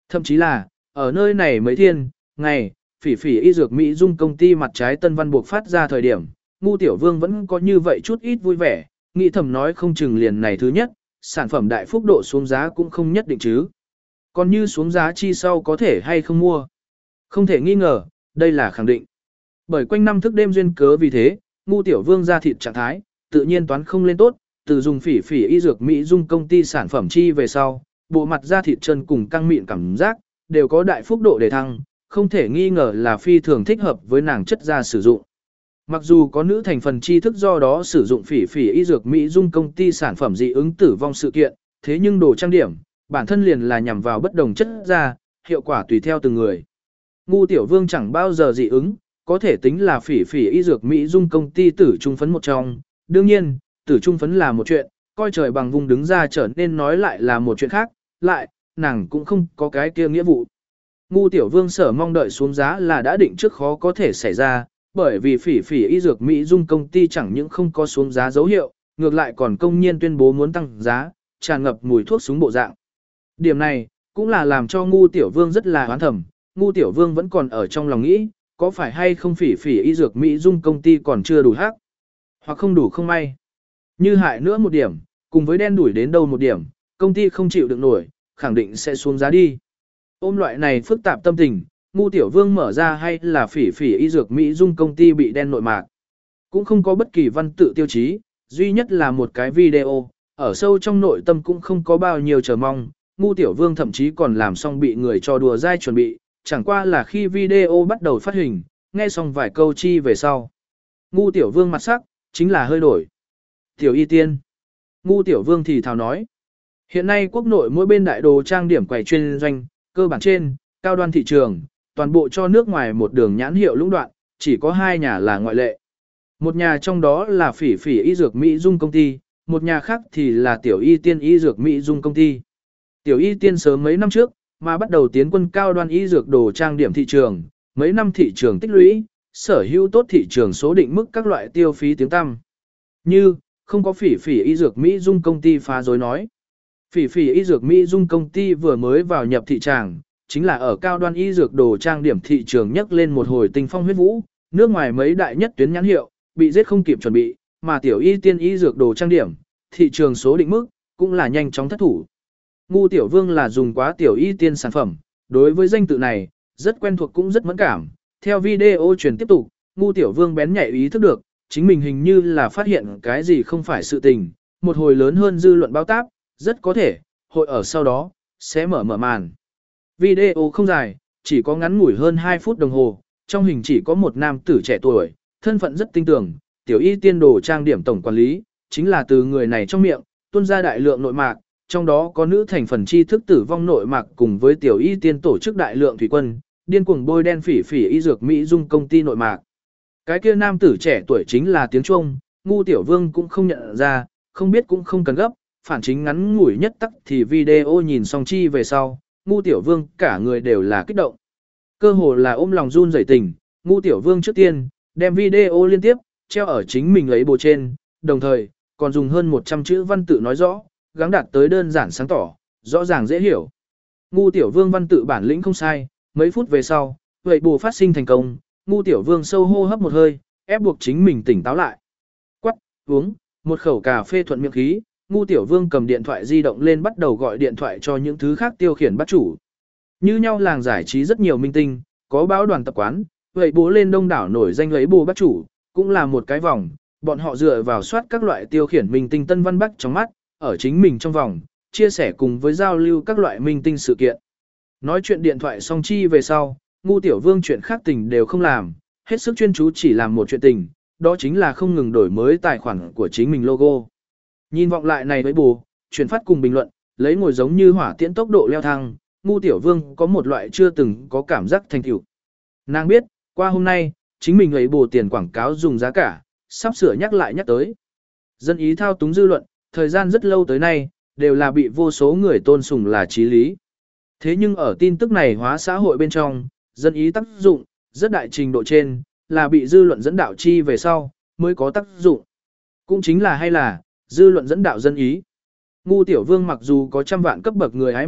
Thậm chí là, ở nơi này mấy thiên, ngày, phỉ phỉ y dược Mỹ Dung công ty mặt trái Tân Văn buộc phát ra thời điểm, Ngu Tiểu Vương vẫn có như vậy chút ít vui vẻ, nghĩ thầm nói không chừng liền này thứ nhất, sản phẩm đại phúc độ xuống giá cũng không nhất định chứ. Còn như xuống giá chi sau có thể hay không mua. Không thể nghi ngờ, đây là khẳng định. Bởi quanh năm thức đêm duyên cớ vì thế, Ngu Tiểu Vương ra thịt trạng thái, tự nhiên toán không lên tốt, từ dùng phỉ phỉ y dược Mỹ Dung công ty sản phẩm chi về sau, bộ mặt da thịt chân cùng căng mịn cảm giác, đều có đại phúc độ để thăng, không thể nghi ngờ là phi thường thích hợp với nàng chất da sử dụng. Mặc dù có nữ thành phần tri thức do đó sử dụng phỉ phỉ y dược Mỹ Dung công ty sản phẩm dị ứng tử vong sự kiện, thế nhưng đồ trang điểm, bản thân liền là nhằm vào bất đồng chất da, hiệu quả tùy theo từng người. Ngu Tiểu Vương chẳng bao giờ dị ứng, có thể tính là phỉ phỉ y dược Mỹ Dung công ty tử trung phấn một trong. Đương nhiên, tử trung phấn là một chuyện, coi trời bằng vùng đứng ra trở nên nói lại là một chuyện khác, lại, nàng cũng không có cái kia nghĩa vụ. Ngu Tiểu Vương sở mong đợi xuống giá là đã định trước khó có thể xảy ra, bởi vì phỉ phỉ y dược Mỹ Dung công ty chẳng những không có xuống giá dấu hiệu, ngược lại còn công nhiên tuyên bố muốn tăng giá, tràn ngập mùi thuốc súng bộ dạng. Điểm này, cũng là làm cho Ngu Tiểu Vương rất là hoán thầm, Ngu Tiểu Vương vẫn còn ở trong lòng nghĩ, có phải hay không phỉ phỉ y dược Mỹ Dung công ty còn chưa đủ hắc, hoặc không đủ không may. Như hại nữa một điểm, cùng với đen đuổi đến đâu một điểm, công ty không chịu được nổi, khẳng định sẽ xuống giá đi. Ôm loại này phức tạp tâm tình, Ngu Tiểu Vương mở ra hay là phỉ phỉ y dược Mỹ Dung công ty bị đen nội mạc. Cũng không có bất kỳ văn tự tiêu chí, duy nhất là một cái video, ở sâu trong nội tâm cũng không có bao nhiêu chờ mong. Ngu Tiểu Vương thậm chí còn làm xong bị người cho đùa dai chuẩn bị, chẳng qua là khi video bắt đầu phát hình, nghe xong vài câu chi về sau. Ngu Tiểu Vương mặt sắc, chính là hơi đổi. Tiểu Y Tiên. Ngu Tiểu Vương thì thào nói. Hiện nay quốc nội mỗi bên đại đồ trang điểm quầy chuyên doanh, cơ bản trên, cao đoan thị trường, toàn bộ cho nước ngoài một đường nhãn hiệu lũng đoạn, chỉ có 2 nhà là ngoại lệ. Một nhà trong đó là phỉ phỉ y dược Mỹ Dung công ty, một nhà khác thì là Tiểu Y Tiên y dược Mỹ Dung công ty. Tiểu Y Tiên sớm mấy năm trước, mà bắt đầu tiến quân cao đoan y dược đồ trang điểm thị trường, mấy năm thị trường tích lũy, sở hữu tốt thị trường số định mức các loại tiêu phí tiếng tăm. Như, không có phỉ phỉ y dược Mỹ Dung công ty phá dối nói. Phỉ phỉ y dược Mỹ Dung công ty vừa mới vào nhập thị trường, chính là ở cao đoan y dược đồ trang điểm thị trường nhấc lên một hồi tinh phong huyết vũ, nước ngoài mấy đại nhất tuyến nhãn hiệu, bị giết không kịp chuẩn bị, mà Tiểu Y Tiên y dược đồ trang điểm, thị trường số định mức, cũng là nhanh chóng thất thủ. Ngu Tiểu Vương là dùng quá Tiểu Y Tiên sản phẩm, đối với danh tự này, rất quen thuộc cũng rất mẫn cảm. Theo video truyền tiếp tục, Ngu Tiểu Vương bén nhạy ý thức được, chính mình hình như là phát hiện cái gì không phải sự tình, một hồi lớn hơn dư luận báo táp, rất có thể, hội ở sau đó, sẽ mở màn. Video không dài, chỉ có ngắn ngủi hơn 2 phút đồng hồ, trong hình chỉ có một nam tử trẻ tuổi, thân phận rất tinh tường, Tiểu Y Tiên đồ trang điểm tổng quản lý, chính là từ người này trong miệng, tuôn ra đại lượng nội mạc, trong đó có nữ thành phần tri thức tử vong nội mạc cùng với Tiểu Y Tiên tổ chức đại lượng thủy quân, điên cuồng bôi đen phỉ phỉ y dược Mỹ Dung công ty nội mạc. Cái kia nam tử trẻ tuổi chính là tiếng Trung, Ngu Tiểu Vương cũng không nhận ra, không biết cũng không cần gấp, phản chính ngắn ngủi nhất tắc thì video nhìn xong chi về sau, Ngu Tiểu Vương cả người đều là kích động. Cơ hồ là ôm lòng run rẩy tình, Ngu Tiểu Vương trước tiên, đem video liên tiếp, treo ở chính mình ấy bộ trên, đồng thời, còn dùng hơn 100 chữ văn tự nói rõ, gắng đạt tới đơn giản sáng tỏ, rõ ràng dễ hiểu. Ngu Tiểu Vương văn tự bản lĩnh không sai, mấy phút về sau, vậy bù phát sinh thành công, Ngu Tiểu Vương sâu hô hấp một hơi, ép buộc chính mình tỉnh táo lại. Quắc, uống, một khẩu cà phê thuận miệng khí, Ngu Tiểu Vương cầm điện thoại di động lên bắt đầu gọi điện thoại cho những thứ khác tiêu khiển bắt chủ. Như nhau làng giải trí rất nhiều minh tinh, có báo đoàn tập quán, vậy bố lên đông đảo nổi danh lấy bù bắt chủ, cũng là một cái vòng, bọn họ dựa vào soát các loại tiêu khiển minh tinh tân văn bắc trong mắt, ở chính mình trong vòng, chia sẻ cùng với giao lưu các loại minh tinh sự kiện. Nói chuyện điện thoại xong chi về sau, Ngu Tiểu Vương chuyện khác tình đều không làm, hết sức chuyên chú chỉ làm một chuyện tình, đó chính là không ngừng đổi mới tài khoản của chính mình logo. Nhìn vọng lại này với bù, chuyển phát cùng bình luận, lấy ngồi giống như hỏa tiễn tốc độ leo thang, Ngu Tiểu Vương có một loại chưa từng có cảm giác thành tựu. Nàng biết, qua hôm nay, chính mình lấy bù tiền quảng cáo dùng giá cả, sắp sửa nhắc lại nhắc tới. Dân ý thao túng dư luận, thời gian rất lâu tới nay, đều là bị vô số người tôn sùng là chí lý. Thế nhưng ở tin tức này hóa xã hội bên trong, dân ý tác dụng, rất đại trình độ trên, là bị dư luận dẫn đạo chi về sau, mới có tác dụng. Cũng chính là hay là, dư luận dẫn đạo dân ý. Ngu Tiểu Vương mặc dù có trăm vạn cấp bậc người hái mộ,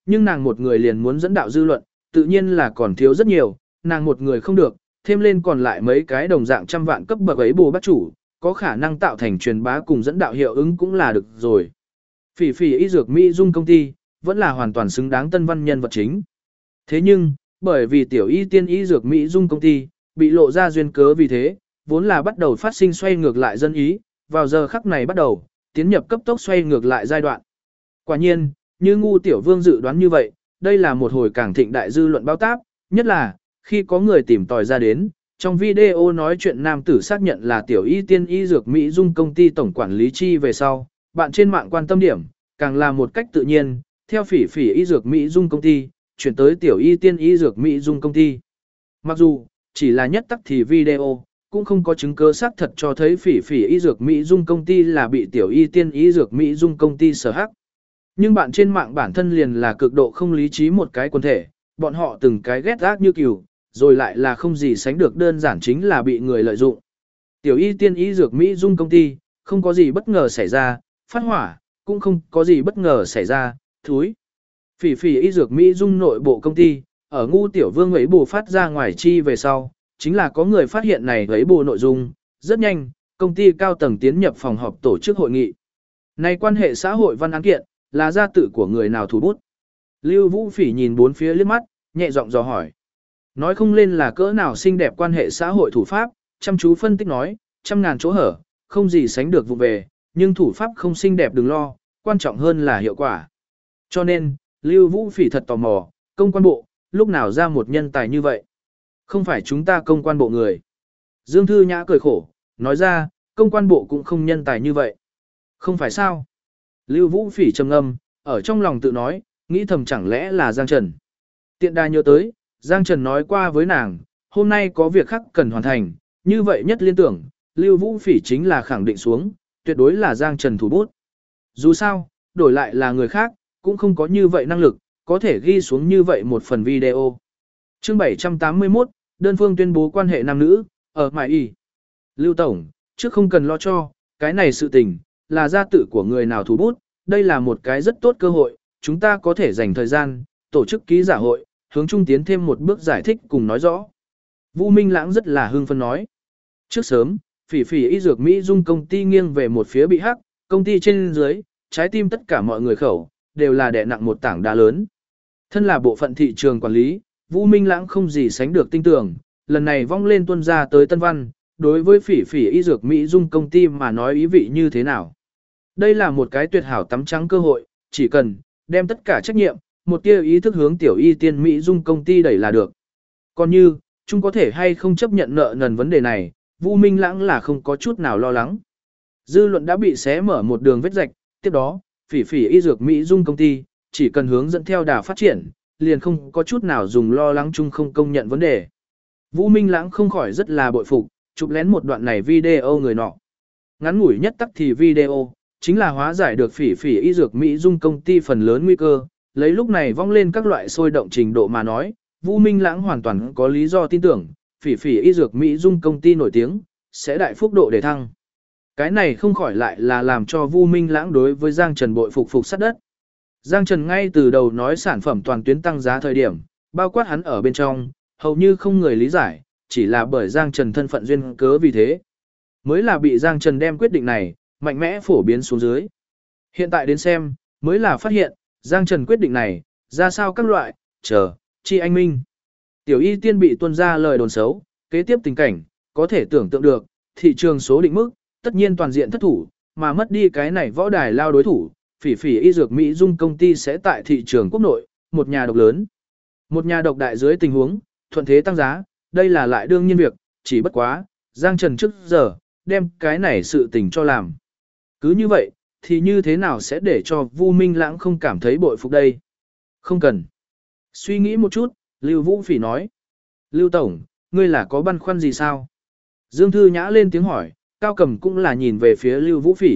nhưng nàng một người liền muốn dẫn đạo dư luận, tự nhiên là còn thiếu rất nhiều, nàng một người không được, thêm lên còn lại mấy cái đồng dạng trăm vạn cấp bậc ấy bồ bác chủ, có khả năng tạo thành truyền bá cùng dẫn đạo hiệu ứng cũng là được rồi. Phỉ phỉ y dược Mỹ Dung công ty, vẫn là hoàn toàn xứng đáng Tân Văn nhân vật chính. Thế nhưng, bởi vì tiểu y tiên y dược Mỹ Dung công ty, bị lộ ra duyên cớ vì thế, vốn là bắt đầu phát sinh xoay ngược lại dân ý, vào giờ khắc này bắt đầu, tiến nhập cấp tốc xoay ngược lại giai đoạn. Quả nhiên, như ngu tiểu vương dự đoán như vậy, đây là một hồi càng thịnh đại dư luận bao táp, nhất là, khi có người tìm tòi ra đến, trong video nói chuyện nam tử xác nhận là tiểu y tiên y dược Mỹ Dung công ty tổng quản lý chi về sau, bạn trên mạng quan tâm điểm, càng là một cách tự nhiên, theo phỉ phỉ y dược Mỹ Dung công ty, chuyển tới tiểu y tiên y dược Mỹ Dung công ty. Mặc dù, chỉ là nhất tắc thì video, cũng không có chứng cứ xác thật cho thấy phỉ phỉ y dược Mỹ Dung công ty là bị tiểu y tiên y dược Mỹ Dung công ty sở hắc. Nhưng bạn trên mạng bản thân liền là cực độ không lý trí một cái quần thể, bọn họ từng cái ghét ác như cừu, rồi lại là không gì sánh được đơn giản chính là bị người lợi dụng. Tiểu y tiên y dược Mỹ Dung công ty, không có gì bất ngờ xảy ra, phát hỏa, cũng không có gì bất ngờ xảy ra, thúi. Phỉ phỉ y dược Mỹ Dung nội bộ công ty, ở ngu tiểu vương ấy bù phát ra ngoài chi về sau, chính là có người phát hiện này ấy bù nội dung, rất nhanh, công ty cao tầng tiến nhập phòng họp tổ chức hội nghị. Này quan hệ xã hội văn án kiện, là gia tự của người nào thủ bút. Lưu Vũ Phỉ nhìn bốn phía liếc mắt, nhẹ giọng dò hỏi. Nói không lên là cỡ nào xinh đẹp quan hệ xã hội thủ pháp, chăm chú phân tích nói, trăm ngàn chỗ hở, không gì sánh được vụ về, nhưng thủ pháp không xinh đẹp đừng lo, quan trọng hơn là hiệu quả. Cho nên, Lưu Vũ Phỉ thật tò mò, công quan bộ, lúc nào ra một nhân tài như vậy? Không phải chúng ta công quan bộ người. Dương Thư Nhã cười khổ, nói ra, công quan bộ cũng không nhân tài như vậy. Không phải sao? Lưu Vũ Phỉ trầm ngâm, ở trong lòng tự nói, nghĩ thầm chẳng lẽ là Giang Trần. Tiện đà nhớ tới, Giang Trần nói qua với nàng, hôm nay có việc khác cần hoàn thành, như vậy nhất liên tưởng, Lưu Vũ Phỉ chính là khẳng định xuống, tuyệt đối là Giang Trần thủ bút. Dù sao, đổi lại là người khác, cũng không có như vậy năng lực, có thể ghi xuống như vậy một phần video. Chương 781, đơn phương tuyên bố quan hệ nam nữ, ở Mại Y. Lưu Tổng, trước không cần lo cho, cái này sự tình, là gia tự của người nào thủ bút, đây là một cái rất tốt cơ hội, chúng ta có thể dành thời gian, tổ chức ký giả hội, hướng trung tiến thêm một bước giải thích cùng nói rõ. Vũ Minh Lãng rất là hưng phấn nói. Trước sớm, phỉ phỉ y dược Mỹ Dung công ty nghiêng về một phía bị hắc, công ty trên dưới, trái tim tất cả mọi người khẩu, đều là đè nặng một tảng đá lớn. Thân là bộ phận thị trường quản lý, Vũ Minh Lãng không gì sánh được tin tưởng, lần này vong lên tuân ra tới Tân Văn, đối với phỉ phỉ y dược Mỹ Dung công ty mà nói ý vị như thế nào. Đây là một cái tuyệt hảo tắm trắng cơ hội, chỉ cần đem tất cả trách nhiệm, một tia ý thức hướng tiểu y tiên Mỹ Dung công ty đẩy là được. Còn như, chúng có thể hay không chấp nhận nợ nần vấn đề này, Vũ Minh Lãng là không có chút nào lo lắng. Dư luận đã bị xé mở một đường vết rạch, tiếp đó, phỉ phỉ y dược Mỹ Dung công ty, chỉ cần hướng dẫn theo đà phát triển, liền không có chút nào dùng lo lắng chung không công nhận vấn đề. Vũ Minh Lãng không khỏi rất là bội phục, chụp lén một đoạn này video người nọ. Ngắn ngủi nhất tắc thì video, chính là hóa giải được phỉ phỉ y dược Mỹ Dung công ty phần lớn nguy cơ, lấy lúc này vong lên các loại sôi động trình độ mà nói, Vũ Minh Lãng hoàn toàn có lý do tin tưởng, phỉ phỉ y dược Mỹ Dung công ty nổi tiếng, sẽ đại phúc độ để thăng. Cái này không khỏi lại là làm cho Vũ Minh Lãng đối với Giang Trần bội phục sát đất. Giang Trần ngay từ đầu nói sản phẩm toàn tuyến tăng giá thời điểm, bao quát hắn ở bên trong, hầu như không người lý giải, chỉ là bởi Giang Trần thân phận duyên cớ vì thế. Mới là bị Giang Trần đem quyết định này, mạnh mẽ phổ biến xuống dưới. Hiện tại đến xem, mới là phát hiện, Giang Trần quyết định này, ra sao các loại, chi anh minh. Tiểu y tiên bị tuân ra lời đồn xấu, kế tiếp tình cảnh, có thể tưởng tượng được, thị trường số định mức, tất nhiên toàn diện thất thủ, mà mất đi cái này võ đài lao đối thủ, phỉ phỉ y dược Mỹ Dung công ty sẽ tại thị trường quốc nội, một nhà độc lớn. Một nhà độc đại dưới tình huống, thuận thế tăng giá, đây là lại đương nhiên việc, chỉ bất quá, Giang Trần trước giờ, đem cái này sự tình cho làm. Cứ như vậy, thì như thế nào sẽ để cho Vu Minh Lãng không cảm thấy bội phục đây? Không cần. Suy nghĩ một chút, Lưu Vũ Phỉ nói. Lưu Tổng, ngươi là có băn khoăn gì sao? Dương Thư Nhã lên tiếng hỏi, Cao Cầm cũng là nhìn về phía Lưu Vũ Phỉ.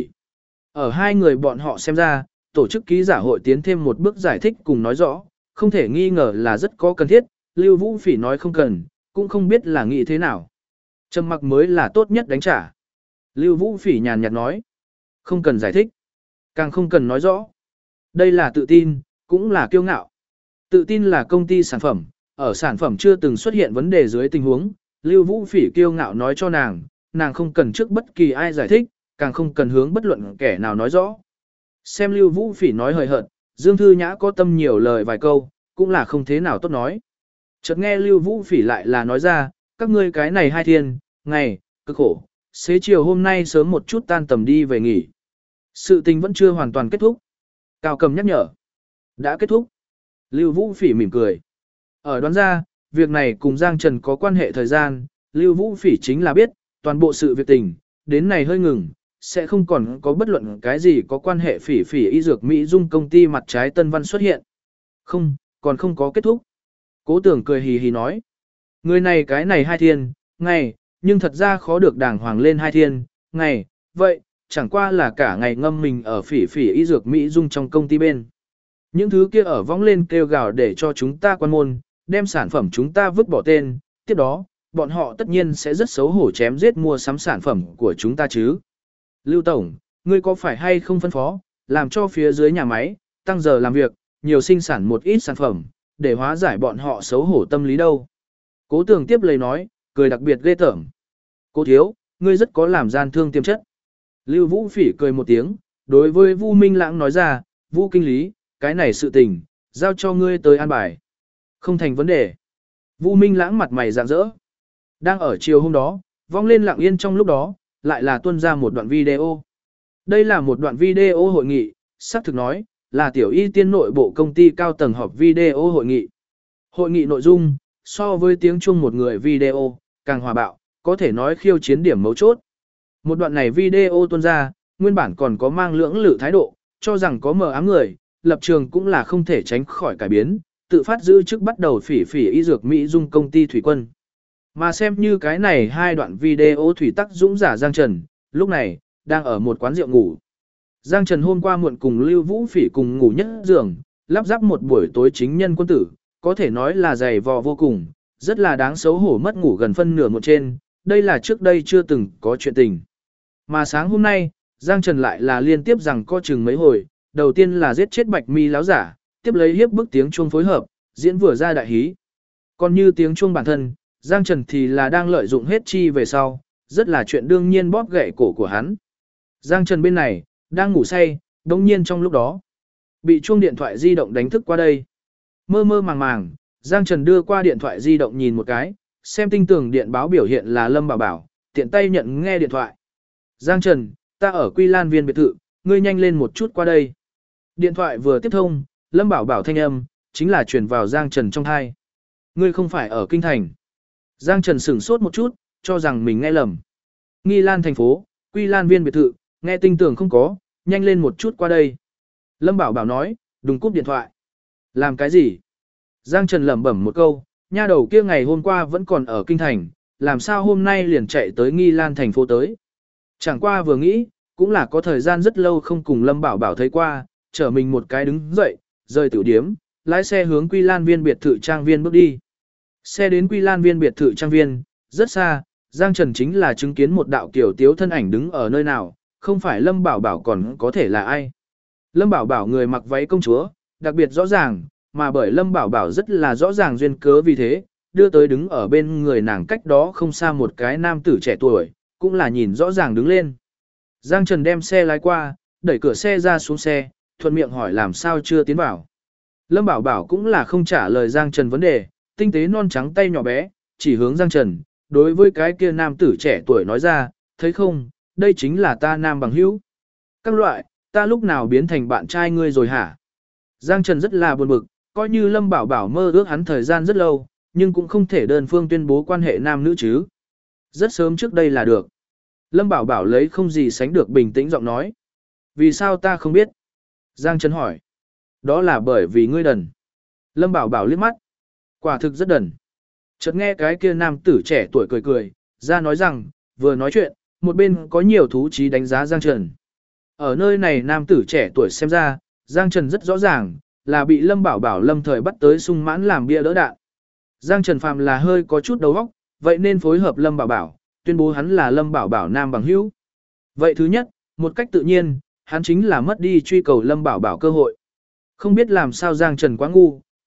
Ở hai người bọn họ xem ra, tổ chức ký giả hội tiến thêm một bước giải thích cùng nói rõ, không thể nghi ngờ là rất có cần thiết, Lưu Vũ Phỉ nói không cần, cũng không biết là nghĩ thế nào. Trầm mặc mới là tốt nhất đánh trả. Lưu Vũ Phỉ nhàn nhạt nói, không cần giải thích, càng không cần nói rõ. Đây là tự tin, cũng là kiêu ngạo. Tự tin là công ty sản phẩm, ở sản phẩm chưa từng xuất hiện vấn đề dưới tình huống, Lưu Vũ Phỉ kiêu ngạo nói cho nàng không cần trước bất kỳ ai giải thích, càng không cần hướng bất luận kẻ nào nói rõ. Xem Lưu Vũ Phỉ nói hời hợt, Dương Thư Nhã có tâm nhiều lời vài câu, cũng là không thế nào tốt nói. Chợt nghe Lưu Vũ Phỉ lại là nói ra, các ngươi cái này hai thiên, ngày, cực khổ, xế chiều hôm nay sớm một chút tan tầm đi về nghỉ. Sự tình vẫn chưa hoàn toàn kết thúc. Cao Cầm nhắc nhở. Đã kết thúc. Lưu Vũ Phỉ mỉm cười. Ở đoán ra, việc này cùng Giang Trần có quan hệ thời gian, Lưu Vũ Phỉ chính là biết, toàn bộ sự việc tình, đến này hơi ngừng, sẽ không còn có bất luận cái gì có quan hệ Phỉ Phỉ y dược Mỹ Dung công ty mặt trái Tân Văn xuất hiện. Không, còn không có kết thúc. Cố Tưởng cười hì hì nói. Người này cái này hai thiên, ngày, nhưng thật ra khó được đàng hoàng lên hai thiên, ngày, vậy, chẳng qua là cả ngày ngâm mình ở Phỉ Phỉ y dược Mỹ Dung trong công ty bên. Những thứ kia ở vong lên kêu gào để cho chúng ta quan môn, đem sản phẩm chúng ta vứt bỏ tên, tiếp đó, bọn họ tất nhiên sẽ rất xấu hổ chém giết mua sắm sản phẩm của chúng ta chứ. Lưu Tổng, ngươi có phải hay không phân phó, làm cho phía dưới nhà máy, tăng giờ làm việc, nhiều sinh sản một ít sản phẩm, để hóa giải bọn họ xấu hổ tâm lý đâu. Cố Tường tiếp lời nói, cười đặc biệt ghê tởm. Cố thiếu, ngươi rất có làm gian thương tiềm chất. Lưu Vũ Phỉ cười một tiếng, đối với Vu Minh Lãng nói ra, Vu kinh lý, cái này sự tình, giao cho ngươi tới an bài. Không thành vấn đề. Vu Minh Lãng mặt mày rạng rỡ. Đang ở chiều hôm đó, vong lên lặng yên trong lúc đó, lại là tuôn ra một đoạn video. Đây là một đoạn video hội nghị, xác thực nói, là tiểu y tiên nội bộ công ty cao tầng họp video hội nghị. Hội nghị nội dung, so với tiếng chuông một người video, càng hòa bạo, có thể nói khiêu chiến điểm mấu chốt. Một đoạn này video tuôn ra, nguyên bản còn có mang lưỡng lự thái độ, cho rằng có mờ ám người, lập trường cũng là không thể tránh khỏi cải biến, tự phát giữ chức bắt đầu Phỉ Phỉ y dược Mỹ Dung công ty thủy quân. Mà xem như cái này hai đoạn video thủy tắc dũng giả Giang Trần, lúc này, đang ở một quán rượu ngủ. Giang Trần hôm qua muộn cùng Lưu Vũ Phỉ cùng ngủ nhất giường, lắp ráp một buổi tối chính nhân quân tử, có thể nói là dày vò vô cùng, rất là đáng xấu hổ mất ngủ gần phân nửa một trên, đây là trước đây chưa từng có chuyện tình. Mà sáng hôm nay, Giang Trần lại là liên tiếp rằng có chừng mấy hồi, đầu tiên là giết chết Bạch Mi láo giả, tiếp lấy hiếp bức tiếng chuông phối hợp, diễn vừa ra đại hí. Còn như tiếng chuông bản thân, Giang Trần thì là đang lợi dụng hết chi về sau, rất là chuyện đương nhiên bóp gãy cổ của hắn. Giang Trần bên này, đang ngủ say, đồng nhiên trong lúc đó, bị chuông điện thoại di động đánh thức qua đây. Mơ mơ màng màng, Giang Trần đưa qua điện thoại di động nhìn một cái, xem tinh tường điện báo biểu hiện là Lâm Bảo Bảo, tiện tay nhận nghe điện thoại. Giang Trần, ta ở Quy Lan Viên biệt thự, ngươi nhanh lên một chút qua đây. Điện thoại vừa tiếp thông, Lâm Bảo Bảo thanh âm, chính là truyền vào Giang Trần trong thai. Ngươi không phải ở Kinh Thành. Giang Trần sửng sốt một chút, cho rằng mình nghe lầm. Nghi Lan thành phố, Quy Lan Viên biệt thự, nghe tinh tường không có, nhanh lên một chút qua đây. Lâm Bảo Bảo nói, đừng cúp điện thoại. Làm cái gì? Giang Trần lẩm bẩm một câu, nha đầu kia ngày hôm qua vẫn còn ở Kinh Thành, làm sao hôm nay liền chạy tới Nghi Lan thành phố tới. Chẳng qua vừa nghĩ, cũng là có thời gian rất lâu không cùng Lâm Bảo Bảo thấy qua, chở mình một cái đứng dậy, rời tiểu điếm, lái xe hướng Quy Lan Viên biệt thự trang viên bước đi. Xe đến Quy Lan Viên biệt thự trang viên, rất xa, Giang Trần chính là chứng kiến một đạo kiểu tiếu thân ảnh đứng ở nơi nào, không phải Lâm Bảo Bảo còn có thể là ai. Lâm Bảo Bảo người mặc váy công chúa, đặc biệt rõ ràng, mà bởi Lâm Bảo Bảo rất là rõ ràng duyên cớ vì thế, đưa tới đứng ở bên người nàng cách đó không xa một cái nam tử trẻ tuổi, cũng là nhìn rõ ràng đứng lên. Giang Trần đem xe lái qua, đẩy cửa xe ra xuống xe, thuận miệng hỏi làm sao chưa tiến vào. Lâm Bảo Bảo cũng là không trả lời Giang Trần vấn đề, tinh tế non trắng tay nhỏ bé, chỉ hướng Giang Trần, đối với cái kia nam tử trẻ tuổi nói ra, thấy không, đây chính là ta nam bằng hữu. Các loại, ta lúc nào biến thành bạn trai ngươi rồi hả? Giang Trần rất là buồn bực, coi như Lâm Bảo Bảo mơ ước hắn thời gian rất lâu, nhưng cũng không thể đơn phương tuyên bố quan hệ nam nữ chứ. Rất sớm trước đây là được. Lâm Bảo Bảo lấy không gì sánh được bình tĩnh giọng nói. Vì sao ta không biết? Giang Trần hỏi. Đó là bởi vì ngươi đần. Lâm Bảo Bảo liếc mắt. Quả thực rất đần. Chợt nghe cái kia nam tử trẻ tuổi cười cười, ra nói rằng, vừa nói chuyện, một bên có nhiều thú trí đánh giá Giang Trần. Ở nơi này nam tử trẻ tuổi xem ra, Giang Trần rất rõ ràng, là bị Lâm Bảo Bảo lâm thời bắt tới sung mãn làm bia đỡ đạn. Giang Trần phàm là hơi có chút đầu óc, vậy nên phối hợp Lâm Bảo Bảo, tuyên bố hắn là Lâm Bảo Bảo nam bằng hữu. Vậy thứ nhất, một cách tự nhiên, hắn chính là mất đi truy cầu Lâm Bảo Bảo cơ hội. Không biết làm sao Giang Trần quá ngu,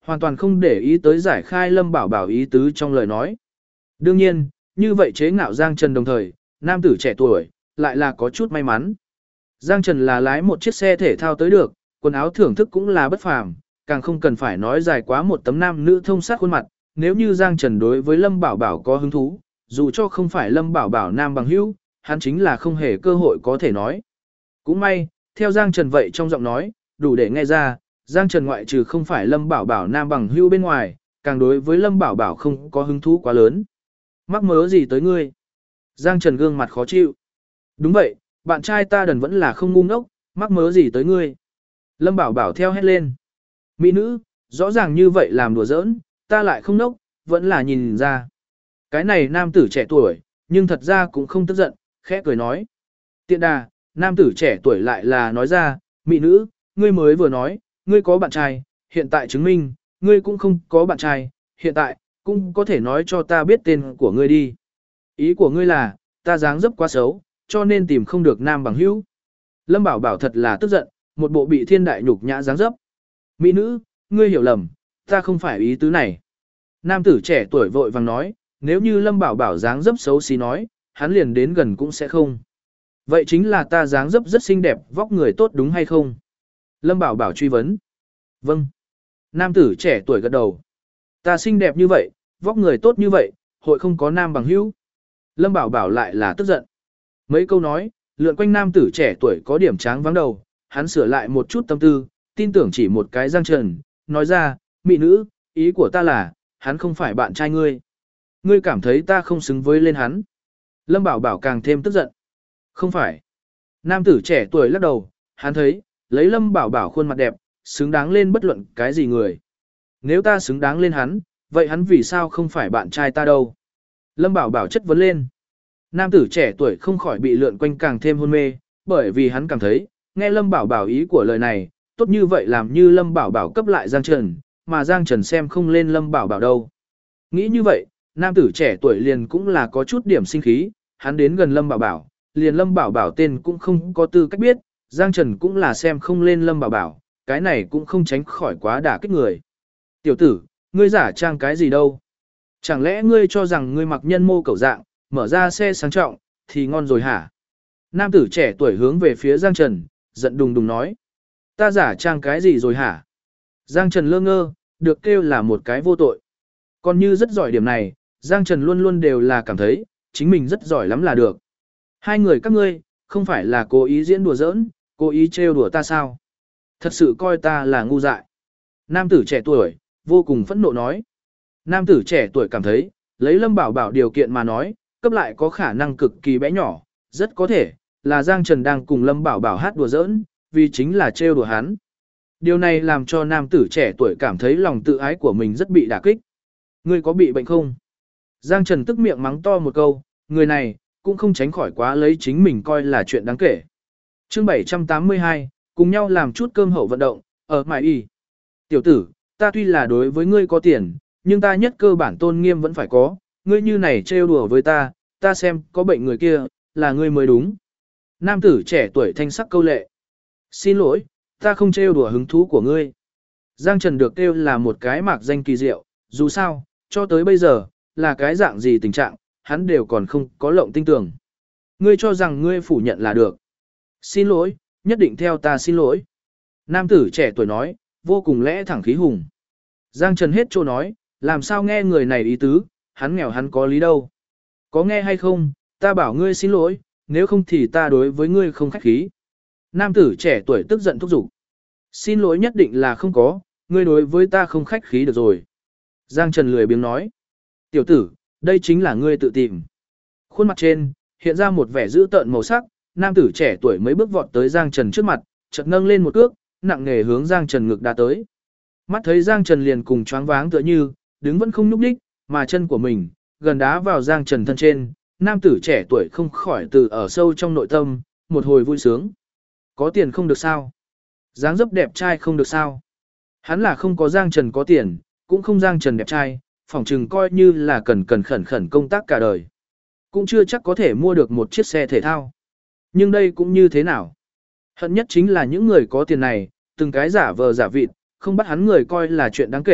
hoàn toàn không để ý tới giải khai Lâm Bảo Bảo ý tứ trong lời nói. Đương nhiên, như vậy chế ngạo Giang Trần đồng thời, nam tử trẻ tuổi, lại là có chút may mắn. Giang Trần là lái một chiếc xe thể thao tới được, quần áo thưởng thức cũng là bất phàm, càng không cần phải nói dài quá một tấm nam nữ thông sát khuôn mặt, nếu như Giang Trần đối với Lâm Bảo Bảo có hứng thú, dù cho không phải Lâm Bảo Bảo nam bằng hữu, hắn chính là không hề cơ hội có thể nói. Cũng may, theo Giang Trần vậy trong giọng nói, đủ để nghe ra, Giang Trần ngoại trừ không phải Lâm Bảo Bảo nam bằng hữu bên ngoài, càng đối với Lâm Bảo Bảo không có hứng thú quá lớn. Mắc mớ gì tới ngươi? Giang Trần gương mặt khó chịu. Đúng vậy, bạn trai ta đần vẫn là không ngu ngốc, mắc mớ gì tới ngươi? Lâm Bảo Bảo theo hét lên. Mỹ nữ, rõ ràng như vậy làm đùa giỡn, ta lại không nốc, vẫn là nhìn ra. Cái này nam tử trẻ tuổi, nhưng thật ra cũng không tức giận, khẽ cười nói. Tiện đà, nam tử trẻ tuổi lại là nói ra, mỹ nữ, ngươi mới vừa nói, ngươi có bạn trai, hiện tại chứng minh, ngươi cũng không có bạn trai, hiện tại, cũng có thể nói cho ta biết tên của ngươi đi. Ý của ngươi là, ta dáng dấp quá xấu, cho nên tìm không được nam bằng hữu. Lâm Bảo Bảo thật là tức giận, một bộ bị thiên đại nhục nhã dáng dấp. Mỹ nữ, ngươi hiểu lầm, ta không phải ý tứ này. Nam tử trẻ tuổi vội vàng nói, nếu như Lâm Bảo Bảo dáng dấp xấu xí nói, hắn liền đến gần cũng sẽ không. Vậy chính là ta dáng dấp rất xinh đẹp, vóc người tốt đúng hay không? Lâm Bảo Bảo truy vấn. Vâng. Nam tử trẻ tuổi gật đầu. Ta xinh đẹp như vậy, vóc người tốt như vậy, hội không có nam bằng hữu. Lâm Bảo Bảo lại là tức giận. Mấy câu nói, lượn quanh nam tử trẻ tuổi có điểm tráng vắng đầu, hắn sửa lại một chút tâm tư, tin tưởng chỉ một cái Giang Trần, nói ra, mỹ nữ, ý của ta là, hắn không phải bạn trai ngươi. Ngươi cảm thấy ta không xứng với lên hắn. Lâm Bảo Bảo càng thêm tức giận. Không phải. Nam tử trẻ tuổi lắc đầu, hắn thấy, lấy Lâm Bảo Bảo khuôn mặt đẹp, xứng đáng lên bất luận cái gì người. Nếu ta xứng đáng lên hắn, vậy hắn vì sao không phải bạn trai ta đâu? Lâm Bảo Bảo chất vấn lên. Nam tử trẻ tuổi không khỏi bị lượn quanh càng thêm hôn mê, bởi vì hắn cảm thấy, nghe Lâm Bảo Bảo ý của lời này, tốt như vậy làm như Lâm Bảo Bảo cấp lại Giang Trần, mà Giang Trần xem không lên Lâm Bảo Bảo đâu. Nghĩ như vậy, nam tử trẻ tuổi liền cũng là có chút điểm sinh khí, hắn đến gần Lâm Bảo Bảo, liền Lâm Bảo Bảo tên cũng không có tư cách biết, Giang Trần cũng là xem không lên Lâm Bảo Bảo, cái này cũng không tránh khỏi quá đả kích người. Tiểu tử, ngươi giả trang cái gì đâu? Chẳng lẽ ngươi cho rằng ngươi mặc nhân mô cẩu dạng, mở ra xe sang trọng, thì ngon rồi hả? Nam tử trẻ tuổi hướng về phía Giang Trần, giận đùng đùng nói. Ta giả trang cái gì rồi hả? Giang Trần lơ ngơ, được kêu là một cái vô tội. Còn như rất giỏi điểm này, Giang Trần luôn luôn đều là cảm thấy, chính mình rất giỏi lắm là được. Hai người các ngươi, không phải là cố ý diễn đùa giỡn, cố ý trêu đùa ta sao? Thật sự coi ta là ngu dại. Nam tử trẻ tuổi, vô cùng phẫn nộ nói. Nam tử trẻ tuổi cảm thấy, lấy Lâm Bảo Bảo điều kiện mà nói, cấp lại có khả năng cực kỳ bé nhỏ, rất có thể là Giang Trần đang cùng Lâm Bảo Bảo hát đùa giỡn, vì chính là trêu đùa hắn. Điều này làm cho nam tử trẻ tuổi cảm thấy lòng tự ái của mình rất bị đả kích. Ngươi có bị bệnh không? Giang Trần tức miệng mắng to một câu, người này cũng không tránh khỏi quá lấy chính mình coi là chuyện đáng kể. Chương 782, cùng nhau làm chút cơm hậu vận động, ở Mại Y. Tiểu tử, ta tuy là đối với ngươi có tiền, nhưng ta nhất cơ bản tôn nghiêm vẫn phải có, ngươi như này trêu đùa với ta xem có bệnh người kia, là ngươi mới đúng. Nam tử trẻ tuổi thanh sắc câu lệ. Xin lỗi, ta không trêu đùa hứng thú của ngươi. Giang Trần được kêu là một cái mạc danh kỳ diệu, dù sao, cho tới bây giờ, là cái dạng gì tình trạng, hắn đều còn không có lộng tinh tưởng. Ngươi cho rằng ngươi phủ nhận là được. Xin lỗi, nhất định theo ta xin lỗi. Nam tử trẻ tuổi nói, vô cùng lẽ thẳng khí hùng. Giang Trần hết trô nói, làm sao nghe người này ý tứ, hắn nghèo hắn có lý đâu. Có nghe hay không, ta bảo ngươi xin lỗi, nếu không thì ta đối với ngươi không khách khí. Nam tử trẻ tuổi tức giận thúc giục. Xin lỗi nhất định là không có, ngươi đối với ta không khách khí được rồi. Giang Trần lười biếng nói. Tiểu tử, đây chính là ngươi tự tìm. Khuôn mặt trên, hiện ra một vẻ dữ tợn màu sắc, nam tử trẻ tuổi mấy bước vọt tới Giang Trần trước mặt, chợt nâng lên một cước, nặng nề hướng Giang Trần ngực đá tới. Mắt thấy Giang Trần liền cùng choáng váng tựa như, đứng vẫn không nhúc nhích, mà chân của mình gần đá vào Giang Trần thân trên, nam tử trẻ tuổi không khỏi từ ở sâu trong nội tâm, một hồi vui sướng. Có tiền không được sao? Dáng dấp đẹp trai không được sao? Hắn là không có Giang Trần có tiền, cũng không Giang Trần đẹp trai, phỏng chừng coi như là cần khẩn khẩn công tác cả đời. Cũng chưa chắc có thể mua được một chiếc xe thể thao. Nhưng đây cũng như thế nào? Hận nhất chính là những người có tiền này, từng cái giả vờ giả vịt, không bắt hắn người coi là chuyện đáng kể,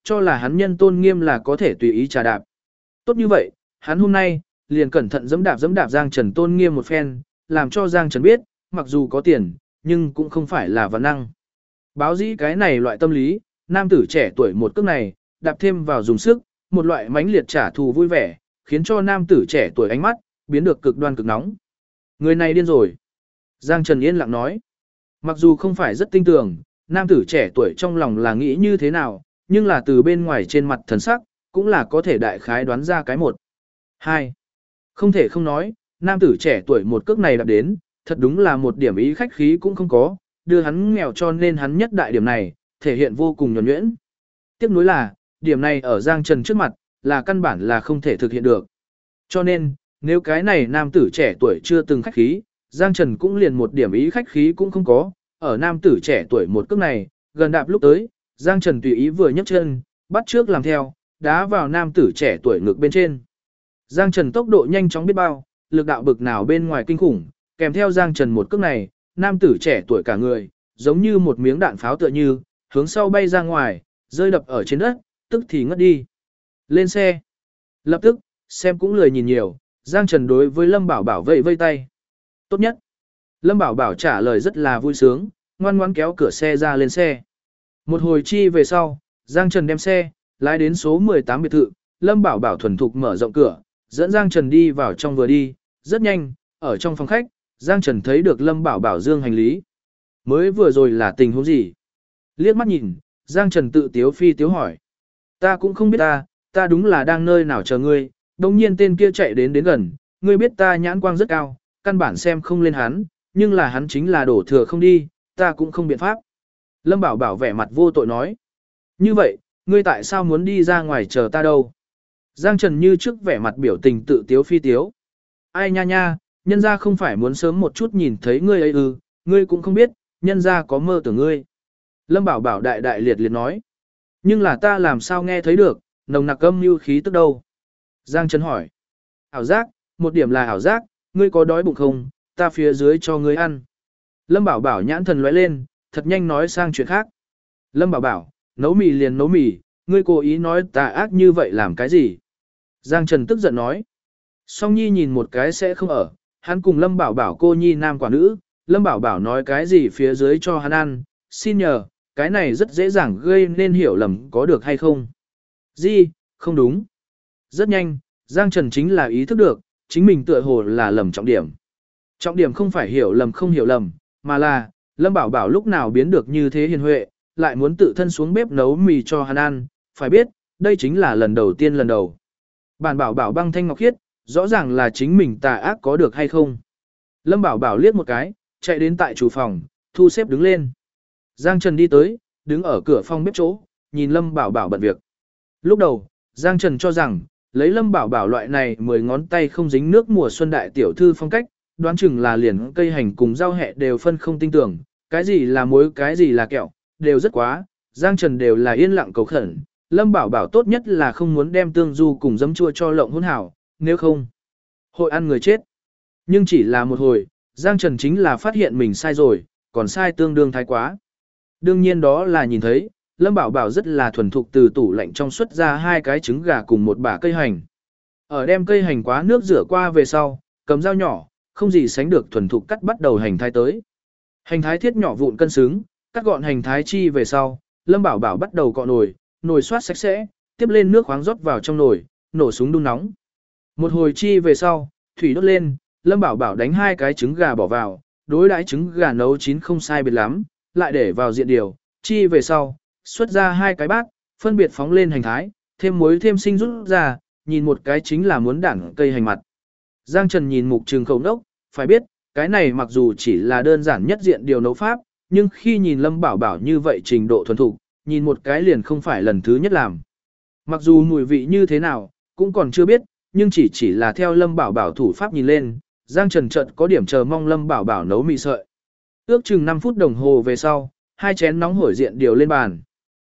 cho là hắn nhân tôn nghiêm là có thể tùy ý trà đạp. Tốt như vậy, hắn hôm nay, liền cẩn thận giẫm đạp Giang Trần tôn nghiêm một phen, làm cho Giang Trần biết, mặc dù có tiền, nhưng cũng không phải là văn năng. Báo dĩ cái này loại tâm lý, nam tử trẻ tuổi một cước này, đạp thêm vào dùng sức, một loại mãnh liệt trả thù vui vẻ, khiến cho nam tử trẻ tuổi ánh mắt, biến được cực đoan cực nóng. Người này điên rồi. Giang Trần yên lặng nói. Mặc dù không phải rất tin tưởng, nam tử trẻ tuổi trong lòng là nghĩ như thế nào, nhưng là từ bên ngoài trên mặt thần sắc, cũng là có thể đại khái đoán ra cái một. Hai. Không thể không nói, nam tử trẻ tuổi một cước này đạp đến, thật đúng là một điểm ý khách khí cũng không có, đưa hắn nghèo cho nên hắn nhất đại điểm này, thể hiện vô cùng nhuần nhuyễn. Tiếc nuối là, điểm này ở Giang Trần trước mặt, là căn bản là không thể thực hiện được. Cho nên, nếu cái này nam tử trẻ tuổi chưa từng khách khí, Giang Trần cũng liền một điểm ý khách khí cũng không có, ở nam tử trẻ tuổi một cước này, gần đạp lúc tới, Giang Trần tùy ý vừa nhấc chân, bắt trước làm theo, đá vào nam tử trẻ tuổi ngực bên trên. Giang Trần tốc độ nhanh chóng biết bao, lực đạo bực nào bên ngoài kinh khủng, kèm theo Giang Trần một cước này, nam tử trẻ tuổi cả người, giống như một miếng đạn pháo tựa như, hướng sau bay ra ngoài, rơi đập ở trên đất, tức thì ngất đi. Lên xe. Lập tức, xem cũng lười nhìn nhiều, Giang Trần đối với Lâm Bảo Bảo vây tay. Tốt nhất. Lâm Bảo Bảo trả lời rất là vui sướng, ngoan ngoãn kéo cửa xe ra lên xe. Một hồi chi về sau, Giang Trần đem xe, lái đến số 18 biệt thự, Lâm Bảo Bảo thuần thục mở rộng cửa, dẫn Giang Trần đi vào trong vừa đi, rất nhanh, ở trong phòng khách, Giang Trần thấy được Lâm Bảo Bảo dương hành lý. Mới vừa rồi là tình huống gì? Liếc mắt nhìn, Giang Trần tự tiếu phi tiếu hỏi. Ta cũng không biết ta đúng là đang nơi nào chờ ngươi, đồng nhiên tên kia chạy đến gần, ngươi biết ta nhãn quang rất cao, căn bản xem không lên hắn, nhưng là hắn chính là đổ thừa không đi, ta cũng không biện pháp. Lâm Bảo Bảo vẻ mặt vô tội nói. Như vậy, ngươi tại sao muốn đi ra ngoài chờ ta đâu? Giang Trần như trước vẻ mặt biểu tình tự tiếu phi tiếu. Ai nha nha, nhân ra không phải muốn sớm một chút nhìn thấy ngươi ấy ư, ngươi cũng không biết, nhân ra có mơ tưởng ngươi. Lâm Bảo Bảo đại liệt nói. Nhưng là ta làm sao nghe thấy được, nồng nặc âm mưu khí tức đâu? Giang Trần hỏi. Ảo giác, một điểm là ảo giác, ngươi có đói bụng không, ta phía dưới cho ngươi ăn. Lâm Bảo Bảo nhãn thần lóe lên, thật nhanh nói sang chuyện khác. Lâm Bảo Bảo, nấu mì liền nấu mì, ngươi cố ý nói tà ác như vậy làm cái gì? Giang Trần tức giận nói. Song Nhi nhìn một cái sẽ không ở, hắn cùng Lâm Bảo Bảo cô nhi nam quả nữ, Lâm Bảo Bảo nói cái gì phía dưới cho hắn ăn, xin nhờ, cái này rất dễ dàng gây nên hiểu lầm có được hay không? Gì, không đúng. Rất nhanh, Giang Trần chính là ý thức được, chính mình tựa hồ là lầm trọng điểm. Trọng điểm không phải hiểu lầm không hiểu lầm, mà là, Lâm Bảo Bảo lúc nào biến được như thế hiền huệ, lại muốn tự thân xuống bếp nấu mì cho hắn ăn, phải biết, đây chính là lần đầu tiên lần đầu. Bản Bảo Bảo băng thanh ngọc khiết, rõ ràng là chính mình tà ác có được hay không. Lâm Bảo Bảo liếc một cái, chạy đến tại chủ phòng, thu xếp đứng lên. Giang Trần đi tới, đứng ở cửa phòng bếp chỗ, nhìn Lâm Bảo Bảo bận việc. Lúc đầu, Giang Trần cho rằng, lấy Lâm Bảo Bảo loại này 10 ngón tay không dính nước mùa xuân đại tiểu thư phong cách, đoán chừng là liền cây hành cùng rau hẹ đều phân không tinh tưởng, cái gì là muối cái gì là kẹo, đều rất quá, Giang Trần đều là yên lặng cầu khẩn, Lâm Bảo Bảo tốt nhất là không muốn đem tương du cùng giấm chua cho lộng hỗn hảo, nếu không, hội ăn người chết. Nhưng chỉ là một hồi, Giang Trần chính là phát hiện mình sai rồi, còn sai tương đương thái quá. Đương nhiên đó là nhìn thấy, Lâm Bảo Bảo rất là thuần thục từ tủ lạnh trong xuất ra 2 cái trứng gà cùng một bả cây hành. Ở đem cây hành quá nước rửa qua về sau, cầm dao nhỏ, không gì sánh được thuần thục cắt bắt đầu hành thái tới. Hành thái thiết nhỏ vụn cân xứng, cắt gọn hành thái chi về sau, Lâm Bảo Bảo bắt đầu cọ nồi, nồi xoát sạch sẽ, tiếp lên nước khoáng rót vào trong nồi, nổ súng đun nóng. Một hồi chi về sau, thủy đốt lên, Lâm Bảo Bảo đánh 2 cái trứng gà bỏ vào, đối đãi trứng gà nấu chín không sai biệt lắm, lại để vào diện điều, chi về sau, xuất ra 2 cái bát, phân biệt phóng lên hành thái, thêm muối thêm sinh rút ra, nhìn một cái chính là muốn đảng cây hành mặt. Giang Trần nhìn mục trường khẩu nốc, phải biết, cái này mặc dù chỉ là đơn giản nhất diện điều nấu pháp, nhưng khi nhìn Lâm Bảo Bảo như vậy trình độ thuần thục, nhìn một cái liền không phải lần thứ nhất làm. Mặc dù mùi vị như thế nào, cũng còn chưa biết, nhưng chỉ là theo Lâm Bảo Bảo thủ pháp nhìn lên, Giang Trần chợt có điểm chờ mong Lâm Bảo Bảo nấu mì sợi. Ước chừng 5 phút đồng hồ về sau, 2 chén nóng hổi diện điều lên bàn.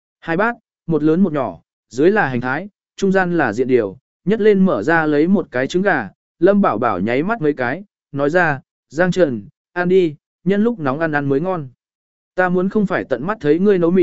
2 bát, một lớn một nhỏ, dưới là hành thái, trung gian là diện điều, nhất lên mở ra lấy một cái trứng gà, Lâm Bảo Bảo nháy mắt mấy cái, nói ra, Giang Trần, ăn đi, nhân lúc nóng ăn mới ngon. Ta muốn không phải tận mắt thấy ngươi nấu mì,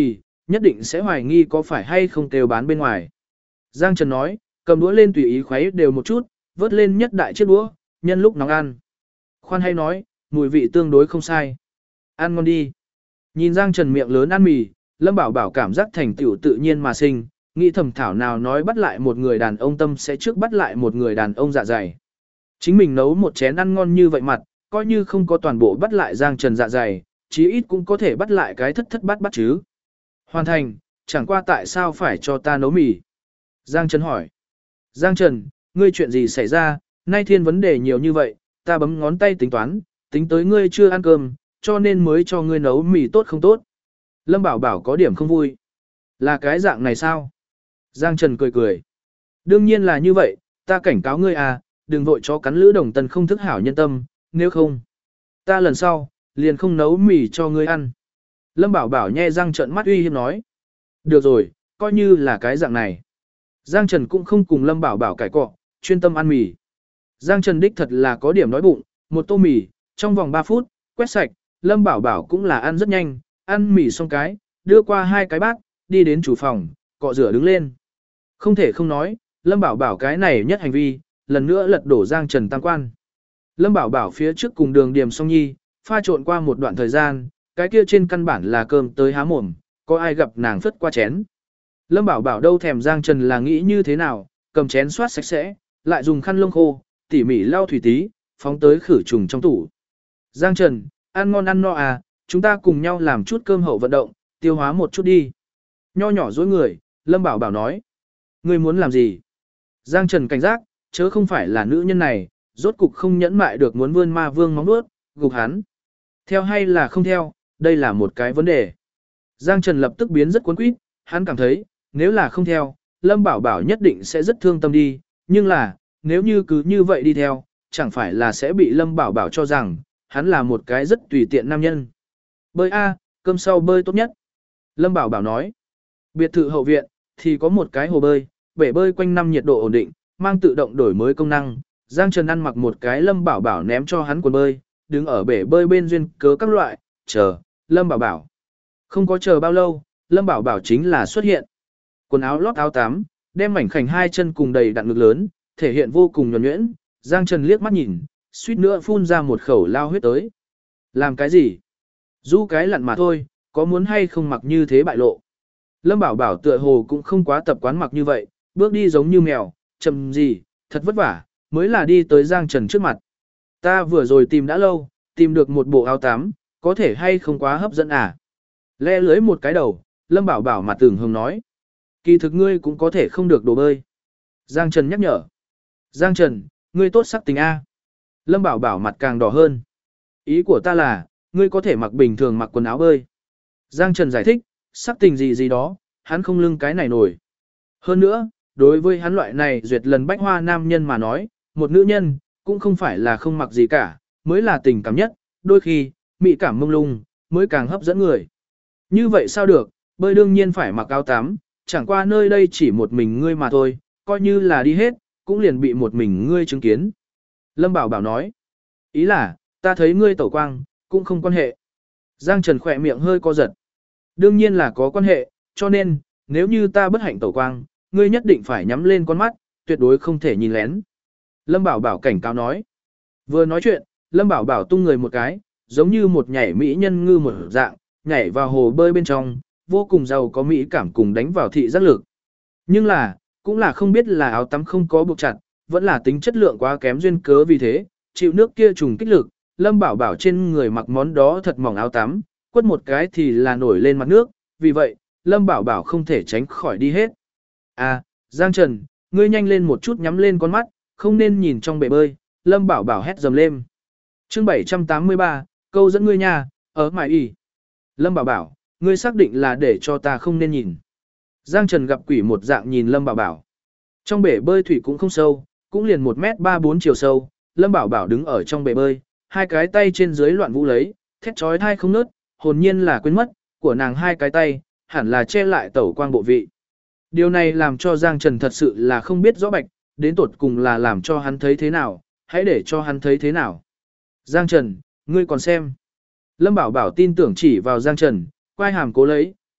nhất định sẽ hoài nghi có phải hay không kêu bán bên ngoài. Giang Trần nói, cầm đũa lên tùy ý khuấy đều một chút, vớt lên nhất đại chiếc đũa, nhân lúc nóng ăn. Khoan hay nói, mùi vị tương đối không sai. Ăn ngon đi. Nhìn Giang Trần miệng lớn ăn mì, Lâm Bảo Bảo cảm giác thành tựu tự nhiên mà sinh, nghĩ thầm thảo nào nói bắt lại một người đàn ông tâm sẽ trước bắt lại một người đàn ông dạ dày. Chính mình nấu một chén ăn ngon như vậy mặt, coi như không có toàn bộ bắt lại Giang Trần dạ dày, chí ít cũng có thể bắt lại cái thất thất bát bát chứ. Hoàn thành, chẳng qua tại sao phải cho ta nấu mì? Giang Trần hỏi. Giang Trần, ngươi chuyện gì xảy ra, nay thiên vấn đề nhiều như vậy, ta bấm ngón tay tính toán, tính tới ngươi chưa ăn cơm, cho nên mới cho ngươi nấu mì tốt không tốt. Lâm Bảo Bảo có điểm không vui. Là cái dạng này sao? Giang Trần cười cười. Đương nhiên là như vậy, ta cảnh cáo ngươi à, đừng vội cho cắn lữ đồng tần không thức hảo nhân tâm, nếu không. Ta lần sau, liền không nấu mì cho ngươi ăn. Lâm Bảo Bảo nhe răng trợn mắt uy hiếp nói. Được rồi, coi như là cái dạng này. Giang Trần cũng không cùng Lâm Bảo Bảo cãi cọ, chuyên tâm ăn mì. Giang Trần đích thật là có điểm đói bụng, một tô mì, trong vòng 3 phút, quét sạch, Lâm Bảo Bảo cũng là ăn rất nhanh, ăn mì xong cái, đưa qua 2 cái bát, đi đến chủ phòng, cọ rửa đứng lên. Không thể không nói, Lâm Bảo Bảo cái này nhất hành vi, lần nữa lật đổ Giang Trần tam quan. Lâm Bảo Bảo phía trước cùng Đường Điềm Song Nhi, pha trộn qua một đoạn thời gian, cái kia trên căn bản là cơm tới há mồm, có ai gặp nàng phất qua chén. Lâm Bảo Bảo đâu thèm Giang Trần là nghĩ như thế nào, cầm chén xoát sạch sẽ, lại dùng khăn lông khô, tỉ mỉ lau thủy tí, phóng tới khử trùng trong tủ. Giang Trần, ăn ngon ăn no à, chúng ta cùng nhau làm chút cơm hậu vận động, tiêu hóa một chút đi. Nho nhỏ dối người, Lâm Bảo Bảo nói. Ngươi muốn làm gì? Giang Trần cảnh giác, chớ không phải là nữ nhân này, rốt cục không nhẫn mại được muốn vươn ma vương móng nuốt, gục hắn. Theo hay là không theo, đây là một cái vấn đề. Giang Trần lập tức biến rất cuốn quýt, hắn cảm thấy, nếu là không theo, Lâm Bảo Bảo nhất định sẽ rất thương tâm đi, nhưng là, nếu như cứ như vậy đi theo, chẳng phải là sẽ bị Lâm Bảo Bảo cho rằng, hắn là một cái rất tùy tiện nam nhân. Bơi a, cơm sau bơi tốt nhất. Lâm Bảo Bảo nói, biệt thự hậu viện, thì có một cái hồ bơi, bể bơi quanh năm nhiệt độ ổn định, mang tự động đổi mới công năng. Giang Trần ăn mặc một cái Lâm Bảo Bảo ném cho hắn quần bơi, đứng ở bể bơi bên duyên cớ các loại, chờ, Lâm Bảo Bảo. Không có chờ bao lâu, Lâm Bảo Bảo chính là xuất hiện. Quần áo lót áo tắm, đem mảnh khảnh hai chân cùng đầy đặn ngực lớn, thể hiện vô cùng nhuần nhuyễn. Giang Trần liếc mắt nhìn, suýt nữa phun ra một khẩu lao huyết tới. Làm cái gì? Du cái lặn mà thôi, có muốn hay không mặc như thế bại lộ. Lâm Bảo Bảo tựa hồ cũng không quá tập quán mặc như vậy, bước đi giống như mèo, chậm gì, thật vất vả, mới là đi tới Giang Trần trước mặt. Ta vừa rồi tìm đã lâu, tìm được một bộ áo tắm, có thể hay không quá hấp dẫn à? Le lưới một cái đầu, Lâm Bảo Bảo mặt tưởng hồng nói. Kỳ thực ngươi cũng có thể không được đồ bơi. Giang Trần nhắc nhở. Giang Trần, ngươi tốt sắc tình A. Lâm Bảo Bảo mặt càng đỏ hơn. Ý của ta là, ngươi có thể mặc bình thường mặc quần áo bơi. Giang Trần giải thích, sắc tình gì gì đó, hắn không lưng cái này nổi. Hơn nữa, đối với hắn loại này duyệt lần bách hoa nam nhân mà nói, một nữ nhân, cũng không phải là không mặc gì cả, mới là tình cảm nhất, đôi khi, mị cảm mông lung, mới càng hấp dẫn người. Như vậy sao được, bơi đương nhiên phải mặc áo tắm, chẳng qua nơi đây chỉ một mình ngươi mà thôi, coi như là đi hết, cũng liền bị một mình ngươi chứng kiến. Lâm Bảo Bảo nói, ý là, ta thấy ngươi tẩu quang, cũng không quan hệ. Giang Trần khỏe miệng hơi co giật. Đương nhiên là có quan hệ, cho nên, nếu như ta bất hạnh tẩu quang, ngươi nhất định phải nhắm lên con mắt, tuyệt đối không thể nhìn lén. Lâm Bảo Bảo cảnh cáo nói. Vừa nói chuyện, Lâm Bảo Bảo tung người một cái, giống như một nhảy mỹ nhân ngư một dạng, nhảy vào hồ bơi bên trong, vô cùng giàu có mỹ cảm cùng đánh vào thị giác lực. Nhưng là, cũng là không biết là áo tắm không có buộc chặt, vẫn là tính chất lượng quá kém duyên cớ vì thế, chịu nước kia trùng kích lực, Lâm Bảo Bảo trên người mặc món đó thật mỏng áo tắm, quất một cái thì là nổi lên mặt nước, vì vậy, Lâm Bảo Bảo không thể tránh khỏi đi hết. À, Giang Trần, ngươi nhanh lên một chút nhắm lên con mắt, không nên nhìn trong bể bơi, Lâm Bảo Bảo hét dầm lên. Chương 783, câu dẫn ngươi nha, ở mải ỉ. Lâm Bảo Bảo, ngươi xác định là để cho ta không nên nhìn. Giang Trần gặp quỷ một dạng nhìn Lâm Bảo Bảo. Trong bể bơi thủy cũng không sâu, cũng liền 1m34 chiều sâu, Lâm Bảo Bảo đứng ở trong bể bơi, hai cái tay trên dưới loạn vũ lấy, thét chói tai không nớt, hồn nhiên là quên mất, của nàng hai cái tay, hẳn là che lại tẩu quang bộ vị. Điều này làm cho Giang Trần thật sự là không biết rõ bạch, đến tột cùng là làm cho hắn thấy thế nào, hãy để cho hắn thấy thế nào. Giang Trần, ngươi còn xem. Lâm Bảo Bảo tin tưởng chỉ vào Giang Trần, quay hàm cố lấy,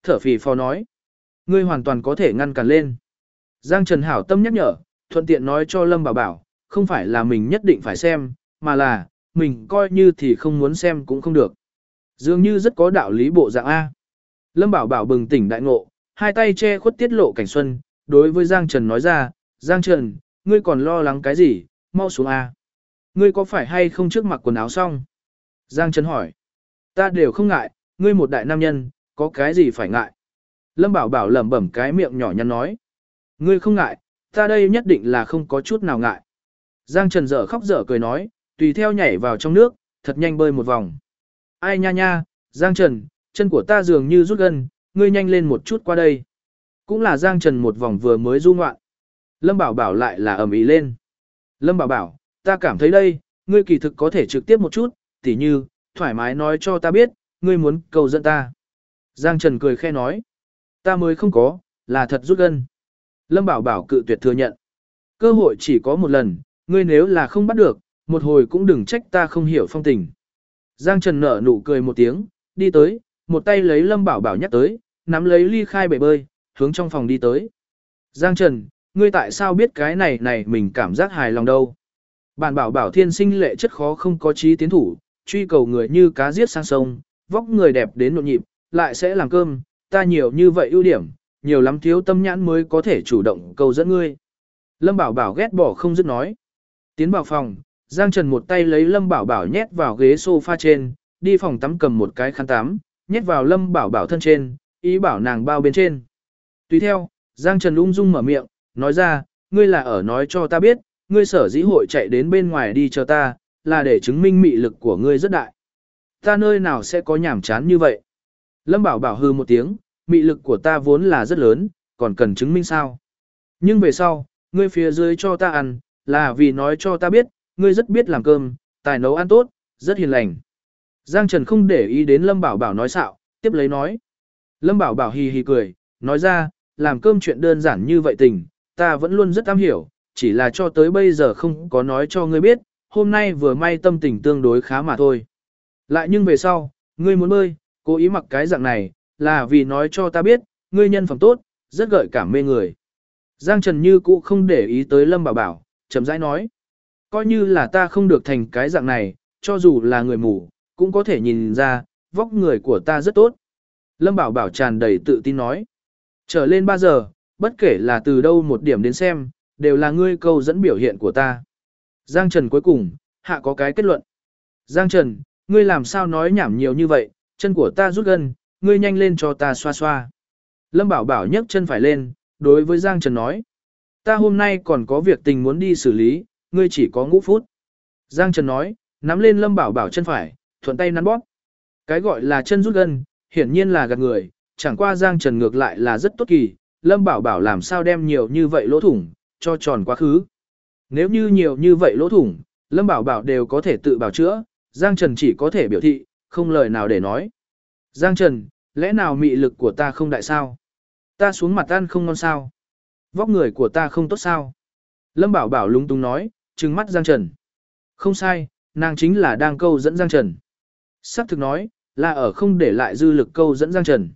thở phì phò nói. Ngươi hoàn toàn có thể ngăn cản lên. Giang Trần hảo tâm nhắc nhở, thuận tiện nói cho Lâm Bảo Bảo, không phải là mình nhất định phải xem, mà là, mình coi như thì không muốn xem cũng không được. Dường như rất có đạo lý bộ dạng A. Lâm Bảo Bảo bừng tỉnh đại ngộ, hai tay che khuất tiết lộ cảnh xuân, đối với Giang Trần nói ra, Giang Trần, ngươi còn lo lắng cái gì, mau xuống A. Ngươi có phải hay không trước mặc quần áo xong? Giang Trần hỏi. Ta đều không ngại, ngươi một đại nam nhân, có cái gì phải ngại? Lâm Bảo Bảo lẩm bẩm cái miệng nhỏ nhắn nói. Ngươi không ngại, ta đây nhất định là không có chút nào ngại. Giang Trần dở khóc dở cười nói, tùy theo nhảy vào trong nước, thật nhanh bơi một vòng. Ai nha nha, Giang Trần, chân của ta dường như rút gân, ngươi nhanh lên một chút qua đây. Cũng là Giang Trần một vòng vừa mới du ngoạn. Lâm Bảo Bảo lại là ầm ĩ lên. Lâm Bảo Bảo, ta cảm thấy đây, ngươi kỳ thực có thể trực tiếp một chút, tỉ như, thoải mái nói cho ta biết, ngươi muốn cầu dẫn ta. Giang Trần cười khe nói, ta mới không có, là thật rút gân. Lâm Bảo Bảo cự tuyệt thừa nhận. Cơ hội chỉ có một lần, ngươi nếu là không bắt được, một hồi cũng đừng trách ta không hiểu phong tình. Giang Trần nở nụ cười một tiếng, đi tới, một tay lấy Lâm Bảo Bảo nhắc tới, nắm lấy ly khai bể bơi, hướng trong phòng đi tới. Giang Trần, ngươi tại sao biết cái này mình cảm giác hài lòng đâu? Bản Bảo Bảo thiên sinh lệ chất khó không có trí tiến thủ, truy cầu người như cá giết sang sông, vóc người đẹp đến nhộn nhịp, lại sẽ làm cơm, ta nhiều như vậy ưu điểm, nhiều lắm thiếu tâm nhãn mới có thể chủ động cầu dẫn ngươi. Lâm Bảo Bảo ghét bỏ không dứt nói. Tiến vào phòng, Giang Trần một tay lấy Lâm Bảo Bảo nhét vào ghế sofa trên, đi phòng tắm cầm một cái khăn tắm, nhét vào Lâm Bảo Bảo thân trên, ý bảo nàng bao bên trên. Tùy theo, Giang Trần ung dung mở miệng, nói ra, ngươi là ở nói cho ta biết, ngươi sở dĩ hội chạy đến bên ngoài đi chờ ta, là để chứng minh mị lực của ngươi rất đại. Ta nơi nào sẽ có nhảm chán như vậy? Lâm Bảo Bảo hư một tiếng, mị lực của ta vốn là rất lớn, còn cần chứng minh sao? Nhưng về sau, ngươi phía dưới cho ta ăn, là vì nói cho ta biết, ngươi rất biết làm cơm, tài nấu ăn tốt, rất hiền lành. Giang Trần không để ý đến Lâm Bảo Bảo nói xạo, tiếp lấy nói. Lâm Bảo Bảo hì hì cười, nói ra, làm cơm chuyện đơn giản như vậy tình, ta vẫn luôn rất am hiểu, chỉ là cho tới bây giờ không có nói cho ngươi biết, hôm nay vừa may tâm tình tương đối khá mà thôi. Lại nhưng về sau, ngươi muốn bơi, cố ý mặc cái dạng này, là vì nói cho ta biết, ngươi nhân phẩm tốt, rất gợi cảm mê người. Giang Trần như cũ không để ý tới Lâm Bảo Bảo, chậm rãi nói. Coi như là ta không được thành cái dạng này, cho dù là người mù, cũng có thể nhìn ra, vóc người của ta rất tốt. Lâm Bảo Bảo tràn đầy tự tin nói. Trở lên 3 giờ, bất kể là từ đâu một điểm đến xem, đều là ngươi câu dẫn biểu hiện của ta. Giang Trần cuối cùng, hạ có cái kết luận. Giang Trần, ngươi làm sao nói nhảm nhiều như vậy, chân của ta rút gân, ngươi nhanh lên cho ta xoa xoa. Lâm Bảo Bảo nhấc chân phải lên, đối với Giang Trần nói. Ta hôm nay còn có việc tình muốn đi xử lý, ngươi chỉ có ngũ phút. Giang Trần nói, nắm lên Lâm Bảo Bảo chân phải, thuận tay nắn bóp. Cái gọi là chân rút gân, hiển nhiên là gạt người, chẳng qua Giang Trần ngược lại là rất tốt kỳ, Lâm Bảo Bảo làm sao đem nhiều như vậy lỗ thủng, cho tròn quá khứ. Nếu như nhiều như vậy lỗ thủng, Lâm Bảo Bảo đều có thể tự bảo chữa, Giang Trần chỉ có thể biểu thị, không lời nào để nói. Giang Trần, lẽ nào mị lực của ta không đại sao? Ta xuống mặt ăn không ngon sao? Vóc người của ta không tốt sao? Lâm Bảo Bảo lúng túng nói, trừng mắt Giang Trần. Không sai, nàng chính là đang câu dẫn Giang Trần. Sắc thực nói, là ở không để lại dư lực câu dẫn Giang Trần.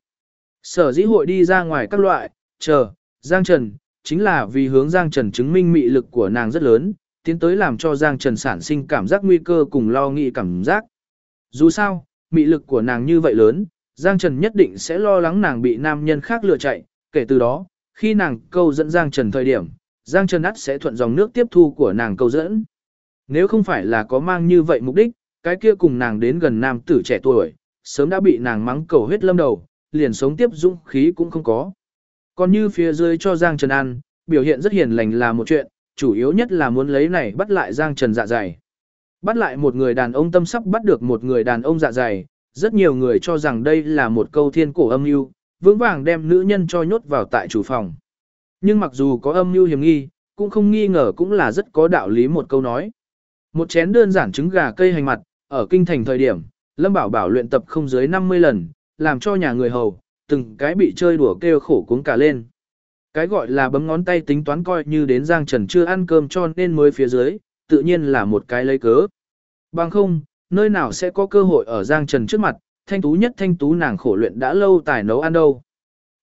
Sở dĩ hội đi ra ngoài các loại, chờ, Giang Trần, chính là vì hướng Giang Trần chứng minh mị lực của nàng rất lớn, tiến tới làm cho Giang Trần sản sinh cảm giác nguy cơ cùng lo nghĩ cảm giác. Dù sao, mị lực của nàng như vậy lớn, Giang Trần nhất định sẽ lo lắng nàng bị nam nhân khác lừa chạy, kể từ đó, khi nàng câu dẫn Giang Trần thời điểm, Giang Trần ắt sẽ thuận dòng nước tiếp thu của nàng câu dẫn. Nếu không phải là có mang như vậy mục đích, cái kia cùng nàng đến gần nam tử trẻ tuổi, sớm đã bị nàng mắng cầu huyết lâm đầu, liền sống tiếp dũng khí cũng không có. Còn như phía dưới cho Giang Trần ăn, biểu hiện rất hiền lành là một chuyện, chủ yếu nhất là muốn lấy này bắt lại Giang Trần dạ dày. Bắt lại một người đàn ông tâm sắp bắt được một người đàn ông dạ dày, rất nhiều người cho rằng đây là một câu thiên cổ âm mưu, vững vàng đem nữ nhân cho nhốt vào tại chủ phòng. Nhưng mặc dù có âm mưu hiểm nghi, cũng không nghi ngờ cũng là rất có đạo lý một câu nói. Một chén đơn giản trứng gà cây hành mặt, ở kinh thành thời điểm, Lâm Bảo Bảo luyện tập không dưới 50 lần, làm cho nhà người hầu, từng cái bị chơi đùa kêu khổ cuống cả lên. Cái gọi là bấm ngón tay tính toán coi như đến Giang Trần chưa ăn cơm cho nên mới phía dưới, tự nhiên là một cái lấy cớ. Bằng không, nơi nào sẽ có cơ hội ở Giang Trần trước mặt, thanh tú nhất thanh tú nàng khổ luyện đã lâu tài nấu ăn đâu.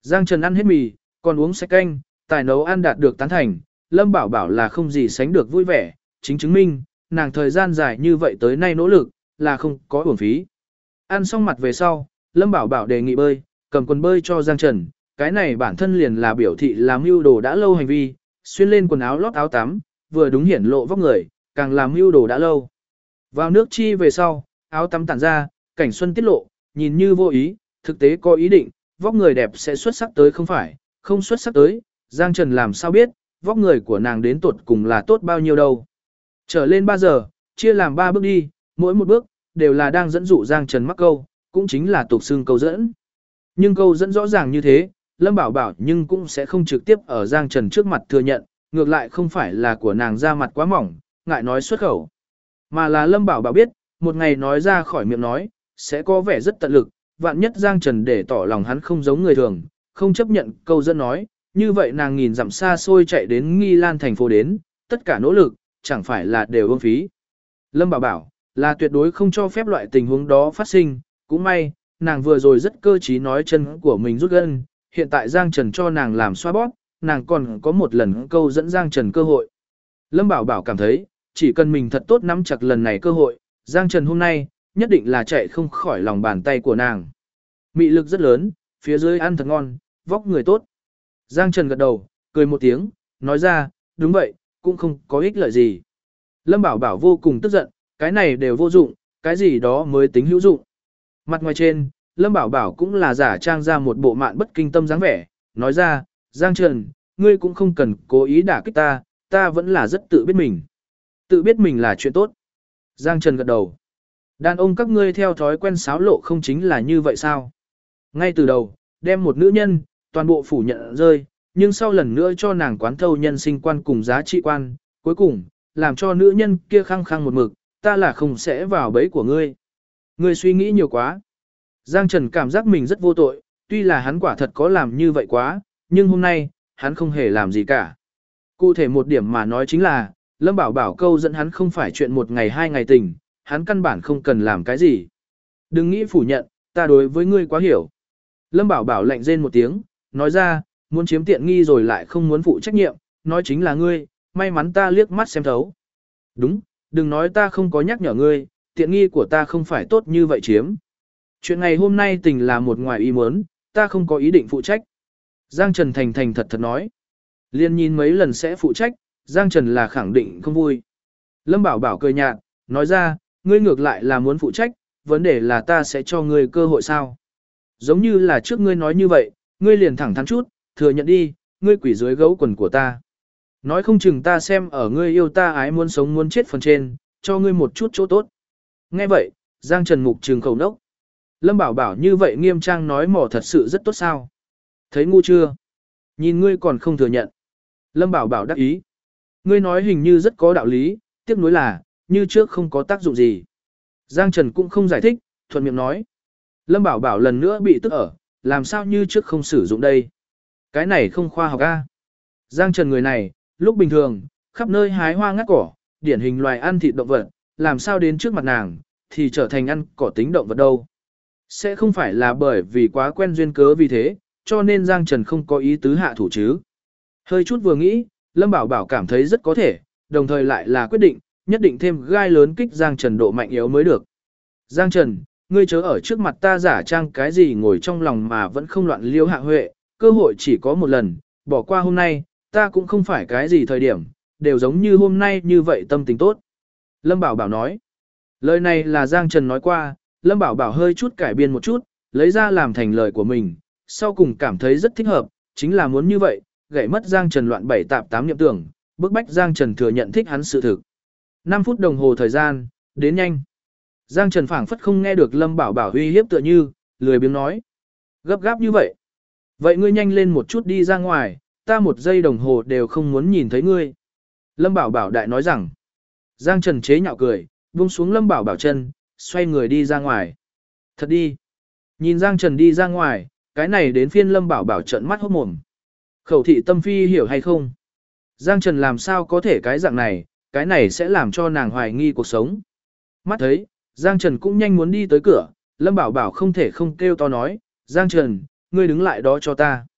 Giang Trần ăn hết mì, còn uống sạch canh, tài nấu ăn đạt được tán thành, Lâm Bảo Bảo là không gì sánh được vui vẻ, chính chứng minh, nàng thời gian dài như vậy tới nay nỗ lực, là không có uổng phí. Ăn xong mặt về sau, Lâm Bảo Bảo đề nghị bơi, cầm quần bơi cho Giang Trần, cái này bản thân liền là biểu thị làm mưu đồ đã lâu hành vi, xuyên lên quần áo lót áo tắm, vừa đúng hiển lộ vóc người, càng làm mưu đồ đã lâu. Vào nước chi về sau, áo tắm tản ra, cảnh xuân tiết lộ, nhìn như vô ý, thực tế có ý định, vóc người đẹp sẽ xuất sắc tới không phải, không xuất sắc tới, Giang Trần làm sao biết, vóc người của nàng đến tuột cùng là tốt bao nhiêu đâu. Trở lên 3 giờ, chia làm 3 bước đi, mỗi một bước, đều là đang dẫn dụ Giang Trần mắc câu, cũng chính là tục xưng câu dẫn. Nhưng câu dẫn rõ ràng như thế, Lâm Bảo Bảo nhưng cũng sẽ không trực tiếp ở Giang Trần trước mặt thừa nhận, ngược lại không phải là của nàng ra mặt quá mỏng, ngại nói xuất khẩu. Mà là Lâm Bảo Bảo biết, một ngày nói ra khỏi miệng nói, sẽ có vẻ rất tận lực, vạn nhất Giang Trần để tỏ lòng hắn không giống người thường, không chấp nhận câu dẫn nói, như vậy nàng nghìn dặm xa xôi chạy đến Nghi Lan thành phố đến, tất cả nỗ lực, chẳng phải là đều uổng phí. Lâm Bảo Bảo, là tuyệt đối không cho phép loại tình huống đó phát sinh, cũng may, nàng vừa rồi rất cơ trí nói chân của mình rút gân, hiện tại Giang Trần cho nàng làm xoa bóp, nàng còn có một lần câu dẫn Giang Trần cơ hội. Lâm Bảo Bảo cảm thấy, chỉ cần mình thật tốt nắm chặt lần này cơ hội, Giang Trần hôm nay, nhất định là chạy không khỏi lòng bàn tay của nàng. Mị lực rất lớn, phía dưới ăn thật ngon, vóc người tốt. Giang Trần gật đầu, cười một tiếng, nói ra, đúng vậy, cũng không có ích lợi gì. Lâm Bảo Bảo vô cùng tức giận, cái này đều vô dụng, cái gì đó mới tính hữu dụng. Mặt ngoài trên, Lâm Bảo Bảo cũng là giả trang ra một bộ mạn bất kinh tâm dáng vẻ, nói ra, Giang Trần, ngươi cũng không cần cố ý đả kích ta, ta vẫn là rất tự biết mình. Tự biết mình là chuyện tốt. Giang Trần gật đầu. Đàn ông các ngươi theo thói quen xáo lộ không chính là như vậy sao? Ngay từ đầu, đem một nữ nhân, toàn bộ phủ nhận rơi, nhưng sau lần nữa cho nàng quán thâu nhân sinh quan cùng giá trị quan, cuối cùng, làm cho nữ nhân kia khăng khăng một mực, ta là không sẽ vào bẫy của ngươi. Ngươi suy nghĩ nhiều quá. Giang Trần cảm giác mình rất vô tội, tuy là hắn quả thật có làm như vậy quá, nhưng hôm nay, hắn không hề làm gì cả. Cụ thể một điểm mà nói chính là, Lâm Bảo Bảo câu dẫn hắn không phải chuyện một ngày hai ngày tình, hắn căn bản không cần làm cái gì. Đừng nghĩ phủ nhận, ta đối với ngươi quá hiểu. Lâm Bảo Bảo lạnh rên một tiếng, nói ra, muốn chiếm tiện nghi rồi lại không muốn phụ trách nhiệm, nói chính là ngươi, may mắn ta liếc mắt xem thấu. Đúng, đừng nói ta không có nhắc nhở ngươi, tiện nghi của ta không phải tốt như vậy chiếm. Chuyện ngày hôm nay tình là một ngoài ý muốn, ta không có ý định phụ trách. Giang Trần thành thành thật thật nói. Liên nhìn mấy lần sẽ phụ trách, Giang Trần là khẳng định không vui. Lâm Bảo Bảo cười nhạt, nói ra, ngươi ngược lại là muốn phụ trách, vấn đề là ta sẽ cho ngươi cơ hội sao. Giống như là trước ngươi nói như vậy, ngươi liền thẳng thắn chút, thừa nhận đi, ngươi quỷ dưới gấu quần của ta. Nói không chừng ta xem ở ngươi yêu ta ái muốn sống muốn chết phần trên, cho ngươi một chút chỗ tốt. Nghe vậy, Giang Trần mục trường khẩu nốc. Lâm Bảo Bảo như vậy nghiêm trang nói mỏ thật sự rất tốt sao. Thấy ngu chưa? Nhìn ngươi còn không thừa nhận. Lâm Bảo Bảo đắc ý. Ngươi nói hình như rất có đạo lý, tiếc nuối là, như trước không có tác dụng gì. Giang Trần cũng không giải thích, thuận miệng nói. Lâm Bảo Bảo lần nữa bị tức ở, làm sao như trước không sử dụng đây. Cái này không khoa học a. Giang Trần người này, lúc bình thường, khắp nơi hái hoa ngắt cỏ, điển hình loài ăn thịt động vật, làm sao đến trước mặt nàng, thì trở thành ăn cỏ tính động vật đâu. Sẽ không phải là bởi vì quá quen duyên cớ vì thế, cho nên Giang Trần không có ý tứ hạ thủ chứ. Hơi chút vừa nghĩ, Lâm Bảo Bảo cảm thấy rất có thể, đồng thời lại là quyết định, nhất định thêm gai lớn kích Giang Trần độ mạnh yếu mới được. Giang Trần, ngươi chớ ở trước mặt ta giả trang cái gì ngồi trong lòng mà vẫn không loạn liêu hạ huệ, cơ hội chỉ có một lần, bỏ qua hôm nay, ta cũng không phải cái gì thời điểm, đều giống như hôm nay như vậy tâm tình tốt. Lâm Bảo Bảo nói, lời này là Giang Trần nói qua, Lâm Bảo Bảo hơi chút cải biên một chút, lấy ra làm thành lời của mình, sau cùng cảm thấy rất thích hợp, chính là muốn như vậy, gãy mất Giang Trần loạn bảy tạp tám niệm tưởng, bức bách Giang Trần thừa nhận thích hắn sự thực. 5 phút đồng hồ thời gian, đến nhanh. Giang Trần phảng phất không nghe được Lâm Bảo Bảo uy hiếp tựa như, lười biếng nói. Gấp gáp như vậy. Vậy ngươi nhanh lên một chút đi ra ngoài, ta 1 giây đồng hồ đều không muốn nhìn thấy ngươi. Lâm Bảo Bảo đại nói rằng. Giang Trần chế nhạo cười, buông xuống Lâm Bảo Bảo chân, xoay người đi ra ngoài. Thật đi. Nhìn Giang Trần đi ra ngoài, cái này đến phiên Lâm Bảo Bảo trợn mắt hốt mồm. Khẩu thị tâm phi hiểu hay không? Giang Trần làm sao có thể cái dạng này, cái này sẽ làm cho nàng hoài nghi cuộc sống. Mắt thấy, Giang Trần cũng nhanh muốn đi tới cửa, Lâm Bảo Bảo không thể không kêu to nói, Giang Trần, ngươi đứng lại đó cho ta.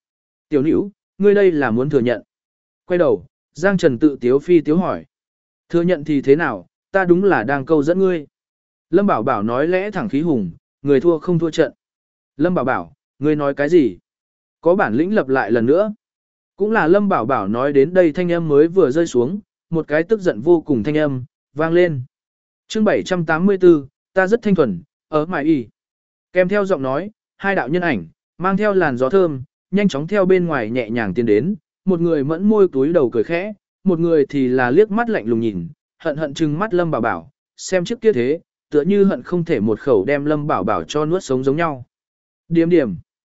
Tiểu Nữu, ngươi đây là muốn thừa nhận. Quay đầu, Giang Trần tự tiếu phi tiếu hỏi. Thừa nhận thì thế nào, ta đúng là đang câu dẫn ngươi. Lâm Bảo Bảo nói lẽ thẳng khí hùng, người thua không thua trận. Lâm Bảo Bảo, ngươi nói cái gì? Có bản lĩnh lập lại lần nữa. Cũng là Lâm Bảo Bảo nói đến đây thanh âm mới vừa rơi xuống, một cái tức giận vô cùng thanh âm, vang lên. Chương 784, ta rất thanh thuần, ở mại y. Kèm theo giọng nói, hai đạo nhân ảnh, mang theo làn gió thơm, nhanh chóng theo bên ngoài nhẹ nhàng tiến đến, một người mẫn môi túi đầu cười khẽ, một người thì là liếc mắt lạnh lùng nhìn, hận hận trừng mắt Lâm Bảo Bảo, xem trước kia thế, tựa như hận không thể một khẩu đem Lâm Bảo Bảo cho nuốt sống giống nhau. Điềm điểm.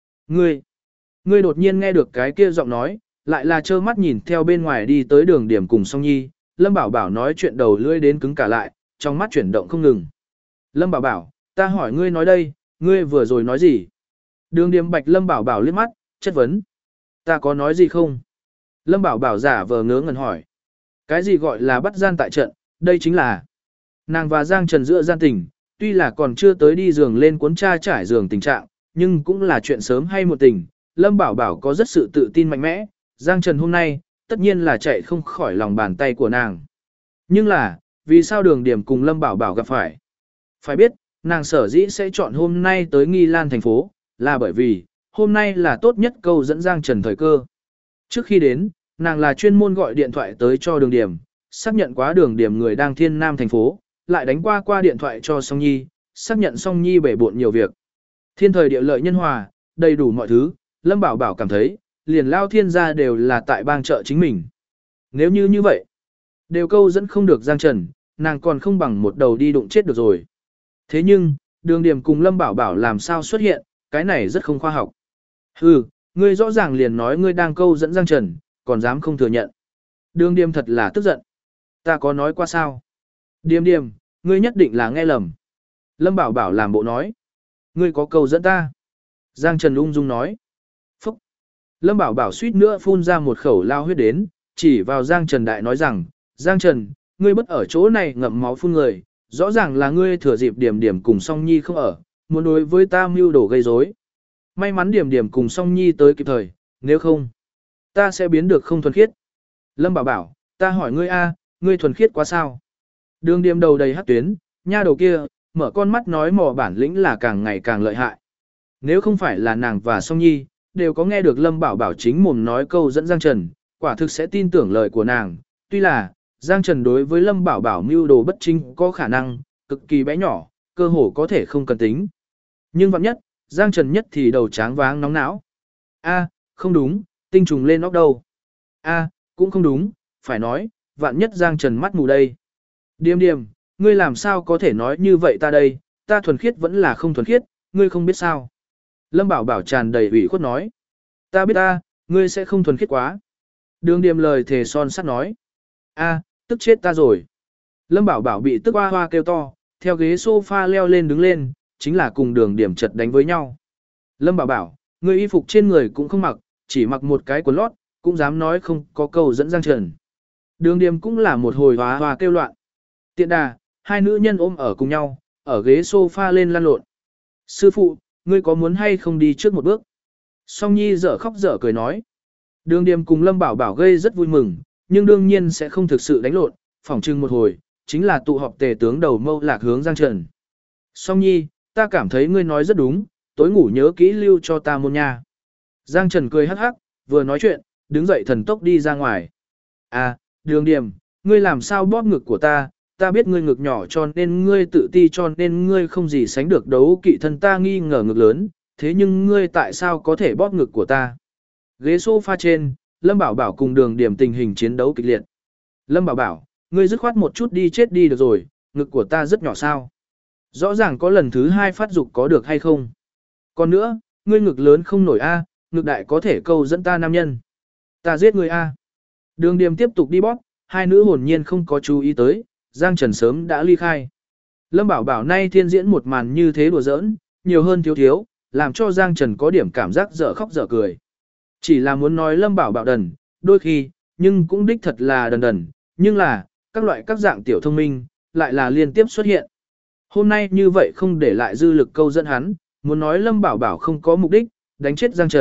Ngươi đột nhiên nghe được cái kia giọng nói, lại là trơ mắt nhìn theo bên ngoài đi tới Đường Điểm cùng Song Nhi, Lâm Bảo Bảo nói chuyện đầu lưỡi đến cứng cả lại, trong mắt chuyển động không ngừng. Lâm Bảo Bảo, ta hỏi ngươi nói đây, ngươi vừa rồi nói gì? Đường Điểm bạch Lâm Bảo Bảo liếc mắt, chất vấn. Ta có nói gì không? Lâm Bảo Bảo giả vờ ngớ ngẩn hỏi. Cái gì gọi là bắt gian tại trận, đây chính là nàng và Giang Trần giữa gian tình, tuy là còn chưa tới đi giường lên cuốn tra trải giường tình trạng, nhưng cũng là chuyện sớm hay một tình. Lâm Bảo Bảo có rất sự tự tin mạnh mẽ, Giang Trần hôm nay, tất nhiên là chạy không khỏi lòng bàn tay của nàng. Nhưng là, vì sao Đường Điểm cùng Lâm Bảo Bảo gặp phải? Phải biết, nàng sở dĩ sẽ chọn hôm nay tới Nghi Lan thành phố, là bởi vì, hôm nay là tốt nhất câu dẫn Giang Trần thời cơ. Trước khi đến, nàng là chuyên môn gọi điện thoại tới cho Đường Điểm, xác nhận quá Đường Điểm người đang Thiên Nam thành phố, lại đánh qua điện thoại cho Song Nhi, xác nhận Song Nhi bể bộn nhiều việc. Thiên thời địa lợi nhân hòa, đầy đủ mọi thứ, Lâm Bảo Bảo cảm thấy, liền lao thiên gia đều là tại bang chợ chính mình. Nếu như vậy, đều câu dẫn không được Giang Trần, nàng còn không bằng một đầu đi đụng chết được rồi. Thế nhưng, Đường Điểm cùng Lâm Bảo Bảo làm sao xuất hiện, cái này rất không khoa học. Hừ, ngươi rõ ràng liền nói ngươi đang câu dẫn Giang Trần, còn dám không thừa nhận. Đường Điểm thật là tức giận. Ta có nói qua sao? Điểm, ngươi nhất định là nghe lầm. Lâm Bảo Bảo làm bộ nói. Ngươi có câu dẫn ta. Giang Trần ung dung nói. Phúc. Lâm Bảo Bảo suýt nữa phun ra một khẩu lao huyết đến, chỉ vào Giang Trần đại nói rằng, Giang Trần, ngươi bất ở chỗ này ngậm máu phun người, rõ ràng là ngươi thừa dịp Điểm cùng Song Nhi không ở, muốn đối với ta mưu đồ gây rối. May mắn Điểm cùng Song Nhi tới kịp thời, nếu không, ta sẽ biến được không thuần khiết. Lâm Bảo Bảo, ta hỏi ngươi a, ngươi thuần khiết quá sao? Đường Điểm đầu đầy hắc tuyến, nha đầu kia, mở con mắt nói mò bản lĩnh là càng ngày càng lợi hại. Nếu không phải là nàng và Song Nhi, đều có nghe được Lâm Bảo Bảo chính mồm nói câu dẫn Giang Trần, quả thực sẽ tin tưởng lời của nàng. Tuy là, Giang Trần đối với Lâm Bảo Bảo mưu đồ bất chính có khả năng, cực kỳ bé nhỏ, cơ hồ có thể không cần tính. Nhưng vạn nhất, Giang Trần nhất thì đầu tráng váng nóng não. A, không đúng, tinh trùng lên óc đâu. A, cũng không đúng, phải nói, vạn nhất Giang Trần mắt mù đây. Điềm, ngươi làm sao có thể nói như vậy ta đây, ta thuần khiết vẫn là không thuần khiết, ngươi không biết sao. Lâm Bảo Bảo tràn đầy ủy khuất nói. Ta biết ta, ngươi sẽ không thuần khiết quá. Đường Điềm lời thề son sắt nói. A, tức chết ta rồi. Lâm Bảo Bảo bị tức hoa hoa kêu to, theo ghế sofa leo lên đứng lên, chính là cùng Đường Điềm chật đánh với nhau. Lâm Bảo Bảo, ngươi y phục trên người cũng không mặc, chỉ mặc một cái quần lót, cũng dám nói không có câu dẫn Giang Trần. Đường Điềm cũng là một hồi hoa hoa kêu loạn. Tiện đà, hai nữ nhân ôm ở cùng nhau, ở ghế sofa lên lăn lộn. Sư phụ, ngươi có muốn hay không đi trước một bước? Song Nhi dở khóc dở cười nói. Đường Điềm cùng Lâm Bảo Bảo gây rất vui mừng, nhưng đương nhiên sẽ không thực sự đánh lộn, phỏng chừng một hồi, chính là tụ họp tề tướng đầu mâu lạc hướng Giang Trần. Song Nhi, ta cảm thấy ngươi nói rất đúng, tối ngủ nhớ kỹ lưu cho ta môn nha. Giang Trần cười hắc hắc, vừa nói chuyện, đứng dậy thần tốc đi ra ngoài. À, Đường Điềm, ngươi làm sao bóp ngực của ta biết ngươi ngực nhỏ cho nên ngươi tự ti cho nên ngươi không gì sánh được đấu kỵ thân ta nghi ngờ ngực lớn, thế nhưng ngươi tại sao có thể bóp ngực của ta? Ghế sofa trên, Lâm Bảo Bảo cùng Đường Điểm tình hình chiến đấu kịch liệt. Lâm Bảo Bảo, ngươi dứt khoát một chút đi chết đi được rồi, ngực của ta rất nhỏ sao? Rõ ràng có lần thứ hai phát dục có được hay không? Còn nữa, ngươi ngực lớn không nổi a, ngực đại có thể câu dẫn ta nam nhân. Ta giết ngươi a. Đường Điểm tiếp tục đi bóp, hai nữ hồn nhiên không có chú ý tới, Giang Trần sớm đã ly khai. Lâm Bảo Bảo nay thiên diễn một màn như thế đùa giỡn, nhiều hơn thiếu, làm cho Giang Trần có điểm cảm giác dở khóc dở cười. Chỉ là muốn nói Lâm Bảo Bảo đần, đôi khi, nhưng cũng đích thật là đần, nhưng là, các dạng tiểu thông minh, lại là liên tiếp xuất hiện. Hôm nay như vậy không để lại dư lực câu dẫn hắn, muốn nói Lâm Bảo Bảo không có mục đích, đánh chết Giang Trần,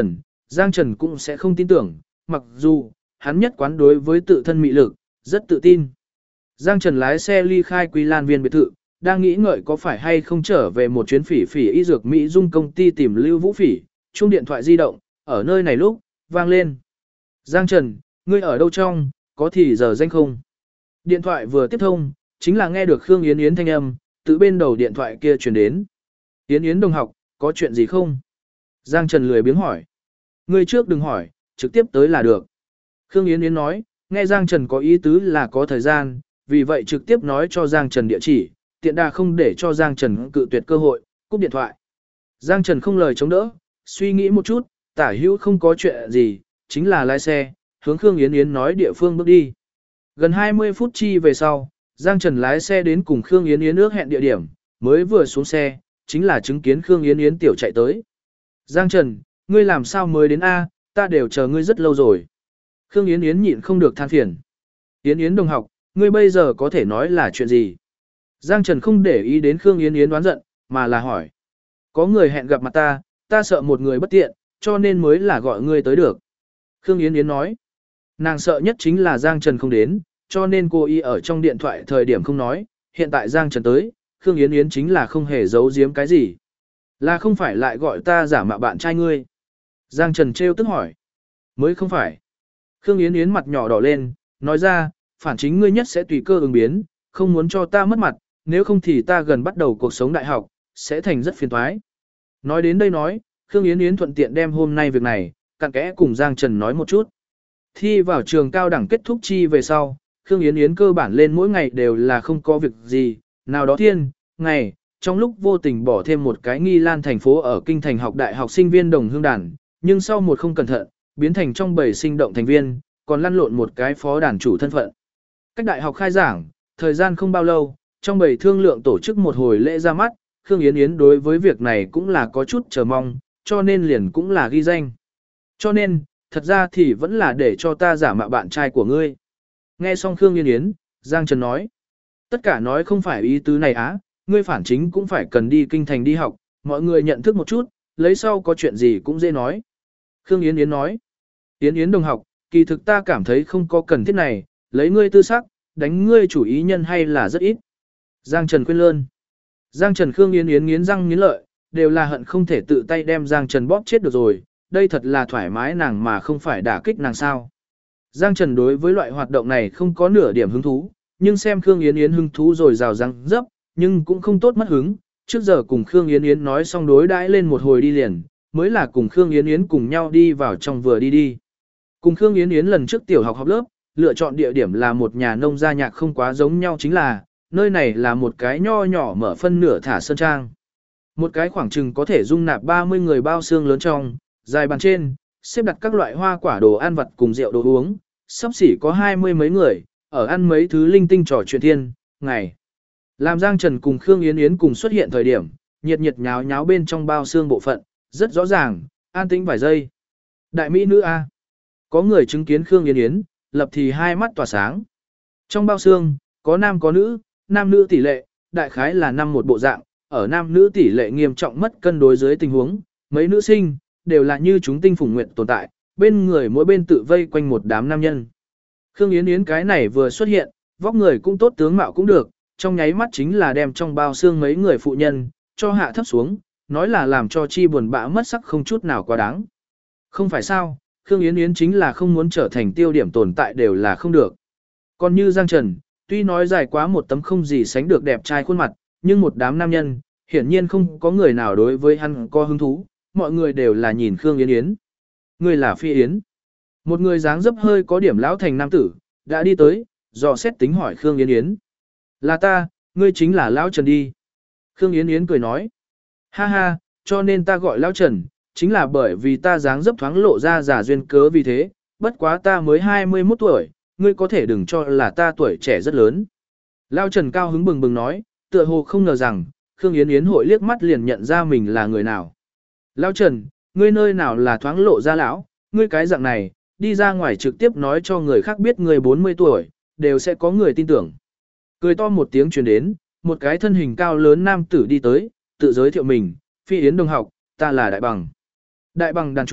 Giang Trần cũng sẽ không tin tưởng, mặc dù, hắn nhất quán đối với tự thân mị lực, rất tự tin. Giang Trần lái xe ly khai Quý Lan Viên biệt thự, đang nghĩ ngợi có phải hay không trở về một chuyến phỉ phỉ y dược Mỹ Dung công ty tìm Lưu Vũ Phỉ, chuông điện thoại di động, ở nơi này lúc, vang lên. Giang Trần, ngươi ở đâu trong, có thì giờ danh không? Điện thoại vừa tiếp thông, chính là nghe được Khương Yến Yến thanh âm, từ bên đầu điện thoại kia truyền đến. Yến Yến đồng học, có chuyện gì không? Giang Trần lười biếng hỏi. Ngươi trước đừng hỏi, trực tiếp tới là được. Khương Yến Yến nói, nghe Giang Trần có ý tứ là có thời gian, vì vậy trực tiếp nói cho Giang Trần địa chỉ, tiện đà không để cho Giang Trần cự tuyệt cơ hội, cúp điện thoại. Giang Trần không lời chống đỡ, suy nghĩ một chút, tả hữu không có chuyện gì, chính là lái xe, hướng Khương Yến Yến nói địa phương bước đi. Gần 20 phút chi về sau, Giang Trần lái xe đến cùng Khương Yến Yến ước hẹn địa điểm, mới vừa xuống xe, chính là chứng kiến Khương Yến Yến tiểu chạy tới. Giang Trần, ngươi làm sao mới đến A, ta đều chờ ngươi rất lâu rồi. Khương Yến Yến nhịn không được than phiền. Yến Yến đồng học, ngươi bây giờ có thể nói là chuyện gì? Giang Trần không để ý đến Khương Yến Yến đoán giận, mà là hỏi. Có người hẹn gặp mặt ta sợ một người bất tiện, cho nên mới là gọi ngươi tới được. Khương Yến Yến nói. Nàng sợ nhất chính là Giang Trần không đến, cho nên cô y ở trong điện thoại thời điểm không nói, hiện tại Giang Trần tới, Khương Yến Yến chính là không hề giấu giếm cái gì. Là không phải lại gọi ta giả mạo bạn trai ngươi? Giang Trần trêu tức hỏi. Mới không phải. Khương Yến Yến mặt nhỏ đỏ lên, nói ra, phản chính ngươi nhất sẽ tùy cơ ứng biến, không muốn cho ta mất mặt, nếu không thì ta gần bắt đầu cuộc sống đại học, sẽ thành rất phiền toái. Nói đến đây nói, Khương Yến Yến thuận tiện đem hôm nay việc này, cặn kẽ cùng Giang Trần nói một chút. Thi vào trường cao đẳng kết thúc chi về sau, Khương Yến Yến cơ bản lên mỗi ngày đều là không có việc gì, nào đó thiên, ngày, trong lúc vô tình bỏ thêm một cái Nghi Lan thành phố ở kinh thành học đại học sinh viên đồng hương đàn, nhưng sau một không cẩn thận, biến thành trong bầy sinh động thành viên, còn lăn lộn một cái phó đàn chủ thân phận. Cách đại học khai giảng, thời gian không bao lâu, trong bầy thương lượng tổ chức một hồi lễ ra mắt, Khương Yến Yến đối với việc này cũng là có chút chờ mong, cho nên liền cũng là ghi danh. Cho nên, thật ra thì vẫn là để cho ta giả mạo bạn trai của ngươi. Nghe xong Khương Yến Yến, Giang Trần nói. Tất cả nói không phải ý tứ này á, ngươi phản chính cũng phải cần đi kinh thành đi học, mọi người nhận thức một chút, lấy sau có chuyện gì cũng dễ nói. Khương Yến Yến nói. Yến Yến đồng học, kỳ thực ta cảm thấy không có cần thiết này, lấy ngươi tư sắc, đánh ngươi chủ ý nhân hay là rất ít. Giang Trần khuyên lơn. Giang Trần Khương Yến Yến nghiến răng nghiến lợi, đều là hận không thể tự tay đem Giang Trần bóp chết được rồi, đây thật là thoải mái nàng mà không phải đả kích nàng sao. Giang Trần đối với loại hoạt động này không có nửa điểm hứng thú, nhưng xem Khương Yến Yến hứng thú rồi rào răng dấp, nhưng cũng không tốt mất hứng, trước giờ cùng Khương Yến Yến nói xong đối đãi lên một hồi đi liền, mới là cùng Khương Yến Yến cùng nhau đi vào trong vừa đi. Cùng Khương Yến Yến lần trước tiểu học học lớp, lựa chọn địa điểm là một nhà nông gia nhạc không quá giống nhau chính là, nơi này là một cái nho nhỏ mở phân nửa thả sơn trang. Một cái khoảng chừng có thể dung nạp 30 người bao xương lớn trong, dài bàn trên, xếp đặt các loại hoa quả đồ ăn vặt cùng rượu đồ uống, sắp xỉ có 20 mấy người, ở ăn mấy thứ linh tinh trò chuyện thiên, ngày. Làm Giang Trần cùng Khương Yến Yến cùng xuất hiện thời điểm, nhiệt nhiệt nháo nháo bên trong bao xương bộ phận, rất rõ ràng, an tĩnh vài giây. Đại mỹ nữ A. Có người chứng kiến Khương Yến Yến, lập thì hai mắt tỏa sáng. Trong bao xương, có nam có nữ, nam nữ tỷ lệ, đại khái là năm một bộ dạng, ở nam nữ tỷ lệ nghiêm trọng mất cân đối dưới tình huống, mấy nữ sinh, đều là như chúng tinh phùng nguyện tồn tại, bên người mỗi bên tự vây quanh một đám nam nhân. Khương Yến Yến cái này vừa xuất hiện, vóc người cũng tốt tướng mạo cũng được, trong nháy mắt chính là đem trong bao xương mấy người phụ nhân, cho hạ thấp xuống, nói là làm cho chi buồn bã mất sắc không chút nào quá đáng. Không phải sao, Khương Yến Yến chính là không muốn trở thành tiêu điểm tồn tại đều là không được. Còn như Giang Trần, tuy nói dài quá một tấm không gì sánh được đẹp trai khuôn mặt, nhưng một đám nam nhân, hiển nhiên không có người nào đối với hắn có hứng thú, mọi người đều là nhìn Khương Yến Yến. Người là Phi Yến. Một người dáng dấp hơi có điểm lão thành nam tử, đã đi tới, dò xét tính hỏi Khương Yến Yến. Là ta, ngươi chính là lão Trần đi. Khương Yến Yến cười nói. Ha ha, cho nên ta gọi lão Trần, chính là bởi vì ta dáng dấp thoáng lộ ra giả duyên cớ vì thế, bất quá ta mới 21 tuổi, ngươi có thể đừng cho là ta tuổi trẻ rất lớn. Lão Trần cao hứng bừng bừng nói, tựa hồ không ngờ rằng, Khương Yến Yến hội liếc mắt liền nhận ra mình là người nào. Lão Trần, ngươi nơi nào là thoáng lộ ra lão, ngươi cái dạng này, đi ra ngoài trực tiếp nói cho người khác biết ngươi 40 tuổi, đều sẽ có người tin tưởng. Cười to một tiếng truyền đến, một cái thân hình cao lớn nam tử đi tới, tự giới thiệu mình, Phi Yến đồng học, ta là Đại Bằng. Đại Bằng đàn chủ,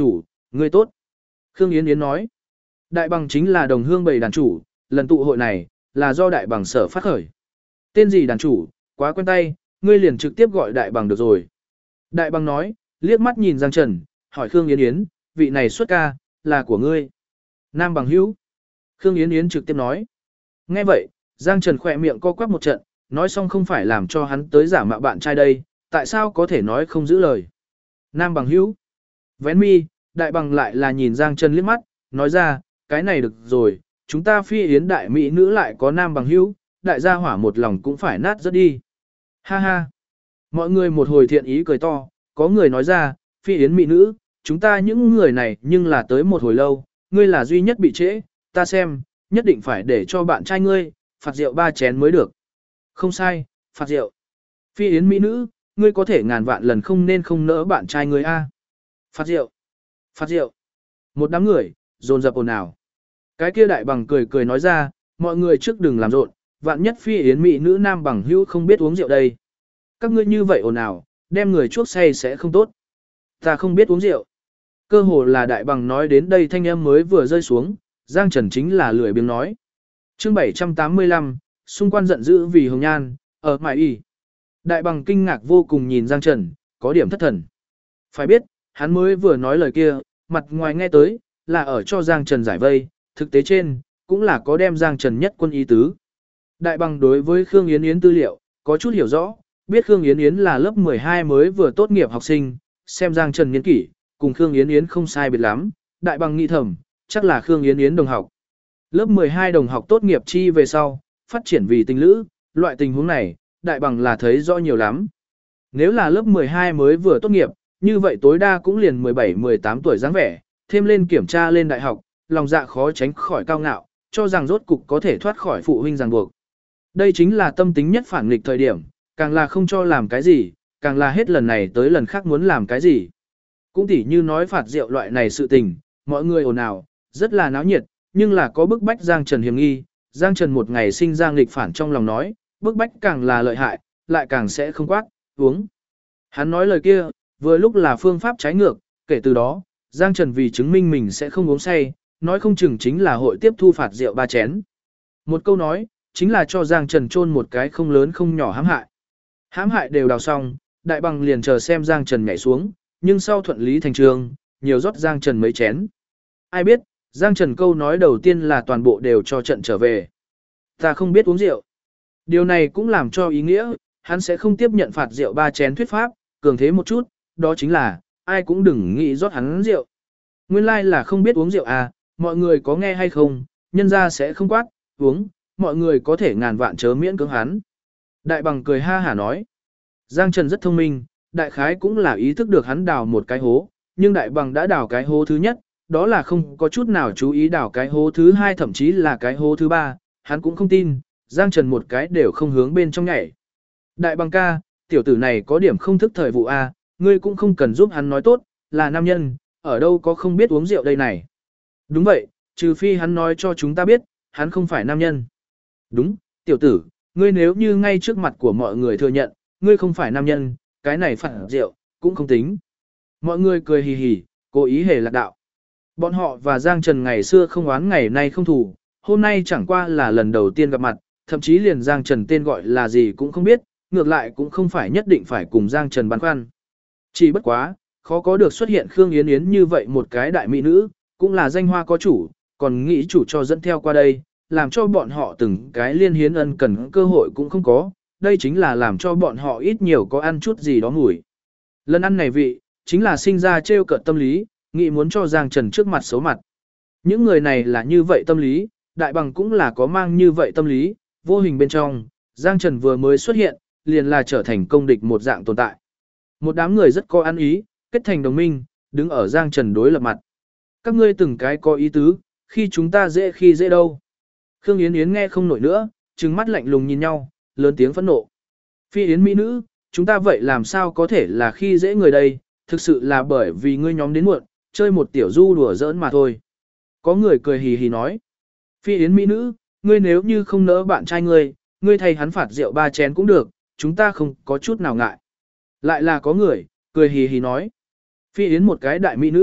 Người tốt. Khương Yến Yến nói. Đại bằng chính là đồng hương bầy đàn chủ, lần tụ hội này, là do đại bằng sở phát khởi. Tên gì đàn chủ, quá quen tay, ngươi liền trực tiếp gọi đại bằng được rồi. Đại bằng nói, liếc mắt nhìn Giang Trần, hỏi Khương Yến Yến, vị này xuất ca, là của ngươi. Nam bằng hữu. Khương Yến Yến trực tiếp nói. Nghe vậy, Giang Trần khỏe miệng co quắp một trận, nói xong không phải làm cho hắn tới giả mạo bạn trai đây, tại sao có thể nói không giữ lời. Nam bằng hữu. Vén mi, đại bằng lại là nhìn Giang Trần liếc mắt, nói ra, cái này được rồi, chúng ta Phi Yến đại mỹ nữ lại có nam bằng hữu, đại gia hỏa một lòng cũng phải nát rất đi. Ha ha. Mọi người một hồi thiện ý cười to, có người nói ra, Phi Yến mỹ nữ, chúng ta những người này nhưng là tới một hồi lâu, ngươi là duy nhất bị trễ, ta xem, nhất định phải để cho bạn trai ngươi, phạt rượu 3 chén mới được. Không sai, phạt rượu. Phi Yến mỹ nữ, ngươi có thể ngàn vạn lần không nên không nỡ bạn trai ngươi a. Phạt rượu. Phạt rượu. Một đám người, dồn dập ồn ào. Cái kia đại bằng cười cười nói ra, mọi người trước đừng làm rộn, vạn nhất Phi Yến mỹ nữ nam bằng hữu không biết uống rượu đây. Các ngươi như vậy ồn ào, đem người chuốc say sẽ không tốt. Ta không biết uống rượu. Cơ hồ là đại bằng nói đến đây thanh âm mới vừa rơi xuống, Giang Trần chính là lười biếng nói. Chương 785, xung quanh giận dữ vì hồng nhan, ở mại y. Đại bằng kinh ngạc vô cùng nhìn Giang Trần, có điểm thất thần. Phải biết, hắn mới vừa nói lời kia, mặt ngoài nghe tới, là ở cho Giang Trần giải vây, thực tế trên, cũng là có đem Giang Trần nhất quân ý tứ. Đại bằng đối với Khương Yến Yến tư liệu, có chút hiểu rõ, biết Khương Yến Yến là lớp 12 mới vừa tốt nghiệp học sinh, xem Giang Trần niên kỷ, cùng Khương Yến Yến không sai biệt lắm, đại bằng nghĩ thầm, chắc là Khương Yến Yến đồng học. Lớp 12 đồng học tốt nghiệp chi về sau, phát triển vì tình lữ, loại tình huống này, đại bằng là thấy rõ nhiều lắm. Nếu là lớp 12 mới vừa tốt nghiệp, như vậy tối đa cũng liền 17-18 tuổi dáng vẻ, thêm lên kiểm tra lên đại học, lòng dạ khó tránh khỏi cao ngạo, cho rằng rốt cục có thể thoát khỏi phụ huynh ràng buộc. Đây chính là tâm tính nhất phản nghịch thời điểm, càng là không cho làm cái gì, càng là hết lần này tới lần khác muốn làm cái gì. Cũng tỉ như nói phạt rượu loại này sự tình, mọi người ồn ào, rất là náo nhiệt, nhưng là có bức bách Giang Trần hiểm nghi, Giang Trần một ngày sinh ra nghịch phản trong lòng nói, bức bách càng là lợi hại, lại càng sẽ không quát, uống. Hắn nói lời kia, vừa lúc là phương pháp trái ngược, kể từ đó, Giang Trần vì chứng minh mình sẽ không uống say, nói không chừng chính là hội tiếp thu phạt rượu 3 chén. Một câu nói, chính là cho Giang Trần chôn một cái không lớn không nhỏ hãm hại. Hãm hại đều đào xong, đại bằng liền chờ xem Giang Trần nhảy xuống, nhưng sau thuận lý thành trường, nhiều rót Giang Trần mấy chén. Ai biết, Giang Trần câu nói đầu tiên là toàn bộ đều cho trận trở về. Ta không biết uống rượu. Điều này cũng làm cho ý nghĩa, hắn sẽ không tiếp nhận phạt rượu 3 chén thuyết pháp, cường thế một chút, đó chính là, ai cũng đừng nghĩ rót hắn rượu. Nguyên lai là không biết uống rượu à, mọi người có nghe hay không, nhân ra sẽ không quát, uống, mọi người có thể ngàn vạn chớ miễn cưỡng hắn. Đại bằng cười ha hả nói. Giang Trần rất thông minh, đại khái cũng là ý thức được hắn đào một cái hố, nhưng đại bằng đã đào cái hố thứ nhất, đó là không có chút nào chú ý đào cái hố thứ hai thậm chí là cái hố thứ ba, hắn cũng không tin, Giang Trần một cái đều không hướng bên trong nhảy. Đại bằng ca, tiểu tử này có điểm không thức thời vụ A, ngươi cũng không cần giúp hắn nói tốt, là nam nhân, ở đâu có không biết uống rượu đây này. Đúng vậy, trừ phi hắn nói cho chúng ta biết, hắn không phải nam nhân. Đúng, tiểu tử, ngươi nếu như ngay trước mặt của mọi người thừa nhận, ngươi không phải nam nhân, cái này phản rượu, cũng không tính. Mọi người cười hì hì, cố ý hề lạc đạo. Bọn họ và Giang Trần ngày xưa không oán ngày nay không thù, hôm nay chẳng qua là lần đầu tiên gặp mặt, thậm chí liền Giang Trần tên gọi là gì cũng không biết, ngược lại cũng không phải nhất định phải cùng Giang Trần băn khoăn. Chỉ bất quá, khó có được xuất hiện Khương Yến Yến như vậy một cái đại mỹ nữ, cũng là danh hoa có chủ, còn nghĩ chủ cho dẫn theo qua đây, làm cho bọn họ từng cái liên hiến ân cần cơ hội cũng không có, đây chính là làm cho bọn họ ít nhiều có ăn chút gì đó mùi. Lần ăn này vị, chính là sinh ra trêu cợt tâm lý, nghĩ muốn cho Giang Trần trước mặt xấu mặt. Những người này là như vậy tâm lý, đại bằng cũng là có mang như vậy tâm lý, vô hình bên trong, Giang Trần vừa mới xuất hiện, liền là trở thành công địch một dạng tồn tại. Một đám người rất có ăn ý, kết thành đồng minh, đứng ở Giang Trần đối lập mặt. Các ngươi từng cái có ý tứ, khi chúng ta dễ khi dễ đâu. Khương Yến Yến nghe không nổi nữa, trừng mắt lạnh lùng nhìn nhau, lớn tiếng phẫn nộ. Phi Yến mỹ nữ, chúng ta vậy làm sao có thể là khi dễ người đây, thực sự là bởi vì ngươi nhóm đến muộn, chơi một tiểu du đùa giỡn mà thôi. Có người cười hì hì nói. Phi Yến mỹ nữ, ngươi nếu như không nỡ bạn trai ngươi thay hắn phạt rượu 3 chén cũng được, chúng ta không có chút nào ngại. Lại là có người, cười hì hì nói. Phi Yến một cái đại mỹ nữ,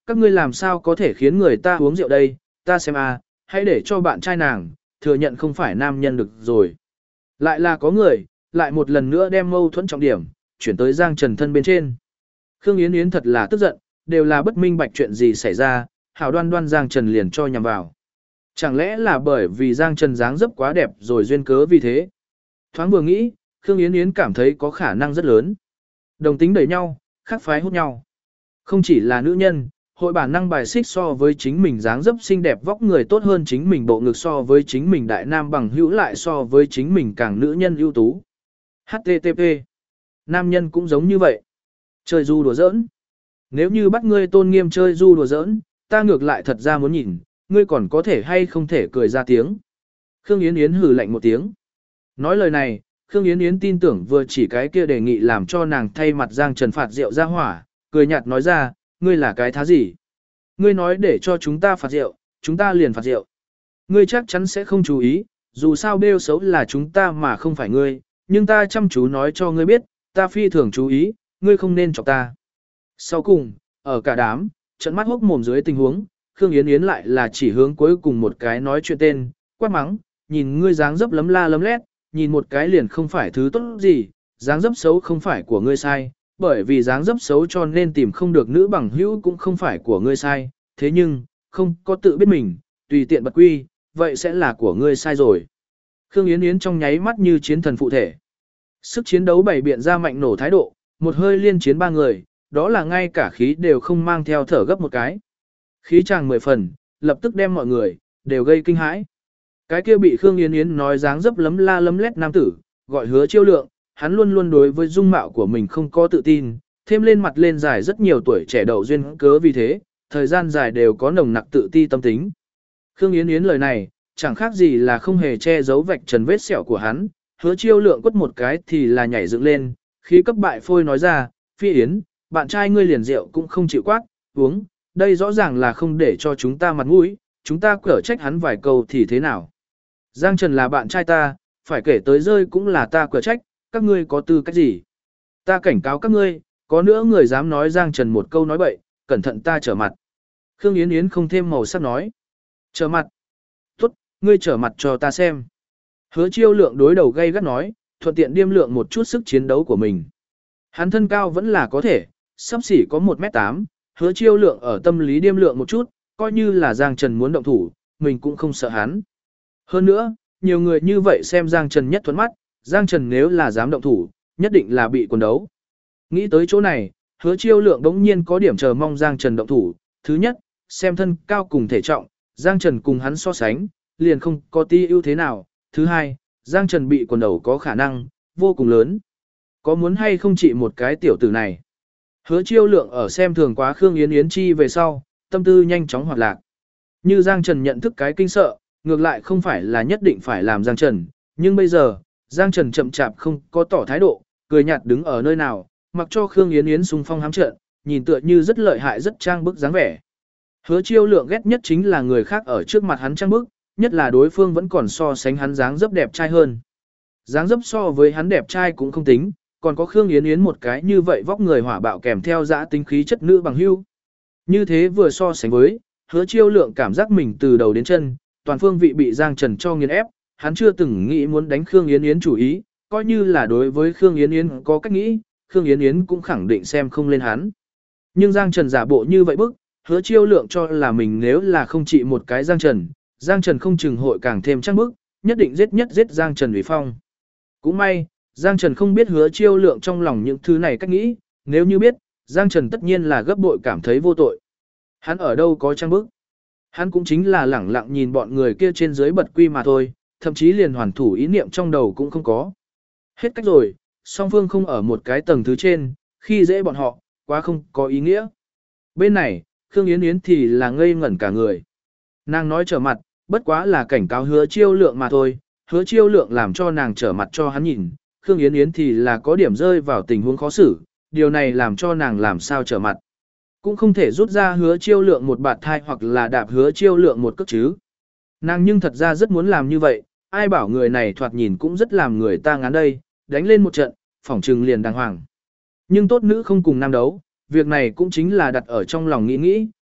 các ngươi làm sao có thể khiến người ta uống rượu đây, ta xem a, hãy để cho bạn trai nàng, thừa nhận không phải nam nhân được rồi. Lại là có người, lại một lần nữa đem mâu thuẫn trọng điểm, chuyển tới Giang Trần thân bên trên. Khương Yến Yến thật là tức giận, đều là bất minh bạch chuyện gì xảy ra, hảo đoan đoan Giang Trần liền cho nhằm vào. Chẳng lẽ là bởi vì Giang Trần dáng dấp quá đẹp rồi duyên cớ vì thế? Thoáng vừa nghĩ, Khương Yến Yến cảm thấy có khả năng rất lớn. Đồng tính đẩy nhau, khác phái hút nhau. Không chỉ là nữ nhân, hội bản năng bài xích so với chính mình dáng dấp xinh đẹp vóc người tốt hơn chính mình bộ ngực so với chính mình đại nam bằng hữu lại so với chính mình càng nữ nhân ưu tú. HTTP. Nam nhân cũng giống như vậy. Chơi du đùa giỡn. Nếu như bắt ngươi tôn nghiêm chơi du đùa giỡn, ta ngược lại thật ra muốn nhìn, ngươi còn có thể hay không thể cười ra tiếng. Khương Yến Yến hừ lạnh một tiếng. Nói lời này, Khương Yến Yến tin tưởng vừa chỉ cái kia đề nghị làm cho nàng thay mặt Giang Trần phạt rượu ra hỏa, cười nhạt nói ra, ngươi là cái thá gì? Ngươi nói để cho chúng ta phạt rượu, chúng ta liền phạt rượu. Ngươi chắc chắn sẽ không chú ý, dù sao bêu xấu là chúng ta mà không phải ngươi, nhưng ta chăm chú nói cho ngươi biết, ta phi thường chú ý, ngươi không nên chọc ta. Sau cùng, ở cả đám, trận mắt hốc mồm dưới tình huống, Khương Yến Yến lại là chỉ hướng cuối cùng một cái nói chuyện tên, quát mắng, nhìn ngươi dáng dấp lấm la lấm lét, nhìn một cái liền không phải thứ tốt gì, dáng dấp xấu không phải của ngươi sai, bởi vì dáng dấp xấu cho nên tìm không được nữ bằng hữu cũng không phải của ngươi sai, thế nhưng, không có tự biết mình, tùy tiện bật quy, vậy sẽ là của ngươi sai rồi. Khương Yến Yến trong nháy mắt như chiến thần phụ thể. Sức chiến đấu bày biện ra mạnh nổ thái độ, một hơi liên chiến ba người, đó là ngay cả khí đều không mang theo thở gấp một cái. Khí chàng 10 phần, lập tức đem mọi người, đều gây kinh hãi. Cái kia bị Khương Yến Yến nói dáng dấp lấm la lấm lét nam tử, gọi Hứa Chiêu Lượng, hắn luôn luôn đối với dung mạo của mình không có tự tin, thêm lên mặt lên dài rất nhiều tuổi trẻ đậu duyên cớ vì thế, thời gian dài đều có nồng nặc tự ti tâm tính. Khương Yến Yến lời này, chẳng khác gì là không hề che giấu vạch trần vết sẹo của hắn, Hứa Chiêu Lượng quất một cái thì là nhảy dựng lên, khí cấp bại phôi nói ra, Phi Yến, bạn trai ngươi liền rượu cũng không chịu quát, uống, đây rõ ràng là không để cho chúng ta mặt mũi, chúng ta cở trách hắn vài câu thì thế nào. Giang Trần là bạn trai ta, phải kể tới rơi cũng là ta cở trách, các ngươi có tư cách gì? Ta cảnh cáo các ngươi, có nữa người dám nói Giang Trần một câu nói bậy, cẩn thận ta trở mặt. Khương Yến Yến không thêm màu sắc nói. Trở mặt. Tốt, ngươi trở mặt cho ta xem. Hứa Chiêu Lượng đối đầu gay gắt nói, thuận tiện điêm lượng một chút sức chiến đấu của mình. Hắn thân cao vẫn là có thể, sắp xỉ có 1m8, Hứa Chiêu Lượng ở tâm lý điêm lượng một chút, coi như là Giang Trần muốn động thủ, mình cũng không sợ hắn. Hơn nữa, nhiều người như vậy xem Giang Trần nhất thuẫn mắt, Giang Trần nếu là dám động thủ, nhất định là bị quần đấu. Nghĩ tới chỗ này, Hứa Chiêu Lượng đống nhiên có điểm chờ mong Giang Trần động thủ. Thứ nhất, xem thân cao cùng thể trọng, Giang Trần cùng hắn so sánh, liền không có tí ưu thế nào. Thứ hai, Giang Trần bị quần đầu có khả năng, vô cùng lớn. Có muốn hay không trị một cái tiểu tử này? Hứa Chiêu Lượng ở xem thường quá Khương Yến Yến chi về sau, tâm tư nhanh chóng hoạt lạc. Như Giang Trần nhận thức cái kinh sợ, ngược lại không phải là nhất định phải làm Giang Trần, nhưng bây giờ, Giang Trần chậm chạp không có tỏ thái độ, cười nhạt đứng ở nơi nào, mặc cho Khương Yến Yến xung phong hám trận, nhìn tựa như rất lợi hại rất trang bức dáng vẻ. Hứa Chiêu Lượng ghét nhất chính là người khác ở trước mặt hắn trang bức, nhất là đối phương vẫn còn so sánh hắn dáng dấp đẹp trai hơn. Dáng dấp so với hắn đẹp trai cũng không tính, còn có Khương Yến Yến một cái như vậy vóc người hỏa bạo kèm theo dã tính khí chất nữ bằng hưu. Như thế vừa so sánh với, Hứa Chiêu Lượng cảm giác mình từ đầu đến chân, toàn phương vị bị Giang Trần cho nghiền ép, hắn chưa từng nghĩ muốn đánh Khương Yến Yến chủ ý, coi như là đối với Khương Yến Yến có cách nghĩ, Khương Yến Yến cũng khẳng định xem không lên hắn. Nhưng Giang Trần giả bộ như vậy bức, Hứa Chiêu Lượng cho là mình nếu là không trị một cái Giang Trần không chừng hội càng thêm trăng bức, nhất định giết Giang Trần ủy phong. Cũng may, Giang Trần không biết Hứa Chiêu Lượng trong lòng những thứ này cách nghĩ, nếu như biết, Giang Trần tất nhiên là gấp bội cảm thấy vô tội. Hắn ở đâu có trăng bức? Hắn cũng chính là lẳng lặng nhìn bọn người kia trên dưới bật quy mà thôi, thậm chí liền hoàn thủ ý niệm trong đầu cũng không có. Hết cách rồi, song phương không ở một cái tầng thứ trên, khi dễ bọn họ, quá không có ý nghĩa. Bên này, Khương Yến Yến thì là ngây ngẩn cả người. Nàng nói trở mặt, bất quá là cảnh cáo Hứa Chiêu Lượng mà thôi, Hứa Chiêu Lượng làm cho nàng trở mặt cho hắn nhìn, Khương Yến Yến thì là có điểm rơi vào tình huống khó xử, điều này làm cho nàng làm sao trở mặt. Cũng không thể rút ra Hứa Chiêu Lượng một bạt thai hoặc là đạp Hứa Chiêu Lượng một cước chứ. Nàng nhưng thật ra rất muốn làm như vậy, ai bảo người này thoạt nhìn cũng rất làm người ta ngán đây, đánh lên một trận, phỏng trừng liền đàng hoàng. Nhưng tốt nữ không cùng nam đấu, việc này cũng chính là đặt ở trong lòng nghĩ nghĩ,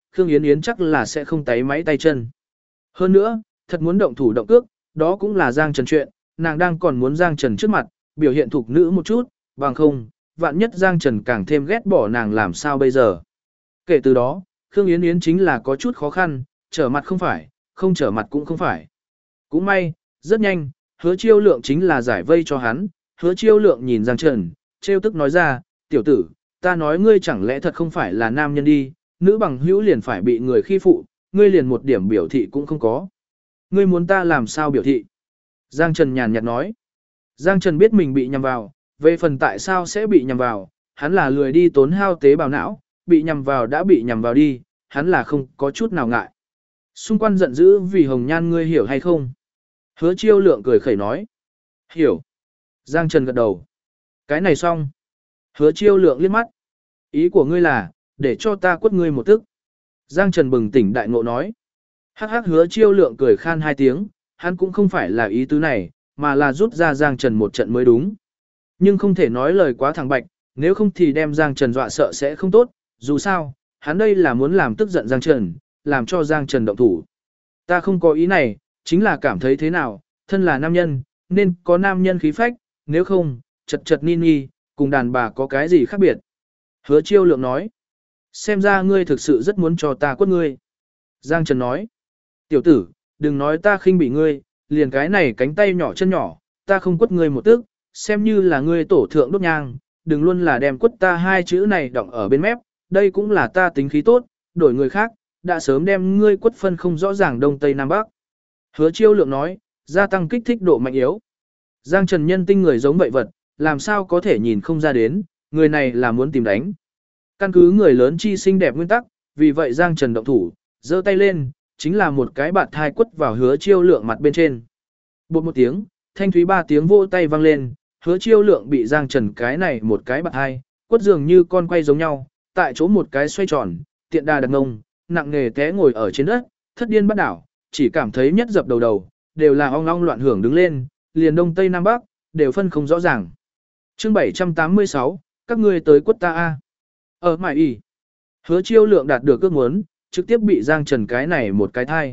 Khương Yến Yến chắc là sẽ không táy máy tay chân. Hơn nữa, thật muốn động thủ động cước, đó cũng là Giang Trần chuyện, nàng đang còn muốn Giang Trần trước mặt, biểu hiện thục nữ một chút, bằng không, vạn nhất Giang Trần càng thêm ghét bỏ nàng làm sao bây giờ. Kể từ đó, Khương Yến Yến chính là có chút khó khăn, trở mặt không phải, không trở mặt cũng không phải. Cũng may, rất nhanh, Hứa Chiêu Lượng chính là giải vây cho hắn, Hứa Chiêu Lượng nhìn Giang Trần, trêu tức nói ra, tiểu tử, ta nói ngươi chẳng lẽ thật không phải là nam nhân đi, nữ bằng hữu liền phải bị người khi phụ, ngươi liền một điểm biểu thị cũng không có. Ngươi muốn ta làm sao biểu thị? Giang Trần nhàn nhạt nói. Giang Trần biết mình bị nhầm vào, về phần tại sao sẽ bị nhầm vào, hắn là lười đi tốn hao tế bào não, bị nhầm vào đã bị nhầm vào đi, hắn là không có chút nào ngại. Xung quanh giận dữ vì hồng nhan ngươi hiểu hay không? Hứa Chiêu Lượng cười khẩy nói. Hiểu. Giang Trần gật đầu. Cái này xong. Hứa Chiêu Lượng liếc mắt. Ý của ngươi là, để cho ta quất ngươi một tức. Giang Trần bừng tỉnh đại ngộ nói. Hắc hắc Hứa Chiêu Lượng cười khan hai tiếng, hắn cũng không phải là ý tứ này, mà là rút ra Giang Trần một trận mới đúng. Nhưng không thể nói lời quá thẳng bạch, nếu không thì đem Giang Trần dọa sợ sẽ không tốt, dù sao, hắn đây là muốn làm tức giận Giang Trần, làm cho Giang Trần động thủ. Ta không có ý này, chính là cảm thấy thế nào, thân là nam nhân, nên có nam nhân khí phách, nếu không, chật chật ni ni, cùng đàn bà có cái gì khác biệt. Hứa Chiêu Lượng nói, xem ra ngươi thực sự rất muốn cho ta quất ngươi. Giang Trần nói, tiểu tử, đừng nói ta khinh bỉ ngươi, liền cái này cánh tay nhỏ chân nhỏ, ta không quất ngươi một tức, xem như là ngươi tổ thượng đốt nhang, đừng luôn là đem quất ta hai chữ này đọng ở bên mép, đây cũng là ta tính khí tốt, đổi người khác, đã sớm đem ngươi quất phân không rõ ràng đông tây nam bắc. Hứa Chiêu Lượng nói, gia tăng kích thích độ mạnh yếu. Giang Trần nhân tinh người giống vậy vật, làm sao có thể nhìn không ra đến, người này là muốn tìm đánh. Căn cứ người lớn chi xinh đẹp nguyên tắc, vì vậy Giang Trần động thủ, giơ tay lên, chính là một cái bạt thai quất vào Hứa Chiêu Lượng mặt bên trên. Bột một tiếng, thanh thúy ba tiếng vỗ tay vang lên, Hứa Chiêu Lượng bị Giang Trần cái này một cái bạt thai, quất dường như con quay giống nhau, tại chỗ một cái xoay tròn, tiện đà đặt ngông, nặng nề té ngồi ở trên đất, thất điên bắt đảo, chỉ cảm thấy nhất dập đầu đầu, đều là ong ong loạn hưởng đứng lên, liền đông tây nam bắc, đều phân không rõ ràng. Chương 786, các ngươi tới quất ta a. Ở mải y. Hứa Chiêu Lượng đạt được ước muốn, trực tiếp bị Giang Trần cái này một cái thai.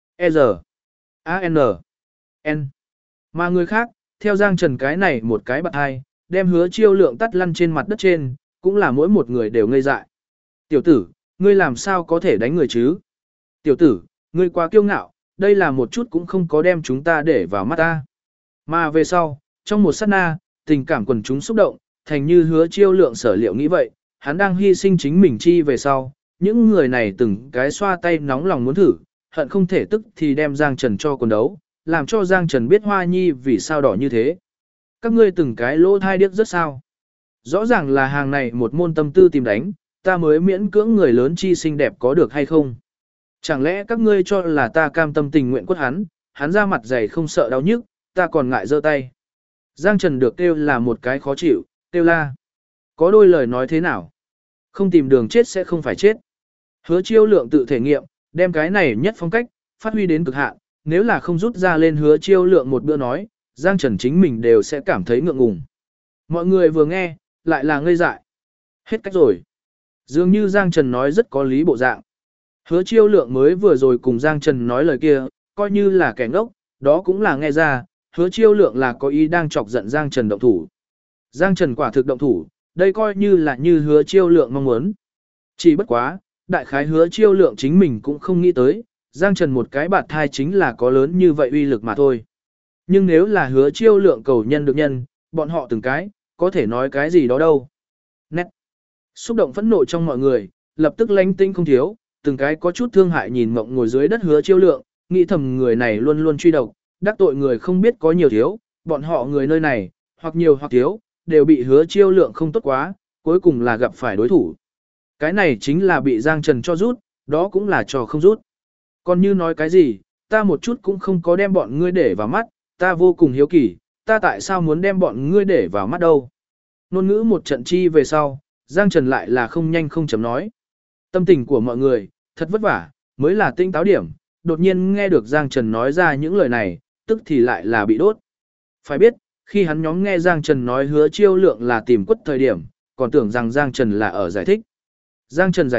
N. Mà người khác, theo Giang Trần cái này một cái bạt thai, đem Hứa Chiêu Lượng tắt lăn trên mặt đất trên, cũng là mỗi một người đều ngây dại. Tiểu tử, ngươi làm sao có thể đánh người chứ? Tiểu tử, ngươi quá kiêu ngạo, đây là một chút cũng không có đem chúng ta để vào mắt ta. Mà về sau, trong một sát na, tình cảm quần chúng xúc động, thành như Hứa Chiêu Lượng sở liệu nghĩ vậy, hắn đang hy sinh chính mình chi về sau, những người này từng cái xoa tay nóng lòng muốn thử, hận không thể tức thì đem Giang Trần cho quần đấu, làm cho Giang Trần biết Hoa Nhi vì sao đỏ như thế. Các ngươi từng cái lỗ thai điếc rất sao. Rõ ràng là hàng này một môn tâm tư tìm đánh, ta mới miễn cưỡng người lớn chi xinh đẹp có được hay không? Chẳng lẽ các ngươi cho là ta cam tâm tình nguyện quất hắn ra mặt dày không sợ đau nhức, ta còn ngại giơ tay. Giang Trần được kêu là một cái khó chịu, kêu la. Có đôi lời nói thế nào? Không tìm đường chết sẽ không phải chết. Hứa Chiêu Lượng tự thể nghiệm, đem cái này nhất phong cách, phát huy đến cực hạn, nếu là không rút ra lên Hứa Chiêu Lượng một bữa nói, Giang Trần chính mình đều sẽ cảm thấy ngượng ngùng. Mọi người vừa nghe, lại là ngây dại. Hết cách rồi. Dường như Giang Trần nói rất có lý bộ dạng. Hứa Chiêu Lượng mới vừa rồi cùng Giang Trần nói lời kia, coi như là kẻ ngốc, đó cũng là nghe ra, Hứa Chiêu Lượng là có ý đang chọc giận Giang Trần động thủ. Giang Trần quả thực động thủ, đây coi như là như Hứa Chiêu Lượng mong muốn. Chỉ bất quá, đại khái Hứa Chiêu Lượng chính mình cũng không nghĩ tới, Giang Trần một cái bạt thai chính là có lớn như vậy uy lực mà thôi. Nhưng nếu là Hứa Chiêu Lượng cầu nhân được nhân, bọn họ từng cái, có thể nói cái gì đó đâu. Nét. Xúc động phẫn nộ trong mọi người, lập tức lánh tinh không thiếu, từng cái có chút thương hại nhìn mộng ngồi dưới đất Hứa Chiêu Lượng, nghĩ thầm người này luôn luôn truy độc, đắc tội người không biết có nhiều thiếu, bọn họ người nơi này, hoặc nhiều hoặc thiếu, đều bị Hứa Chiêu Lượng không tốt quá, cuối cùng là gặp phải đối thủ. Cái này chính là bị Giang Trần cho rút, đó cũng là cho không rút. Còn như nói cái gì, ta một chút cũng không có đem bọn ngươi để vào mắt, ta vô cùng hiếu kỳ, ta tại sao muốn đem bọn ngươi để vào mắt đâu. Nôn ngữ một trận chi về sau, Giang Trần lại là không nhanh không chấm nói. Tâm tình của mọi người, thật vất vả, mới là tinh táo điểm, đột nhiên nghe được Giang Trần nói ra những lời này, tức thì lại là bị đốt. Phải biết, khi hắn nhóm nghe Giang Trần nói Hứa Chiêu Lượng là tìm quất thời điểm, còn tưởng rằng Giang Trần là ở giải thích. Giang Trần giải thích,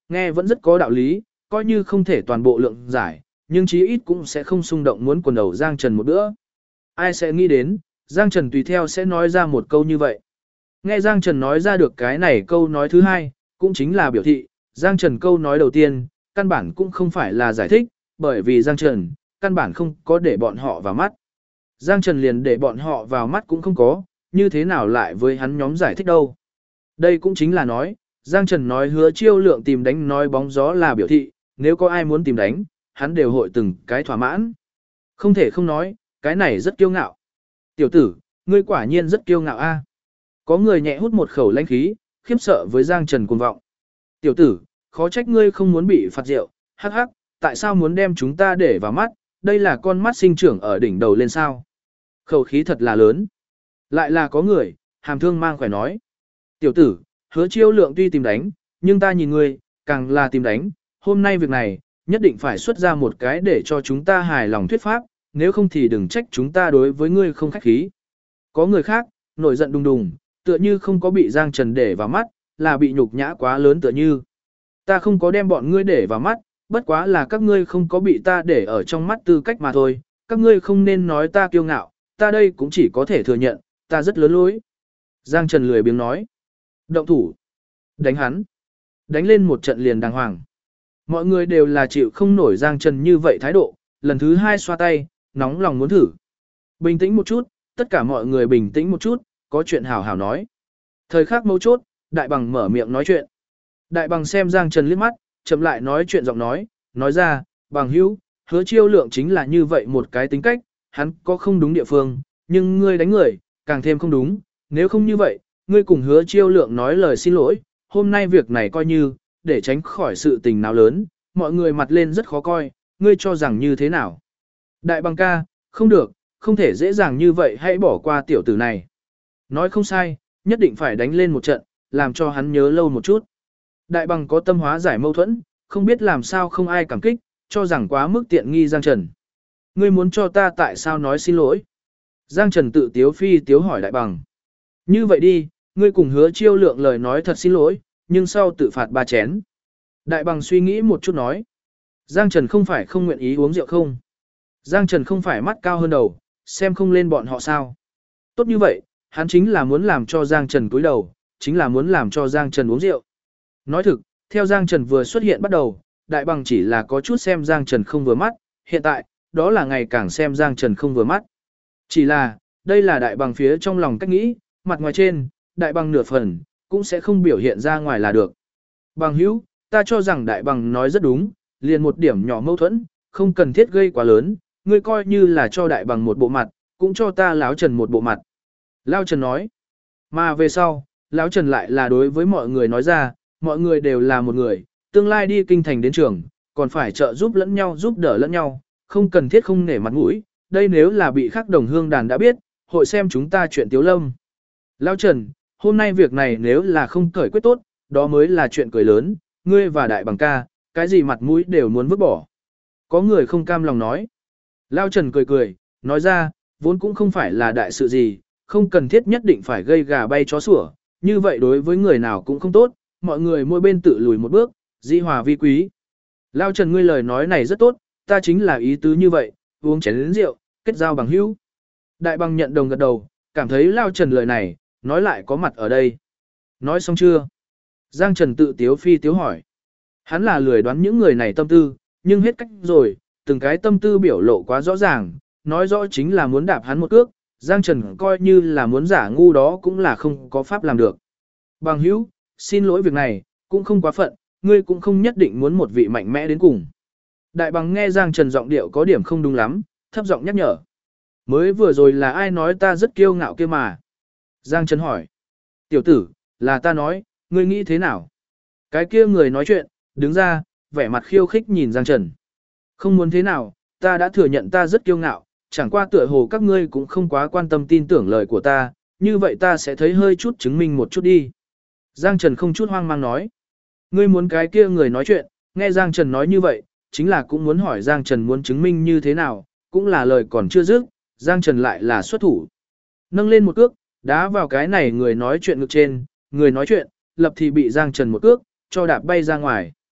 Nghe vẫn rất có đạo lý, coi như không thể toàn bộ lượng giải, nhưng chí ít cũng sẽ không xung động muốn quần đầu Giang Trần một bữa. Ai sẽ nghĩ đến, Giang Trần tùy theo sẽ nói ra một câu như vậy. Nghe Giang Trần nói ra được cái này câu nói thứ hai, cũng chính là biểu thị, Giang Trần câu nói đầu tiên, căn bản cũng không phải là giải thích, bởi vì Giang Trần, căn bản không có để bọn họ vào mắt. Giang Trần liền để bọn họ vào mắt cũng không có, như thế nào lại với hắn nhóm giải thích đâu. Đây cũng chính là nói, Giang Trần nói Hứa Chiêu Lượng tìm đánh nói bóng gió là biểu thị, nếu có ai muốn tìm đánh, hắn đều hội từng cái thỏa mãn. Không thể không nói, cái này rất kiêu ngạo. Tiểu tử, ngươi quả nhiên rất kiêu ngạo a. Có người nhẹ hút một khẩu lãnh khí, khiếp sợ với Giang Trần cuồng vọng. Tiểu tử, khó trách ngươi không muốn bị phạt rượu, hắc hắc, tại sao muốn đem chúng ta để vào mắt, đây là con mắt sinh trưởng ở đỉnh đầu lên sao. Khẩu khí thật là lớn. Lại là có người, hàm thương mang khỏe nói. Tiểu tử, Hứa Chiêu Lượng tuy tìm đánh, nhưng ta nhìn ngươi, càng là tìm đánh, hôm nay việc này, nhất định phải xuất ra một cái để cho chúng ta hài lòng thuyết pháp, nếu không thì đừng trách chúng ta đối với ngươi không khách khí. Có người khác, nổi giận đùng đùng, tựa như không có bị Giang Trần để vào mắt, là bị nhục nhã quá lớn tựa như. Ta không có đem bọn ngươi để vào mắt, bất quá là các ngươi không có bị ta để ở trong mắt tư cách mà thôi, các ngươi không nên nói ta kiêu ngạo, ta đây cũng chỉ có thể thừa nhận, ta rất lớn lối. Giang Trần lười biếng nói. Động thủ. Đánh hắn. Đánh lên một trận liền đàng hoàng. Mọi người đều là chịu không nổi Giang Trần như vậy thái độ, lần thứ hai xoa tay, nóng lòng muốn thử. Bình tĩnh một chút, tất cả mọi người bình tĩnh một chút, có chuyện hảo hảo nói. Thời khắc mấu chốt, Đại Bằng mở miệng nói chuyện. Đại Bằng xem Giang Trần liếc mắt, chậm lại nói chuyện giọng nói ra, Bằng hữu, Hứa Chiêu Lượng chính là như vậy một cái tính cách, hắn có không đúng địa phương, nhưng ngươi đánh người, càng thêm không đúng, nếu không như vậy, ngươi cùng Hứa Chiêu Lượng nói lời xin lỗi, hôm nay việc này coi như, để tránh khỏi sự tình nào lớn, mọi người mặt lên rất khó coi, ngươi cho rằng như thế nào. Đại Bằng ca, không được, không thể dễ dàng như vậy hãy bỏ qua tiểu tử này. Nói không sai, nhất định phải đánh lên một trận, làm cho hắn nhớ lâu một chút. Đại Bằng có tâm hóa giải mâu thuẫn, không biết làm sao không ai cảm kích, cho rằng quá mức tiện nghi Giang Trần. Ngươi muốn cho ta tại sao nói xin lỗi? Giang Trần tự tiếu phi tiếu hỏi Đại Bằng. Như vậy đi, ngươi cùng Hứa Chiêu Lượng lời nói thật xin lỗi, nhưng sau tự phạt 3 chén. Đại Bằng suy nghĩ một chút nói. Giang Trần không phải không nguyện ý uống rượu không? Giang Trần không phải mắt cao hơn đầu, xem không lên bọn họ sao? Tốt như vậy, hắn chính là muốn làm cho Giang Trần cúi đầu, chính là muốn làm cho Giang Trần uống rượu. Nói thực, theo Giang Trần vừa xuất hiện bắt đầu, Đại Bằng chỉ là có chút xem Giang Trần không vừa mắt, hiện tại, đó là ngày càng xem Giang Trần không vừa mắt. Chỉ là, đây là Đại Bằng phía trong lòng cách nghĩ, mặt ngoài trên, Đại Bằng nửa phần, cũng sẽ không biểu hiện ra ngoài là được. Bằng hữu, ta cho rằng Đại Bằng nói rất đúng, liền một điểm nhỏ mâu thuẫn, không cần thiết gây quá lớn, ngươi coi như là cho Đại Bằng một bộ mặt, cũng cho ta Láo Trần một bộ mặt. Lao Trần nói, mà về sau, Láo Trần lại là đối với mọi người nói ra, mọi người đều là một người, tương lai đi kinh thành đến trường, còn phải trợ giúp lẫn nhau giúp đỡ lẫn nhau, không cần thiết không nể mặt mũi, đây nếu là bị khác đồng hương đàn đã biết, hội xem chúng ta chuyện tiếu lâm. Lao Trần, hôm nay việc này nếu là không cởi quyết tốt, đó mới là chuyện cười lớn, ngươi và Đại Bằng ca, cái gì mặt mũi đều muốn vứt bỏ. Có người không cam lòng nói. Lao Trần cười cười, nói ra, vốn cũng không phải là đại sự gì, không cần thiết nhất định phải gây gà bay chó sủa, như vậy đối với người nào cũng không tốt, mọi người mỗi bên tự lùi một bước, di hòa vi quý. Lao Trần ngươi lời nói này rất tốt, ta chính là ý tứ như vậy, uống chén lớn rượu, kết giao bằng hữu. Đại Bằng nhận đồng gật đầu, cảm thấy Lao Trần lời này, nói lại có mặt ở đây. Nói xong chưa? Giang Trần tự tiếu phi tiếu hỏi. Hắn là lười đoán những người này tâm tư, nhưng hết cách rồi, từng cái tâm tư biểu lộ quá rõ ràng, nói rõ chính là muốn đạp hắn một cước, Giang Trần coi như là muốn giả ngu đó cũng là không có pháp làm được. Bằng hữu, xin lỗi việc này, cũng không quá phận, ngươi cũng không nhất định muốn một vị mạnh mẽ đến cùng. Đại Bằng nghe Giang Trần giọng điệu có điểm không đúng lắm, thấp giọng nhắc nhở. Mới vừa rồi là ai nói ta rất kiêu ngạo kia mà? Giang Trần hỏi. Tiểu tử, là ta nói, ngươi nghĩ thế nào? Cái kia người nói chuyện, đứng ra, vẻ mặt khiêu khích nhìn Giang Trần. Không muốn thế nào, ta đã thừa nhận ta rất kiêu ngạo, chẳng qua tựa hồ các ngươi cũng không quá quan tâm tin tưởng lời của ta, như vậy ta sẽ thấy hơi chút chứng minh một chút đi. Giang Trần không chút hoang mang nói. Ngươi muốn cái kia người nói chuyện, nghe Giang Trần nói như vậy, chính là cũng muốn hỏi Giang Trần muốn chứng minh như thế nào, cũng là lời còn chưa dứt, Giang Trần lại là xuất thủ. Nâng lên một cước, đá vào cái này người nói chuyện ngực trên, người nói chuyện, lập thì bị Giang Trần một cước, cho đạp bay ra ngoài.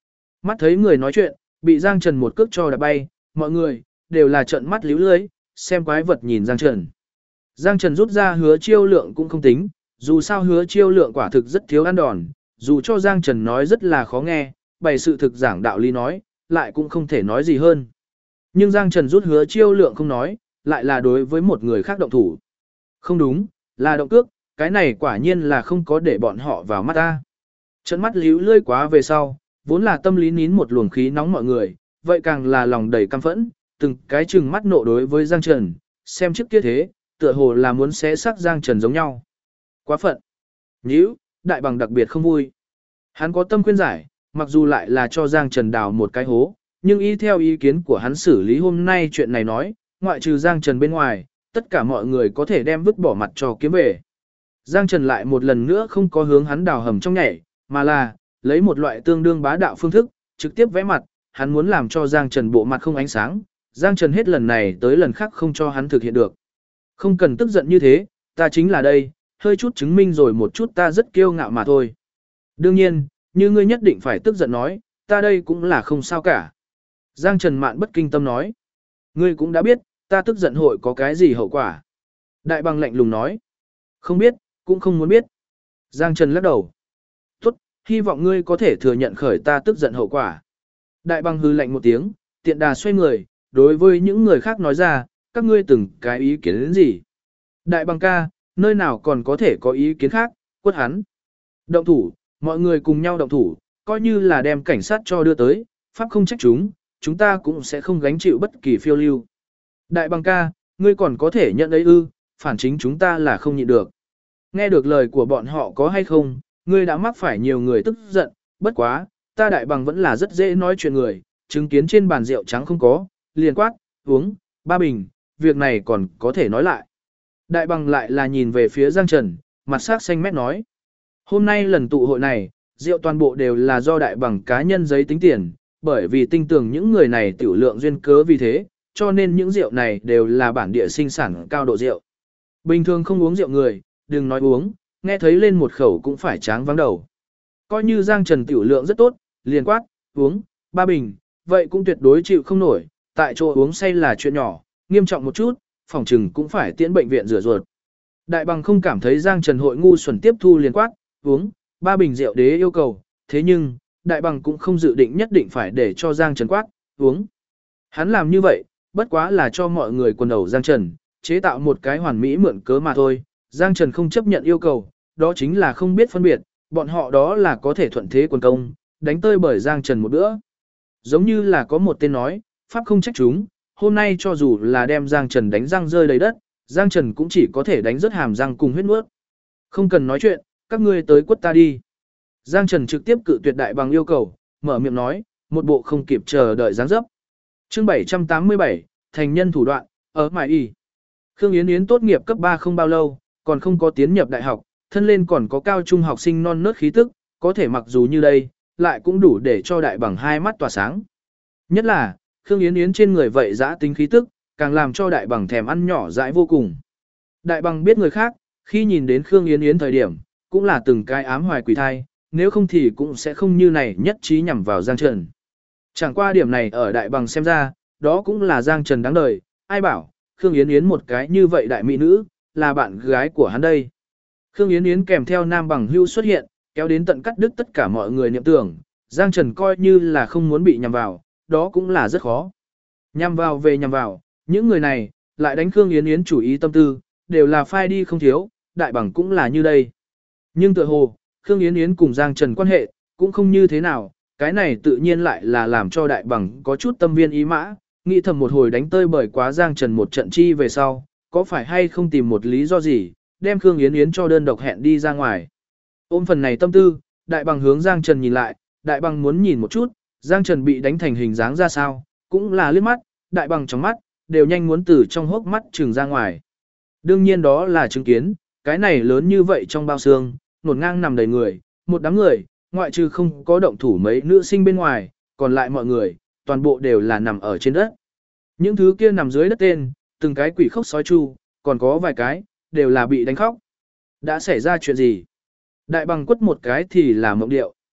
Mắt thấy người nói chuyện, bị Giang Trần một cước cho đạp bay, mọi người đều là trợn mắt líu lưới, xem quái vật nhìn Giang Trần. Giang Trần rút ra Hứa Chiêu Lượng cũng không tính, dù sao Hứa Chiêu Lượng quả thực rất thiếu ăn đòn, dù cho Giang Trần nói rất là khó nghe, bày sự thực giảng đạo lý nói, lại cũng không thể nói gì hơn. Nhưng Giang Trần rút Hứa Chiêu Lượng không nói, lại là đối với một người khác động thủ. Không đúng, là động cước, cái này quả nhiên là không có để bọn họ vào mắt ta. Trận mắt líu lươi quá về sau, vốn là tâm lý nín một luồng khí nóng mọi người, vậy càng là lòng đầy căm phẫn, từng cái chừng mắt nộ đối với Giang Trần, xem trước kia thế, tựa hồ là muốn xé xác Giang Trần giống nhau. Quá phận. Nhíu, đại bằng đặc biệt không vui. Hắn có tâm khuyên giải, mặc dù lại là cho Giang Trần đào một cái hố, nhưng y theo ý kiến của hắn xử lý hôm nay chuyện này nói, ngoại trừ Giang Trần bên ngoài, tất cả mọi người có thể đem vứt bỏ mặt cho kiếm về. Giang Trần lại một lần nữa không có hướng hắn đào hầm trong nhảy, mà là lấy một loại tương đương bá đạo phương thức, trực tiếp vẽ mặt, hắn muốn làm cho Giang Trần bộ mặt không ánh sáng, Giang Trần hết lần này tới lần khác không cho hắn thực hiện được. Không cần tức giận như thế, ta chính là đây, hơi chút chứng minh rồi một chút ta rất kiêu ngạo mà thôi. Đương nhiên, như ngươi nhất định phải tức giận nói, ta đây cũng là không sao cả. Giang Trần Mạn bất kinh tâm nói, ngươi cũng đã biết, ta tức giận hội có cái gì hậu quả. Đại bằng lạnh lùng nói, không biết, cũng không muốn biết. Giang Trần lắc đầu, tốt, hy vọng ngươi có thể thừa nhận khởi ta tức giận hậu quả. Đại bằng hư lạnh một tiếng, tiện đà xoay người, đối với những người khác nói ra, các ngươi từng cái ý kiến đến gì. Đại bằng ca, nơi nào còn có thể có ý kiến khác, quất hắn. Động thủ, mọi người cùng nhau động thủ, coi như là đem cảnh sát cho đưa tới, pháp không trách chúng ta cũng sẽ không gánh chịu bất kỳ phiêu lưu. Đại bằng ca, ngươi còn có thể nhận ấy ư, phản chính chúng ta là không nhịn được. Nghe được lời của bọn họ có hay không, ngươi đã mắc phải nhiều người tức giận, bất quá, ta đại bằng vẫn là rất dễ nói chuyện người, chứng kiến trên bàn rượu trắng không có, liền quát, uống, 3 bình, việc này còn có thể nói lại. Đại bằng lại là nhìn về phía Giang Trần, mặt sắc xanh mét nói. Hôm nay lần tụ hội này, rượu toàn bộ đều là do đại bằng cá nhân giấy tính tiền, bởi vì tin tưởng những người này tiểu lượng duyên cớ vì thế, cho nên những rượu này đều là bản địa sinh sản cao độ rượu. Bình thường không uống rượu người, đừng nói uống, nghe thấy lên một khẩu cũng phải tráng vắng đầu. Coi như Giang Trần tiểu lượng rất tốt, liền quát, uống, 3 bình, vậy cũng tuyệt đối chịu không nổi, tại chỗ uống say là chuyện nhỏ, nghiêm trọng một chút, phòng trừng cũng phải tiễn bệnh viện rửa ruột. Đại bằng không cảm thấy Giang Trần hội ngu xuẩn tiếp thu liền quát, uống, 3 bình rượu đế yêu cầu, thế nhưng, đại bằng cũng không dự định nhất định phải để cho Giang Trần quát, uống. Hắn làm như vậy, bất quá là cho mọi người quần đầu Giang Trần, chế tạo một cái hoàn mỹ mượn cớ mà thôi. Giang Trần không chấp nhận yêu cầu, đó chính là không biết phân biệt, bọn họ đó là có thể thuận thế quần công, đánh tơi bởi Giang Trần một bữa. Giống như là có một tên nói, pháp không trách chúng, hôm nay cho dù là đem Giang Trần đánh răng rơi đầy đất, Giang Trần cũng chỉ có thể đánh rớt hàm răng cùng huyết nuốt. Không cần nói chuyện, các ngươi tới quất ta đi. Giang Trần trực tiếp cự tuyệt đại bằng yêu cầu, mở miệng nói, một bộ không kịp chờ đợi dáng dấp. Chương 787, thành nhân thủ đoạn, ở Mại Y. Khương Yến Yến tốt nghiệp cấp 3 không bao lâu, còn không có tiến nhập đại học, thân lên còn có cao trung học sinh non nớt khí tức, có thể mặc dù như đây, lại cũng đủ để cho đại bằng hai mắt tỏa sáng. Nhất là, Khương Yến Yến trên người vậy dã tính khí tức, càng làm cho đại bằng thèm ăn nhỏ dãi vô cùng. Đại bằng biết người khác, khi nhìn đến Khương Yến Yến thời điểm, cũng là từng cái ám hoài quỷ thai, nếu không thì cũng sẽ không như này nhất trí nhằm vào Giang Trần. Chẳng qua điểm này ở đại bằng xem ra, đó cũng là Giang Trần đáng đời, ai bảo, Khương Yến Yến một cái như vậy đại mỹ nữ, là bạn gái của hắn đây. Khương Yến Yến kèm theo nam bằng hưu xuất hiện, kéo đến tận cắt đứt tất cả mọi người niệm tưởng, Giang Trần coi như là không muốn bị nhằm vào, đó cũng là rất khó. Nhằm vào về nhằm vào, những người này, lại đánh Khương Yến Yến chủ ý tâm tư, đều là phai đi không thiếu, đại bằng cũng là như đây. Nhưng tựa hồ, Khương Yến Yến cùng Giang Trần quan hệ, cũng không như thế nào, cái này tự nhiên lại là làm cho đại bằng có chút tâm viên ý mã, nghĩ thầm một hồi đánh tơi bởi quá Giang Trần một trận chi về sau, có phải hay không tìm một lý do gì, đem Khương Yến Yến cho đơn độc hẹn đi ra ngoài. Ôm phần này tâm tư, đại bằng hướng Giang Trần nhìn lại, đại bằng muốn nhìn một chút, Giang Trần bị đánh thành hình dáng ra sao, cũng là liếc mắt, đại bằng trong mắt, đều nhanh muốn từ trong hốc mắt trừng ra ngoài. Đương nhiên đó là chứng kiến, cái này lớn như vậy trong bao xương, nổn ngang nằm đầy người, một đám người, ngoại trừ không có động thủ mấy nữ sinh bên ngoài, còn lại mọi người, toàn bộ đều là nằm ở trên đất. Những thứ kia nằm dưới đất tên, từng cái quỷ khóc sói chu, còn có vài cái, đều là bị đánh khóc. Đã xảy ra chuyện gì? Đại bằng quất một cái thì là mộng điệu.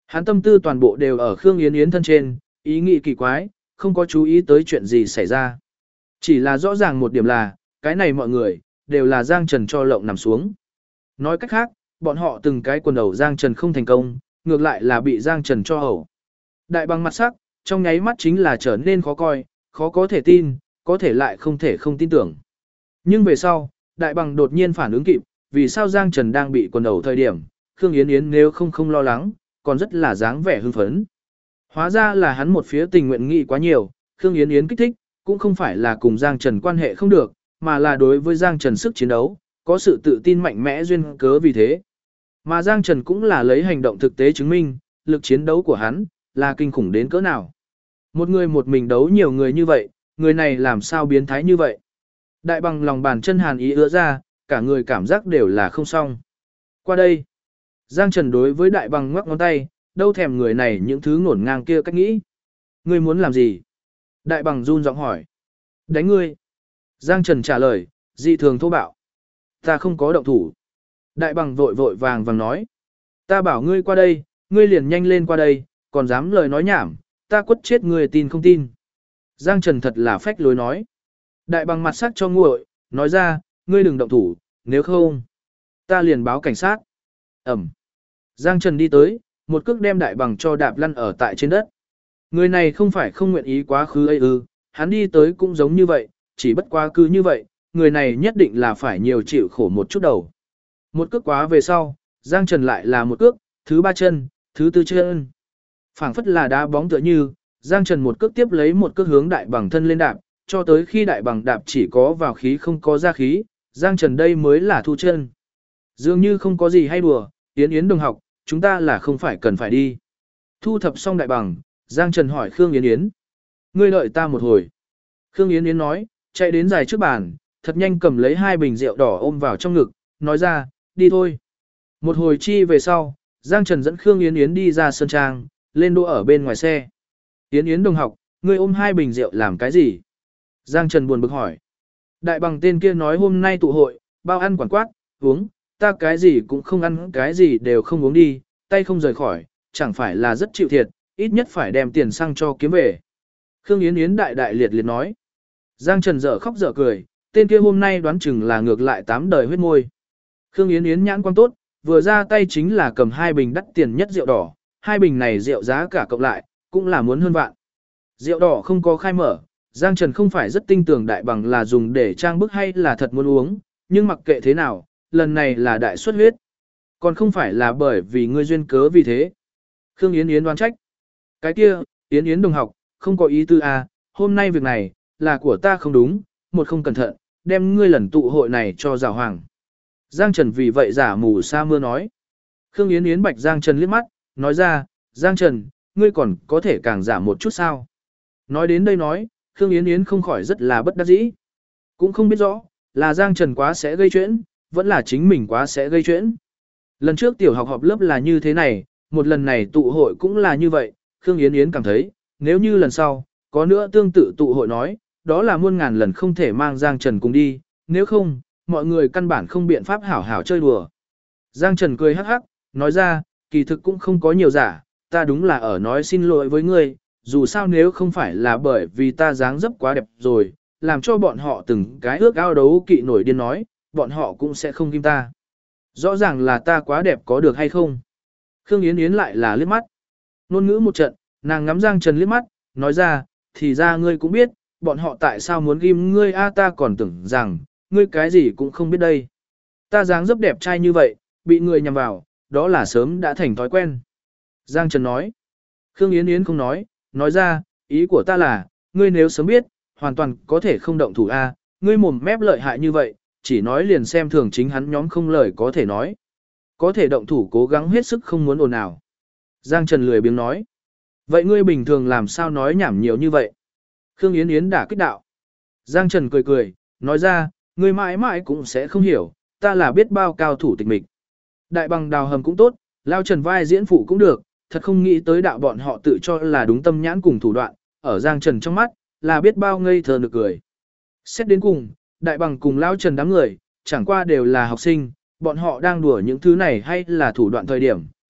Hắn tâm tư toàn bộ đều ở Khương Yến Yến thân trên, ý nghĩ kỳ quái, không có chú ý tới chuyện gì xảy ra. Chỉ là rõ ràng một điểm là, cái này mọi người, đều là Giang Trần cho lộng nằm xuống. Nói cách khác, bọn họ từng cái quần đầu Giang Trần không thành công, ngược lại là bị Giang Trần cho hầu. Đại bằng mặt sắc, trong nháy mắt chính là trở nên khó coi, khó có thể tin, có thể lại không thể không tin tưởng. Nhưng về sau, đại bằng đột nhiên phản ứng kịp, vì sao Giang Trần đang bị quần đầu thời điểm, Khương Yến Yến nếu không lo lắng, còn rất là dáng vẻ hưng phấn. Hóa ra là hắn một phía tình nguyện nghĩ quá nhiều, Khương Yến Yến kích thích, cũng không phải là cùng Giang Trần quan hệ không được, mà là đối với Giang Trần sức chiến đấu, có sự tự tin mạnh mẽ duyên cớ vì thế. Mà Giang Trần cũng là lấy hành động thực tế chứng minh, lực chiến đấu của hắn, là kinh khủng đến cỡ nào. Một người một mình đấu nhiều người như vậy, người này làm sao biến thái như vậy. Đại bằng lòng bàn chân hàn ý ứa ra, cả người cảm giác đều là không xong. Qua đây, Giang Trần đối với đại bằng ngoắc ngón tay, đâu thèm người này những thứ ngổn ngang kia cách nghĩ. Ngươi muốn làm gì? Đại bằng run giọng hỏi. Đánh ngươi. Giang Trần trả lời, dị thường thô bạo. Ta không có động thủ. Đại bằng vội vội vàng vàng nói. Ta bảo ngươi qua đây, ngươi liền nhanh lên qua đây, còn dám lời nói nhảm, ta quất chết ngươi tin không tin. Giang Trần thật là phách lối nói. Đại bằng mặt sắc cho nguội, nói ra, ngươi đừng động thủ, nếu không, ta liền báo cảnh sát. Ẩm. Giang Trần đi tới, một cước đem đại bằng cho đạp lăn ở tại trên đất. Người này không phải không nguyện ý quá khứ ấy ư, hắn đi tới cũng giống như vậy, chỉ bất quá cứ như vậy, người này nhất định là phải nhiều chịu khổ một chút đầu. Một cước quá về sau, Giang Trần lại là một cước, thứ ba chân, thứ tư chân. Phảng phất là đá bóng tựa như, Giang Trần một cước tiếp lấy một cước hướng đại bằng thân lên đạp, cho tới khi đại bằng đạp chỉ có vào khí không có ra khí, Giang Trần đây mới là thu chân. Dường như không có gì hay đùa, Yến Yến đồng học, chúng ta là không phải cần phải đi. Thu thập xong đại bằng, Giang Trần hỏi Khương Yến Yến. Ngươi đợi ta một hồi. Khương Yến Yến nói, chạy đến dài trước bàn, thật nhanh cầm lấy 2 bình rượu đỏ ôm vào trong ngực, nói ra, đi thôi. Một hồi chi về sau, Giang Trần dẫn Khương Yến Yến đi ra sân trang, lên đỗ ở bên ngoài xe. Yến Yến đồng học, ngươi ôm 2 bình rượu làm cái gì? Giang Trần buồn bực hỏi. Đại bằng tên kia nói hôm nay tụ hội, bao ăn quản quát, uống, ta cái gì cũng không ăn, cái gì đều không uống đi, tay không rời khỏi, chẳng phải là rất chịu thiệt, ít nhất phải đem tiền xăng cho kiếm về. Khương Yến Yến đại đại liệt liệt nói. Giang Trần dở khóc dở cười, tên kia hôm nay đoán chừng là ngược lại 8 đời huyết môi. Khương Yến Yến nhãn quan tốt, vừa ra tay chính là cầm 2 bình đắt tiền nhất rượu đỏ, 2 bình này rượu giá cả cộng lại, cũng là muốn hơn vạn. Rượu đỏ không có khai mở, Giang Trần không phải rất tin tưởng đại bằng là dùng để trang bức hay là thật muốn uống, nhưng mặc kệ thế nào, lần này là đại xuất huyết. Còn không phải là bởi vì ngươi duyên cớ vì thế. Khương Yến Yến đoán trách. Cái kia, Yến Yến đồng học, không có ý tư à, hôm nay việc này, là của ta không đúng, một không cẩn thận, đem ngươi lần tụ hội này cho rào hoàng. Giang Trần vì vậy giả mù sa mưa nói. Khương Yến Yến bạch Giang Trần liếc mắt, nói ra, Giang Trần, ngươi còn có thể càng giả một chút sao. Nói đến đây nói, Khương Yến Yến không khỏi rất là bất đắc dĩ. Cũng không biết rõ, là Giang Trần quá sẽ gây chuyện, vẫn là chính mình quá sẽ gây chuyện. Lần trước tiểu học họp lớp là như thế này, một lần này tụ hội cũng là như vậy, Khương Yến Yến cảm thấy, nếu như lần sau, có nữa tương tự tụ hội nói, đó là muôn ngàn lần không thể mang Giang Trần cùng đi, nếu không, mọi người căn bản không biện pháp hảo hảo chơi đùa. Giang Trần cười hắc hắc, nói ra, kỳ thực cũng không có nhiều giả, ta đúng là ở nói xin lỗi với ngươi, dù sao nếu không phải là bởi vì ta dáng dấp quá đẹp rồi, làm cho bọn họ từng cái ước ao đấu kỵ nổi điên nói, bọn họ cũng sẽ không kim ta. Rõ ràng là ta quá đẹp có được hay không? Khương Yến Yến lại là liếc mắt. Nôn ngữ một trận, nàng ngắm Giang Trần liếc mắt, nói ra, thì ra ngươi cũng biết, bọn họ tại sao muốn ghim ngươi a ta còn tưởng rằng, ngươi cái gì cũng không biết đây. Ta dáng dấp đẹp trai như vậy, bị người nhằm vào, đó là sớm đã thành thói quen. Giang Trần nói. Khương Yến Yến không nói ra, ý của ta là, ngươi nếu sớm biết, hoàn toàn có thể không động thủ a, ngươi mồm mép lợi hại như vậy, chỉ nói liền xem thường chính hắn nhóm không lời có thể nói. Có thể động thủ cố gắng hết sức không muốn ồn ào. Giang Trần lười biếng nói. Vậy ngươi bình thường làm sao nói nhảm nhiều như vậy? Khương Yến Yến đã kích đạo. Giang Trần cười cười, nói ra, ngươi mãi mãi cũng sẽ không hiểu, ta là biết bao cao thủ tịch mịch. Đại bằng đào hầm cũng tốt, lao Trần vai diễn phụ cũng được, thật không nghĩ tới đạo bọn họ tự cho là đúng tâm nhãn cùng thủ đoạn, ở Giang Trần trong mắt, là biết bao ngây thơ nực cười. Xét đến cùng, đại bằng cùng lao Trần đám người, chẳng qua đều là học sinh, bọn họ đang đùa những thứ này hay là thủ đoạn thời điểm,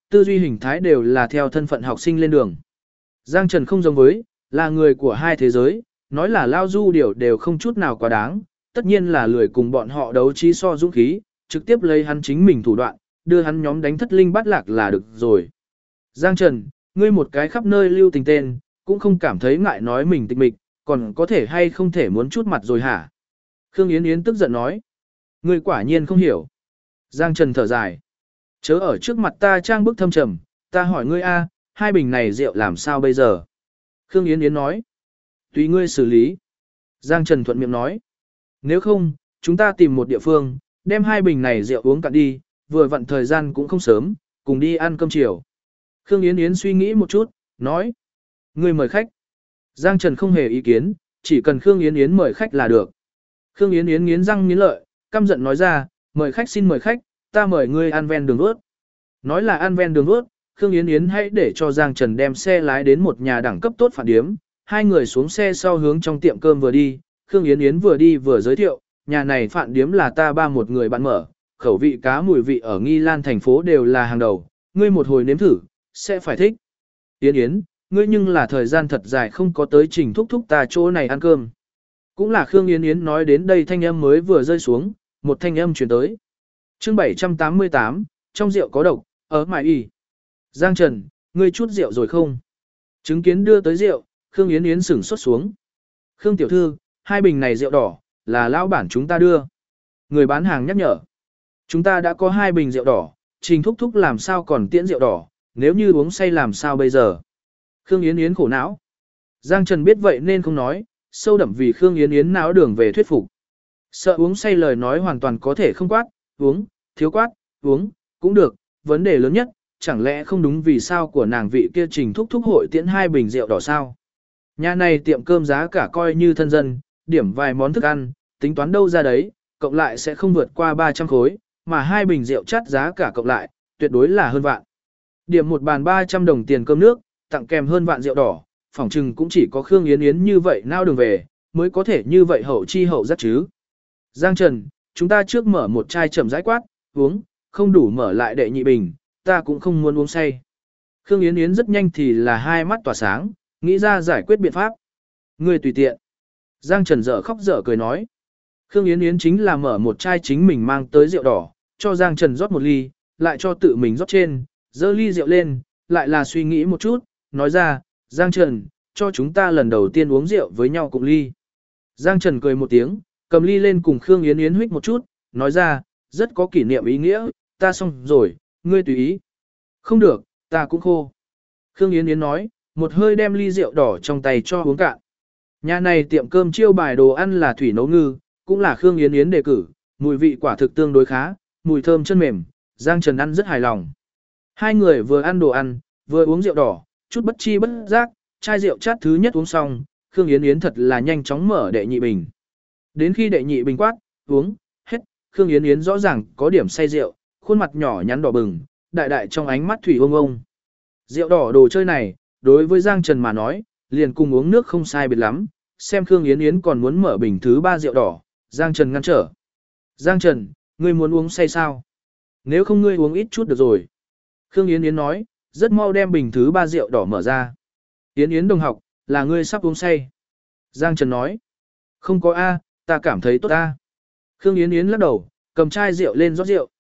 tư duy hình thái đều là theo thân phận học sinh lên đường. Giang Trần không giống với, là người của hai thế giới, nói là lao du điều đều không chút nào quá đáng, tất nhiên là lười cùng bọn họ đấu trí so dũng khí, trực tiếp lấy hắn chính mình thủ đoạn, đưa hắn nhóm đánh thất linh bắt lạc là được rồi. Giang Trần, ngươi một cái khắp nơi lưu tình tên, cũng không cảm thấy ngại nói mình tịch mịch, còn có thể hay không thể muốn chút mặt rồi hả? Khương Yến Yến tức giận nói. Ngươi quả nhiên không hiểu. Giang Trần thở dài. Chớ ở trước mặt ta trang bức thâm trầm, ta hỏi ngươi a, hai bình này rượu làm sao bây giờ? Khương Yến Yến nói. Tùy ngươi xử lý. Giang Trần thuận miệng nói. Nếu không, chúng ta tìm một địa phương, đem hai bình này rượu uống cạn đi, vừa vặn thời gian cũng không sớm, cùng đi ăn cơm chiều. Khương Yến Yến suy nghĩ một chút, nói. Ngươi mời khách. Giang Trần không hề ý kiến, chỉ cần Khương Yến Yến mời khách là được. Khương Yến Yến nghiến răng nghiến lợi, căm giận nói ra, mời khách xin mời khách, ta mời ngươi ăn ven đường ướt. Nói là ăn ven đường ướt, Khương Yến Yến hãy để cho Giang Trần đem xe lái đến một nhà đẳng cấp tốt phản điếm, hai người xuống xe sau hướng trong tiệm cơm vừa đi, Khương Yến Yến vừa đi vừa giới thiệu, nhà này phản điếm là ta ba một người bạn mở, khẩu vị cá mùi vị ở Nghi Lan thành phố đều là hàng đầu, ngươi một hồi nếm thử, sẽ phải thích. Yến Yến, ngươi nhưng là thời gian thật dài không có tới Trình thúc thúc ta chỗ này ăn cơm. Cũng là Khương Yến Yến nói đến đây thanh âm mới vừa rơi xuống, một thanh âm truyền tới. Chương 788, trong rượu có độc, ở mại y. Giang Trần, ngươi chút rượu rồi không? Chứng kiến đưa tới rượu, Khương Yến Yến sửng sốt xuống. Khương tiểu thư, hai bình này rượu đỏ, là lão bản chúng ta đưa. Người bán hàng nhắc nhở. Chúng ta đã có hai bình rượu đỏ, Trình thúc thúc làm sao còn tiễn rượu đỏ, nếu như uống say làm sao bây giờ? Khương Yến Yến khổ não. Giang Trần biết vậy nên không nói, sâu đậm vì Khương Yến Yến não đường về thuyết phục. Sợ uống say lời nói hoàn toàn có thể không quát, uống, thiếu quát, uống, cũng được, vấn đề lớn nhất, chẳng lẽ không đúng vì sao của nàng vị kia Trình thúc thúc hội tiễn hai bình rượu đỏ sao? Nhà này tiệm cơm giá cả coi như thân dân, điểm vài món thức ăn, tính toán đâu ra đấy, cộng lại sẽ không vượt qua 300 khối, mà hai bình rượu chát giá cả cộng lại, tuyệt đối là hơn vạn. Điểm một bàn 300 đồng tiền cơm nước, tặng kèm hơn vạn rượu đỏ, phỏng chừng cũng chỉ có Khương Yến Yến như vậy nao đường về, mới có thể như vậy hậu chi hậu giác chứ. Giang Trần, chúng ta trước mở một chai chậm rãi quát, uống, không đủ mở lại đệ nhị bình, ta cũng không muốn uống say. Khương Yến Yến rất nhanh thì là hai mắt tỏa sáng, nghĩ ra giải quyết biện pháp. Người tùy tiện. Giang Trần dở khóc dở cười nói. Khương Yến Yến chính là mở một chai chính mình mang tới rượu đỏ, cho Giang Trần rót một ly, lại cho tự mình rót trên, dơ ly rượu lên, lại là suy nghĩ một chút, nói ra, Giang Trần, cho chúng ta lần đầu tiên uống rượu với nhau cùng ly. Giang Trần cười một tiếng, cầm ly lên cùng Khương Yến Yến huých một chút, nói ra, rất có kỷ niệm ý nghĩa, ta xong rồi, ngươi tùy ý. Không được, ta cũng khô. Khương Yến Yến nói, một hơi đem ly rượu đỏ trong tay cho uống cạn. Nhà này tiệm cơm chiêu bài đồ ăn là thủy nấu ngư, cũng là Khương Yến Yến đề cử, mùi vị quả thực tương đối khá, mùi thơm chân mềm, Giang Trần ăn rất hài lòng. Hai người vừa ăn đồ ăn, vừa uống rượu đỏ, chút bất chi bất giác, chai rượu chát thứ nhất uống xong, Khương Yến Yến thật là nhanh chóng mở đệ nhị bình. Đến khi đệ nhị bình quát, uống, hết, Khương Yến Yến rõ ràng có điểm say rượu, khuôn mặt nhỏ nhắn đỏ bừng, đại đại trong ánh mắt thủy ông ông. Rượu đỏ đồ chơi này, đối với Giang Trần mà nói, liền cùng uống nước không sai biệt lắm, xem Khương Yến Yến còn muốn mở bình thứ ba rượu đỏ, Giang Trần ngăn trở. Giang Trần, ngươi muốn uống say sao? Nếu không ngươi uống ít chút được rồi. Khương Yến Yến nói, rất mau đem bình thứ ba rượu đỏ mở ra. Yến Yến đồng học, là ngươi sắp uống say. Giang Trần nói, không có A, ta cảm thấy tốt A. Khương Yến Yến lắc đầu, cầm chai rượu lên rót rượu.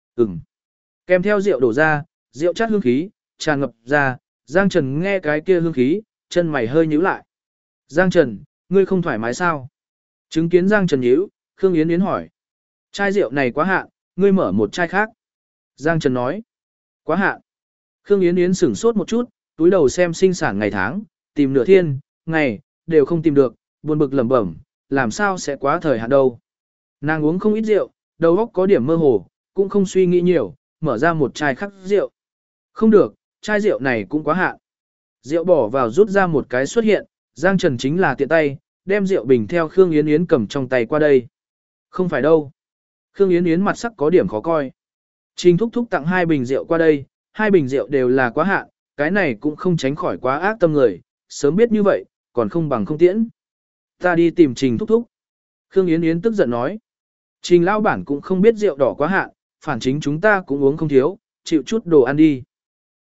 Kèm theo rượu đổ ra, rượu chát hương khí, tràn ngập ra, Giang Trần nghe cái kia hương khí, chân mày hơi nhíu lại. Giang Trần, ngươi không thoải mái sao? Chứng kiến Giang Trần nhíu, Khương Yến Yến hỏi. Chai rượu này quá hạn, ngươi mở một chai khác. Giang Trần nói. Quá hạn. Khương Yến Yến sửng sốt một chút, túi đầu xem sinh sản ngày tháng, tìm nửa thiên, ngày, đều không tìm được, buồn bực lẩm bẩm, làm sao sẽ quá thời hạn đâu. Nàng uống không ít rượu, đầu óc có điểm mơ hồ, cũng không suy nghĩ nhiều, mở ra một chai khác rượu. Không được, chai rượu này cũng quá hạn. Rượu bỏ vào rút ra một cái xuất hiện, Giang Trần chính là tiện tay, đem rượu bình theo Khương Yến Yến cầm trong tay qua đây. Không phải đâu. Khương Yến Yến mặt sắc có điểm khó coi. Trình thúc thúc tặng hai bình rượu qua đây, hai bình rượu đều là quá hạn, cái này cũng không tránh khỏi quá ác tâm người, sớm biết như vậy, còn không bằng không tiễn. Ta đi tìm Trình thúc thúc. Khương Yến Yến tức giận nói. Trình lão bản cũng không biết rượu đỏ quá hạn, phản chính chúng ta cũng uống không thiếu, chịu chút đồ ăn đi.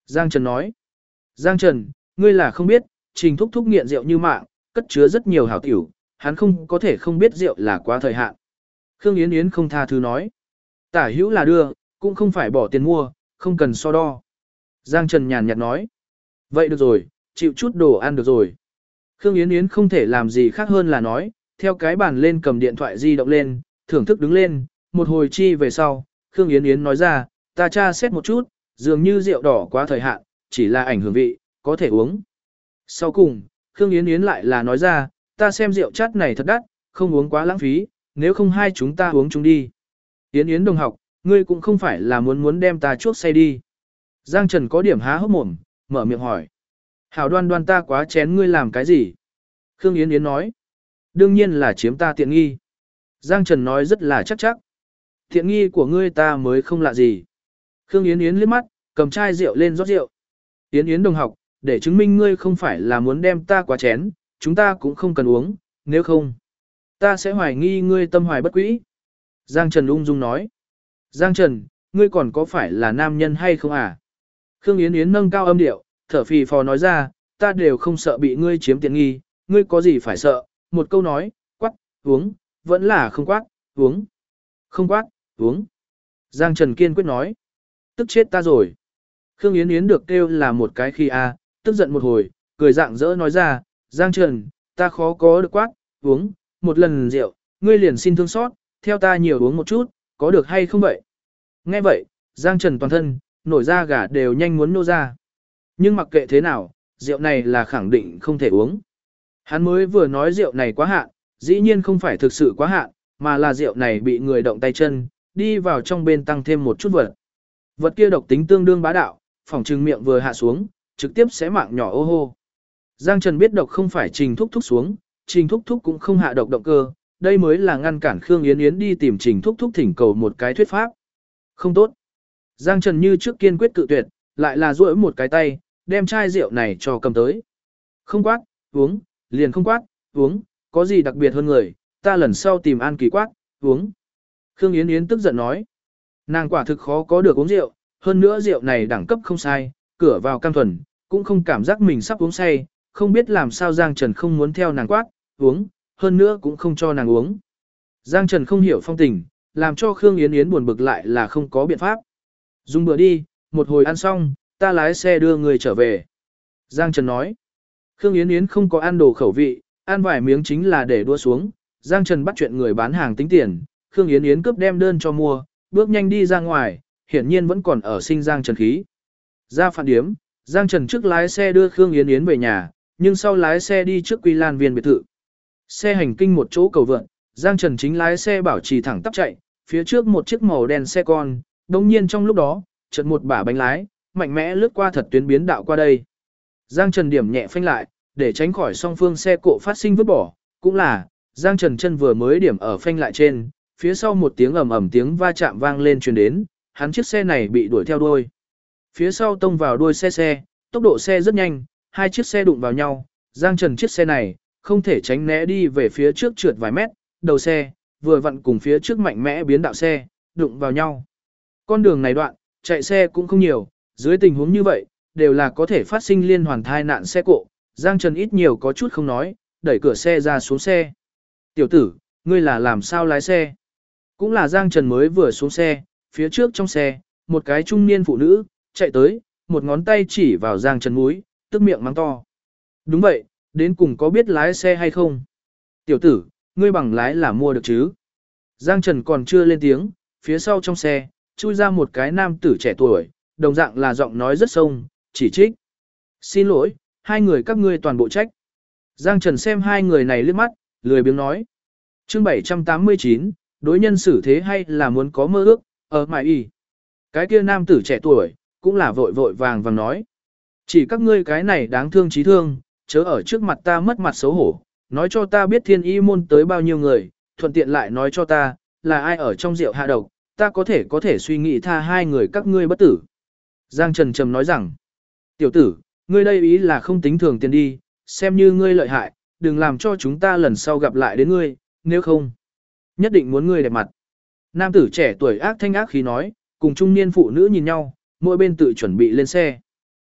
Giang Trần nói. Giang Trần, ngươi là không biết, Trình Thúc Thúc nghiện rượu như mạng, cất chứa rất nhiều hảo tiểu, hắn không có thể không biết rượu là quá thời hạn. Khương Yến Yến không tha thứ nói. Tả hữu là đưa, cũng không phải bỏ tiền mua, không cần so đo. Giang Trần nhàn nhạt nói. Vậy được rồi, chịu chút đồ ăn được rồi. Khương Yến Yến không thể làm gì khác hơn là nói, theo cái bàn lên cầm điện thoại di động lên, thưởng thức đứng lên, một hồi chi về sau, Khương Yến Yến nói ra, ta tra xét một chút, dường như rượu đỏ quá thời hạn, chỉ là ảnh hưởng vị, có thể uống. Sau cùng, Khương Yến Yến lại là nói ra, ta xem rượu chát này thật đắt, không uống quá lãng phí, nếu không hai chúng ta uống chung đi. Yến Yến đồng học, ngươi cũng không phải là muốn đem ta chuốc say đi. Giang Trần có điểm há hốc mồm, mở miệng hỏi. Hảo Đoan Đoan ta quá chén ngươi làm cái gì? Khương Yến Yến nói. Đương nhiên là chiếm ta tiện nghi. Giang Trần nói rất là chắc chắc. Tiện nghi của ngươi ta mới không lạ gì. Khương Yến Yến liếc mắt, cầm chai rượu lên rót rượu. Yến Yến đồng học, để chứng minh ngươi không phải là muốn đem ta quá chén, chúng ta cũng không cần uống, nếu không, ta sẽ hoài nghi ngươi tâm hoài bất quỹ. Giang Trần ung dung nói. Giang Trần, ngươi còn có phải là nam nhân hay không à? Khương Yến Yến nâng cao âm điệu, thở phì phò nói ra, ta đều không sợ bị ngươi chiếm tiện nghi, ngươi có gì phải sợ, một câu nói, quát, uống, vẫn là không quát, uống, không quát, uống. Giang Trần kiên quyết nói, tức chết ta rồi. Khương Yến Yến được kêu là một cái khi a, tức giận một hồi, cười rạng rỡ nói ra, Giang Trần, ta khó có được quát, uống, một lần rượu, ngươi liền xin thương xót, theo ta nhiều uống một chút, có được hay không vậy? Nghe vậy, Giang Trần toàn thân, nổi da gà đều nhanh muốn nô ra. Nhưng mặc kệ thế nào, rượu này là khẳng định không thể uống. Hắn mới vừa nói rượu này quá hạn, dĩ nhiên không phải thực sự quá hạn, mà là rượu này bị người động tay chân, đi vào trong bên tăng thêm một chút vật. Vật kia độc tính tương đương bá đạo, phòng trừng miệng vừa hạ xuống, trực tiếp sẽ mạng nhỏ ô hô. Giang Trần biết độc không phải Trình Thúc Thúc xuống, Trình Thúc Thúc cũng không hạ độc động cơ, đây mới là ngăn cản Khương Yến Yến đi tìm Trình Thúc Thúc thỉnh cầu một cái thuyết pháp. Không tốt. Giang Trần như trước kiên quyết cự tuyệt, lại là duỗi một cái tay, đem chai rượu này cho cầm tới. Không quát, uống, liền không quát, uống, có gì đặc biệt hơn người, ta lần sau tìm An Kỳ quát, uống. Khương Yến Yến tức giận nói. Nàng quả thực khó có được uống rượu, hơn nữa rượu này đẳng cấp không sai, cửa vào cam thuần, cũng không cảm giác mình sắp uống say, không biết làm sao Giang Trần không muốn theo nàng quát, uống, hơn nữa cũng không cho nàng uống. Giang Trần không hiểu phong tình, làm cho Khương Yến Yến buồn bực lại là không có biện pháp. Dùng bữa đi, một hồi ăn xong, ta lái xe đưa người trở về. Giang Trần nói. Khương Yến Yến không có ăn đồ khẩu vị, ăn vài miếng chính là để đua xuống. Giang Trần bắt chuyện người bán hàng tính tiền, Khương Yến Yến cướp đem đơn cho mua, bước nhanh đi ra ngoài, hiển nhiên vẫn còn ở sinh Giang Trần khí. Ra phản điếm, Giang Trần trước lái xe đưa Khương Yến Yến về nhà, nhưng sau lái xe đi trước Quy Lan Viên biệt thự. Xe hành kinh một chỗ cầu vượn, Giang Trần chính lái xe bảo trì thẳng tắp chạy, phía trước một chiếc màu đen xe con, đồng nhiên trong lúc đó, chợt một bả bánh lái, mạnh mẽ lướt qua thật tuyến biến đạo qua đây. Giang Trần điểm nhẹ phanh lại, để tránh khỏi song phương xe cộ phát sinh vứt bỏ, cũng là, Giang Trần chân vừa mới điểm ở phanh lại trên, phía sau một tiếng ầm ầm tiếng va chạm vang lên truyền đến, hắn chiếc xe này bị đuổi theo đuôi. Phía sau tông vào đuôi xe, tốc độ xe rất nhanh, hai chiếc xe đụng vào nhau, Giang Trần chiếc xe này, không thể tránh né đi về phía trước trượt vài mét, đầu xe, vừa vặn cùng phía trước mạnh mẽ biến đạo xe, đụng vào nhau. Con đường này đoạn, chạy xe cũng không nhiều, dưới tình huống như vậy, đều là có thể phát sinh liên hoàn thai nạn xe cộ. Giang Trần ít nhiều có chút không nói, đẩy cửa xe ra xuống xe. Tiểu tử, ngươi là làm sao lái xe? Cũng là Giang Trần mới vừa xuống xe, phía trước trong xe, một cái trung niên phụ nữ, chạy tới, một ngón tay chỉ vào Giang Trần mũi, tức miệng mắng to. Đúng vậy, đến cùng có biết lái xe hay không? Tiểu tử, ngươi bằng lái là mua được chứ? Giang Trần còn chưa lên tiếng, phía sau trong xe, chui ra một cái nam tử trẻ tuổi, đồng dạng là giọng nói rất sông, chỉ trích. Xin lỗi, hai người các ngươi toàn bộ trách. Giang Trần xem hai người này liếc mắt, lười biếng nói. Chương 789, đối nhân xử thế hay là muốn có mơ ước, ở mãi y. Cái kia nam tử trẻ tuổi, cũng là vội vội vàng vàng nói. Chỉ các ngươi cái này đáng thương trí thương, chớ ở trước mặt ta mất mặt xấu hổ, nói cho ta biết thiên y môn tới bao nhiêu người, thuận tiện lại nói cho ta, là ai ở trong rượu hạ độc, ta có thể suy nghĩ tha hai người các ngươi bất tử. Giang Trần trầm nói rằng, tiểu tử, ngươi đây ý là không tính thường tiền đi, xem như ngươi lợi hại, đừng làm cho chúng ta lần sau gặp lại đến ngươi, nếu không, nhất định muốn ngươi đẹp mặt. Nam tử trẻ tuổi ác thanh ác khí nói, cùng trung niên phụ nữ nhìn nhau, mỗi bên tự chuẩn bị lên xe.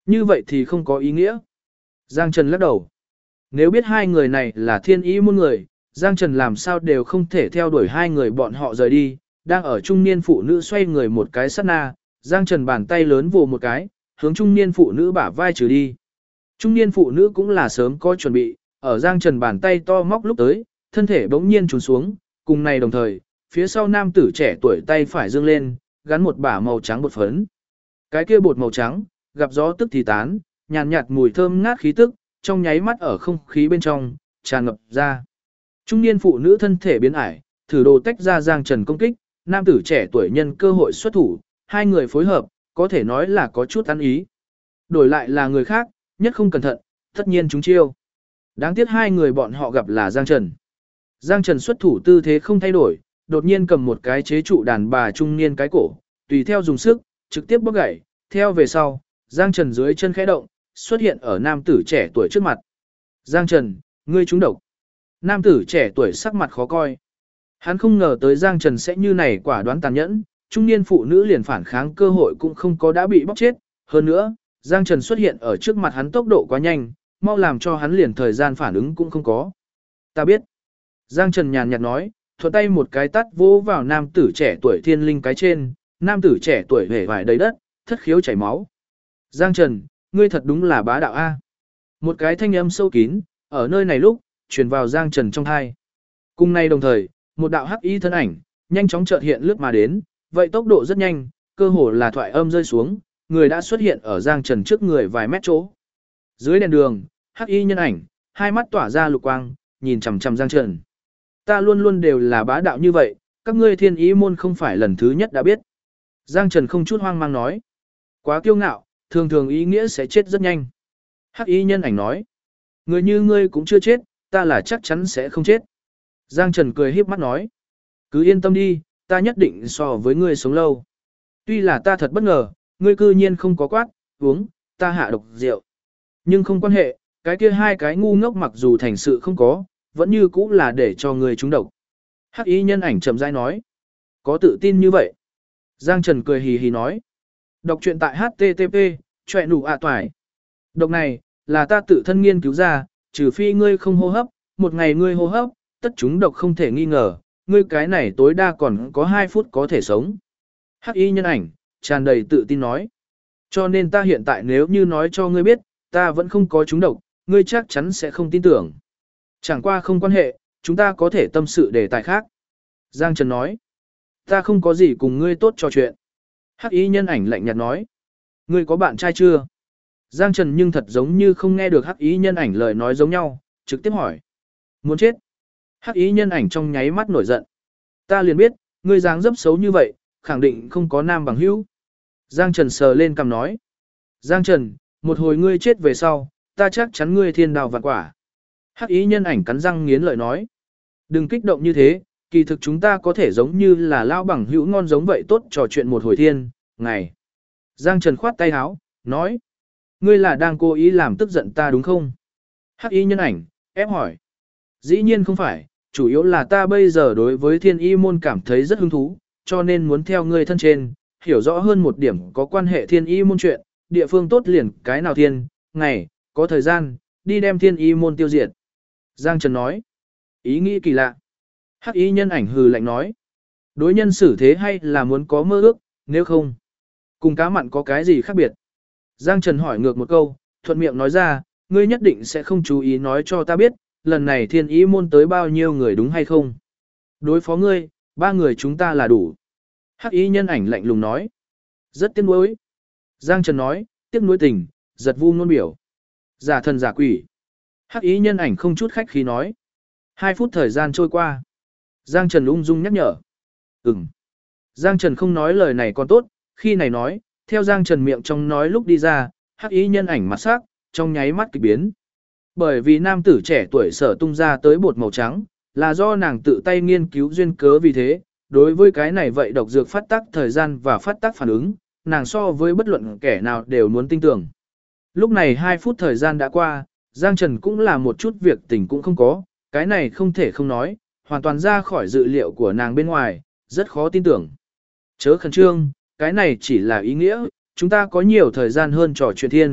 Như vậy thì không có ý nghĩa. Giang Trần lắc đầu. Nếu biết hai người này là thiên ý môn người, Giang Trần làm sao đều không thể theo đuổi hai người bọn họ rời đi. Đang ở trung niên phụ nữ xoay người một cái sát na, Giang Trần bàn tay lớn vồ một cái, hướng trung niên phụ nữ bả vai trừ đi. Trung niên phụ nữ cũng là sớm có chuẩn bị, ở Giang Trần bàn tay to móc lúc tới, thân thể bỗng nhiên trùn xuống, cùng này đồng thời, phía sau nam tử trẻ tuổi tay phải dương lên, gắn một bả màu trắng bột phấn. Cái kia bột màu trắng, gặp gió tức thì tán, nhàn nhạt mùi thơm ngát khí tức, trong nháy mắt ở không khí bên trong, tràn ngập ra. Trung niên phụ nữ thân thể biến ải, thử đồ tách ra Giang Trần công kích, nam tử trẻ tuổi nhân cơ hội xuất thủ, hai người phối hợp, có thể nói là có chút ăn ý. Đổi lại là người khác, nhất không cẩn thận, tất nhiên chúng chiêu. Đáng tiếc hai người bọn họ gặp là Giang Trần. Giang Trần xuất thủ tư thế không thay đổi, đột nhiên cầm một cái chế trụ đàn bà trung niên cái cổ, tùy theo dùng sức, trực tiếp bóp gãy, theo về sau, Giang Trần dưới chân khẽ động, xuất hiện ở nam tử trẻ tuổi trước mặt. Giang Trần, ngươi trúng độc. Nam tử trẻ tuổi sắc mặt khó coi. Hắn không ngờ tới Giang Trần sẽ như này quả đoán tàn nhẫn, trung niên phụ nữ liền phản kháng cơ hội cũng không có đã bị bóc chết. Hơn nữa, Giang Trần xuất hiện ở trước mặt hắn tốc độ quá nhanh, mau làm cho hắn liền thời gian phản ứng cũng không có. Ta biết. Giang Trần nhàn nhạt nói, thuận tay một cái tát vỗ vào nam tử trẻ tuổi thiên linh cái trên, nam tử trẻ tuổi hề vải đầy đất, thất khiếu chảy máu. Giang Trần, ngươi thật đúng là bá đạo A. Một cái thanh âm sâu kín, ở nơi này lúc, truyền vào Giang Trần trong thai. Cùng nay đồng thời, một đạo hắc y thân ảnh, nhanh chóng chợt hiện lướt mà đến, vậy tốc độ rất nhanh, cơ hồ là thoại âm rơi xuống, người đã xuất hiện ở Giang Trần trước người vài mét chỗ. Dưới đèn đường, hắc y nhân ảnh, hai mắt tỏa ra lục quang, nhìn chằm chằm Giang Trần. Ta luôn luôn đều là bá đạo như vậy, các ngươi thiên ý môn không phải lần thứ nhất đã biết. Giang Trần không chút hoang mang nói. Quá kiêu ngạo, thường thường ý nghĩa sẽ chết rất nhanh. Hắc y nhân ảnh nói. Người như ngươi cũng chưa chết, ta là chắc chắn sẽ không chết. Giang Trần cười híp mắt nói. Cứ yên tâm đi, ta nhất định so với ngươi sống lâu. Tuy là ta thật bất ngờ, ngươi cư nhiên không có quát, uống, ta hạ độc rượu. Nhưng không quan hệ, cái kia hai cái ngu ngốc mặc dù thành sự không có, vẫn như cũ là để cho ngươi trúng độc. Hắc y nhân ảnh chậm rãi nói. Có tự tin như vậy. Giang Trần cười hì hì nói. Đọc truyện tại HTTP, chọe nụ ạ toài. Độc này, là ta tự thân nghiên cứu ra, trừ phi ngươi không hô hấp, một ngày ngươi hô hấp, tất chúng độc không thể nghi ngờ, ngươi cái này tối đa còn có 2 phút có thể sống. Hắc y nhân ảnh, tràn đầy tự tin nói. Cho nên ta hiện tại nếu như nói cho ngươi biết, ta vẫn không có chúng độc, ngươi chắc chắn sẽ không tin tưởng. Chẳng qua không quan hệ, chúng ta có thể tâm sự đề tài khác. Giang Trần nói. Ta không có gì cùng ngươi tốt trò chuyện. Hắc y nhân ảnh lạnh nhạt nói. Ngươi có bạn trai chưa? Giang Trần nhưng thật giống như không nghe được hắc y nhân ảnh lời nói giống nhau, trực tiếp hỏi. Muốn chết. Hắc y nhân ảnh trong nháy mắt nổi giận. Ta liền biết, ngươi dáng dấp xấu như vậy, khẳng định không có nam bằng hữu. Giang Trần sờ lên cằm nói. Giang Trần, một hồi ngươi chết về sau, ta chắc chắn ngươi thiên đào vạn quả. Hắc y nhân ảnh cắn răng nghiến lợi nói. Đừng kích động như thế, kỳ thực chúng ta có thể giống như là lao bằng hữu ngon giống vậy tốt trò chuyện một hồi thiên, ngày. Giang Trần khoát tay háo, nói. Ngươi là đang cố ý làm tức giận ta đúng không? Hắc y nhân ảnh, ép hỏi. Dĩ nhiên không phải, chủ yếu là ta bây giờ đối với thiên y môn cảm thấy rất hứng thú, cho nên muốn theo ngươi thân trên, hiểu rõ hơn một điểm có quan hệ thiên y môn chuyện, địa phương tốt liền cái nào thiên, ngày, có thời gian, đi đem thiên y môn tiêu diệt. Giang Trần nói. Ý nghĩ kỳ lạ. Hắc y nhân ảnh hừ lạnh nói. Đối nhân xử thế hay là muốn có mơ ước, nếu không, cùng cá mặn có cái gì khác biệt? Giang Trần hỏi ngược một câu, thuận miệng nói ra, ngươi nhất định sẽ không chú ý nói cho ta biết, lần này thiên ý môn tới bao nhiêu người đúng hay không? Đối phó ngươi, 3 người chúng ta là đủ. Hắc y nhân ảnh lạnh lùng nói. Rất tiếc nuối. Giang Trần nói, tiếc nuối tình, giật vu ngôn biểu. Giả thần giả quỷ. Hắc y nhân ảnh không chút khách khí nói. 2 phút thời gian trôi qua. Giang Trần ung dung nhắc nhở. Ừm. Giang Trần không nói lời này còn tốt, khi này nói, theo Giang Trần miệng trong nói lúc đi ra, hắc y nhân ảnh mặt sắc, trong nháy mắt kỳ biến. Bởi vì nam tử trẻ tuổi sở tung ra tới bột màu trắng, là do nàng tự tay nghiên cứu duyên cớ vì thế, đối với cái này vậy độc dược phát tác thời gian và phát tác phản ứng, nàng so với bất luận kẻ nào đều muốn tin tưởng. Lúc này 2 phút thời gian đã qua, Giang Trần cũng là một chút việc tình cũng không có, cái này không thể không nói, hoàn toàn ra khỏi dự liệu của nàng bên ngoài, rất khó tin tưởng. Chớ khẩn trương, cái này chỉ là ý nghĩa, chúng ta có nhiều thời gian hơn trò chuyện thiên,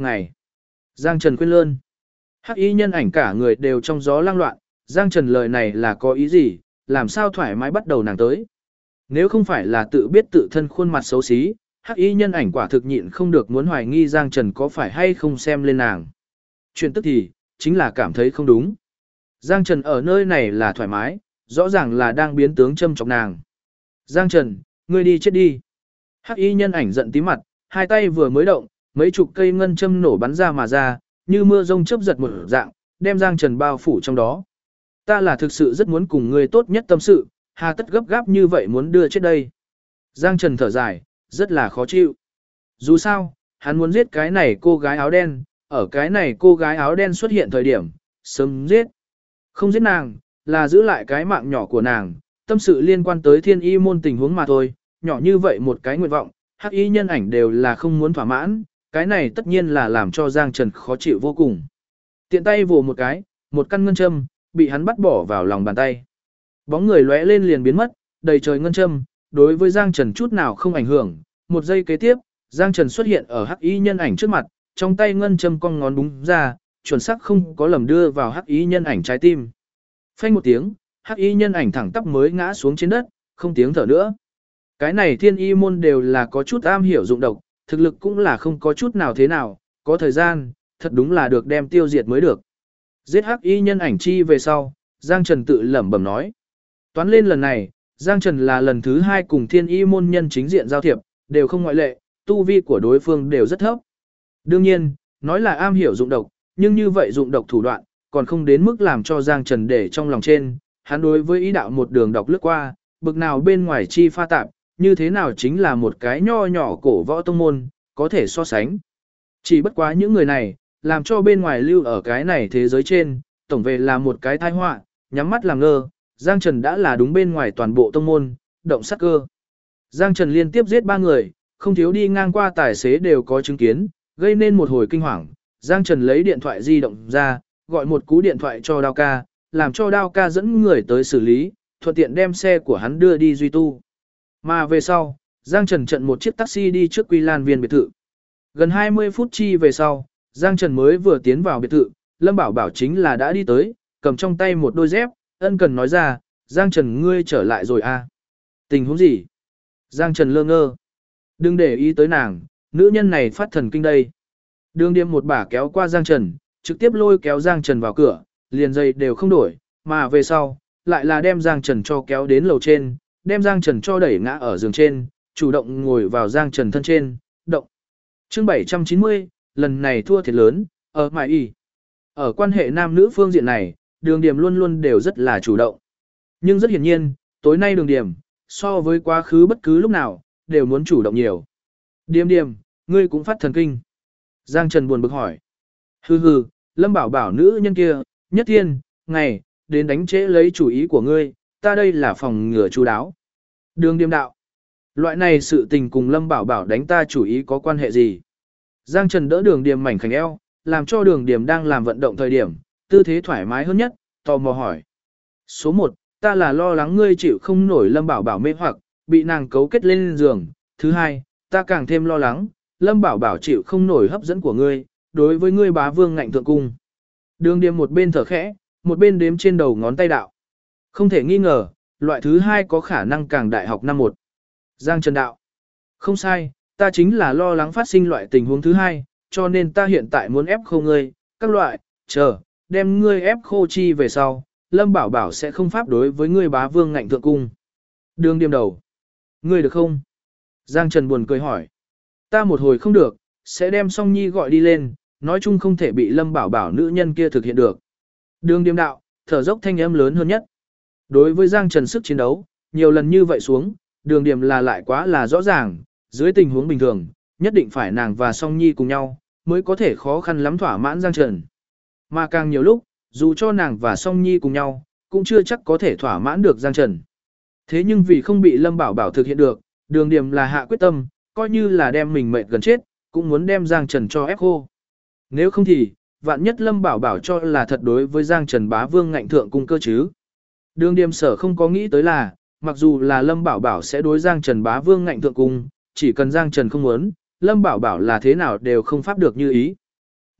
ngày. Giang Trần quên lơn. Hắc y nhân ảnh cả người đều trong gió lang loạn, Giang Trần lời này là có ý gì, làm sao thoải mái bắt đầu nàng tới. Nếu không phải là tự biết tự thân khuôn mặt xấu xí, hắc y nhân ảnh quả thực nhịn không được muốn hoài nghi Giang Trần có phải hay không xem lên nàng. Chuyện tức thì, chính là cảm thấy không đúng. Giang Trần ở nơi này là thoải mái, rõ ràng là đang biến tướng châm chọc nàng. Giang Trần, ngươi đi chết đi. Hắc y nhân ảnh giận tí mặt, hai tay vừa mới động, mấy chục cây ngân châm nổ bắn ra mà ra, như mưa rông chớp giật một dạng, đem Giang Trần bao phủ trong đó. Ta là thực sự rất muốn cùng ngươi tốt nhất tâm sự, hà tất gấp gáp như vậy muốn đưa chết đây. Giang Trần thở dài, rất là khó chịu. Dù sao, hắn muốn giết cái này cô gái áo đen, ở cái này cô gái áo đen xuất hiện thời điểm, sớm giết. Không giết nàng, là giữ lại cái mạng nhỏ của nàng, tâm sự liên quan tới thiên y môn tình huống mà thôi, nhỏ như vậy một cái nguyện vọng, hắc y nhân ảnh đều là không muốn thỏa mãn, cái này tất nhiên là làm cho Giang Trần khó chịu vô cùng. Tiện tay vồ một cái, một căn ngân châm, bị hắn bắt bỏ vào lòng bàn tay. Bóng người lóe lên liền biến mất, đầy trời ngân châm, đối với Giang Trần chút nào không ảnh hưởng. Một giây kế tiếp, Giang Trần xuất hiện ở hắc y nhân ảnh trước mặt, trong tay ngân châm cong ngón búng ra, chuẩn xác không có lầm đưa vào hắc y nhân ảnh trái tim. Phanh một tiếng, hắc y nhân ảnh thẳng tắp mới ngã xuống trên đất, không tiếng thở nữa. Cái này thiên y môn đều là có chút am hiểu dụng độc, thực lực cũng là không có chút nào thế nào, có thời gian, thật đúng là được đem tiêu diệt mới được. Giết hắc y nhân ảnh chi về sau, Giang Trần tự lẩm bẩm nói. Toán lên lần này, Giang Trần là lần thứ 2 cùng thiên y môn nhân chính diện giao thiệp, đều không ngoại lệ, tu vi của đối phương đều rất thấp. Đương nhiên, nói là am hiểu dụng độc, nhưng như vậy dụng độc thủ đoạn, còn không đến mức làm cho Giang Trần để trong lòng trên, hắn đối với ý đạo một đường đọc lướt qua, bực nào bên ngoài chi pha tạp, như thế nào chính là một cái nho nhỏ cổ võ tông môn, có thể so sánh. Chỉ bất quá những người này, làm cho bên ngoài lưu ở cái này thế giới trên, tổng về là một cái tai họa, nhắm mắt làm ngơ, Giang Trần đã là đúng bên ngoài toàn bộ tông môn, động sát cơ. Giang Trần liên tiếp giết 3 người, không thiếu đi ngang qua tài xế đều có chứng kiến, gây nên một hồi kinh hoàng. Giang Trần lấy điện thoại di động ra, gọi một cú điện thoại cho Đao Ca, làm cho Đao Ca dẫn người tới xử lý, thuận tiện đem xe của hắn đưa đi duy tu. Mà về sau, Giang Trần chặn một chiếc taxi đi trước Quy Lan Viên biệt thự. Gần 20 phút chi về sau, Giang Trần mới vừa tiến vào biệt thự, Lâm Bảo Bảo chính là đã đi tới, cầm trong tay một đôi dép, ân cần nói ra, Giang Trần ngươi trở lại rồi à? Tình huống gì? Giang Trần lơ ngơ. Đừng để ý tới nàng, nữ nhân này phát thần kinh đây. Đường Điềm một bả kéo qua Giang Trần, trực tiếp lôi kéo Giang Trần vào cửa, liền giày đều không đổi, mà về sau, lại là đem Giang Trần cho kéo đến lầu trên, đem Giang Trần cho đẩy ngã ở giường trên, chủ động ngồi vào Giang Trần thân trên, động. Chương 790, lần này thua thiệt lớn, ở mại y. Ở quan hệ nam nữ phương diện này, Đường Điềm luôn luôn đều rất là chủ động. Nhưng rất hiển nhiên, tối nay Đường Điềm, so với quá khứ bất cứ lúc nào, đều muốn chủ động nhiều. Điềm Điềm, ngươi cũng phát thần kinh. Giang Trần buồn bực hỏi. Hừ hừ, Lâm Bảo Bảo nữ nhân kia, nhất thiên, ngày, đến đánh trễ lấy chủ ý của ngươi, ta đây là phòng ngừa chú đáo. Đường Điềm đạo. Loại này sự tình cùng Lâm Bảo Bảo đánh ta chủ ý có quan hệ gì? Giang Trần đỡ Đường Điềm mảnh khảnh eo, làm cho Đường Điềm đang làm vận động thời điểm, tư thế thoải mái hơn nhất, tò mò hỏi. Số 1, ta là lo lắng ngươi chịu không nổi Lâm Bảo Bảo mê hoặc, bị nàng cấu kết lên giường. Thứ 2, ta càng thêm lo lắng, Lâm Bảo Bảo chịu không nổi hấp dẫn của ngươi, đối với ngươi bá vương ngạnh thượng cung. Đường Điềm một bên thở khẽ, một bên đếm trên đầu ngón tay đạo. Không thể nghi ngờ, loại thứ 2 có khả năng càng đại học năm 1. Giang Trần đạo. Không sai, ta chính là lo lắng phát sinh loại tình huống thứ 2, cho nên ta hiện tại muốn ép khô ngươi, các loại, chờ, đem ngươi ép khô chi về sau, Lâm Bảo Bảo sẽ không pháp đối với ngươi bá vương ngạnh thượng cung. Đường Điềm đầu. Ngươi được không? Giang Trần buồn cười hỏi. Ta một hồi không được, sẽ đem Song Nhi gọi đi lên, nói chung không thể bị Lâm Bảo Bảo nữ nhân kia thực hiện được. Đường Điềm đạo, thở dốc thanh âm lớn hơn nhất. Đối với Giang Trần sức chiến đấu, nhiều lần như vậy xuống, Đường Điềm là lại quá là rõ ràng, dưới tình huống bình thường, nhất định phải nàng và Song Nhi cùng nhau, mới có thể khó khăn lắm thỏa mãn Giang Trần. Mà càng nhiều lúc, dù cho nàng và Song Nhi cùng nhau, cũng chưa chắc có thể thỏa mãn được Giang Trần. Thế nhưng vì không bị Lâm Bảo Bảo thực hiện được, Đường Điềm là hạ quyết tâm, coi như là đem mình mệt gần chết, cũng muốn đem Giang Trần cho ép khô. Nếu không thì, vạn nhất Lâm Bảo Bảo cho là thật đối với Giang Trần bá vương ngạnh thượng cung cơ chứ. Đường Điềm sở không có nghĩ tới là, mặc dù là Lâm Bảo Bảo sẽ đối Giang Trần bá vương ngạnh thượng cung, chỉ cần Giang Trần không muốn, Lâm Bảo Bảo là thế nào đều không pháp được như ý.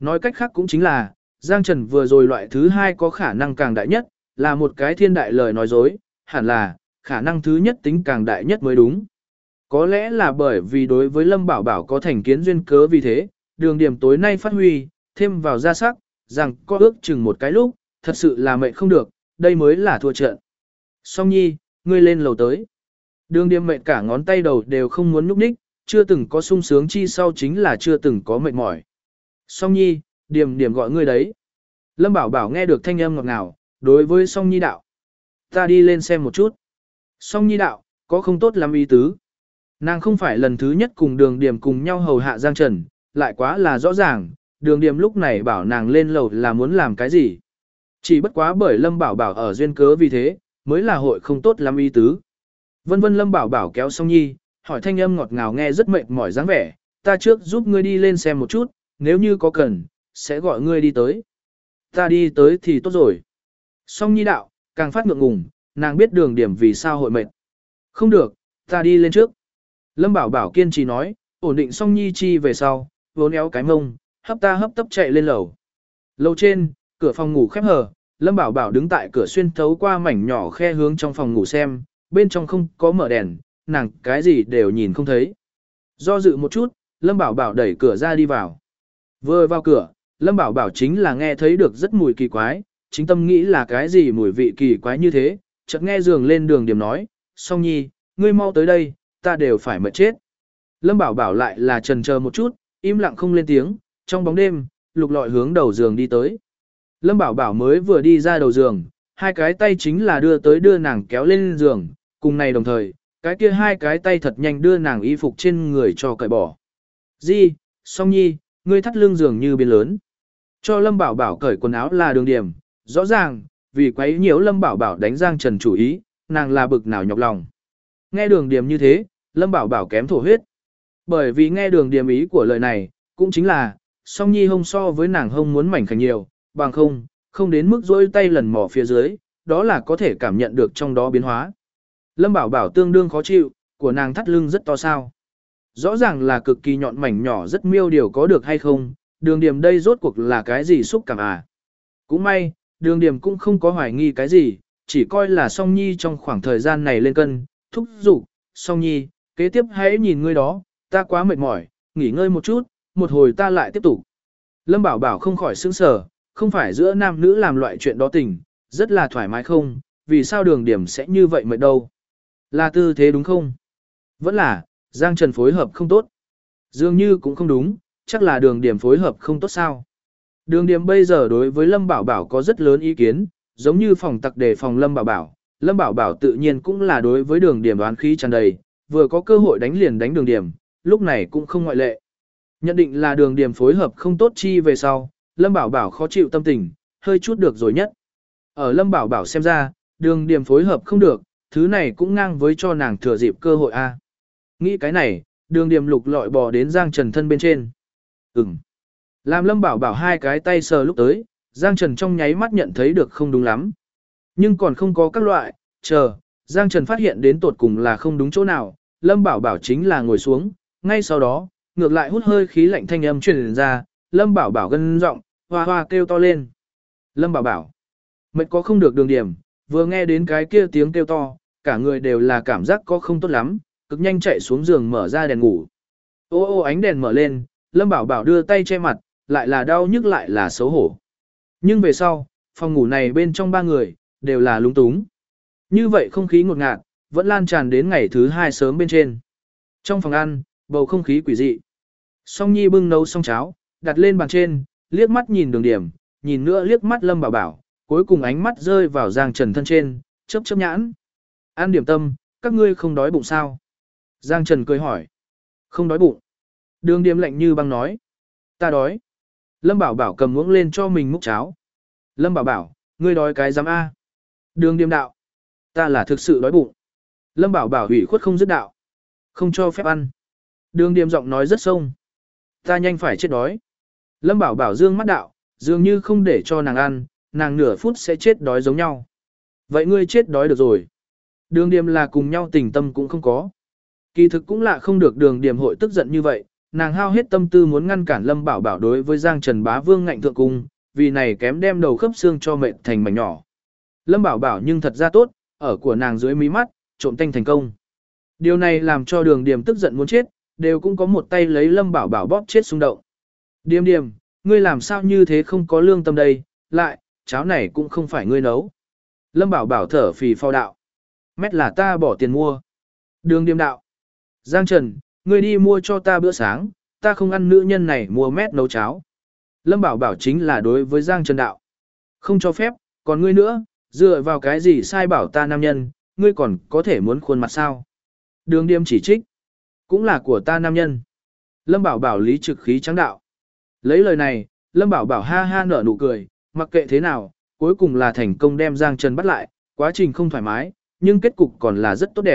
Nói cách khác cũng chính là, Giang Trần vừa rồi loại thứ hai có khả năng càng đại nhất, là một cái thiên đại lời nói dối, hẳn là, khả năng thứ nhất tính càng đại nhất mới đúng. Có lẽ là bởi vì đối với Lâm Bảo Bảo có thành kiến duyên cớ vì thế, đường điểm tối nay phát huy, thêm vào ra sắc, rằng có ước chừng một cái lúc, thật sự là mệnh không được, đây mới là thua trận. Song Nhi, ngươi lên lầu tới. Đường điểm mệnh cả ngón tay đầu đều không muốn nhúc nhích, chưa từng có sung sướng chi sau chính là chưa từng có mệt mỏi. Song Nhi, điểm điểm gọi ngươi đấy. Lâm Bảo Bảo nghe được thanh âm ngọt ngào, đối với Song Nhi đạo. Ta đi lên xem một chút. Song Nhi đạo, có không tốt lắm ý tứ. Nàng không phải lần thứ nhất cùng đường điểm cùng nhau hầu hạ Giang Trần, lại quá là rõ ràng, đường điểm lúc này bảo nàng lên lầu là muốn làm cái gì. Chỉ bất quá bởi Lâm Bảo Bảo ở duyên cớ vì thế, mới là hội không tốt lắm ý tứ. Vân vân Lâm Bảo Bảo kéo Song Nhi, hỏi thanh âm ngọt ngào nghe rất mệt mỏi dáng vẻ, ta trước giúp ngươi đi lên xem một chút, nếu như có cần, sẽ gọi ngươi đi tới. Ta đi tới thì tốt rồi. Song Nhi đạo, càng phát ngượng ngùng, nàng biết đường điểm vì sao hội mệt. Không được, ta đi lên trước. Lâm Bảo Bảo kiên trì nói, ổn định Song Nhi chi về sau, vốn éo cái mông, hấp ta hấp tấp chạy lên lầu. Lầu trên, cửa phòng ngủ khép hờ, Lâm Bảo Bảo đứng tại cửa xuyên thấu qua mảnh nhỏ khe hướng trong phòng ngủ xem, bên trong không có mở đèn, nàng cái gì đều nhìn không thấy. Do dự một chút, Lâm Bảo Bảo đẩy cửa ra đi vào. Vừa vào cửa, Lâm Bảo Bảo chính là nghe thấy được rất mùi kỳ quái, chính tâm nghĩ là cái gì mùi vị kỳ quái như thế, chợt nghe giường lên đường điểm nói, Song Nhi, ngươi mau tới đây, ta đều phải mệt chết. Lâm Bảo Bảo lại là chần chờ một chút, im lặng không lên tiếng, trong bóng đêm, lục lọi hướng đầu giường đi tới. Lâm Bảo Bảo mới vừa đi ra đầu giường, hai cái tay chính là đưa tới đưa nàng kéo lên giường, cùng này đồng thời, cái kia hai cái tay thật nhanh đưa nàng y phục trên người cho cởi bỏ. Di, Song Nhi, ngươi thắt lưng giường như biến lớn. Cho Lâm Bảo Bảo cởi quần áo là đường điểm, rõ ràng, vì quấy nhiễu Lâm Bảo Bảo đánh Giang Trần chủ ý, nàng là bực nào nhọc lòng. Nghe đường điểm như thế, Lâm Bảo Bảo kém thổ huyết. Bởi vì nghe đường điểm ý của lời này, cũng chính là, Song Nhi hông so với nàng hông muốn mảnh khảnh nhiều, bằng không đến mức rỗi tay lần mò phía dưới, đó là có thể cảm nhận được trong đó biến hóa. Lâm Bảo Bảo tương đương khó chịu, của nàng thắt lưng rất to sao. Rõ ràng là cực kỳ nhọn mảnh nhỏ rất miêu điều có được hay không, đường điểm đây rốt cuộc là cái gì xúc cảm à. Cũng may, đường điểm cũng không có hoài nghi cái gì, chỉ coi là Song Nhi trong khoảng thời gian này lên cân, thúc giục, Song Nhi, kế tiếp hãy nhìn ngươi đó, ta quá mệt mỏi, nghỉ ngơi một chút, một hồi ta lại tiếp tục. Lâm Bảo Bảo không khỏi sững sờ, không phải giữa nam nữ làm loại chuyện đó tình, rất là thoải mái không, vì sao đường điểm sẽ như vậy mệt đâu. Là tư thế đúng không? Vẫn là, Giang Trần phối hợp không tốt. Dường như cũng không đúng, chắc là đường điểm phối hợp không tốt sao. Đường điểm bây giờ đối với Lâm Bảo Bảo có rất lớn ý kiến, giống như phòng tặc đề phòng Lâm Bảo Bảo. Lâm Bảo Bảo tự nhiên cũng là đối với đường điểm đoán khí tràn đầy, vừa có cơ hội đánh liền đánh đường điểm, lúc này cũng không ngoại lệ. Nhận định là đường điểm phối hợp không tốt chi về sau, Lâm Bảo Bảo khó chịu tâm tình, hơi chút được rồi nhất. Ở Lâm Bảo Bảo xem ra, đường điểm phối hợp không được, thứ này cũng ngang với cho nàng thừa dịp cơ hội a. Nghĩ cái này, đường điểm lục lọi bò đến Giang Trần thân bên trên. Làm Lâm Bảo Bảo hai cái tay sờ lúc tới, Giang Trần trong nháy mắt nhận thấy được không đúng lắm. Nhưng còn không có các loại, chờ, Giang Trần phát hiện đến tột cùng là không đúng chỗ nào, Lâm Bảo Bảo chính là ngồi xuống, ngay sau đó, ngược lại hút hơi khí lạnh thanh âm truyền ra, Lâm Bảo Bảo gân giọng, hoa hoa kêu to lên. Lâm Bảo Bảo, mệt có không được đường điểm, vừa nghe đến cái kia tiếng kêu to, cả người đều là cảm giác có không tốt lắm, cực nhanh chạy xuống giường mở ra đèn ngủ. Ô ô ánh đèn mở lên, Lâm Bảo Bảo đưa tay che mặt, lại là đau nhức lại là xấu hổ. Nhưng về sau, phòng ngủ này bên trong ba người, đều là lúng túng. Như vậy không khí ngột ngạt, vẫn lan tràn đến ngày thứ hai sớm bên trên. Trong phòng ăn, bầu không khí quỷ dị. Song Nhi bưng nấu xong cháo, đặt lên bàn trên, liếc mắt nhìn đường điểm, nhìn nữa liếc mắt Lâm Bảo Bảo, cuối cùng ánh mắt rơi vào Giang Trần thân trên, chớp chớp nhãn. Ăn điểm tâm, các ngươi không đói bụng sao? Giang Trần cười hỏi. Không đói bụng. Đường điểm lạnh như băng nói. Ta đói. Lâm Bảo Bảo cầm muỗng lên cho mình múc cháo. Lâm Bảo Bảo, ngươi đói cái giám A. Đường điểm đạo. Ta là thực sự đói bụng. Lâm Bảo Bảo hủy khuất không dứt đạo. Không cho phép ăn. Đường điểm giọng nói rất sông. Ta nhanh phải chết đói. Lâm Bảo Bảo dương mắt đạo, dường như không để cho nàng ăn, nàng nửa phút sẽ chết đói giống nhau. Vậy ngươi chết đói được rồi. Đường điểm là cùng nhau tình tâm cũng không có. Kỳ thực cũng lạ không được đường điểm hội tức giận như vậy, nàng hao hết tâm tư muốn ngăn cản Lâm Bảo Bảo đối với Giang Trần Bá Vương ngạnh thượng cung, vì này kém đem đầu khớp xương cho mệt thành mảnh nhỏ. Lâm Bảo Bảo nhưng thật ra tốt, ở của nàng dưới mí mắt, trộm tanh thành công. Điều này làm cho Đường Điềm tức giận muốn chết, đều cũng có một tay lấy Lâm Bảo Bảo bóp chết xung động. Điềm Điềm, ngươi làm sao như thế không có lương tâm đây, lại, cháo này cũng không phải ngươi nấu. Lâm Bảo Bảo thở phì phao đạo. Mét là ta bỏ tiền mua. Đường Điềm đạo. Giang Trần, ngươi đi mua cho ta bữa sáng, ta không ăn nữ nhân này mua mét nấu cháo. Lâm Bảo Bảo chính là đối với Giang Trần đạo. Không cho phép, còn ngươi nữa, dựa vào cái gì sai bảo ta nam nhân, ngươi còn có thể muốn khuôn mặt sao. Đường Điềm chỉ trích. Cũng là của ta nam nhân. Lâm Bảo Bảo lý trực khí trắng đạo. Lấy lời này, Lâm Bảo Bảo ha ha nở nụ cười, mặc kệ thế nào, cuối cùng là thành công đem Giang Trần bắt lại, quá trình không thoải mái, nhưng kết cục còn là rất tốt đẹp.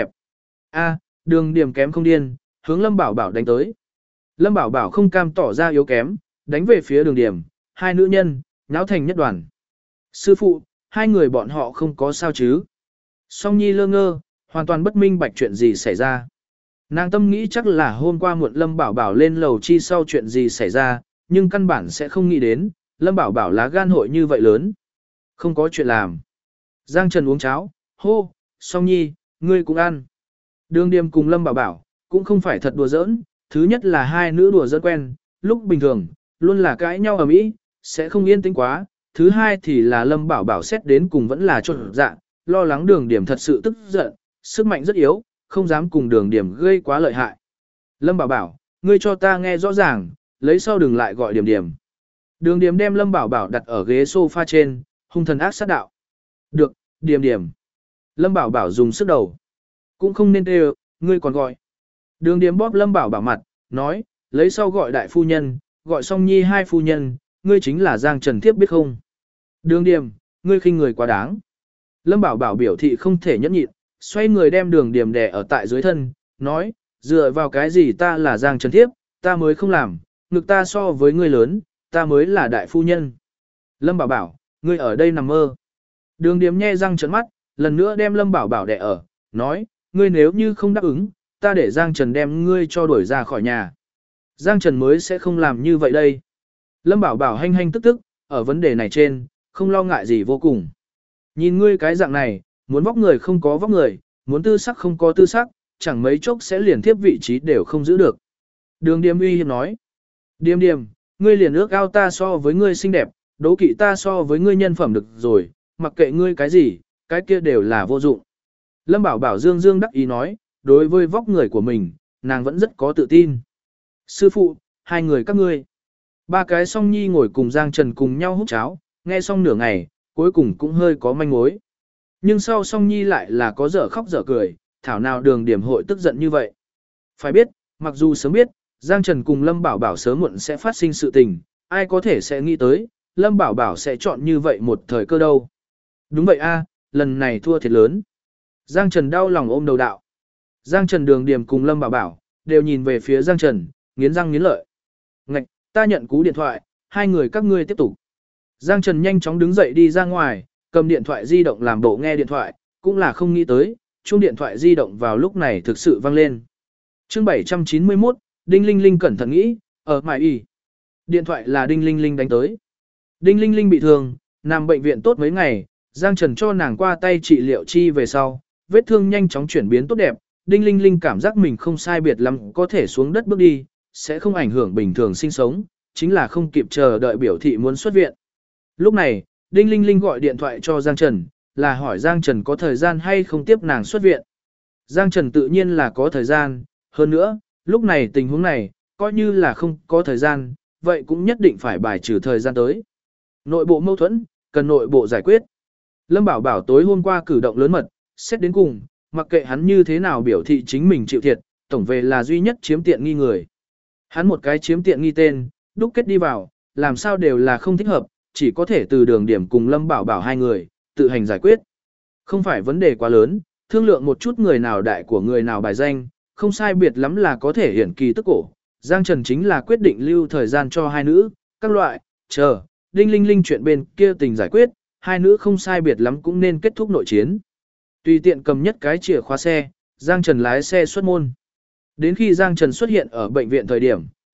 A, Đường Điềm kém không điên, hướng Lâm Bảo Bảo đánh tới. Lâm Bảo Bảo không cam tỏ ra yếu kém, đánh về phía Đường Điềm, hai nữ nhân, nháo thành nhất đoàn. Sư phụ, hai người bọn họ không có sao chứ. Song Nhi lơ ngơ, hoàn toàn bất minh bạch chuyện gì xảy ra. Nàng tâm nghĩ chắc là hôm qua muộn Lâm Bảo Bảo lên lầu chi sau chuyện gì xảy ra, nhưng căn bản sẽ không nghĩ đến, Lâm Bảo Bảo lá gan hội như vậy lớn. Không có chuyện làm. Giang Trần uống cháo, hô, Song Nhi, ngươi cũng ăn. Đường Điềm cùng Lâm Bảo Bảo, cũng không phải thật đùa giỡn, thứ nhất là hai nữ đùa giỡn quen, lúc bình thường, luôn là cãi nhau ở mỹ, sẽ không yên tĩnh quá. Thứ hai thì là Lâm Bảo Bảo xét đến cùng vẫn là trột dạ, lo lắng Đường Điềm thật sự tức giận, sức mạnh rất yếu, không dám cùng Đường Điềm gây quá lợi hại. Lâm Bảo Bảo, ngươi cho ta nghe rõ ràng, lấy sau đừng lại gọi Điềm Điềm. Đường Điềm đem Lâm Bảo Bảo đặt ở ghế sofa trên, hung thần ác sát đạo. Được, Điềm Điềm. Lâm Bảo Bảo dùng sức đầu. Cũng không nên kêu, ngươi còn gọi. Đường Điềm bóp Lâm Bảo Bảo mặt, nói, lấy sau gọi đại phu nhân, gọi Song Nhi hai phu nhân, ngươi chính là Giang Trần Thiếp biết không? Đường Điềm, ngươi khinh người quá đáng. Lâm Bảo Bảo biểu thị không thể nhẫn nhịn, xoay người đem Đường Điềm đè ở tại dưới thân, nói, dựa vào cái gì ta là Giang Trần Thiếp, ta mới không làm, ngực ta so với ngươi lớn, ta mới là đại phu nhân. Lâm Bảo Bảo, ngươi ở đây nằm mơ. Đường Điềm nhe răng trợn mắt, lần nữa đem Lâm Bảo Bảo đè ở, nói, ngươi nếu như không đáp ứng, ta để Giang Trần đem ngươi cho đuổi ra khỏi nhà. Giang Trần mới sẽ không làm như vậy đây. Lâm Bảo Bảo hanh hanh tức tức, ở vấn đề này trên, không lo ngại gì vô cùng. Nhìn ngươi cái dạng này, muốn vóc người không có vóc người, muốn tư sắc không có tư sắc, chẳng mấy chốc sẽ liền tiếp vị trí đều không giữ được. Đường Điềm uy hiếp nói. Điềm Điềm, ngươi liền ước ao ta so với ngươi xinh đẹp, đố kỵ ta so với ngươi nhân phẩm được rồi, mặc kệ ngươi cái gì, cái kia đều là vô dụng. Lâm Bảo Bảo dương dương đắc ý nói, đối với vóc người của mình, nàng vẫn rất có tự tin. Sư phụ, hai người các ngươi. Ba cái Song Nhi ngồi cùng Giang Trần cùng nhau hút cháo, nghe xong nửa ngày, cuối cùng cũng hơi có manh mối. Nhưng sau Song Nhi lại là có dở khóc dở cười, thảo nào Đường Điềm hội tức giận như vậy. Phải biết, mặc dù sớm biết, Giang Trần cùng Lâm Bảo Bảo sớm muộn sẽ phát sinh sự tình, ai có thể sẽ nghĩ tới, Lâm Bảo Bảo sẽ chọn như vậy một thời cơ đâu. Đúng vậy a, lần này thua thiệt lớn. Giang Trần đau lòng ôm đầu đạo. Giang Trần, Đường Điềm cùng Lâm Bảo Bảo, đều nhìn về phía Giang Trần, nghiến răng nghiến lợi. Ngạch, ta nhận cú điện thoại, hai người các ngươi tiếp tục. Giang Trần nhanh chóng đứng dậy đi ra ngoài, cầm điện thoại di động làm bộ nghe điện thoại, cũng là không nghĩ tới, chuông điện thoại di động vào lúc này thực sự vang lên. Chương 791, Đinh Linh Linh cẩn thận nghĩ, ở mải y. Điện thoại là Đinh Linh Linh đánh tới. Đinh Linh Linh bị thương, nằm bệnh viện tốt mấy ngày, Giang Trần cho nàng qua tay trị liệu chi về sau, vết thương nhanh chóng chuyển biến tốt đẹp, Đinh Linh Linh cảm giác mình không sai biệt lắm có thể xuống đất bước đi, sẽ không ảnh hưởng bình thường sinh sống, chính là không kịp chờ đợi biểu thị muốn xuất viện. Lúc này, Đinh Linh Linh gọi điện thoại cho Giang Trần, là hỏi Giang Trần có thời gian hay không tiếp nàng xuất viện. Giang Trần tự nhiên là có thời gian, hơn nữa, lúc này tình huống này, coi như là không có thời gian, vậy cũng nhất định phải bài trừ thời gian tới. Nội bộ mâu thuẫn, cần nội bộ giải quyết. Lâm Bảo Bảo tối hôm qua cử động lớn mật, xét đến cùng, mặc kệ hắn như thế nào biểu thị chính mình chịu thiệt, tổng về là duy nhất chiếm tiện nghi người. Hắn một cái chiếm tiện nghi tên, đúc kết đi vào, làm sao đều là không thích hợp, chỉ có thể từ Đường Điểm cùng Lâm Bảo Bảo hai người, tự hành giải quyết. Không phải vấn đề quá lớn, thương lượng một chút người nào đại của người nào bài danh, không sai biệt lắm là có thể hiển kỳ tức cổ. Giang Trần chính là quyết định lưu thời gian cho hai nữ, các loại, chờ, Đinh Linh Linh chuyện bên kia tình giải quyết, hai nữ không sai biệt lắm cũng nên kết thúc nội chiến. Tùy tiện cầm nhất cái chìa khóa xe, Giang Trần lái xe xuất môn. Đến khi Giang Trần xuất hiện ở bệnh viện thời điểm,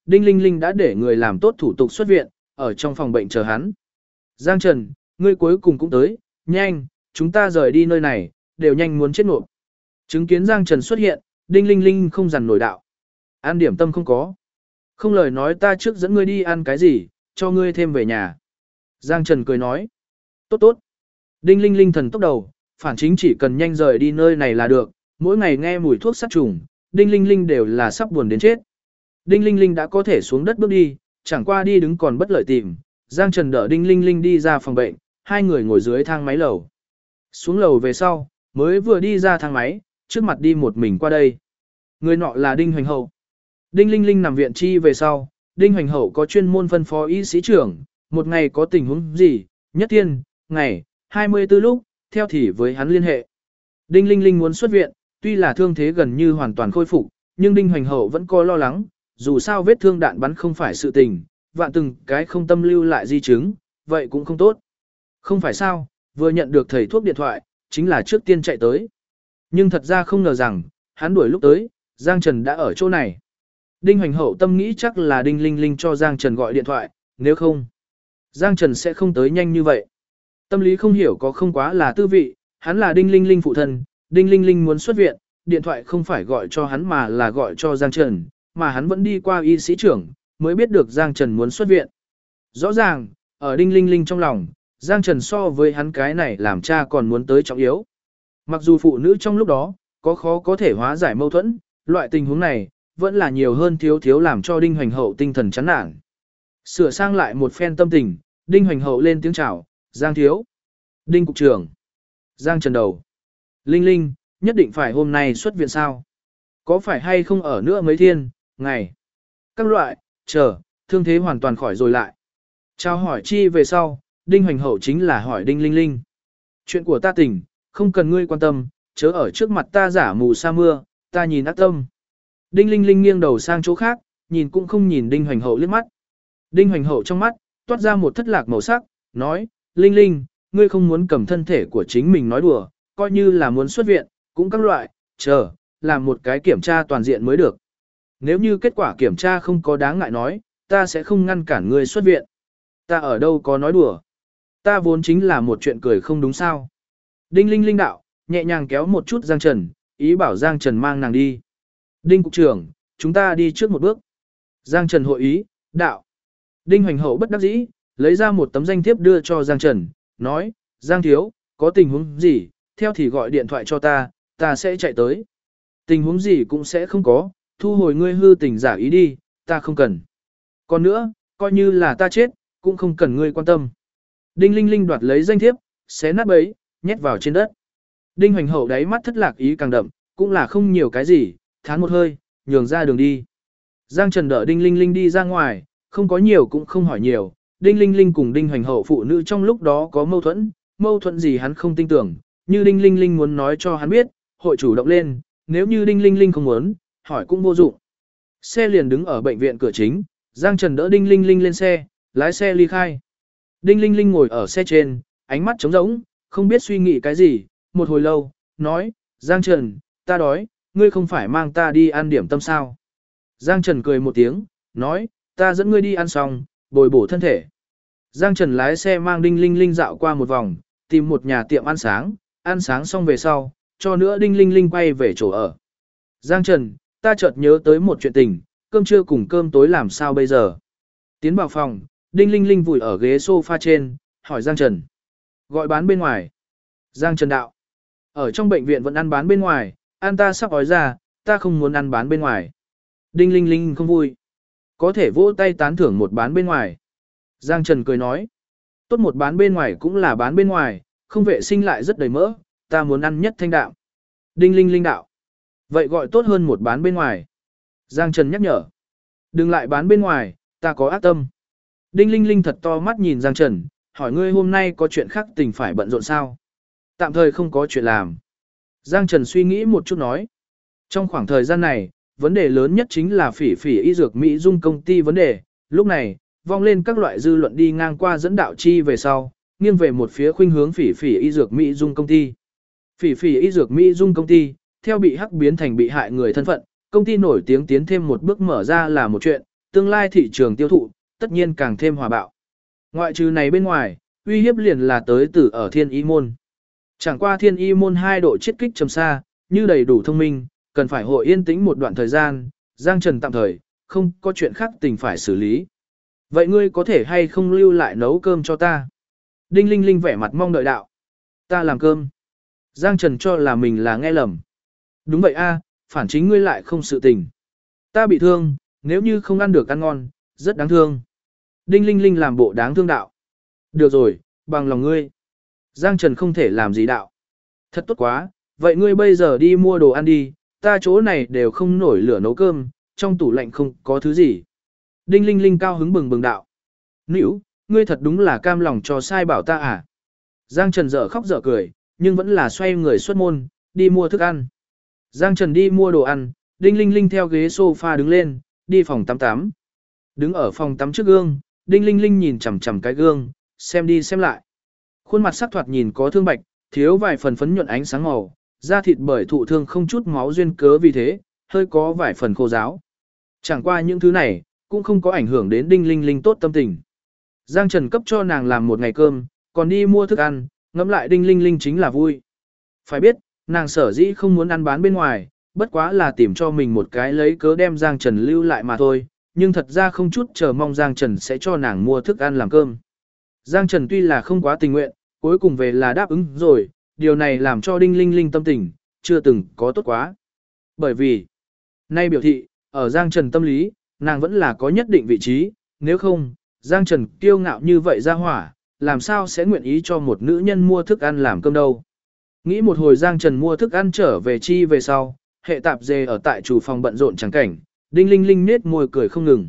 Đinh Linh Linh đã để người làm tốt thủ tục xuất viện, ở trong phòng bệnh chờ hắn. Giang Trần, ngươi cuối cùng cũng tới, nhanh, chúng ta rời đi nơi này, đều nhanh muốn chết ngộp. Chứng kiến Giang Trần xuất hiện, Đinh Linh Linh không dằn nổi đạo. Ăn điểm tâm không có. Không lời nói ta trước dẫn ngươi đi ăn cái gì, cho ngươi thêm về nhà. Giang Trần cười nói. Tốt tốt. Đinh Linh Linh thần tốc đầu, phản chính chỉ cần nhanh rời đi nơi này là được, mỗi ngày nghe mùi thuốc sát trùng, Đinh Linh Linh đều là sắp buồn đến chết. Đinh Linh Linh đã có thể xuống đất bước đi, chẳng qua đi đứng còn bất lợi tìm. Giang Trần đỡ Đinh Linh Linh đi ra phòng bệnh, hai người ngồi dưới thang máy lầu. Xuống lầu về sau, mới vừa đi ra thang máy, trước mặt đi một mình qua đây. Người nọ là Đinh Hoành Hậu. Đinh Linh Linh nằm viện chi về sau, Đinh Hoành Hậu có chuyên môn phân phó y sĩ trưởng, một ngày có tình huống gì, nhất thiên, ngày, 24 lúc, theo thì với hắn liên hệ. Đinh Linh Linh muốn xuất viện, tuy là thương thế gần như hoàn toàn khôi phục, nhưng Đinh Hoành Hậu vẫn có lo lắng, dù sao vết thương đạn bắn không phải sự tình, vạn từng cái không tâm lưu lại di chứng, vậy cũng không tốt. Không phải sao, vừa nhận được thầy thuốc điện thoại, chính là trước tiên chạy tới. Nhưng thật ra không ngờ rằng, hắn đuổi lúc tới, Giang Trần đã ở chỗ này. Đinh Hoành Hậu tâm nghĩ chắc là Đinh Linh Linh cho Giang Trần gọi điện thoại, nếu không, Giang Trần sẽ không tới nhanh như vậy. Tâm lý không hiểu có không quá là tư vị, hắn là Đinh Linh Linh phụ thân, Đinh Linh Linh muốn xuất viện, điện thoại không phải gọi cho hắn mà là gọi cho Giang Trần, mà hắn vẫn đi qua y sĩ trưởng, mới biết được Giang Trần muốn xuất viện. Rõ ràng, ở Đinh Linh Linh trong lòng, Giang Trần so với hắn cái này làm cha còn muốn tới trọng yếu. Mặc dù phụ nữ trong lúc đó, có khó có thể hóa giải mâu thuẫn, loại tình huống này, vẫn là nhiều hơn thiếu thiếu làm cho Đinh Hoành Hậu tinh thần chán nản. Sửa sang lại một phen tâm tình, Đinh Hoành Hậu lên tiếng chào, Giang thiếu, Đinh cục trưởng, Giang Trần đầu. Linh Linh, nhất định phải hôm nay xuất viện sao? Có phải hay không ở nữa mấy thiên, ngày? Các loại, chờ, thương thế hoàn toàn khỏi rồi lại. Chào hỏi chi về sau, Đinh Hoành Hậu chính là hỏi Đinh Linh Linh. Chuyện của ta tỉnh, không cần ngươi quan tâm, chớ ở trước mặt ta giả mù sa mưa, ta nhìn ác tâm. Đinh Linh Linh nghiêng đầu sang chỗ khác, nhìn cũng không nhìn Đinh Hoành Hậu liếc mắt. Đinh Hoành Hậu trong mắt, toát ra một thất lạc màu sắc, nói, Linh Linh, ngươi không muốn cầm thân thể của chính mình nói đùa, coi như là muốn xuất viện, cũng các loại, chờ, làm một cái kiểm tra toàn diện mới được. Nếu như kết quả kiểm tra không có đáng ngại nói, ta sẽ không ngăn cản ngươi xuất viện. Ta ở đâu có nói đùa. Ta vốn chính là một chuyện cười không đúng sao. Đinh Linh Linh đạo, nhẹ nhàng kéo một chút Giang Trần, ý bảo Giang Trần mang nàng đi. Đinh cục trưởng, chúng ta đi trước một bước. Giang Trần hội ý, đạo. Đinh Hoành Hậu bất đắc dĩ, lấy ra một tấm danh thiếp đưa cho Giang Trần, nói, Giang thiếu, có tình huống gì, theo thì gọi điện thoại cho ta sẽ chạy tới. Tình huống gì cũng sẽ không có, thu hồi ngươi hư tình giả ý đi, ta không cần. Còn nữa, coi như là ta chết, cũng không cần ngươi quan tâm. Đinh Linh Linh đoạt lấy danh thiếp, xé nát bấy, nhét vào trên đất. Đinh Hoành Hậu đáy mắt thất lạc ý càng đậm, cũng là không nhiều cái gì, thán một hơi, nhường ra đường đi. Giang Trần đỡ Đinh Linh Linh đi ra ngoài, không có nhiều cũng không hỏi nhiều. Đinh Linh Linh cùng Đinh Hoành Hậu phụ nữ trong lúc đó có mâu thuẫn gì hắn không tin tưởng, như Đinh Linh Linh muốn nói cho hắn biết, hội chủ động lên, nếu như Đinh Linh Linh không muốn, hỏi cũng vô dụng. Xe liền đứng ở bệnh viện cửa chính, Giang Trần đỡ Đinh Linh Linh lên xe, lái xe ly khai. Đinh Linh Linh ngồi ở xe trên, ánh mắt trống rỗng, không biết suy nghĩ cái gì, một hồi lâu, nói, Giang Trần, ta đói, ngươi không phải mang ta đi ăn điểm tâm sao. Giang Trần cười một tiếng, nói, ta dẫn ngươi đi ăn xong, bồi bổ thân thể. Giang Trần lái xe mang Đinh Linh Linh dạo qua một vòng, tìm một nhà tiệm ăn sáng xong về sau, cho nữa Đinh Linh Linh quay về chỗ ở. Giang Trần, ta chợt nhớ tới một chuyện tình, cơm trưa cùng cơm tối làm sao bây giờ. Tiến vào phòng, Đinh Linh Linh vùi ở ghế sofa trên, hỏi Giang Trần. Gọi bán bên ngoài. Giang Trần đạo. Ở trong bệnh viện vẫn ăn bán bên ngoài, ăn ta sắp ói ra, ta không muốn ăn bán bên ngoài. Đinh Linh Linh không vui. Có thể vỗ tay tán thưởng một bán bên ngoài. Giang Trần cười nói. Tốt một bán bên ngoài cũng là bán bên ngoài, không vệ sinh lại rất đầy mỡ, ta muốn ăn nhất thanh đạm. Đinh Linh Linh đạo. Vậy gọi tốt hơn một bán bên ngoài. Giang Trần nhắc nhở. Đừng lại bán bên ngoài, ta có ác tâm. Đinh Linh Linh thật to mắt nhìn Giang Trần, hỏi ngươi hôm nay có chuyện khác tình phải bận rộn sao? Tạm thời không có chuyện làm. Giang Trần suy nghĩ một chút nói. Trong khoảng thời gian này, vấn đề lớn nhất chính là phỉ phỉ y dược Mỹ Dung công ty vấn đề. Lúc này, vong lên các loại dư luận đi ngang qua dẫn đạo chi về sau, nghiêng về một phía khuynh hướng phỉ phỉ y dược Mỹ Dung công ty. Phỉ phỉ y dược Mỹ Dung công ty, theo bị hắc biến thành bị hại người thân phận, công ty nổi tiếng tiến thêm một bước mở ra là một chuyện, tương lai thị trường tiêu thụ, tất nhiên càng thêm hòa bạo. Ngoại trừ này bên ngoài, uy hiếp liền là tới từ ở Thiên Y môn. Chẳng qua Thiên Y môn 2 độ chiết kích trầm xa, như đầy đủ thông minh, cần phải hội yên tĩnh một đoạn thời gian, Giang Trần tạm thời, không có chuyện khác tình phải xử lý. Vậy ngươi có thể hay không lưu lại nấu cơm cho ta? Đinh Linh Linh vẻ mặt mong đợi đạo. Ta làm cơm. Giang Trần cho là mình là nghe lầm. Đúng vậy a, phản chính ngươi lại không sự tình. Ta bị thương, nếu như không ăn được ăn ngon, rất đáng thương. Đinh Linh Linh làm bộ đáng thương đạo. Được rồi, bằng lòng ngươi. Giang Trần không thể làm gì đạo. Thật tốt quá, vậy ngươi bây giờ đi mua đồ ăn đi, ta chỗ này đều không nổi lửa nấu cơm, trong tủ lạnh không có thứ gì. Đinh Linh Linh cao hứng bừng bừng đạo. Nữ, ngươi thật đúng là cam lòng cho sai bảo ta à. Giang Trần dở khóc dở cười, nhưng vẫn là xoay người xuất môn, đi mua thức ăn. Giang Trần đi mua đồ ăn, Đinh Linh Linh theo ghế sofa đứng lên, đi phòng tắm tắm. Đứng ở phòng tắm trước gương, Đinh Linh Linh nhìn chằm chằm cái gương, xem đi xem lại. Khuôn mặt sắc thoạt nhìn có thương bạch, thiếu vài phần phấn nhuận ánh sáng màu, da thịt bởi thụ thương không chút máu duyên cớ vì thế, hơi có vài phần khô ráo. Chẳng qua những thứ này, cũng không có ảnh hưởng đến Đinh Linh Linh tốt tâm tình. Giang Trần cấp cho nàng làm một ngày cơm, còn đi mua thức ăn, ngẫm lại Đinh Linh Linh chính là vui. Phải biết, nàng sở dĩ không muốn ăn bán bên ngoài, bất quá là tìm cho mình một cái lấy cớ đem Giang Trần lưu lại mà thôi, nhưng thật ra không chút chờ mong Giang Trần sẽ cho nàng mua thức ăn làm cơm. Giang Trần tuy là không quá tình nguyện, cuối cùng về là đáp ứng rồi, điều này làm cho Đinh Linh Linh tâm tình, chưa từng có tốt quá. Bởi vì, nay biểu thị, ở Giang Trần tâm lý, nàng vẫn là có nhất định vị trí, nếu không, Giang Trần kiêu ngạo như vậy ra hỏa, làm sao sẽ nguyện ý cho một nữ nhân mua thức ăn làm cơm đâu. Nghĩ một hồi Giang Trần mua thức ăn trở về chi về sau, hệ tạp dề ở tại chủ phòng bận rộn chẳng cảnh, Đinh Linh Linh nết môi cười không ngừng.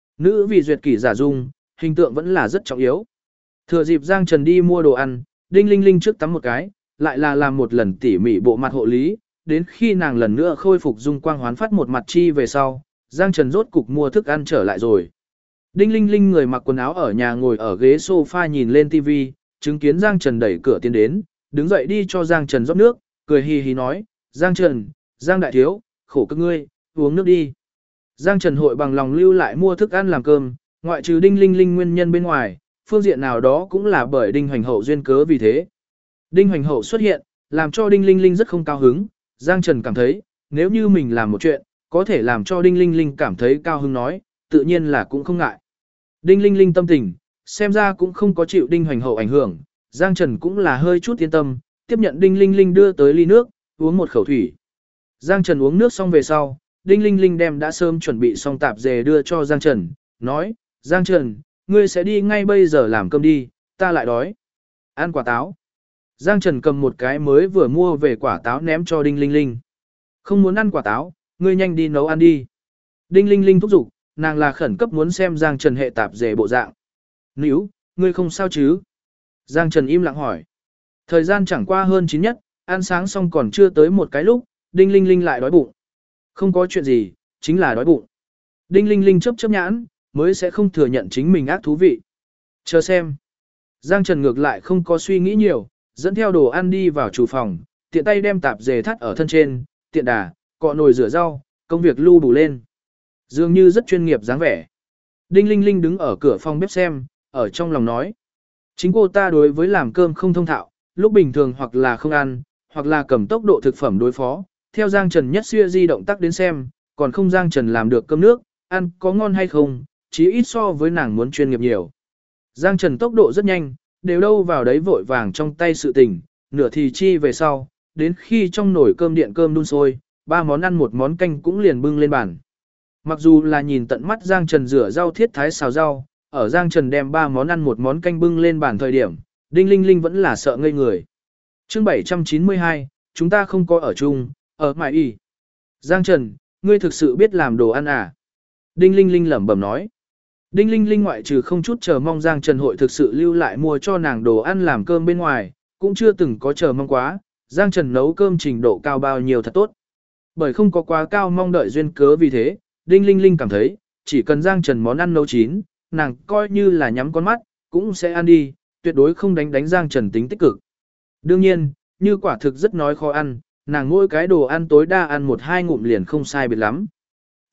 Nữ vì duyệt kỷ giả dung, hình tượng vẫn là rất trọng yếu. Thừa dịp Giang Trần đi mua đồ ăn, Đinh Linh Linh trước tắm một cái, lại là làm một lần tỉ mỉ bộ mặt hộ lý, đến khi nàng lần nữa khôi phục dung quang hoán phát một mặt chi về sau, Giang Trần rốt cục mua thức ăn trở lại rồi. Đinh Linh Linh người mặc quần áo ở nhà ngồi ở ghế sofa nhìn lên TV, chứng kiến Giang Trần đẩy cửa tiến đến, đứng dậy đi cho Giang Trần rót nước, cười hì hì nói, Giang Trần, Giang đại thiếu, khổ cực ngươi, uống nước đi. Giang Trần hội bằng lòng lưu lại mua thức ăn làm cơm, ngoại trừ Đinh Linh Linh nguyên nhân bên ngoài, phương diện nào đó cũng là bởi Đinh Hoành Hậu duyên cớ vì thế. Đinh Hoành Hậu xuất hiện, làm cho Đinh Linh Linh rất không cao hứng, Giang Trần cảm thấy, nếu như mình làm một chuyện, có thể làm cho Đinh Linh Linh cảm thấy cao hứng nói, tự nhiên là cũng không ngại. Đinh Linh Linh tâm tình, xem ra cũng không có chịu Đinh Hoành Hậu ảnh hưởng, Giang Trần cũng là hơi chút yên tâm, tiếp nhận Đinh Linh Linh đưa tới ly nước, uống một khẩu thủy. Giang Trần uống nước xong về sau, Đinh Linh Linh đem đã sớm chuẩn bị xong tạp dề đưa cho Giang Trần, nói, Giang Trần, ngươi sẽ đi ngay bây giờ làm cơm đi, ta lại đói. Ăn quả táo. Giang Trần cầm một cái mới vừa mua về quả táo ném cho Đinh Linh Linh. Không muốn ăn quả táo, ngươi nhanh đi nấu ăn đi. Đinh Linh Linh thúc giục, nàng là khẩn cấp muốn xem Giang Trần hệ tạp dề bộ dạng. Níu, ngươi không sao chứ? Giang Trần im lặng hỏi. Thời gian chẳng qua hơn 9 nhất, ăn sáng xong còn chưa tới một cái lúc, Đinh Linh Linh lại đói bụng. Không có chuyện gì, chính là đói bụng. Đinh Linh Linh chớp chớp nhãn, mới sẽ không thừa nhận chính mình ác thú vị. Chờ xem. Giang Trần ngược lại không có suy nghĩ nhiều, dẫn theo đồ ăn đi vào chủ phòng, tiện tay đem tạp dề thắt ở thân trên, tiện đà, cọ nồi rửa rau, công việc lưu đủ lên. Dường như rất chuyên nghiệp dáng vẻ. Đinh Linh Linh đứng ở cửa phòng bếp xem, ở trong lòng nói. Chính cô ta đối với làm cơm không thông thạo, lúc bình thường hoặc là không ăn, hoặc là cầm tốc độ thực phẩm đối phó. Theo Giang Trần nhất xưa di động tác đến xem, còn không Giang Trần làm được cơm nước, ăn có ngon hay không, chí ít so với nàng muốn chuyên nghiệp nhiều. Giang Trần tốc độ rất nhanh, đều đâu vào đấy vội vàng trong tay sự tình, nửa thì chi về sau, đến khi trong nồi cơm điện cơm đun sôi, 3 món ăn một món canh cũng liền bưng lên bàn. Mặc dù là nhìn tận mắt Giang Trần rửa rau thiết thái xào rau, ở Giang Trần đem 3 món ăn một món canh bưng lên bàn thời điểm, Đinh Linh Linh vẫn là sợ ngây người. Chương 792, chúng ta không có ở chung, ở mãi y. Giang Trần, ngươi thực sự biết làm đồ ăn à? Đinh Linh Linh lẩm bẩm nói. Đinh Linh Linh ngoại trừ không chút chờ mong Giang Trần hội thực sự lưu lại mua cho nàng đồ ăn làm cơm bên ngoài, cũng chưa từng có chờ mong quá, Giang Trần nấu cơm trình độ cao bao nhiêu thật tốt. Bởi không có quá cao mong đợi duyên cớ vì thế, Đinh Linh Linh cảm thấy, chỉ cần Giang Trần món ăn nấu chín, nàng coi như là nhắm con mắt, cũng sẽ ăn đi, tuyệt đối không đánh Giang Trần tính tích cực. Đương nhiên, như quả thực rất nói khó ăn, nàng mỗi cái đồ ăn tối đa ăn 1-2 ngụm liền không sai biệt lắm.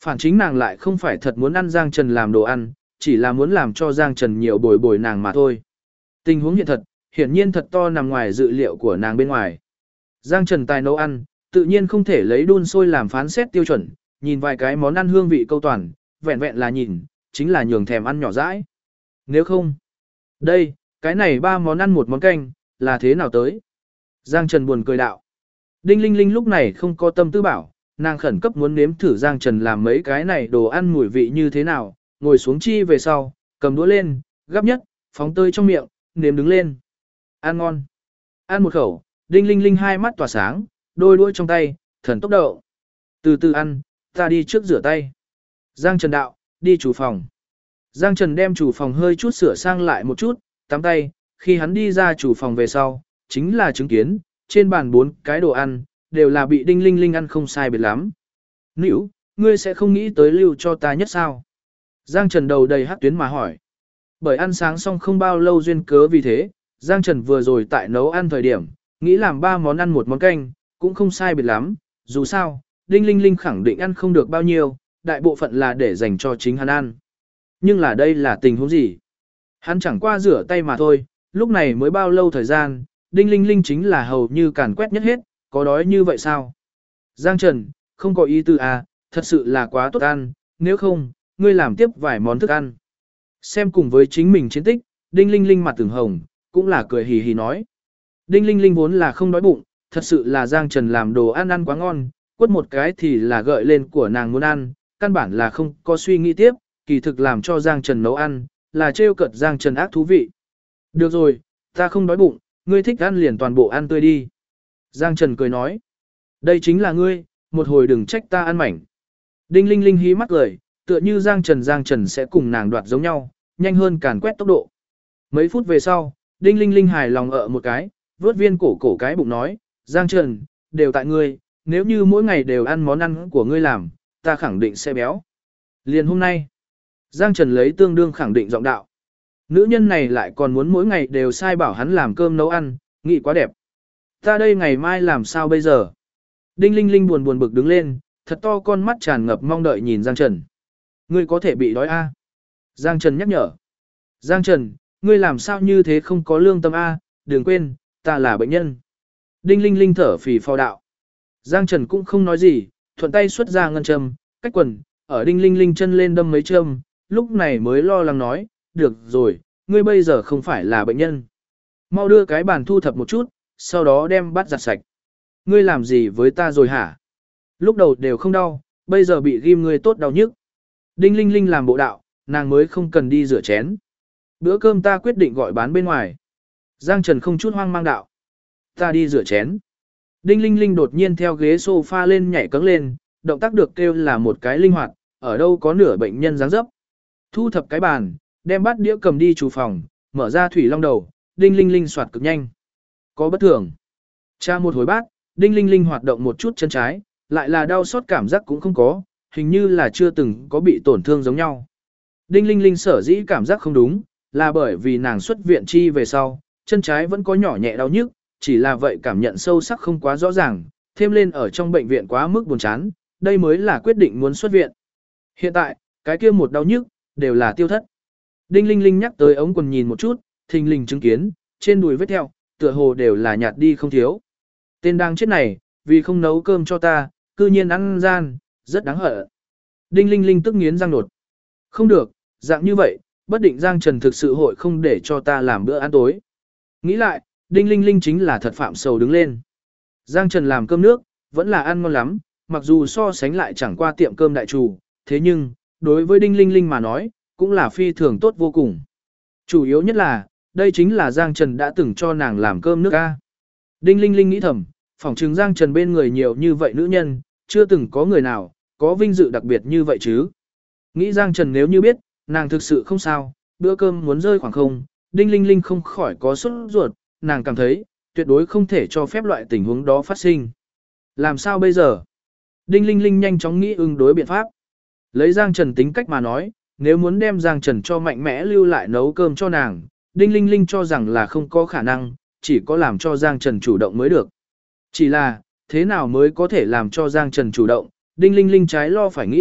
Phản chính nàng lại không phải thật muốn ăn Giang Trần làm đồ ăn, chỉ là muốn làm cho Giang Trần nhiều bồi bồi nàng mà thôi. Tình huống hiện thật, hiển nhiên thật to nằm ngoài dự liệu của nàng bên ngoài. Giang Trần tài nấu ăn, tự nhiên không thể lấy đun sôi làm phán xét tiêu chuẩn, nhìn vài cái món ăn hương vị câu toàn, vẹn vẹn là nhìn, chính là nhường thèm ăn nhỏ dãi. Nếu không, đây, cái này 3 món ăn một món canh, là thế nào tới? Giang Trần buồn cười đạo. Đinh Linh Linh lúc này không có tâm tư bảo, nàng khẩn cấp muốn nếm thử Giang Trần làm mấy cái này đồ ăn mùi vị như thế nào, ngồi xuống chi về sau, cầm đũa lên, gắp nhất, phóng tơi trong miệng, nếm đứng lên. Ăn ngon. Ăn một khẩu, Đinh Linh Linh hai mắt tỏa sáng, đôi đũa trong tay, thần tốc độ. Từ từ ăn, ta đi trước rửa tay. Giang Trần đạo, đi chủ phòng. Giang Trần đem chủ phòng hơi chút sửa sang lại một chút, tắm tay, khi hắn đi ra chủ phòng về sau, chính là chứng kiến, trên bàn 4 cái đồ ăn, đều là bị Đinh Linh Linh ăn không sai biệt lắm. Nữ, ngươi sẽ không nghĩ tới lưu cho ta nhất sao? Giang Trần đầu đầy hắc tuyến mà hỏi. Bởi ăn sáng xong không bao lâu duyên cớ vì thế, Giang Trần vừa rồi tại nấu ăn thời điểm, nghĩ làm 3 món ăn một món canh, cũng không sai biệt lắm, dù sao, Đinh Linh Linh khẳng định ăn không được bao nhiêu, đại bộ phận là để dành cho chính hắn ăn. Nhưng là đây là tình huống gì? Hắn chẳng qua rửa tay mà thôi, lúc này mới bao lâu thời gian, Đinh Linh Linh chính là hầu như càn quét nhất hết, có đói như vậy sao? Giang Trần, không có ý tư à, thật sự là quá tốt ăn, nếu không, ngươi làm tiếp vài món thức ăn. Xem cùng với chính mình chiến tích, Đinh Linh Linh mặt từng hồng, cũng là cười hì hì nói. Đinh Linh Linh vốn là không đói bụng, thật sự là Giang Trần làm đồ ăn ăn quá ngon, quất một cái thì là gợi lên của nàng muốn ăn, căn bản là không có suy nghĩ tiếp, kỳ thực làm cho Giang Trần nấu ăn, là trêu cợt Giang Trần ác thú vị. Được rồi, ta không đói bụng, ngươi thích ăn liền toàn bộ ăn tươi đi. Giang Trần cười nói, đây chính là ngươi, một hồi đừng trách ta ăn mảnh. Đinh Linh Linh hí mắt cười, tựa như Giang Trần sẽ cùng nàng đoạt giống nhau, nhanh hơn càn quét tốc độ. Mấy phút về sau, Đinh Linh Linh hài lòng ở một cái, vớt viên cổ cái bụng nói, Giang Trần, đều tại ngươi, nếu như mỗi ngày đều ăn món ăn của ngươi làm, ta khẳng định sẽ béo. Liền hôm nay, Giang Trần lấy tương đương khẳng định giọng đạo. Nữ nhân này lại còn muốn mỗi ngày đều sai bảo hắn làm cơm nấu ăn, nghĩ quá đẹp. Ta đây ngày mai làm sao bây giờ? Đinh Linh Linh buồn bực đứng lên, thật to con mắt tràn ngập mong đợi nhìn Giang Trần. Ngươi có thể bị đói a? Giang Trần nhắc nhở. Giang Trần, ngươi làm sao như thế không có lương tâm a? Đừng quên, ta là bệnh nhân. Đinh Linh Linh thở phì phò đạo. Giang Trần cũng không nói gì, thuận tay xuất ra ngân châm, cách quần, ở Đinh Linh Linh chân lên đâm mấy châm, lúc này mới lo lắng nói, được rồi, ngươi bây giờ không phải là bệnh nhân. Mau đưa cái bàn thu thập một chút, sau đó đem bát giặt sạch. Ngươi làm gì với ta rồi hả? Lúc đầu đều không đau, bây giờ bị ghim ngươi tốt đau nhức. Đinh Linh Linh làm bộ đạo, nàng mới không cần đi rửa chén. Bữa cơm ta quyết định gọi bán bên ngoài. Giang Trần không chút hoang mang đạo. Ta đi rửa chén. Đinh Linh Linh đột nhiên theo ghế sofa lên nhảy cẫng lên, động tác được kêu là một cái linh hoạt, ở đâu có nửa bệnh nhân dáng dấp. Thu thập cái bàn, đem bát đĩa cầm đi chủ phòng, mở ra thủy long đầu, Đinh Linh Linh soạt cực nhanh. Có bất thường. Tra một hồi bát, Đinh Linh Linh hoạt động một chút chân trái, lại là đau xót cảm giác cũng không có, hình như là chưa từng có bị tổn thương giống nhau. Đinh Linh Linh sở dĩ cảm giác không đúng, là bởi vì nàng xuất viện chi về sau, chân trái vẫn có nhỏ nhẹ đau nhức, chỉ là vậy cảm nhận sâu sắc không quá rõ ràng, thêm lên ở trong bệnh viện quá mức buồn chán, đây mới là quyết định muốn xuất viện. Hiện tại, cái kia một đau nhức, đều là tiêu thất. Đinh Linh Linh nhắc tới ống quần nhìn một chút, thình lình chứng kiến, trên đùi vết theo, tựa hồ đều là nhạt đi không thiếu. Tên đang chết này, vì không nấu cơm cho ta, cư nhiên ăn gian, rất đáng hận. Đinh Linh Linh tức nghiến răng nột. Không được, dạng như vậy, bất định Giang Trần thực sự hội không để cho ta làm bữa ăn tối. Nghĩ lại, Đinh Linh Linh chính là thật phạm sầu đứng lên. Giang Trần làm cơm nước, vẫn là ăn ngon lắm, mặc dù so sánh lại chẳng qua tiệm cơm đại trù, thế nhưng, đối với Đinh Linh Linh mà nói, cũng là phi thường tốt vô cùng. Chủ yếu nhất là, đây chính là Giang Trần đã từng cho nàng làm cơm nước a. Đinh Linh Linh nghĩ thầm, phỏng chừng Giang Trần bên người nhiều như vậy nữ nhân, chưa từng có người nào, có vinh dự đặc biệt như vậy chứ. Nghĩ Giang Trần nếu như biết, nàng thực sự không sao, bữa cơm muốn rơi khoảng không, Đinh Linh Linh không khỏi có sốt ruột, nàng cảm thấy, tuyệt đối không thể cho phép loại tình huống đó phát sinh. Làm sao bây giờ? Đinh Linh Linh nhanh chóng nghĩ ứng đối biện pháp. Lấy Giang Trần tính cách mà nói, nếu muốn đem Giang Trần cho mạnh mẽ lưu lại nấu cơm cho nàng, Đinh Linh Linh cho rằng là không có khả năng, chỉ có làm cho Giang Trần chủ động mới được. Chỉ là, thế nào mới có thể làm cho Giang Trần chủ động, Đinh Linh Linh trái lo phải nghĩ,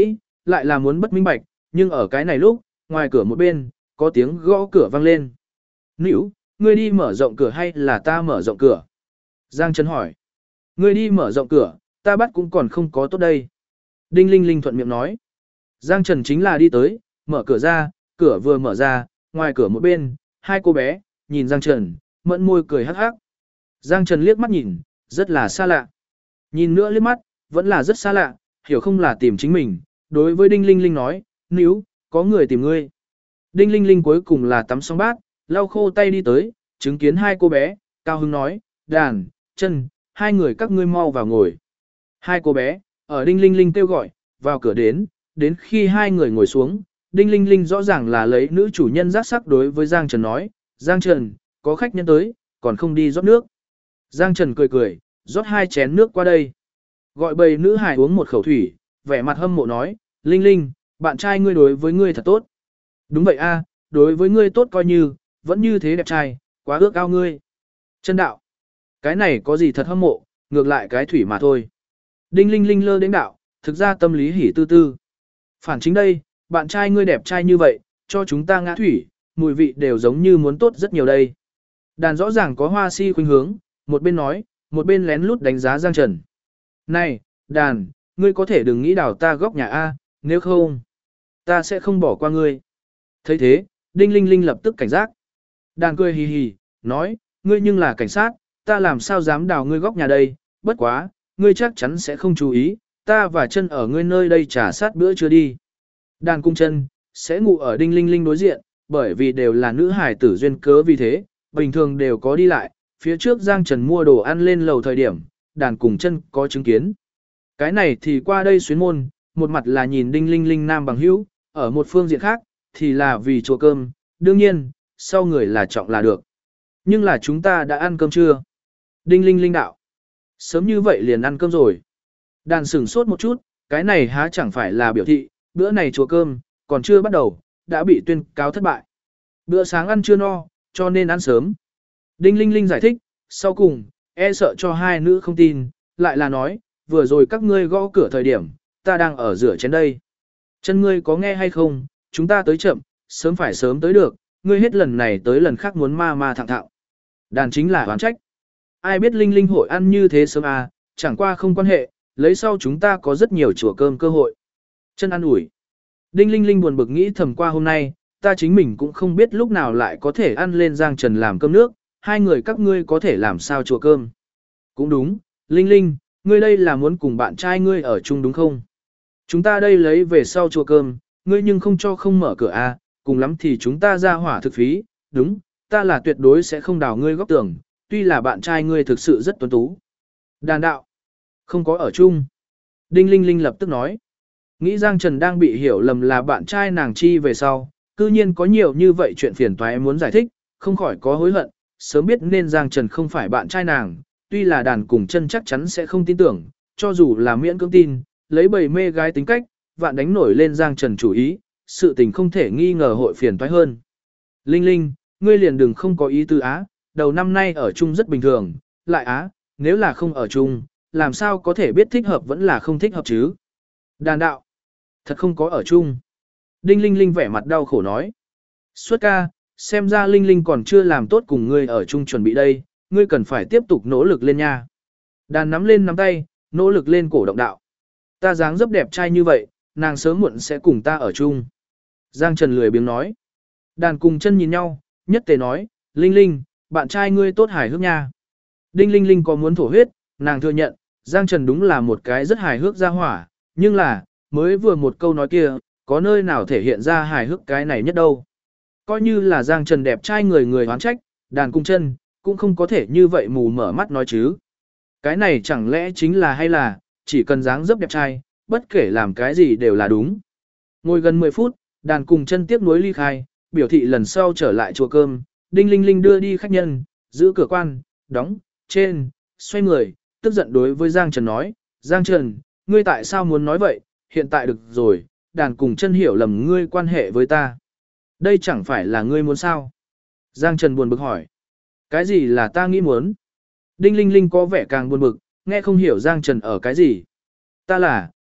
lại là muốn bất minh bạch, nhưng ở cái này lúc, ngoài cửa một bên, có tiếng gõ cửa vang lên. Nữu, ngươi đi mở rộng cửa hay là ta mở rộng cửa? Giang Trần hỏi. Ngươi đi mở rộng cửa, ta bắt cũng còn không có tốt đây. Đinh Linh Linh thuận miệng nói. Giang Trần chính là đi tới, mở cửa ra, cửa vừa mở ra, ngoài cửa một bên, hai cô bé, nhìn Giang Trần, mẫn môi cười hắc hắc. Giang Trần liếc mắt nhìn, rất là xa lạ. Nhìn nữa liếc mắt, vẫn là rất xa lạ, hiểu không là tìm chính mình. Đối với Đinh Linh Linh nói, níu, có người tìm ngươi. Đinh Linh Linh cuối cùng là tắm xong bát, lau khô tay đi tới, chứng kiến hai cô bé, cao hứng nói, Đàn, Chân, hai người các ngươi mau vào ngồi. Hai cô bé, ở Đinh Linh Linh kêu gọi, vào cửa đến khi hai người ngồi xuống, Đinh Linh Linh rõ ràng là lấy nữ chủ nhân giác sắc đối với Giang Trần nói, Giang Trần, có khách nhân tới, còn không đi rót nước. Giang Trần cười cười, rót hai chén nước qua đây. Gọi bầy nữ hài uống một khẩu thủy, vẻ mặt hâm mộ nói, Linh Linh, bạn trai ngươi đối với ngươi thật tốt. Đúng vậy a, đối với ngươi tốt coi như, vẫn như thế đẹp trai, quá ước ao ngươi. Chân đạo, cái này có gì thật hâm mộ, ngược lại cái thủy mà thôi. Đinh Linh Linh lơ đến đạo, thực ra tâm lý hỉ tư tư. Phản chính đây, bạn trai ngươi đẹp trai như vậy, cho chúng ta ngã thủy, mùi vị đều giống như muốn tốt rất nhiều đây. Đàn rõ ràng có hoa si khuynh hướng, một bên nói, một bên lén lút đánh giá Giang Trần. Này, Đàn, ngươi có thể đừng nghĩ đào ta góc nhà A, nếu không, ta sẽ không bỏ qua ngươi. Thấy thế, Đinh Linh Linh lập tức cảnh giác. Đàn cười hì hì, nói, ngươi nhưng là cảnh sát, ta làm sao dám đào ngươi góc nhà đây, bất quá, ngươi chắc chắn sẽ không chú ý, ta và Chân ở ngươi nơi đây trả sát bữa trưa đi. Đàn cung Chân sẽ ngủ ở Đinh Linh Linh đối diện, bởi vì đều là nữ hài tử duyên cớ vì thế, bình thường đều có đi lại, phía trước Giang Trần mua đồ ăn lên lầu thời điểm, Đàn cùng Chân có chứng kiến. Cái này thì qua đây xuyến môn, một mặt là nhìn Đinh Linh Linh nam bằng hữu, ở một phương diện khác, thì là vì chùa cơm, đương nhiên, sau người là trọng là được. Nhưng là chúng ta đã ăn cơm chưa? Đinh Linh Linh đạo. Sớm như vậy liền ăn cơm rồi. Đàn sửng sốt một chút, cái này há chẳng phải là biểu thị, bữa này chùa cơm, còn chưa bắt đầu, đã bị tuyên cáo thất bại. Bữa sáng ăn chưa no, cho nên ăn sớm. Đinh Linh Linh giải thích, sau cùng, e sợ cho hai nữ không tin, lại là nói, vừa rồi các ngươi gõ cửa thời điểm, ta đang ở rửa chén đây. Chân ngươi có nghe hay không, chúng ta tới chậm, sớm phải sớm tới được, ngươi hết lần này tới lần khác muốn ma ma thẳng thạo. Đàn chính là oán trách. Ai biết Linh Linh hội ăn như thế sớm à, chẳng qua không quan hệ, lấy sau chúng ta có rất nhiều chùa cơm cơ hội. Chân ăn ủi. Đinh Linh Linh buồn bực nghĩ thầm qua hôm nay, ta chính mình cũng không biết lúc nào lại có thể ăn lên Giang Trần làm cơm nước, hai người các ngươi có thể làm sao chùa cơm. Cũng đúng, Linh Linh, ngươi đây là muốn cùng bạn trai ngươi ở chung đúng không? Chúng ta đây lấy về sau chùa cơm, ngươi nhưng không cho không mở cửa à, cùng lắm thì chúng ta ra hỏa thực phí, đúng, ta là tuyệt đối sẽ không đào ngươi góc tường, tuy là bạn trai ngươi thực sự rất tuấn tú. Đàn đạo, không có ở chung. Đinh Linh Linh lập tức nói, nghĩ Giang Trần đang bị hiểu lầm là bạn trai nàng chi về sau, cư nhiên có nhiều như vậy chuyện phiền toái muốn giải thích, không khỏi có hối hận, sớm biết nên Giang Trần không phải bạn trai nàng, tuy là Đàn cùng Chân chắc chắn sẽ không tin tưởng, cho dù là miễn cưỡng tin, lấy bầy mê gái tính cách, vạn đánh nổi lên Giang Trần chủ ý, sự tình không thể nghi ngờ hội phiền toái hơn. Linh Linh, ngươi liền đừng không có ý tư á, đầu năm nay ở chung rất bình thường, lại á, nếu là không ở chung, làm sao có thể biết thích hợp vẫn là không thích hợp chứ? Đàn đạo, thật không có ở chung. Đinh Linh Linh vẻ mặt đau khổ nói. Xuất ca, xem ra Linh Linh còn chưa làm tốt cùng ngươi ở chung chuẩn bị đây, ngươi cần phải tiếp tục nỗ lực lên nha. Đàn nắm lên nắm tay, nỗ lực lên cổ động đạo. Ta dáng dấp đẹp trai như vậy, nàng sớm muộn sẽ cùng ta ở chung. Giang Trần lười biếng nói. Đàn cùng Chân nhìn nhau, nhất tề nói, Linh Linh, bạn trai ngươi tốt hài hước nha. Đinh Linh Linh có muốn thổ huyết, nàng thừa nhận, Giang Trần đúng là một cái rất hài hước ra hỏa, nhưng là, mới vừa một câu nói kia, có nơi nào thể hiện ra hài hước cái này nhất đâu. Coi như là Giang Trần đẹp trai người người oán trách, Đàn cùng Chân cũng không có thể như vậy mù mở mắt nói chứ. Cái này chẳng lẽ chính là hay là, chỉ cần dáng dấp đẹp trai, bất kể làm cái gì đều là đúng. Ngồi gần 10 phút, Đàn cùng Chân tiếp nối ly khai, biểu thị lần sau trở lại chùa cơm, Đinh Linh Linh đưa đi khách nhân, giữ cửa quan, đóng, trên, xoay người, tức giận đối với Giang Trần nói, Giang Trần, ngươi tại sao muốn nói vậy, hiện tại được rồi, Đàn cùng Chân hiểu lầm ngươi quan hệ với ta. Đây chẳng phải là ngươi muốn sao? Giang Trần buồn bực hỏi. Cái gì là ta nghĩ muốn? Đinh Linh Linh có vẻ càng buồn bực, nghe không hiểu Giang Trần ở cái gì. Ta là,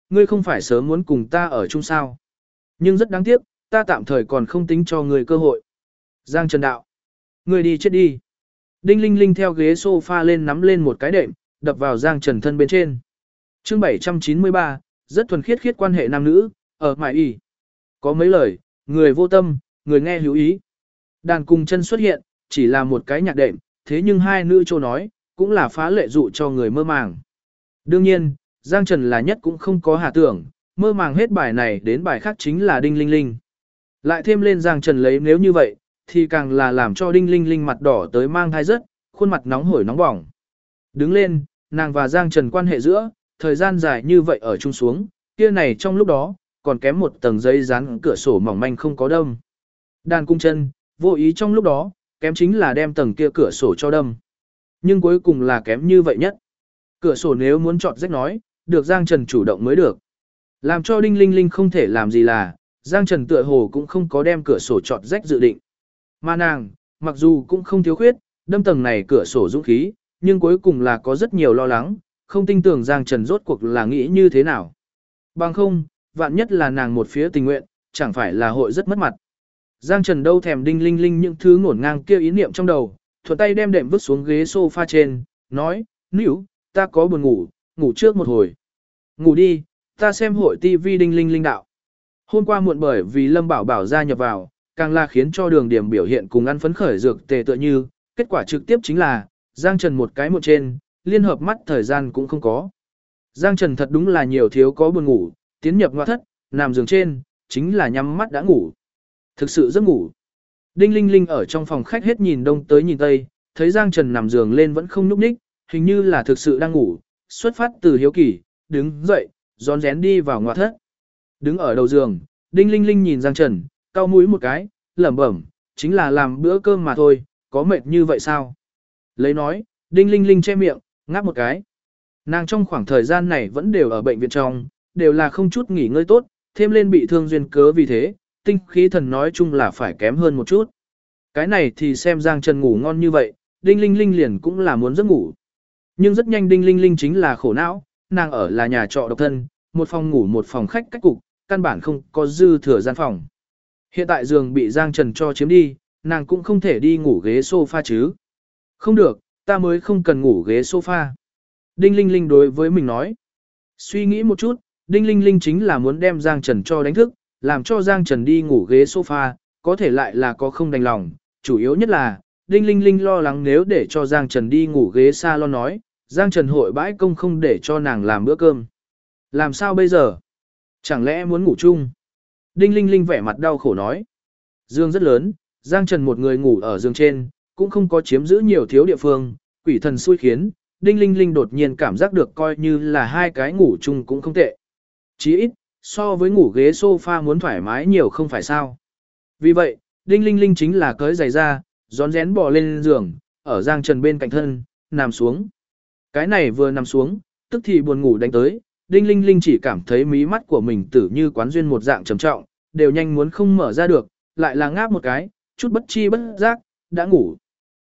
ngươi không phải sớm muốn cùng ta ở chung sao. Nhưng rất đáng tiếc, ta tạm thời còn không tính cho ngươi cơ hội. Giang Trần đạo. Ngươi đi chết đi. Đinh Linh Linh theo ghế sofa lên nắm lên một cái đệm, đập vào Giang Trần thân bên trên. Chương 793, rất thuần khiết quan hệ nam nữ, ở mại y. Có mấy lời, người vô tâm, người nghe hữu ý. Đàn cùng chân xuất hiện, chỉ là một cái nhạc đệm, thế nhưng hai nữ châu nói, cũng là phá lệ dụ cho người mơ màng. Đương nhiên, Giang Trần là nhất cũng không có hà tưởng, mơ màng hết bài này đến bài khác chính là Đinh Linh Linh. Lại thêm lên Giang Trần lấy nếu như vậy, thì càng là làm cho Đinh Linh Linh mặt đỏ tới mang thai rất, khuôn mặt nóng hổi nóng bỏng. Đứng lên, nàng và Giang Trần quan hệ giữa, thời gian dài như vậy ở chung xuống, kia này trong lúc đó, còn kém một tầng giấy dán cửa sổ mỏng manh không có đâm. Đàn cung chân, vô ý trong lúc đó, kém chính là đem tầng kia cửa sổ cho đâm. Nhưng cuối cùng là kém như vậy nhất. Cửa sổ nếu muốn chọn rách nói, được Giang Trần chủ động mới được. Làm cho Đinh Linh Linh không thể làm gì là, Giang Trần tựa hồ cũng không có đem cửa sổ chọn rách dự định. Mà nàng, mặc dù cũng không thiếu khuyết, đâm tầng này cửa sổ dũng khí, nhưng cuối cùng là có rất nhiều lo lắng, không tin tưởng Giang Trần rốt cuộc là nghĩ như thế nào. Bằng không, vạn nhất là nàng một phía tình nguyện, chẳng phải là hội rất mất mặt. Giang Trần đâu thèm Đinh Linh Linh những thứ ngổn ngang kia ý niệm trong đầu, thuận tay đem đệm vứt xuống ghế sofa trên, nói, níu, ta có buồn ngủ, ngủ trước một hồi. Ngủ đi, ta xem hội TV Đinh Linh Linh đạo. Hôm qua muộn bởi vì Lâm Bảo Bảo gia nhập vào, càng là khiến cho Đường Điểm biểu hiện cùng ăn phấn khởi dược tề tựa như, kết quả trực tiếp chính là, Giang Trần một cái một trên, liên hợp mắt thời gian cũng không có. Giang Trần thật đúng là nhiều thiếu có buồn ngủ, tiến nhập ngoại thất, nằm giường trên, chính là nhắm mắt đã ngủ. Thực sự giấc ngủ. Đinh Linh Linh ở trong phòng khách hết nhìn đông tới nhìn tây, thấy Giang Trần nằm giường lên vẫn không nhúc nhích, hình như là thực sự đang ngủ, xuất phát từ hiếu kỳ, đứng dậy, rón rén đi vào ngoại thất. Đứng ở đầu giường, Đinh Linh Linh nhìn Giang Trần, cau mũi một cái, lẩm bẩm, chính là làm bữa cơm mà thôi, có mệt như vậy sao? Lấy nói, Đinh Linh Linh che miệng, ngáp một cái. Nàng trong khoảng thời gian này vẫn đều ở bệnh viện trong, đều là không chút nghỉ ngơi tốt, thêm lên bị thương duyên cớ vì thế, tinh khí thần nói chung là phải kém hơn một chút. Cái này thì xem Giang Trần ngủ ngon như vậy, Đinh Linh Linh liền cũng là muốn giấc ngủ. Nhưng rất nhanh Đinh Linh Linh chính là khổ não, nàng ở là nhà trọ độc thân, một phòng ngủ một phòng khách cách cục, căn bản không có dư thừa gian phòng. Hiện tại giường bị Giang Trần cho chiếm đi, nàng cũng không thể đi ngủ ghế sofa chứ. Không được, ta mới không cần ngủ ghế sofa. Đinh Linh Linh đối với mình nói. Suy nghĩ một chút, Đinh Linh Linh chính là muốn đem Giang Trần cho đánh thức, làm cho Giang Trần đi ngủ ghế sofa, có thể lại là có không đành lòng. Chủ yếu nhất là, Đinh Linh Linh lo lắng nếu để cho Giang Trần đi ngủ ghế salon nói, Giang Trần hội bãi công không để cho nàng làm bữa cơm. Làm sao bây giờ? Chẳng lẽ muốn ngủ chung? Đinh Linh Linh vẻ mặt đau khổ nói. Giường rất lớn, Giang Trần một người ngủ ở giường trên, cũng không có chiếm giữ nhiều thiếu địa phương, quỷ thần xui khiến, Đinh Linh Linh đột nhiên cảm giác được coi như là hai cái ngủ chung cũng không tệ. Chí ít, so với ngủ ghế sofa muốn thoải mái nhiều không phải sao. Vì vậy, Đinh Linh Linh chính là cởi giày ra, rón rén bò lên giường, ở Giang Trần bên cạnh thân, nằm xuống. Cái này vừa nằm xuống, tức thì buồn ngủ đánh tới, Đinh Linh Linh chỉ cảm thấy mí mắt của mình tử như quán duyên một dạng trầm trọng, đều nhanh muốn không mở ra được, lại là ngáp một cái, chút bất chi bất giác, đã ngủ.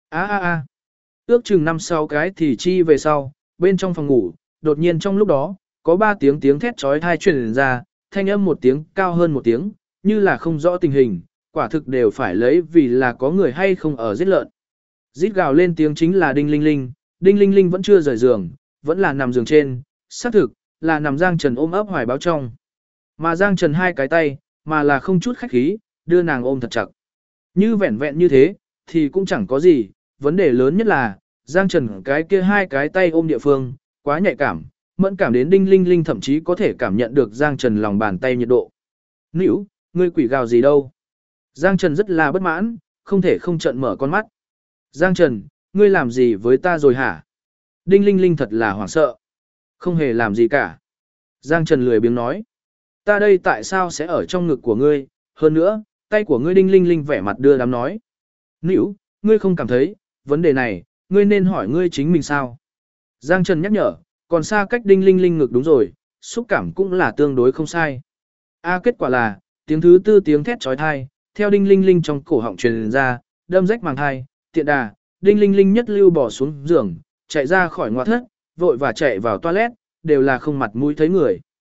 Ước chừng 5-6 cái thì chi về sau, bên trong phòng ngủ, đột nhiên trong lúc đó, có 3 tiếng tiếng thét chói tai truyền ra, thanh âm một tiếng cao hơn một tiếng, như là không rõ tình hình, quả thực đều phải lấy vì là có người hay không ở giết lợn. Rít gào lên tiếng chính là Đinh Linh Linh, Đinh Linh Linh vẫn chưa rời giường, vẫn là nằm giường trên, xác thực, là nằm Giang Trần ôm ấp hoài báo trong. Mà Giang Trần hai cái tay, mà là không chút khách khí, đưa nàng ôm thật chặt. Như vẹn vẹn như thế, thì cũng chẳng có gì, vấn đề lớn nhất là, Giang Trần cái kia hai cái tay ôm địa phương, quá nhạy cảm, mẫn cảm đến Đinh Linh Linh thậm chí có thể cảm nhận được Giang Trần lòng bàn tay nhiệt độ. Nữu, ngươi quỷ gào gì đâu? Giang Trần rất là bất mãn, không thể không trận mở con mắt. Giang Trần, ngươi làm gì với ta rồi hả? Đinh Linh Linh thật là hoảng sợ. Không hề làm gì cả. Giang Trần lười biếng nói. Ta đây tại sao sẽ ở trong ngực của ngươi? Hơn nữa, tay của ngươi Đinh Linh Linh vẻ mặt đưa đám nói. Nữu, ngươi không cảm thấy, vấn đề này, ngươi nên hỏi ngươi chính mình sao? Giang Trần nhắc nhở, còn xa cách Đinh Linh Linh ngực đúng rồi, xúc cảm cũng là tương đối không sai. Kết quả là, tiếng thứ tư tiếng thét chói tai, theo Đinh Linh Linh trong cổ họng truyền ra, đâm rách màng thai, tiện đà, Đinh Linh Linh nhất lưu bỏ xuống giường, chạy ra khỏi ngoại thất, vội và chạy vào toilet, đều là không mặt mũi thấy người.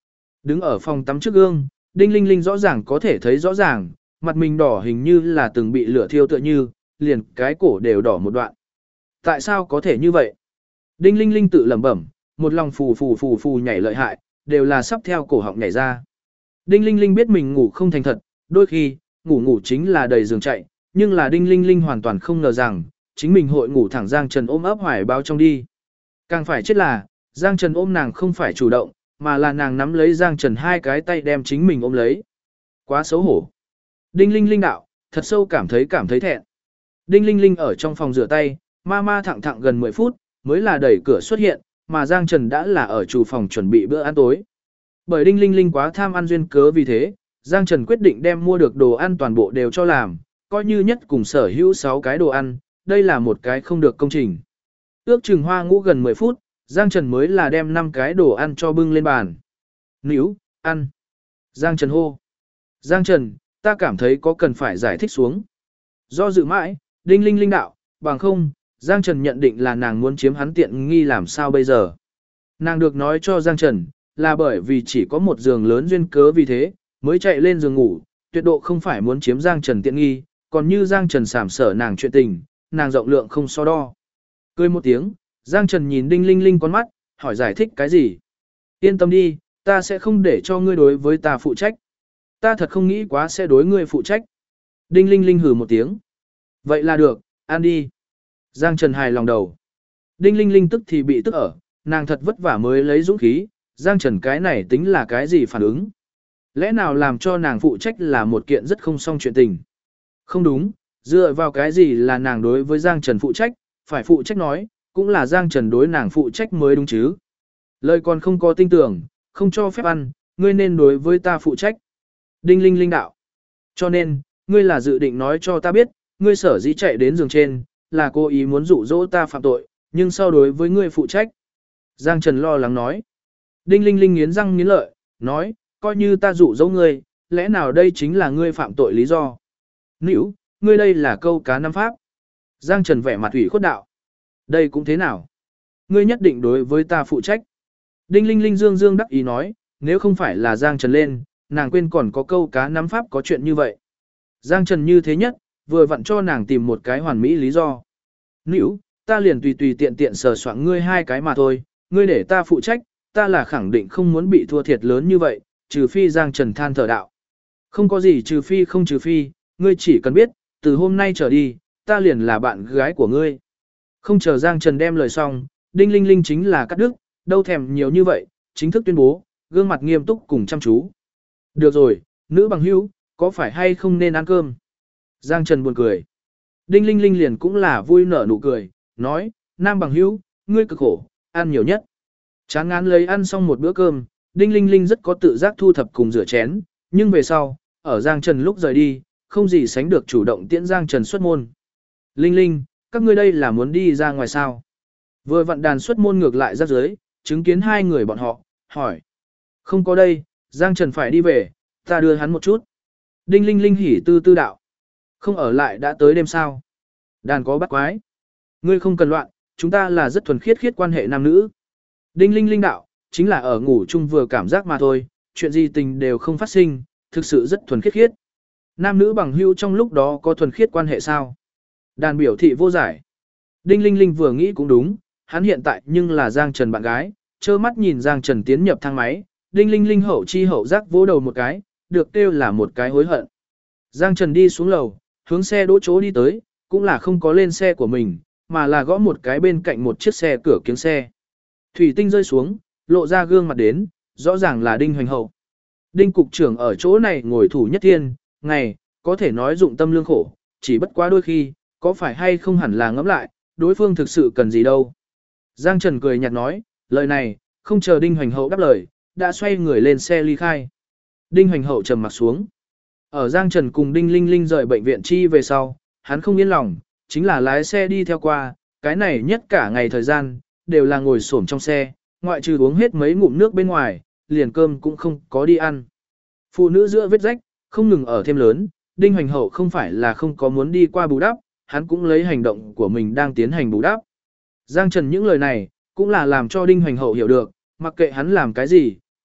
Đứng ở phòng tắm trước gương, Đinh Linh Linh rõ ràng có thể thấy rõ ràng, mặt mình đỏ hình như là từng bị lửa thiêu tựa như, liền cái cổ đều đỏ một đoạn. Tại sao có thể như vậy? Đinh Linh Linh tự lẩm bẩm, một lòng phù nhảy lợi hại, đều là sắp theo cổ họng nhảy ra. Đinh Linh Linh biết mình ngủ không thành thật, đôi khi, ngủ chính là đầy giường chạy, nhưng là Đinh Linh Linh hoàn toàn không ngờ rằng, chính mình hội ngủ thẳng Giang Trần ôm ấp hoài bao trong đi. Càng phải chết là, Giang Trần ôm nàng không phải chủ động, mà là nàng nắm lấy Giang Trần hai cái tay đem chính mình ôm lấy. Quá xấu hổ. Đinh Linh Linh đạo, thật sâu cảm thấy thẹn. Đinh Linh Linh ở trong phòng rửa tay, ma thẳng gần 10 phút, mới là đẩy cửa xuất hiện, mà Giang Trần đã là ở chủ phòng chuẩn bị bữa ăn tối. Bởi Đinh Linh Linh quá tham ăn duyên cớ vì thế, Giang Trần quyết định đem mua được đồ ăn toàn bộ đều cho làm, coi như nhất cùng sở hữu 6 cái đồ ăn, đây là một cái không được công trình. Ước chừng hoa ngũ gần 10 phút, Giang Trần mới là đem 5 cái đồ ăn cho bưng lên bàn. Níu, ăn. Giang Trần hô. Giang Trần, ta cảm thấy có cần phải giải thích xuống. Do dự mãi, Đinh Linh Linh đạo, bằng không, Giang Trần nhận định là nàng muốn chiếm hắn tiện nghi làm sao bây giờ. Nàng được nói cho Giang Trần, là bởi vì chỉ có một giường lớn duyên cớ vì thế, mới chạy lên giường ngủ, tuyệt độ không phải muốn chiếm Giang Trần tiện nghi, còn như Giang Trần sảm sở nàng chuyện tình, nàng rộng lượng không so đo. Cười một tiếng, Giang Trần nhìn Đinh Linh Linh con mắt, hỏi giải thích cái gì. Yên tâm đi, ta sẽ không để cho ngươi đối với ta phụ trách. Ta thật không nghĩ quá sẽ đối ngươi phụ trách. Đinh Linh Linh hừ một tiếng. Vậy là được, ăn đi. Giang Trần hài lòng đầu. Đinh Linh Linh tức thì bị tức ở, nàng thật vất vả mới lấy dũng khí, Giang Trần cái này tính là cái gì phản ứng. Lẽ nào làm cho nàng phụ trách là một kiện rất không xong chuyện tình. Không đúng, dựa vào cái gì là nàng đối với Giang Trần phụ trách, phải phụ trách nói, cũng là Giang Trần đối nàng phụ trách mới đúng chứ. Lời còn không có tin tưởng, không cho phép ăn, ngươi nên đối với ta phụ trách. Đinh Linh Linh đạo. Cho nên, ngươi là dự định nói cho ta biết, ngươi sở dĩ chạy đến giường trên, là cố ý muốn dụ dỗ ta phạm tội, nhưng sau đối với ngươi phụ trách. Giang Trần lo lắng nói. Đinh Linh Linh nghiến răng nghiến lợi, nói, coi như ta dụ dỗ ngươi, lẽ nào đây chính là ngươi phạm tội lý do. Nữ, ngươi đây là câu cá năm pháp. Giang Trần vẻ mặt ủy khuất đạo. Đây cũng thế nào? Ngươi nhất định đối với ta phụ trách. Đinh Linh Linh dương đắc ý nói, nếu không phải là Giang Trần lên, nàng quên còn có câu cá nắm pháp có chuyện như vậy. Giang Trần như thế nhất, vừa vặn cho nàng tìm một cái hoàn mỹ lý do. Nữ, ta liền tùy tiện sờ soạn ngươi hai cái mà thôi, ngươi để ta phụ trách, ta là khẳng định không muốn bị thua thiệt lớn như vậy, trừ phi Giang Trần than thở đạo. Không có gì trừ phi, ngươi chỉ cần biết, từ hôm nay trở đi, ta liền là bạn gái của ngươi. Không chờ Giang Trần đem lời xong, Đinh Linh Linh chính là cắt đứt, đâu thèm nhiều như vậy, chính thức tuyên bố, gương mặt nghiêm túc cùng chăm chú. Được rồi, nữ bằng hữu, có phải hay không nên ăn cơm? Giang Trần buồn cười. Đinh Linh Linh liền cũng là vui nở nụ cười, nói, nam bằng hữu, ngươi cực khổ, ăn nhiều nhất. Chán ngán lấy ăn xong một bữa cơm, Đinh Linh Linh rất có tự giác thu thập cùng rửa chén, nhưng về sau, ở Giang Trần lúc rời đi, không gì sánh được chủ động tiễn Giang Trần xuất môn. Linh Linh, các ngươi đây là muốn đi ra ngoài sao? Vừa vặn đàn xuất môn ngược lại ra dưới, chứng kiến hai người bọn họ, hỏi. Không có đây, Giang Trần phải đi về, ta đưa hắn một chút. Đinh Linh Linh hỉ tư đạo. Không ở lại đã tới đêm sao? Đàn có bắt quái. Ngươi không cần loạn, chúng ta là rất thuần khiết quan hệ nam nữ. Đinh Linh Linh đạo, chính là ở ngủ chung vừa cảm giác mà thôi, chuyện gì tình đều không phát sinh, thực sự rất thuần khiết. Nam nữ bằng hữu trong lúc đó có thuần khiết quan hệ sao? Đàn biểu thị vô giải. Đinh Linh Linh vừa nghĩ cũng đúng, hắn hiện tại nhưng là Giang Trần bạn gái, trơ mắt nhìn Giang Trần tiến nhập thang máy, Đinh Linh Linh hậu chi hậu giác vỗ đầu một cái, được kêu là một cái hối hận. Giang Trần đi xuống lầu, hướng xe đỗ chỗ đi tới, cũng là không có lên xe của mình, mà là gõ một cái bên cạnh một chiếc xe cửa kiếng xe. Thủy tinh rơi xuống, lộ ra gương mặt đến, rõ ràng là Đinh Hoành Hậu. Đinh cục trưởng ở chỗ này ngồi thủ nhất thiên, ngày, có thể nói dụng tâm lương khổ, chỉ bất quá đôi khi, có phải hay không hẳn là ngẫm lại, đối phương thực sự cần gì đâu. Giang Trần cười nhạt nói, lời này, không chờ Đinh Hoành Hậu đáp lời, đã xoay người lên xe ly khai. Đinh Hoành Hậu trầm mặt xuống. Ở Giang Trần cùng Đinh Linh Linh rời bệnh viện chi về sau, hắn không yên lòng, chính là lái xe đi theo qua, cái này nhất cả ngày thời gian, đều là ngồi xổm trong xe, ngoại trừ uống hết mấy ngụm nước bên ngoài, liền cơm cũng không có đi ăn. Phụ nữ giữa vết rách, không ngừng ở thêm lớn, Đinh Hoành Hậu không phải là không có muốn đi qua bù đắp, hắn cũng lấy hành động của mình đang tiến hành bù đắp. Giang Trần những lời này, cũng là làm cho Đinh Hoành Hậu hiểu được, mặc kệ hắn làm cái gì,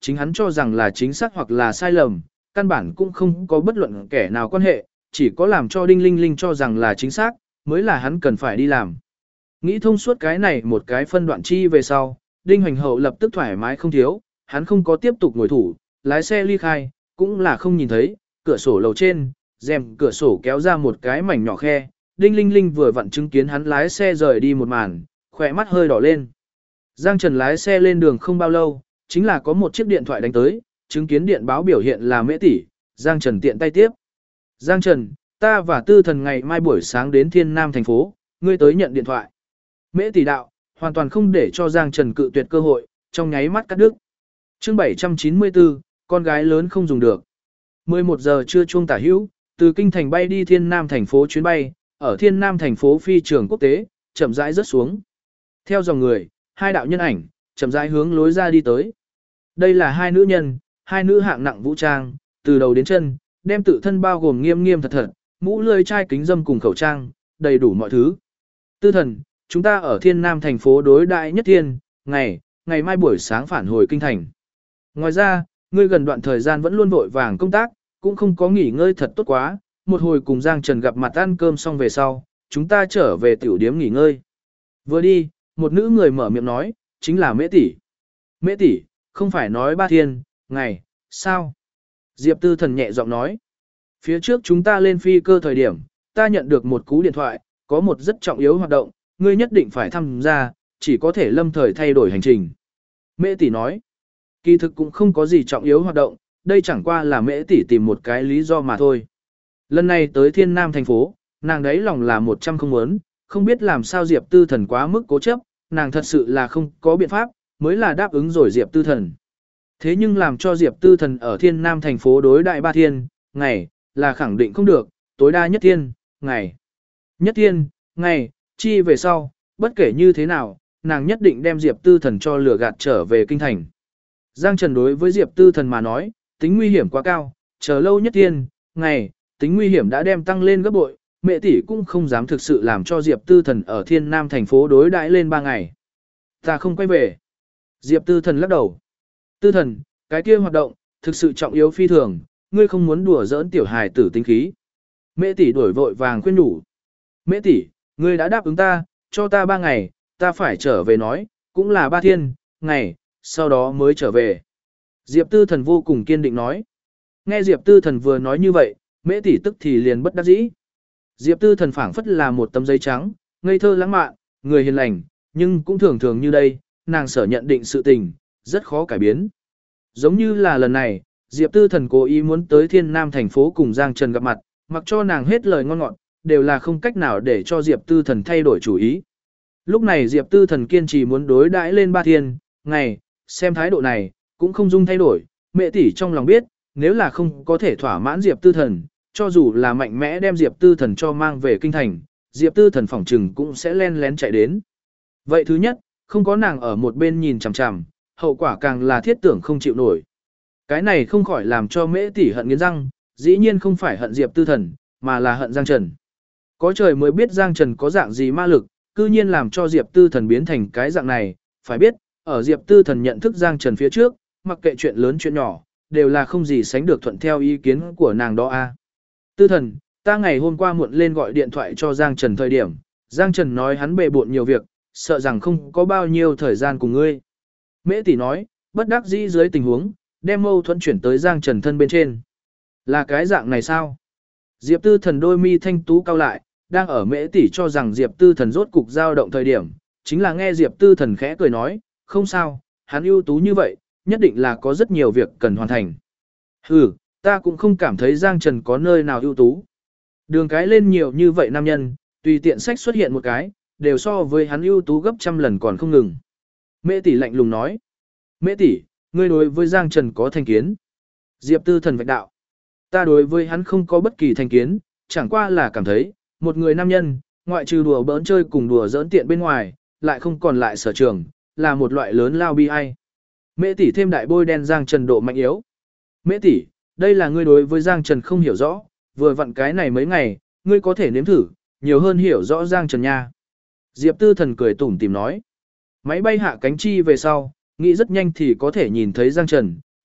chính hắn cho rằng là chính xác hoặc là sai lầm, căn bản cũng không có bất luận kẻ nào quan hệ, chỉ có làm cho Đinh Linh Linh cho rằng là chính xác, mới là hắn cần phải đi làm. Nghĩ thông suốt cái này một cái phân đoạn chi về sau, Đinh Hoành Hậu lập tức thoải mái không thiếu, hắn không có tiếp tục ngồi thủ, lái xe ly khai, cũng là không nhìn thấy, cửa sổ lầu trên, rèm cửa sổ kéo ra một cái mảnh nhỏ khe, Đinh Linh Linh vừa vặn chứng kiến hắn lái xe rời đi một màn, khỏe mắt hơi đỏ lên. Giang Trần lái xe lên đường không bao lâu, chính là có một chiếc điện thoại đánh tới, chứng kiến điện báo biểu hiện là Mễ tỷ, Giang Trần tiện tay tiếp. Giang Trần, ta và Tư Thần ngày mai buổi sáng đến Thiên Nam thành phố, ngươi tới nhận điện thoại. Mễ tỷ đạo, hoàn toàn không để cho Giang Trần cự tuyệt cơ hội, trong nháy mắt cắt đứt. Chương 794, con gái lớn không dùng được. 11 giờ trưa chuông tả hữu, từ kinh thành bay đi Thiên Nam thành phố chuyến bay, ở Thiên Nam thành phố phi trường quốc tế, chậm rãi rớt xuống. Theo dòng người, hai đạo nhân ảnh, chậm rãi hướng lối ra đi tới. Đây là hai nữ nhân, hai nữ hạng nặng vũ trang, từ đầu đến chân, đem tự thân bao gồm nghiêm nghiêm thật thật, mũ lưỡi chai kính dâm cùng khẩu trang, đầy đủ mọi thứ. Tư Thần, chúng ta ở Thiên Nam thành phố đối đại nhất thiên, ngày mai buổi sáng phản hồi kinh thành. Ngoài ra, ngươi gần đoạn thời gian vẫn luôn vội vàng công tác, cũng không có nghỉ ngơi thật tốt quá, một hồi cùng Giang Trần gặp mặt ăn cơm xong về sau, chúng ta trở về tiểu điếm nghỉ ngơi. Vừa đi, một nữ người mở miệng nói, chính là Mễ tỷ. Mễ tỷ, không phải nói 3 thiên, ngày, sao? Diệp Tư Thần nhẹ giọng nói. Phía trước chúng ta lên phi cơ thời điểm, ta nhận được một cú điện thoại, có một rất trọng yếu hoạt động, ngươi nhất định phải tham gia, chỉ có thể lâm thời thay đổi hành trình. Mễ tỷ nói, kỳ thực cũng không có gì trọng yếu hoạt động, đây chẳng qua là Mễ tỷ tìm một cái lý do mà thôi. Lần này tới Thiên Nam thành phố, nàng đấy lòng là 100 không muốn, không biết làm sao Diệp Tư Thần quá mức cố chấp, nàng thật sự là không có biện pháp, mới là đáp ứng rồi Diệp Tư Thần. Thế nhưng làm cho Diệp Tư Thần ở Thiên Nam thành phố đối đại 3 thiên, ngày, là khẳng định không được, tối đa nhất thiên, ngày. Nhất thiên, ngày, chi về sau, bất kể như thế nào, nàng nhất định đem Diệp Tư Thần cho lừa gạt trở về kinh thành. Giang Trần đối với Diệp Tư Thần mà nói, tính nguy hiểm quá cao, chờ lâu nhất thiên, ngày, tính nguy hiểm đã đem tăng lên gấp bội, Mẹ tỷ cũng không dám thực sự làm cho Diệp Tư Thần ở Thiên Nam thành phố đối đãi lên 3 ngày. Ta không quay về. Diệp Tư Thần lắc đầu. Tư Thần, cái kia hoạt động, thực sự trọng yếu phi thường, ngươi không muốn đùa giỡn tiểu hài tử tính khí. Mẹ tỷ đổi vội vàng khuyên nhủ. Mẹ tỷ, ngươi đã đáp ứng ta, cho ta 3 ngày, ta phải trở về nói, cũng là 3 thiên, ngày, sau đó mới trở về. Diệp Tư Thần vô cùng kiên định nói. Nghe Diệp Tư Thần vừa nói như vậy, Mẹ tỷ tức thì liền bất đắc dĩ. Diệp Tư Thần phảng phất là một tấm giấy trắng, ngây thơ lãng mạn, người hiền lành, nhưng cũng thường thường như đây, nàng sở nhận định sự tình, rất khó cải biến. Giống như là lần này, Diệp Tư Thần cố ý muốn tới Thiên Nam thành phố cùng Giang Trần gặp mặt, mặc cho nàng hết lời ngon ngọt, đều là không cách nào để cho Diệp Tư Thần thay đổi chủ ý. Lúc này Diệp Tư Thần kiên trì muốn đối đãi lên 3 thiên, ngày, xem thái độ này, cũng không dung thay đổi, Mẹ tỷ trong lòng biết, nếu là không có thể thỏa mãn Diệp Tư Thần, cho dù là mạnh mẽ đem Diệp Tư Thần cho mang về kinh thành, Diệp Tư Thần phỏng trừng cũng sẽ len lén chạy đến. Vậy thứ nhất, không có nàng ở một bên nhìn chằm chằm, hậu quả càng là thiết tưởng không chịu nổi. Cái này không khỏi làm cho Mễ tỷ hận nghiến răng, dĩ nhiên không phải hận Diệp Tư Thần, mà là hận Giang Trần. Có trời mới biết Giang Trần có dạng gì ma lực, cư nhiên làm cho Diệp Tư Thần biến thành cái dạng này, phải biết, ở Diệp Tư Thần nhận thức Giang Trần phía trước, mặc kệ chuyện lớn chuyện nhỏ, đều là không gì sánh được thuận theo ý kiến của nàng đó a. Tư Thần, ta ngày hôm qua muộn lên gọi điện thoại cho Giang Trần thời điểm, Giang Trần nói hắn bề bộn nhiều việc, sợ rằng không có bao nhiêu thời gian cùng ngươi. Mễ tỷ nói, bất đắc dĩ dưới tình huống, đem mâu thuẫn chuyển tới Giang Trần thân bên trên. Là cái dạng này sao? Diệp Tư Thần đôi mi thanh tú cao lại, đang ở Mễ tỷ cho rằng Diệp Tư Thần rốt cục dao động thời điểm, chính là nghe Diệp Tư Thần khẽ cười nói, không sao, hắn ưu tú như vậy, nhất định là có rất nhiều việc cần hoàn thành. Hừ, ta cũng không cảm thấy Giang Trần có nơi nào ưu tú. Đường cái lên nhiều như vậy nam nhân, tùy tiện sách xuất hiện một cái, đều so với hắn ưu tú gấp trăm lần còn không ngừng. Mễ tỷ lạnh lùng nói. Mễ tỷ, ngươi đối với Giang Trần có thành kiến. Diệp Tư Thần vạch đạo. Ta đối với hắn không có bất kỳ thành kiến, chẳng qua là cảm thấy, một người nam nhân, ngoại trừ đùa bỡn chơi cùng đùa giỡn tiện bên ngoài, lại không còn lại sở trường, là một loại lớn lao bi ai. Mễ tỷ thêm đại bôi đen Giang Trần độ mạnh yếu. Mễ tỷ, đây là ngươi đối với Giang Trần không hiểu rõ, vừa vặn cái này mấy ngày, ngươi có thể nếm thử, nhiều hơn hiểu rõ Giang Trần nha. Diệp Tư Thần cười tủm tỉm nói. Máy bay hạ cánh chi về sau, nghĩ rất nhanh thì có thể nhìn thấy Giang Trần,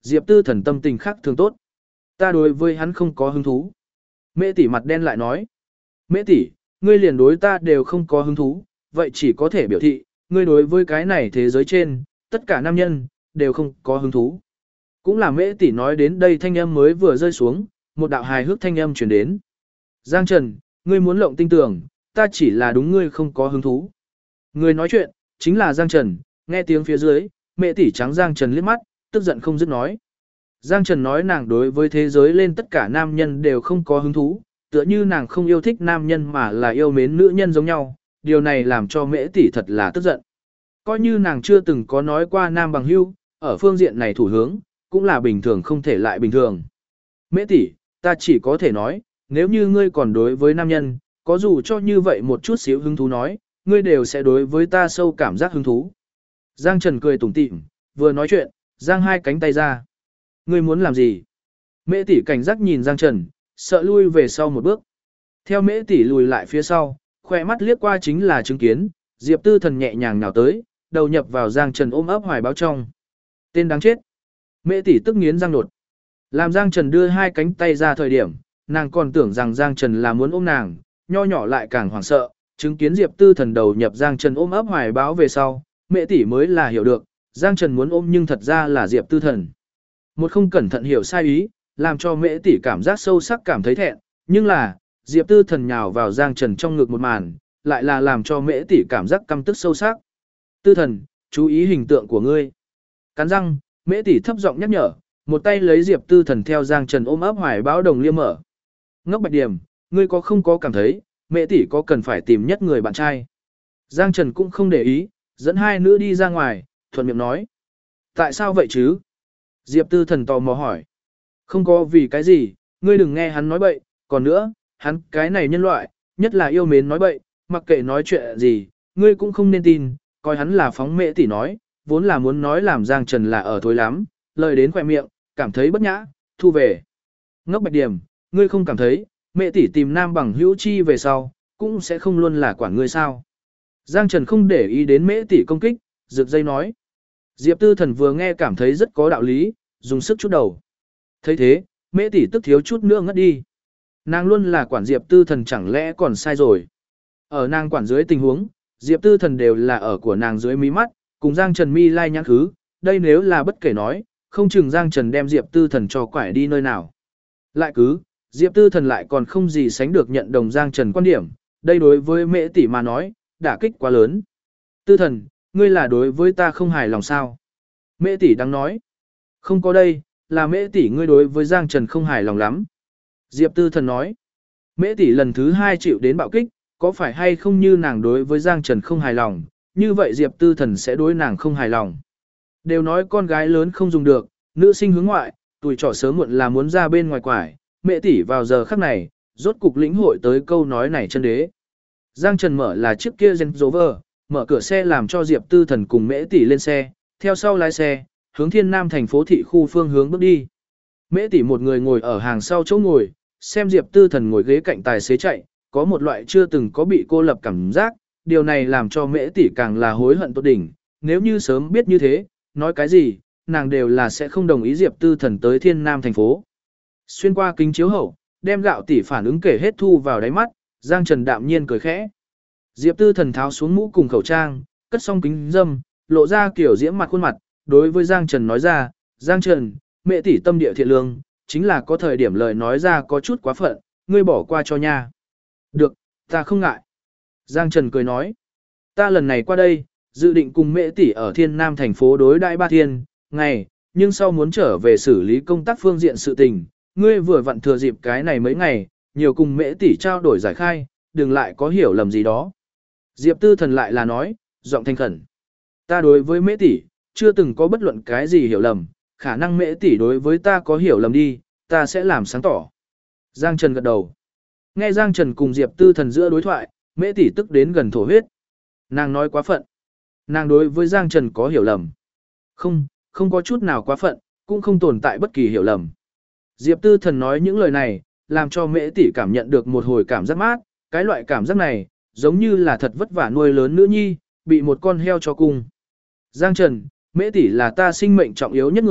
Diệp Tư Thần tâm tình khác thường tốt. Ta đối với hắn không có hứng thú. Mễ tỷ mặt đen lại nói. Mễ tỷ, ngươi liền đối ta đều không có hứng thú, vậy chỉ có thể biểu thị, ngươi đối với cái này thế giới trên, tất cả nam nhân, đều không có hứng thú. Cũng là Mễ tỷ nói đến đây thanh âm mới vừa rơi xuống, một đạo hài hước thanh âm truyền đến. Giang Trần, ngươi muốn lộng tinh tưởng, ta chỉ là đúng ngươi không có hứng thú. Người nói chuyện, chính là Giang Trần, nghe tiếng phía dưới, Mễ tỷ trắng Giang Trần liếc mắt, tức giận không dứt nói. Giang Trần nói nàng đối với thế giới lên tất cả nam nhân đều không có hứng thú, tựa như nàng không yêu thích nam nhân mà là yêu mến nữ nhân giống nhau, điều này làm cho Mễ tỷ thật là tức giận. Coi như nàng chưa từng có nói qua nam bằng hữu, ở phương diện này thủ hướng, cũng là bình thường không thể lại bình thường. Mễ tỷ, ta chỉ có thể nói, nếu như ngươi còn đối với nam nhân, có dù cho như vậy một chút xíu hứng thú nói, ngươi đều sẽ đối với ta sâu cảm giác hứng thú. Giang Trần cười tủm tỉm, vừa nói chuyện, giang hai cánh tay ra. Ngươi muốn làm gì? Mễ tỷ cảnh giác nhìn Giang Trần, sợ lui về sau một bước. Theo Mễ tỷ lùi lại phía sau, khỏe mắt liếc qua chính là chứng kiến, Diệp Tư Thần nhẹ nhàng nhào tới, đầu nhập vào Giang Trần ôm ấp hoài báo trong. Tên đáng chết. Mễ tỷ tức nghiến răng nột. Làm Giang Trần đưa hai cánh tay ra thời điểm, nàng còn tưởng rằng Giang Trần là muốn ôm nàng, nho nhỏ lại càng hoảng sợ, chứng kiến Diệp Tư Thần đầu nhập Giang Trần ôm ấp hoài báo về sau, Mễ tỷ mới là hiểu được, Giang Trần muốn ôm nhưng thật ra là Diệp Tư Thần. Một không cẩn thận hiểu sai ý, làm cho Mễ tỷ cảm giác sâu sắc cảm thấy thẹn, nhưng là, Diệp Tư Thần nhào vào Giang Trần trong ngực một màn, lại là làm cho Mễ tỷ cảm giác căm tức sâu sắc. Tư Thần, chú ý hình tượng của ngươi. Cắn răng, Mễ tỷ thấp giọng nhắc nhở, một tay lấy Diệp Tư Thần theo Giang Trần ôm ấp hoài báo đồng liêm mở. Ngốc Bạch Điểm, ngươi có không có cảm thấy, Mễ tỷ có cần phải tìm nhất người bạn trai? Giang Trần cũng không để ý, dẫn hai nữ đi ra ngoài, thuận miệng nói. Tại sao vậy chứ? Diệp Tư Thần tò mò hỏi. Không có vì cái gì, ngươi đừng nghe hắn nói bậy, còn nữa, hắn cái này nhân loại, nhất là yêu mến nói bậy, mặc kệ nói chuyện gì, ngươi cũng không nên tin, coi hắn là phóng Mễ tỷ nói, vốn là muốn nói làm Giang Trần là ở thối lắm, lời đến khỏe miệng, cảm thấy bất nhã, thu về. Ngốc Bạch Điểm, ngươi không cảm thấy, Mễ tỷ tìm nam bằng hữu chi về sau, cũng sẽ không luôn là quản ngươi sao? Giang Trần không để ý đến Mễ tỷ công kích, rực dây nói. Diệp Tư Thần vừa nghe cảm thấy rất có đạo lý, dùng sức chút đầu. Thấy thế, Mễ tỷ tức thiếu chút nữa ngất đi. Nàng luôn là quản Diệp Tư Thần chẳng lẽ còn sai rồi. Ở nàng quản dưới tình huống, Diệp Tư Thần đều là ở của nàng dưới mí mắt, cùng Giang Trần mi lai nhãn khứ, đây nếu là bất kể nói, không chừng Giang Trần đem Diệp Tư Thần cho quải đi nơi nào. Lại cứ, Diệp Tư Thần lại còn không gì sánh được nhận đồng Giang Trần quan điểm, đây đối với Mễ tỷ mà nói, đả kích quá lớn. Tư Thần, ngươi là đối với ta không hài lòng sao? Mễ tỷ đang nói. Không có đây, là Mễ tỷ ngươi đối với Giang Trần không hài lòng lắm. Diệp Tư Thần nói. Mễ tỷ lần thứ 2 chịu đến bạo kích, có phải hay không như nàng đối với Giang Trần không hài lòng, như vậy Diệp Tư Thần sẽ đối nàng không hài lòng. Đều nói con gái lớn không dùng được, nữ sinh hướng ngoại, tuổi trỏ sớm muộn là muốn ra bên ngoài quải, Mễ tỷ vào giờ khắc này, rốt cục lĩnh hội tới câu nói này chân đế. Giang Trần mở là chiếc kia Range Rover, mở cửa xe làm cho Diệp Tư Thần cùng Mễ tỷ lên xe, theo sau lái xe, hướng Thiên Nam thành phố thị khu phương hướng bước đi. Mễ tỷ một người ngồi ở hàng sau chỗ ngồi, xem Diệp Tư Thần ngồi ghế cạnh tài xế chạy, có một loại chưa từng có bị cô lập cảm giác, điều này làm cho Mễ tỷ càng là hối hận tột đỉnh, nếu như sớm biết như thế, nói cái gì, nàng đều là sẽ không đồng ý Diệp Tư Thần tới Thiên Nam thành phố. Xuyên qua kính chiếu hậu, đem gạo tỷ phản ứng kể hết thu vào đáy mắt, Giang Trần đạm nhiên cười khẽ. Diệp Tư Thần tháo xuống mũ cùng khẩu trang, cất xong kính dâm, lộ ra kiểu diễm mặt khuôn mặt, đối với Giang Trần nói ra, Giang Trần, Mễ tỷ tâm địa thiện lương, chính là có thời điểm lời nói ra có chút quá phận, ngươi bỏ qua cho nha. Được, ta không ngại. Giang Trần cười nói, ta lần này qua đây, dự định cùng Mễ tỷ ở Thiên Nam thành phố đối đãi 3 thiên, ngày, nhưng sau muốn trở về xử lý công tác phương diện sự tình, ngươi vừa vặn thừa dịp cái này mấy ngày, nhiều cùng Mễ tỷ trao đổi giải khai, đừng lại có hiểu lầm gì đó. Diệp Tư Thần lại là nói, giọng thanh khẩn. Ta đối với Mễ tỷ, chưa từng có bất luận cái gì hiểu lầm, khả năng Mễ tỷ đối với ta có hiểu lầm đi, ta sẽ làm sáng tỏ. Giang Trần gật đầu. Nghe Giang Trần cùng Diệp Tư Thần giữa đối thoại, Mễ tỷ tức đến gần thổ huyết. Nàng nói quá phận. Nàng đối với Giang Trần có hiểu lầm. Không, không có chút nào quá phận, cũng không tồn tại bất kỳ hiểu lầm. Diệp Tư Thần nói những lời này, làm cho Mễ tỷ cảm nhận được một hồi cảm giác mát, cái loại cảm giác này, giống như là thật vất vả nuôi lớn nữ nhi, bị một con heo cho cung. Giang Trần, Mễ tỷ là ta sinh mệnh trọng yếu nhất người,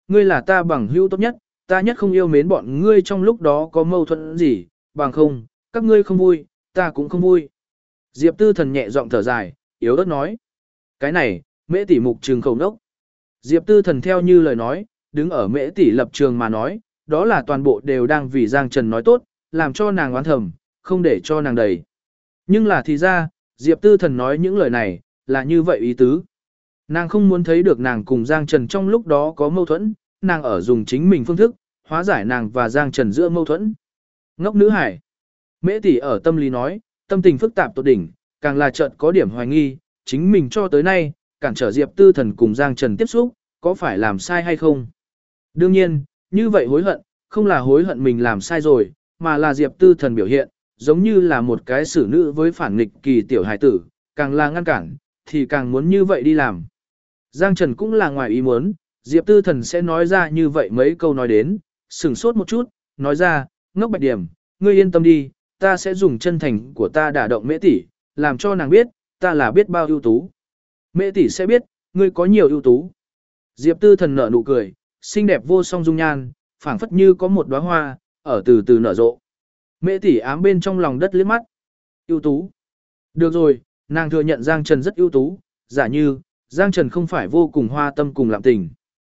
ngươi là ta bằng hữu tốt nhất, ta nhất không yêu mến bọn ngươi trong lúc đó có mâu thuẫn gì, bằng không, các ngươi không vui, ta cũng không vui. Diệp Tư Thần nhẹ giọng thở dài, yếu ớt nói. Cái này, Mễ tỷ mục trường khẩu nốc. Diệp Tư Thần theo như lời nói, đứng ở Mễ tỷ lập trường mà nói, đó là toàn bộ đều đang vì Giang Trần nói tốt, làm cho nàng oán thầm, không để cho nàng đầy. Nhưng là thì ra, Diệp Tư Thần nói những lời này, là như vậy ý tứ. Nàng không muốn thấy được nàng cùng Giang Trần trong lúc đó có mâu thuẫn, nàng ở dùng chính mình phương thức, hóa giải nàng và Giang Trần giữa mâu thuẫn. Ngốc nữ hải. Mễ tỷ ở tâm lý nói, tâm tình phức tạp tột đỉnh, càng là chợt có điểm hoài nghi, chính mình cho tới nay, cản trở Diệp Tư Thần cùng Giang Trần tiếp xúc, có phải làm sai hay không? Đương nhiên, như vậy hối hận, không là hối hận mình làm sai rồi, mà là Diệp Tư Thần biểu hiện, giống như là một cái xử nữ với phản nghịch kỳ tiểu hài tử, càng là ngăn cản, thì càng muốn như vậy đi làm. Giang Trần cũng là ngoài ý muốn, Diệp Tư Thần sẽ nói ra như vậy mấy câu nói đến, sửng sốt một chút, nói ra, ngốc Bạch Điểm, ngươi yên tâm đi, ta sẽ dùng chân thành của ta đả động Mễ tỷ, làm cho nàng biết, ta là biết bao ưu tú. Mễ tỷ sẽ biết, ngươi có nhiều ưu tú. Diệp Tư Thần nở nụ cười, xinh đẹp vô song dung nhan, phảng phất như có một đóa hoa, ở từ từ nở rộ. Mễ tỷ ám bên trong lòng đất liếc mắt. Ưu tú. Được rồi, nàng thừa nhận Giang Trần rất ưu tú, giả như, Giang Trần không phải vô cùng hoa tâm cùng lạm tình.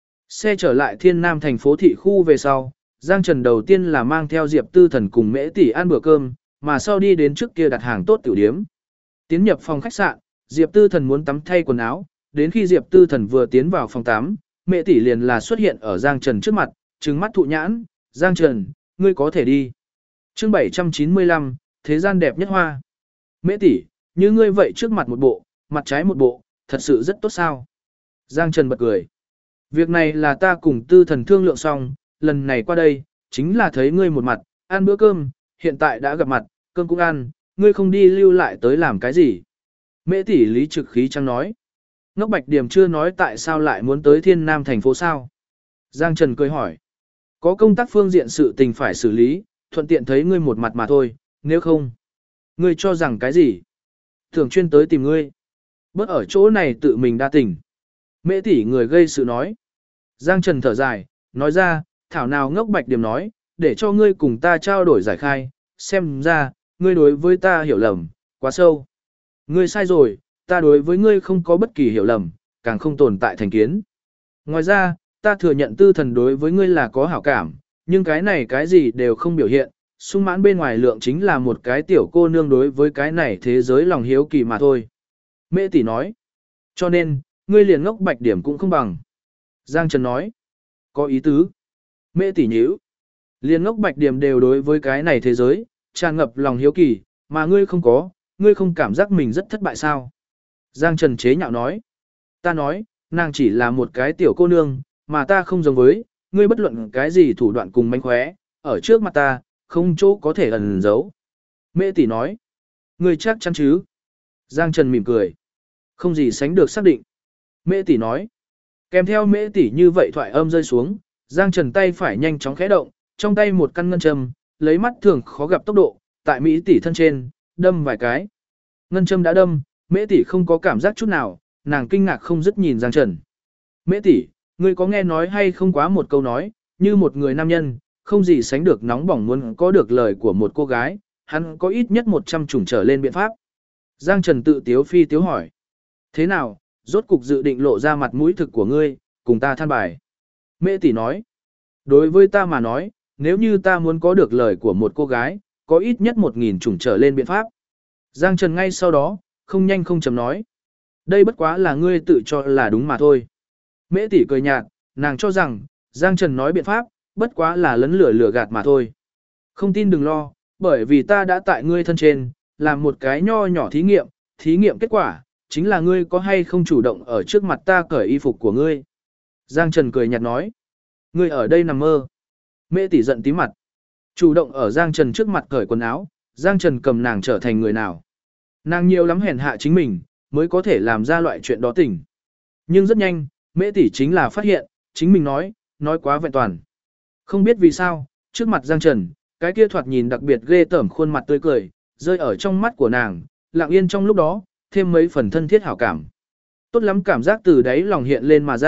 Xe trở lại Thiên Nam thành phố thị khu về sau, Giang Trần đầu tiên là mang theo Diệp Tư Thần cùng Mễ tỷ ăn bữa cơm, mà sau đi đến trước kia đặt hàng tốt tiểu điếm. Tiến nhập phòng khách sạn, Diệp Tư Thần muốn tắm thay quần áo, đến khi Diệp Tư Thần vừa tiến vào phòng tắm, Mễ tỷ liền là xuất hiện ở Giang Trần trước mặt, trừng mắt thụ nhãn, "Giang Trần, ngươi có thể đi." Chương 795, thế gian đẹp nhất hoa. Mễ tỷ, như ngươi vậy trước mặt một bộ, mặt trái một bộ, thật sự rất tốt sao? Giang Trần bật cười. Việc này là ta cùng Tư Thần thương lượng xong, lần này qua đây, chính là thấy ngươi một mặt, ăn bữa cơm, hiện tại đã gặp mặt, cơm cũng ăn, ngươi không đi lưu lại tới làm cái gì? Mễ tỷ lý trực khí trăng nói. Ngốc Bạch Điểm chưa nói tại sao lại muốn tới Thiên Nam thành phố sao? Giang Trần cười hỏi. Có công tác phương diện sự tình phải xử lý, thuận tiện thấy ngươi một mặt mà thôi, nếu không. Ngươi cho rằng cái gì? Thường chuyên tới tìm ngươi. Bớt ở chỗ này tự mình đa tình. Mễ tỷ người gây sự nói. Giang Trần thở dài, nói ra, thảo nào Ngốc Bạch Điểm nói, để cho ngươi cùng ta trao đổi giải khai, xem ra, ngươi đối với ta hiểu lầm, quá sâu. Ngươi sai rồi, ta đối với ngươi không có bất kỳ hiểu lầm, càng không tồn tại thành kiến. Ngoài ra, ta thừa nhận Tư Thần đối với ngươi là có hảo cảm, nhưng cái này cái gì đều không biểu hiện, sung mãn bên ngoài lượng chính là một cái tiểu cô nương đối với cái này thế giới lòng hiếu kỳ mà thôi. Mễ tỷ nói, cho nên, ngươi liền Ngốc Bạch Điểm cũng không bằng. Giang Trần nói, có ý tứ. Mễ tỷ nhíu, liền Ngốc Bạch Điểm đều đối với cái này thế giới, tràn ngập lòng hiếu kỳ, mà ngươi không có, ngươi không cảm giác mình rất thất bại sao? Giang Trần chế nhạo nói, ta nói, nàng chỉ là một cái tiểu cô nương, mà ta không giống với, ngươi bất luận cái gì thủ đoạn cùng mánh khóe, ở trước mặt ta, không chỗ có thể ẩn giấu. Mễ tỷ nói, ngươi chắc chắn chứ? Giang Trần mỉm cười, không gì sánh được xác định. Mễ tỷ nói, kèm theo Mễ tỷ như vậy thoại âm rơi xuống, Giang Trần tay phải nhanh chóng khẽ động, trong tay một căn ngân châm, lấy mắt thường khó gặp tốc độ, tại Mỹ tỷ thân trên, đâm vài cái. Ngân châm đã đâm, Mễ tỷ không có cảm giác chút nào, nàng kinh ngạc không dứt nhìn Giang Trần. Mễ tỷ, ngươi có nghe nói hay không quá một câu nói, như một người nam nhân, không gì sánh được nóng bỏng muốn có được lời của một cô gái, hắn có ít nhất 100 chủng trở lên biện pháp. Giang Trần tự tiếu phi tiếu hỏi. Thế nào, rốt cục dự định lộ ra mặt mũi thực của ngươi, cùng ta than bài. Mễ tỷ nói. Đối với ta mà nói, nếu như ta muốn có được lời của một cô gái, có ít nhất 1000 chủng trở lên biện pháp. Giang Trần ngay sau đó, không nhanh không chậm nói. Đây bất quá là ngươi tự cho là đúng mà thôi. Mễ tỷ cười nhạt, nàng cho rằng, Giang Trần nói biện pháp, bất quá là lấn lửa gạt mà thôi. Không tin đừng lo, bởi vì ta đã tại ngươi thân trên, làm một cái nho nhỏ thí nghiệm kết quả, chính là ngươi có hay không chủ động ở trước mặt ta cởi y phục của ngươi. Giang Trần cười nhạt nói, ngươi ở đây nằm mơ. Mễ tỷ giận tí mặt, chủ động ở Giang Trần trước mặt cởi quần áo, Giang Trần cầm nàng trở thành người nào. Nàng nhiều lắm hèn hạ chính mình, mới có thể làm ra loại chuyện đó tỉnh. Nhưng rất nhanh, Mễ tỷ chính là phát hiện, chính mình nói quá vẹn toàn. Không biết vì sao, trước mặt Giang Trần, cái kia thoạt nhìn đặc biệt ghê tởm khuôn mặt tươi cười, rơi ở trong mắt của nàng, lặng yên trong lúc đó, thêm mấy phần thân thiết hảo cảm. Tốt lắm cảm giác từ đáy lòng hiện lên mà ra,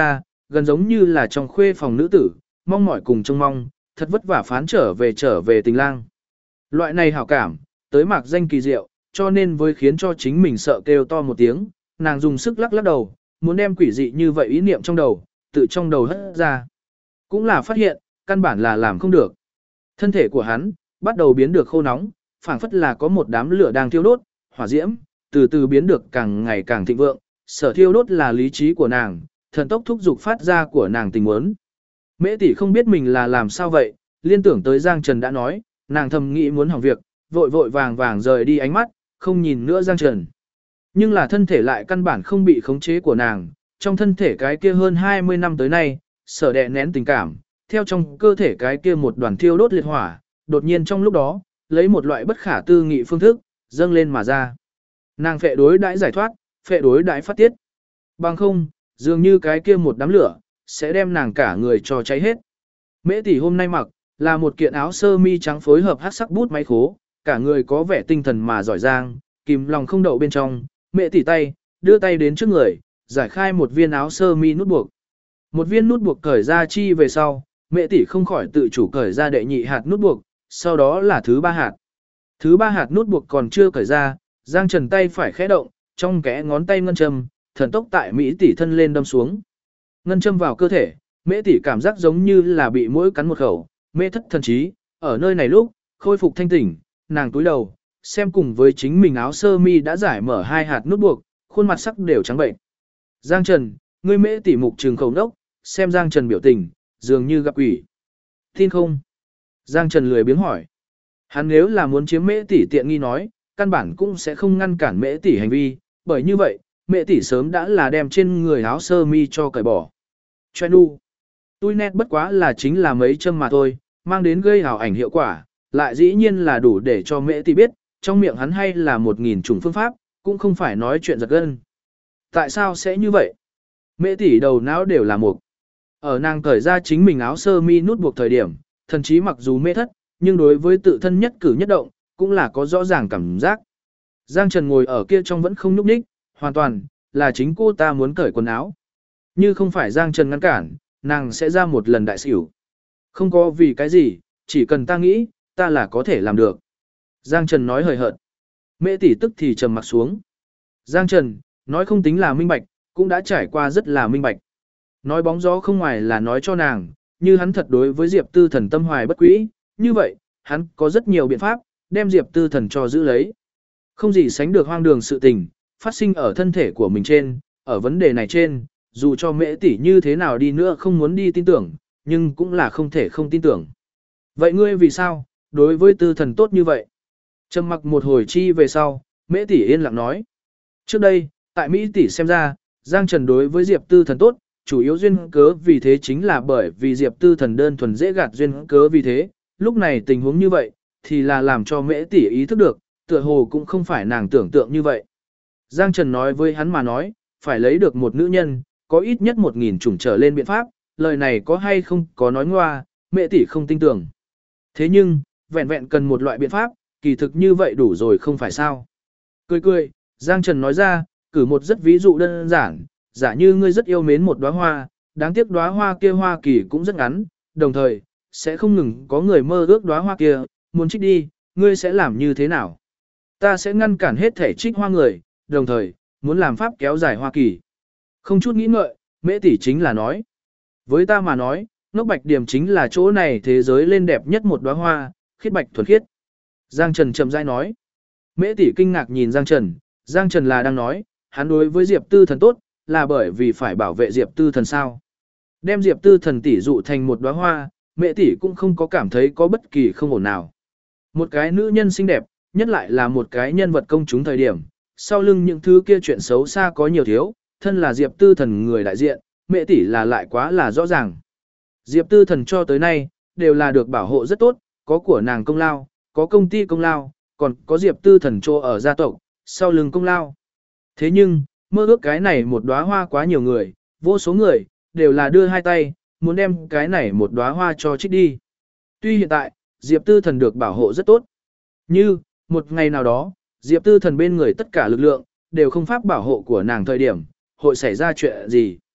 gần giống như là trong khuê phòng nữ tử, mong mỏi cùng trông mong, thật vất vả phán trở về tình lang. Loại này hảo cảm, tới mạc danh kỳ diệu, cho nên với khiến cho chính mình sợ kêu to một tiếng, nàng dùng sức lắc lắc đầu, muốn đem quỷ dị như vậy ý niệm trong đầu, tự trong đầu hất ra. Cũng là phát hiện, căn bản là làm không được. Thân thể của hắn, bắt đầu biến được khô nóng, phảng phất là có một đám lửa đang thiêu đốt, hỏa diễm, từ từ biến được càng ngày càng thịnh vượng, sở thiêu đốt là lý trí của nàng, thần tốc thúc dục phát ra của nàng tình muốn. Mễ tỷ không biết mình là làm sao vậy, liên tưởng tới Giang Trần đã nói, nàng thầm nghĩ muốn hỏng việc, vội vội vàng vàng rời đi ánh mắt, không nhìn nữa Giang Trần. Nhưng là thân thể lại căn bản không bị khống chế của nàng, trong thân thể cái kia hơn 20 năm tới nay, sở đè nén tình cảm, theo trong cơ thể cái kia một đoàn thiêu đốt liệt hỏa, đột nhiên trong lúc đó, lấy một loại bất khả tư nghị phương thức, dâng lên mà ra. Nàng phệ đối đãi giải thoát, phệ đối đãi phát tiết. Bằng không, dường như cái kia một đám lửa, sẽ đem nàng cả người cho cháy hết. Mễ tỷ hôm nay mặc, là một kiện áo sơ mi trắng phối hợp hắc sắc bút máy khố, cả người có vẻ tinh thần mà giỏi giang, kìm lòng không đậu bên trong, mẹ tỷ tay, đưa tay đến trước người, giải khai một viên áo sơ mi nút buộc. Một viên nút buộc cởi ra chi về sau, mẹ tỷ không khỏi tự chủ cởi ra đệ nhị hạt nút buộc, sau đó là thứ ba hạt. Thứ ba hạt nút buộc còn chưa cởi ra, Giang Trần tay phải khẽ động, trong kẽ ngón tay ngân châm, thần tốc tại Mỹ tỷ thân lên đâm xuống. Ngân châm vào cơ thể, mẹ tỷ cảm giác giống như là bị mũi cắn một khẩu, mê thất thần trí, ở nơi này lúc, khôi phục thanh tỉnh, nàng túi đầu, xem cùng với chính mình áo sơ mi đã giải mở hai hạt nút buộc, khuôn mặt sắc đều trắng bệnh. Giang Trần, ngươi mễ tỷ mục trừng khẩu đốc, xem Giang Trần biểu tình, dường như gặp quỷ. Tin không? Giang Trần lười biếng hỏi. Hắn nếu là muốn chiếm mễ tỷ tiện nghi nói, căn bản cũng sẽ không ngăn cản mễ tỷ hành vi, bởi như vậy, mễ tỷ sớm đã là đem trên người áo sơ mi cho cởi bỏ. Choe nu. Tui nét bất quá là chính là mấy châm mà thôi, mang đến gây hào ảnh hiệu quả, lại dĩ nhiên là đủ để cho mễ tỷ biết, trong miệng hắn hay là 1000 chủng phương pháp, cũng không phải nói chuyện giật gân. Tại sao sẽ như vậy? Mễ tỷ đầu não đều là mục. Ở nàng cởi ra chính mình áo sơ mi nút buộc thời điểm, thần chí mặc dù mê thất, nhưng đối với tự thân nhất cử nhất động, cũng là có rõ ràng cảm giác. Giang Trần ngồi ở kia trong vẫn không nhúc nhích, hoàn toàn, là chính cô ta muốn cởi quần áo. Như không phải Giang Trần ngăn cản, nàng sẽ ra một lần đại xỉu. Không có vì cái gì, chỉ cần ta nghĩ, ta là có thể làm được. Giang Trần nói hời hợt. Mễ tỷ tức thì trầm mặt xuống. Giang Trần, nói không tính là minh bạch, cũng đã trải qua rất là minh bạch. Nói bóng gió không ngoài là nói cho nàng, như hắn thật đối với Diệp Tư Thần tâm hoài bất quý, như vậy, hắn có rất nhiều biện pháp, đem Diệp Tư Thần cho giữ lấy. Không gì sánh được hoang đường sự tình, phát sinh ở thân thể của mình trên, ở vấn đề này trên, dù cho mễ tỷ như thế nào đi nữa không muốn đi tin tưởng, nhưng cũng là không thể không tin tưởng. Vậy ngươi vì sao, đối với Tư Thần tốt như vậy? Trầm mặc một hồi chi về sau, mễ tỷ yên lặng nói. Trước đây, tại Mỹ tỷ xem ra, Giang Trần đối với Diệp Tư Thần tốt, chủ yếu duyên cớ vì thế chính là bởi vì Diệp Tư Thần đơn thuần dễ gạt duyên cớ vì thế, lúc này tình huống như vậy, thì là làm cho mễ tỷ ý thức được, tựa hồ cũng không phải nàng tưởng tượng như vậy. Giang Trần nói với hắn mà nói, phải lấy được một nữ nhân, có ít nhất 1000 chủng trở lên biện pháp, lời này có hay không có nói ngoa, mẹ tỷ không tin tưởng. Thế nhưng, vẹn vẹn cần một loại biện pháp, kỳ thực như vậy đủ rồi không phải sao. Cười cười, Giang Trần nói ra, cử một rất ví dụ đơn giản, giả như ngươi rất yêu mến một đóa hoa, đáng tiếc đóa hoa kia hoa kỳ cũng rất ngắn, đồng thời, sẽ không ngừng có người mơ ước đóa hoa kia, muốn trích đi, ngươi sẽ làm như thế nào? Ta sẽ ngăn cản hết thể trích hoa người, đồng thời, muốn làm pháp kéo dài hoa kỳ. Không chút nghĩ ngợi, mễ tỷ chính là nói. Với ta mà nói, ngốc bạch điểm chính là chỗ này thế giới lên đẹp nhất một đóa hoa, khiết bạch thuần khiết. Giang Trần chậm rãi nói. Mễ tỷ kinh ngạc nhìn Giang Trần là đang nói, hắn đối với Diệp Tư Thần tốt, là bởi vì phải bảo vệ Diệp Tư Thần sao. Đem Diệp Tư Thần tỷ dụ thành một đóa hoa, mẹ tỷ cũng không có cảm thấy có bất kỳ không ổn nào. Một cái nữ nhân xinh đẹp, nhất lại là một cái nhân vật công chúng thời điểm, sau lưng những thứ kia chuyện xấu xa có nhiều thiếu, thân là Diệp Tư Thần người đại diện, mẹ tỷ là lại quá là rõ ràng. Diệp Tư Thần cho tới nay, đều là được bảo hộ rất tốt, có của nàng công lao, có công ty công lao, còn có Diệp Tư Thần chỗ ở gia tộc, sau lưng công lao. Thế nhưng, mơ ước cái này một đóa hoa quá nhiều người, vô số người, đều là đưa hai tay, muốn đem cái này một đóa hoa cho trích đi. Tuy hiện tại, Diệp Tư Thần được bảo hộ rất tốt. Như, một ngày nào đó, Diệp Tư Thần bên người tất cả lực lượng, đều không pháp bảo hộ của nàng thời điểm, hội xảy ra chuyện gì.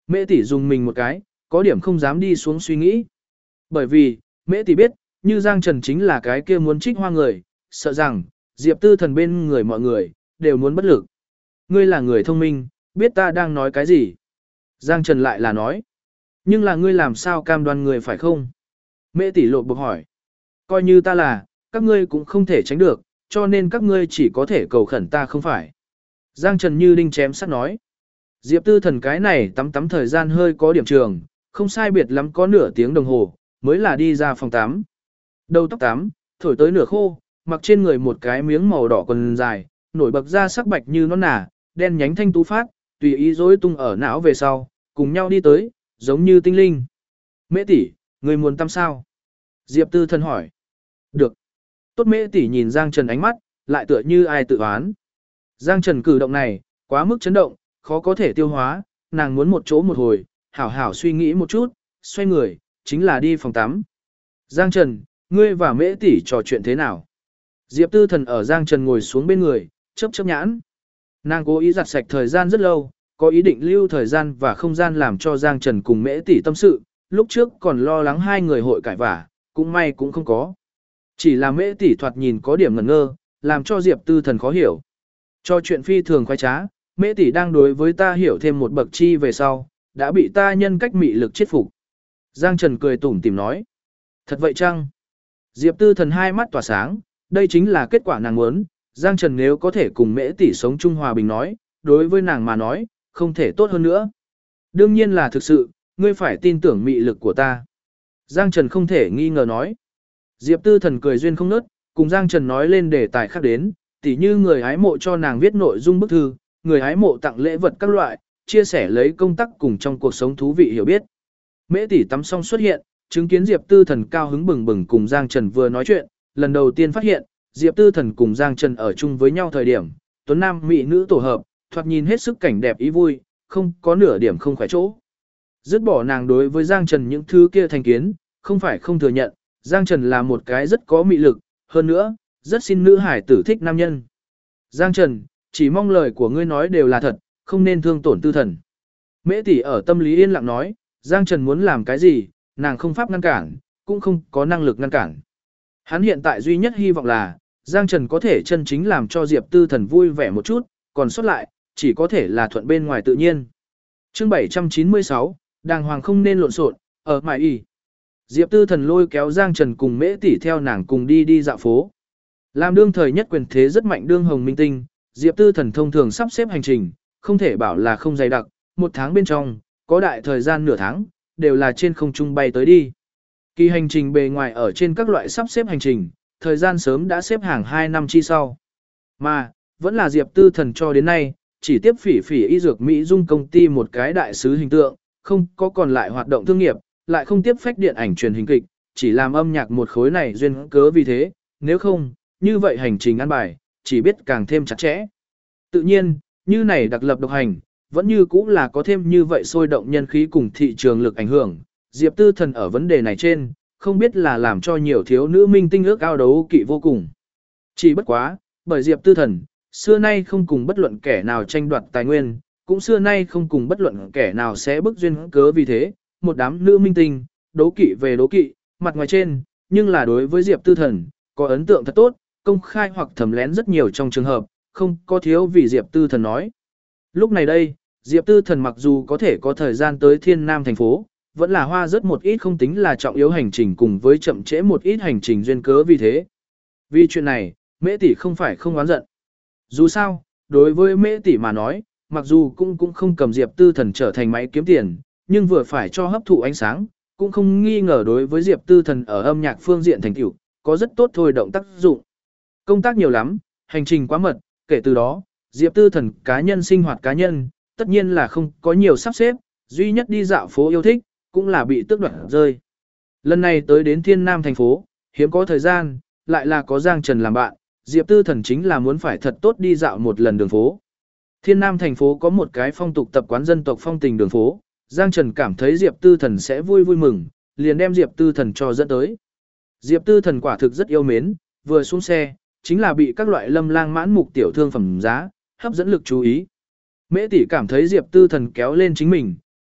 Mễ tỷ dùng mình một cái, có điểm không dám đi xuống suy nghĩ. Bởi vì, Mễ tỷ biết, như Giang Trần chính là cái kia muốn trích hoa người, sợ rằng, Diệp Tư Thần bên người mọi người, đều muốn bất lực. Ngươi là người thông minh, biết ta đang nói cái gì. Giang Trần lại là nói. Nhưng là ngươi làm sao cam đoan người phải không? Mễ tỷ lột bộc hỏi. Coi như ta là, các ngươi cũng không thể tránh được, cho nên các ngươi chỉ có thể cầu khẩn ta không phải. Giang Trần như đinh chém sắt nói. Diệp Tư Thần cái này tắm thời gian hơi có điểm trường, không sai biệt lắm có nửa tiếng đồng hồ, mới là đi ra phòng tắm. Đầu tóc tắm, thổi tới nửa khô, mặc trên người một cái miếng màu đỏ quần dài, nổi bật ra sắc bạch như nó nả, đen nhánh thanh tú phát, tùy ý rối tung ở não về sau, cùng nhau đi tới, giống như tinh linh. Mễ tỷ, người muốn tắm sao? Diệp Tư Thần hỏi. Được. Tốt Mễ tỷ nhìn Giang Trần ánh mắt, lại tựa như ai tự oán. Giang Trần cử động này, quá mức chấn động, khó có thể tiêu hóa, nàng muốn một chỗ một hồi, hảo hảo suy nghĩ một chút, xoay người, chính là đi phòng tắm. Giang Trần, ngươi và Mễ tỷ trò chuyện thế nào? Diệp Tư Thần ở Giang Trần ngồi xuống bên người, chớp chớp nhãn. Nàng cố ý giặt sạch thời gian rất lâu, có ý định lưu thời gian và không gian làm cho Giang Trần cùng Mễ tỷ tâm sự, lúc trước còn lo lắng hai người hội cãi vả, cũng may cũng không có. Chỉ là Mễ tỷ thoạt nhìn có điểm ngẩn ngơ, làm cho Diệp Tư Thần khó hiểu. Cho chuyện phi thường khoái trá, Mễ tỷ đang đối với ta hiểu thêm một bậc chi về sau, đã bị ta nhân cách mị lực chết phục. Giang Trần cười tủm tỉm nói. Thật vậy chăng? Diệp Tư Thần hai mắt tỏa sáng, đây chính là kết quả nàng muốn. Giang Trần nếu có thể cùng Mễ tỷ sống chung hòa bình nói, đối với nàng mà nói, không thể tốt hơn nữa. Đương nhiên là thực sự, ngươi phải tin tưởng mị lực của ta. Giang Trần không thể nghi ngờ nói. Diệp Tư Thần cười duyên không nớt, cùng Giang Trần nói lên đề tài khác đến, tỉ như người hái mộ cho nàng viết nội dung bức thư, người hái mộ tặng lễ vật các loại, chia sẻ lấy công tác cùng trong cuộc sống thú vị hiểu biết. Mễ tỷ tắm xong xuất hiện, chứng kiến Diệp Tư Thần cao hứng bừng bừng cùng Giang Trần vừa nói chuyện, lần đầu tiên phát hiện, Diệp Tư Thần cùng Giang Trần ở chung với nhau thời điểm, tuấn nam mỹ nữ tổ hợp, thoạt nhìn hết sức cảnh đẹp ý vui, không có nửa điểm không khỏe chỗ. Dứt bỏ nàng đối với Giang Trần những thứ kia thành kiến, không phải không thừa nhận, Giang Trần là một cái rất có mị lực, hơn nữa, rất xin nữ hải tử thích nam nhân. Giang Trần, chỉ mong lời của ngươi nói đều là thật, không nên thương tổn Tư Thần. Mễ tỷ ở tâm lý yên lặng nói, Giang Trần muốn làm cái gì, nàng không pháp ngăn cản, cũng không có năng lực ngăn cản. Hắn hiện tại duy nhất hy vọng là, Giang Trần có thể chân chính làm cho Diệp Tư Thần vui vẻ một chút, còn sót lại, chỉ có thể là thuận bên ngoài tự nhiên. Chương 796, đàng hoàng không nên lộn xộn, ở mại y. Diệp Tư Thần lôi kéo Giang Trần cùng Mễ tỷ theo nàng cùng đi dạo phố. Làm đương thời nhất quyền thế rất mạnh đương hồng minh tinh, Diệp Tư Thần thông thường sắp xếp hành trình, không thể bảo là không dày đặc, một tháng bên trong, có đại thời gian nửa tháng, đều là trên không trung bay tới đi. Kỳ hành trình bề ngoài ở trên các loại sắp xếp hành trình, thời gian sớm đã xếp hàng 2 năm chi sau. Mà, vẫn là Diệp Tư Thần cho đến nay, chỉ tiếp phỉ y dược Mỹ Dung công ty một cái đại sứ hình tượng, không có còn lại hoạt động thương nghiệp, lại không tiếp phách điện ảnh truyền hình kịch, chỉ làm âm nhạc một khối này duyên cớ vì thế, nếu không, như vậy hành trình ăn bài, chỉ biết càng thêm chặt chẽ. Tự nhiên, như này đặc lập độc hành, vẫn như cũ là có thêm như vậy sôi động nhân khí cùng thị trường lực ảnh hưởng. Diệp Tư Thần ở vấn đề này trên, không biết là làm cho nhiều thiếu nữ minh tinh ước ao đấu kỵ vô cùng. Chỉ bất quá, bởi Diệp Tư Thần, xưa nay không cùng bất luận kẻ nào tranh đoạt tài nguyên, cũng xưa nay không cùng bất luận kẻ nào sẽ bức duyên cớ vì thế, một đám nữ minh tinh, đấu kỵ về đấu kỵ, mặt ngoài trên, nhưng là đối với Diệp Tư Thần, có ấn tượng thật tốt, công khai hoặc thầm lén rất nhiều trong trường hợp, không có thiếu vì Diệp Tư Thần nói. Lúc này đây, Diệp Tư Thần mặc dù có thể có thời gian tới Thiên Nam thành phố, vẫn là hoa rất một ít không tính là trọng yếu hành trình cùng với chậm trễ một ít hành trình duyên cớ vì thế. Vì chuyện này, Mễ tỷ không phải không oán giận. Dù sao, đối với Mễ tỷ mà nói, mặc dù cũng không cầm Diệp Tư Thần trở thành máy kiếm tiền, nhưng vừa phải cho hấp thụ ánh sáng, cũng không nghi ngờ đối với Diệp Tư Thần ở âm nhạc phương diện thành tựu, có rất tốt thôi động tác dụng. Công tác nhiều lắm, hành trình quá mật, kể từ đó, Diệp Tư Thần cá nhân sinh hoạt cá nhân, tất nhiên là không có nhiều sắp xếp, duy nhất đi dạo phố yêu thích, cũng là bị tước đoạt rơi. Lần này tới đến Thiên Nam thành phố, hiếm có thời gian, lại là có Giang Trần làm bạn, Diệp Tư Thần chính là muốn phải thật tốt đi dạo một lần đường phố. Thiên Nam thành phố có một cái phong tục tập quán dân tộc phong tình đường phố, Giang Trần cảm thấy Diệp Tư Thần sẽ vui mừng, liền đem Diệp Tư Thần cho dẫn tới. Diệp Tư Thần quả thực rất yêu mến, vừa xuống xe, chính là bị các loại lâm lang mãn mục tiểu thương phẩm giá, hấp dẫn lực chú ý. Mễ tỷ cảm thấy Diệp Tư Thần kéo lên chính mình,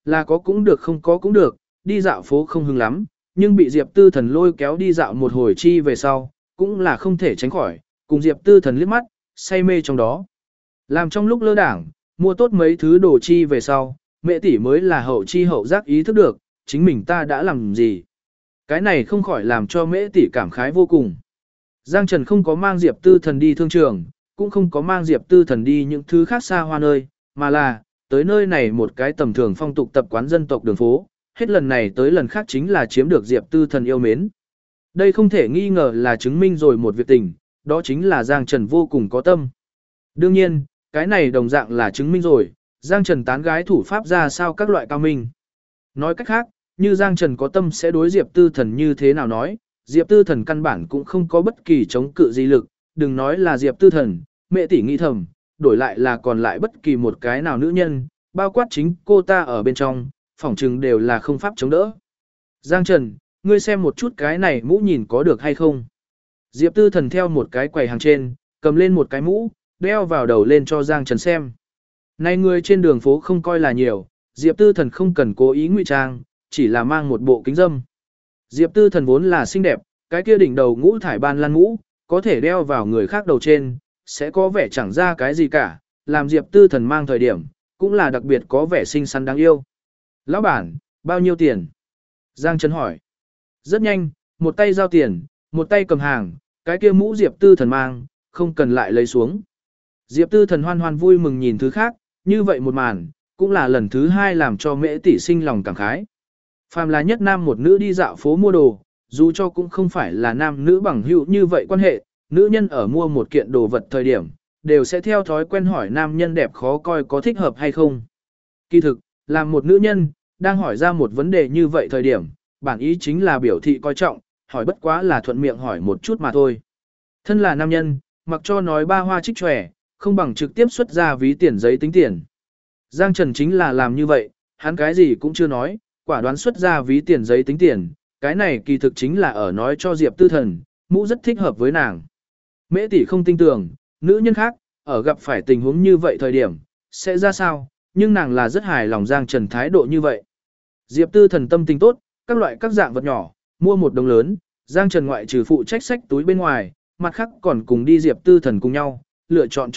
là có cũng được không có cũng được, đi dạo phố không hứng lắm, nhưng bị Diệp Tư Thần lôi kéo đi dạo một hồi chi về sau, cũng là không thể tránh khỏi, cùng Diệp Tư Thần liếc mắt, say mê trong đó. Làm trong lúc lơ đảng, mua tốt mấy thứ đồ chi về sau, mẹ tỷ mới là hậu chi hậu giác ý thức được, chính mình ta đã làm gì. Cái này không khỏi làm cho mẹ tỷ cảm khái vô cùng. Giang Trần không có mang Diệp Tư Thần đi thương trường, cũng không có mang Diệp Tư Thần đi những thứ khác xa hoa nơi, mà là, tới nơi này một cái tầm thường phong tục tập quán dân tộc đường phố, hết lần này tới lần khác chính là chiếm được Diệp Tư Thần yêu mến. Đây không thể nghi ngờ là chứng minh rồi một việc tình, đó chính là Giang Trần vô cùng có tâm. Đương nhiên, cái này đồng dạng là chứng minh rồi, Giang Trần tán gái thủ pháp ra sao các loại cao minh. Nói cách khác, như Giang Trần có tâm sẽ đối Diệp Tư Thần như thế nào nói, Diệp Tư Thần căn bản cũng không có bất kỳ chống cự gì lực, đừng nói là Diệp Tư Thần, mẹ tỷ nghĩ thầm, đổi lại là còn lại bất kỳ một cái nào nữ nhân, bao quát chính cô ta ở bên trong, phỏng chừng đều là không pháp chống đỡ. Giang Trần, ngươi xem một chút cái này mũ nhìn có được hay không? Diệp Tư Thần theo một cái quầy hàng trên, cầm lên một cái mũ, đeo vào đầu lên cho Giang Trần xem. Này người trên đường phố không coi là nhiều, Diệp Tư Thần không cần cố ý ngụy trang, chỉ là mang một bộ kính dâm. Diệp Tư Thần vốn là xinh đẹp, cái kia đỉnh đầu ngũ thải ban lan mũ, có thể đeo vào người khác đầu trên, sẽ có vẻ chẳng ra cái gì cả, làm Diệp Tư Thần mang thời điểm, cũng là đặc biệt có vẻ xinh xắn đáng yêu. Lão bản, bao nhiêu tiền? Giang Trần hỏi. Rất nhanh, một tay giao tiền, một tay cầm hàng, cái kia mũ Diệp Tư Thần mang, không cần lại lấy xuống. Diệp Tư Thần hoan hoan vui mừng nhìn thứ khác, như vậy một màn, cũng là lần thứ hai làm cho mễ tỷ sinh lòng cảm khái. Phàm là nhất nam một nữ đi dạo phố mua đồ, dù cho cũng không phải là nam nữ bằng hữu như vậy quan hệ, nữ nhân ở mua một kiện đồ vật thời điểm, đều sẽ theo thói quen hỏi nam nhân đẹp khó coi có thích hợp hay không. Kỳ thực, làm một nữ nhân, đang hỏi ra một vấn đề như vậy thời điểm, bản ý chính là biểu thị coi trọng, hỏi bất quá là thuận miệng hỏi một chút mà thôi. Thân là nam nhân, mặc cho nói ba hoa trích tròe, không bằng trực tiếp xuất ra ví tiền giấy tính tiền. Giang Trần chính là làm như vậy, hắn cái gì cũng chưa nói, quả đoán xuất ra ví tiền giấy tính tiền, cái này kỳ thực chính là ở nói cho Diệp Tư Thần, mũ rất thích hợp với nàng. Mễ tỷ không tin tưởng, nữ nhân khác, ở gặp phải tình huống như vậy thời điểm, sẽ ra sao, nhưng nàng là rất hài lòng Giang Trần thái độ như vậy. Diệp Tư Thần tâm tình tốt, các loại các dạng vật nhỏ, mua một đồng lớn, Giang Trần ngoại trừ phụ trách sách túi bên ngoài, mặt khác còn cùng đi Diệp Tư Thần cùng nhau, lựa chọn.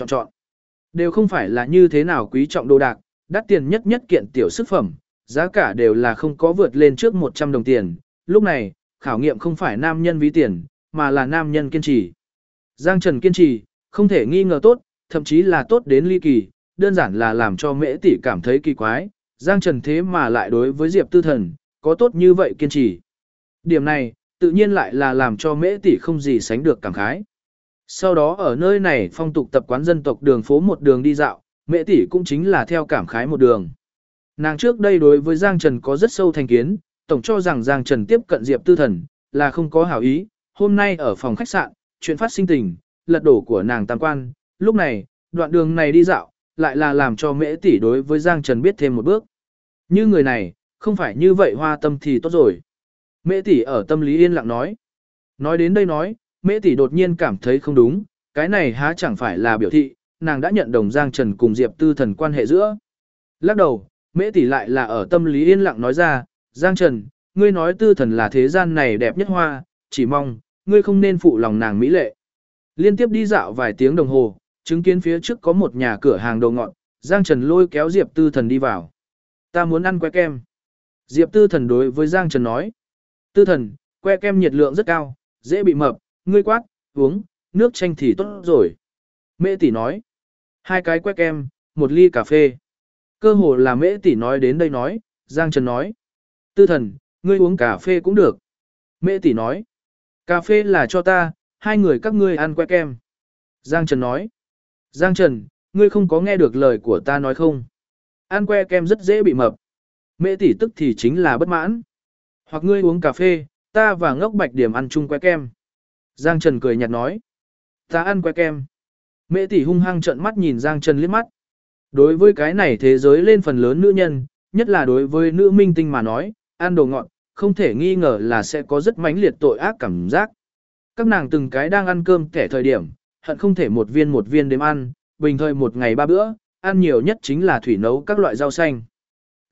Đều không phải là như thế nào quý trọng đồ đạc, đắt tiền nhất kiện tiểu sức phẩm, giá cả đều là không có vượt lên trước 100 đồng tiền. Lúc này, khảo nghiệm không phải nam nhân ví tiền, mà là nam nhân kiên trì. Giang Trần kiên trì, không thể nghi ngờ tốt, thậm chí là tốt đến ly kỳ, đơn giản là làm cho mễ tỷ cảm thấy kỳ quái, Giang Trần thế mà lại đối với Diệp Tư Thần, có tốt như vậy kiên trì. Điểm này, tự nhiên lại là làm cho mễ tỷ không gì sánh được cảm khái. Sau đó ở nơi này phong tục tập quán dân tộc đường phố một đường đi dạo, mễ tỷ cũng chính là theo cảm khái một đường. Nàng trước đây đối với Giang Trần có rất sâu thành kiến, tổng cho rằng Giang Trần tiếp cận Diệp Tư Thần, là không có hảo ý, hôm nay ở phòng khách sạn, chuyện phát sinh tình, lật đổ của nàng tam quan, lúc này, đoạn đường này đi dạo, lại là làm cho mễ tỷ đối với Giang Trần biết thêm một bước. Như người này, không phải như vậy hoa tâm thì tốt rồi. Mễ tỷ ở tâm lý yên lặng nói. Nói đến đây nói, mễ tỷ đột nhiên cảm thấy không đúng, cái này há chẳng phải là biểu thị, nàng đã nhận đồng Giang Trần cùng Diệp Tư Thần quan hệ giữa. Lắc đầu, mễ tỷ lại là ở tâm lý yên lặng nói ra, Giang Trần, ngươi nói Tư Thần là thế gian này đẹp nhất hoa, chỉ mong, ngươi không nên phụ lòng nàng mỹ lệ. Liên tiếp đi dạo vài tiếng đồng hồ, chứng kiến phía trước có một nhà cửa hàng đồ ngọt, Giang Trần lôi kéo Diệp Tư Thần đi vào. Ta muốn ăn que kem. Diệp Tư Thần đối với Giang Trần nói. Tư Thần, que kem nhiệt lượng rất cao, dễ bị mập, ngươi quát, uống, nước chanh thì tốt rồi. Mễ tỷ nói. 2 cái que kem, 1 ly cà phê. Cơ hồ là mễ tỷ nói đến đây nói, Giang Trần nói. Tư Thần, ngươi uống cà phê cũng được. Mễ tỷ nói. Cà phê là cho ta, 2 người các ngươi ăn que kem. Giang Trần nói. Giang Trần, ngươi không có nghe được lời của ta nói không? Ăn que kem rất dễ bị mập. Mễ tỷ tức thì chính là bất mãn. Hoặc ngươi uống cà phê, ta và Ngốc Bạch Điểm ăn chung que kem. Giang Trần cười nhạt nói. Ta ăn que kem. Mễ tỷ hung hăng trợn mắt nhìn Giang Trần liếc mắt. Đối với cái này thế giới lên phần lớn nữ nhân, nhất là đối với nữ minh tinh mà nói, ăn đồ ngọt, không thể nghi ngờ là sẽ có rất mãnh liệt tội ác cảm giác. Các nàng từng cái đang ăn cơm kẻ thời điểm, hận không thể một viên đếm ăn, bình thời một ngày 3 bữa, ăn nhiều nhất chính là thủy nấu các loại rau xanh.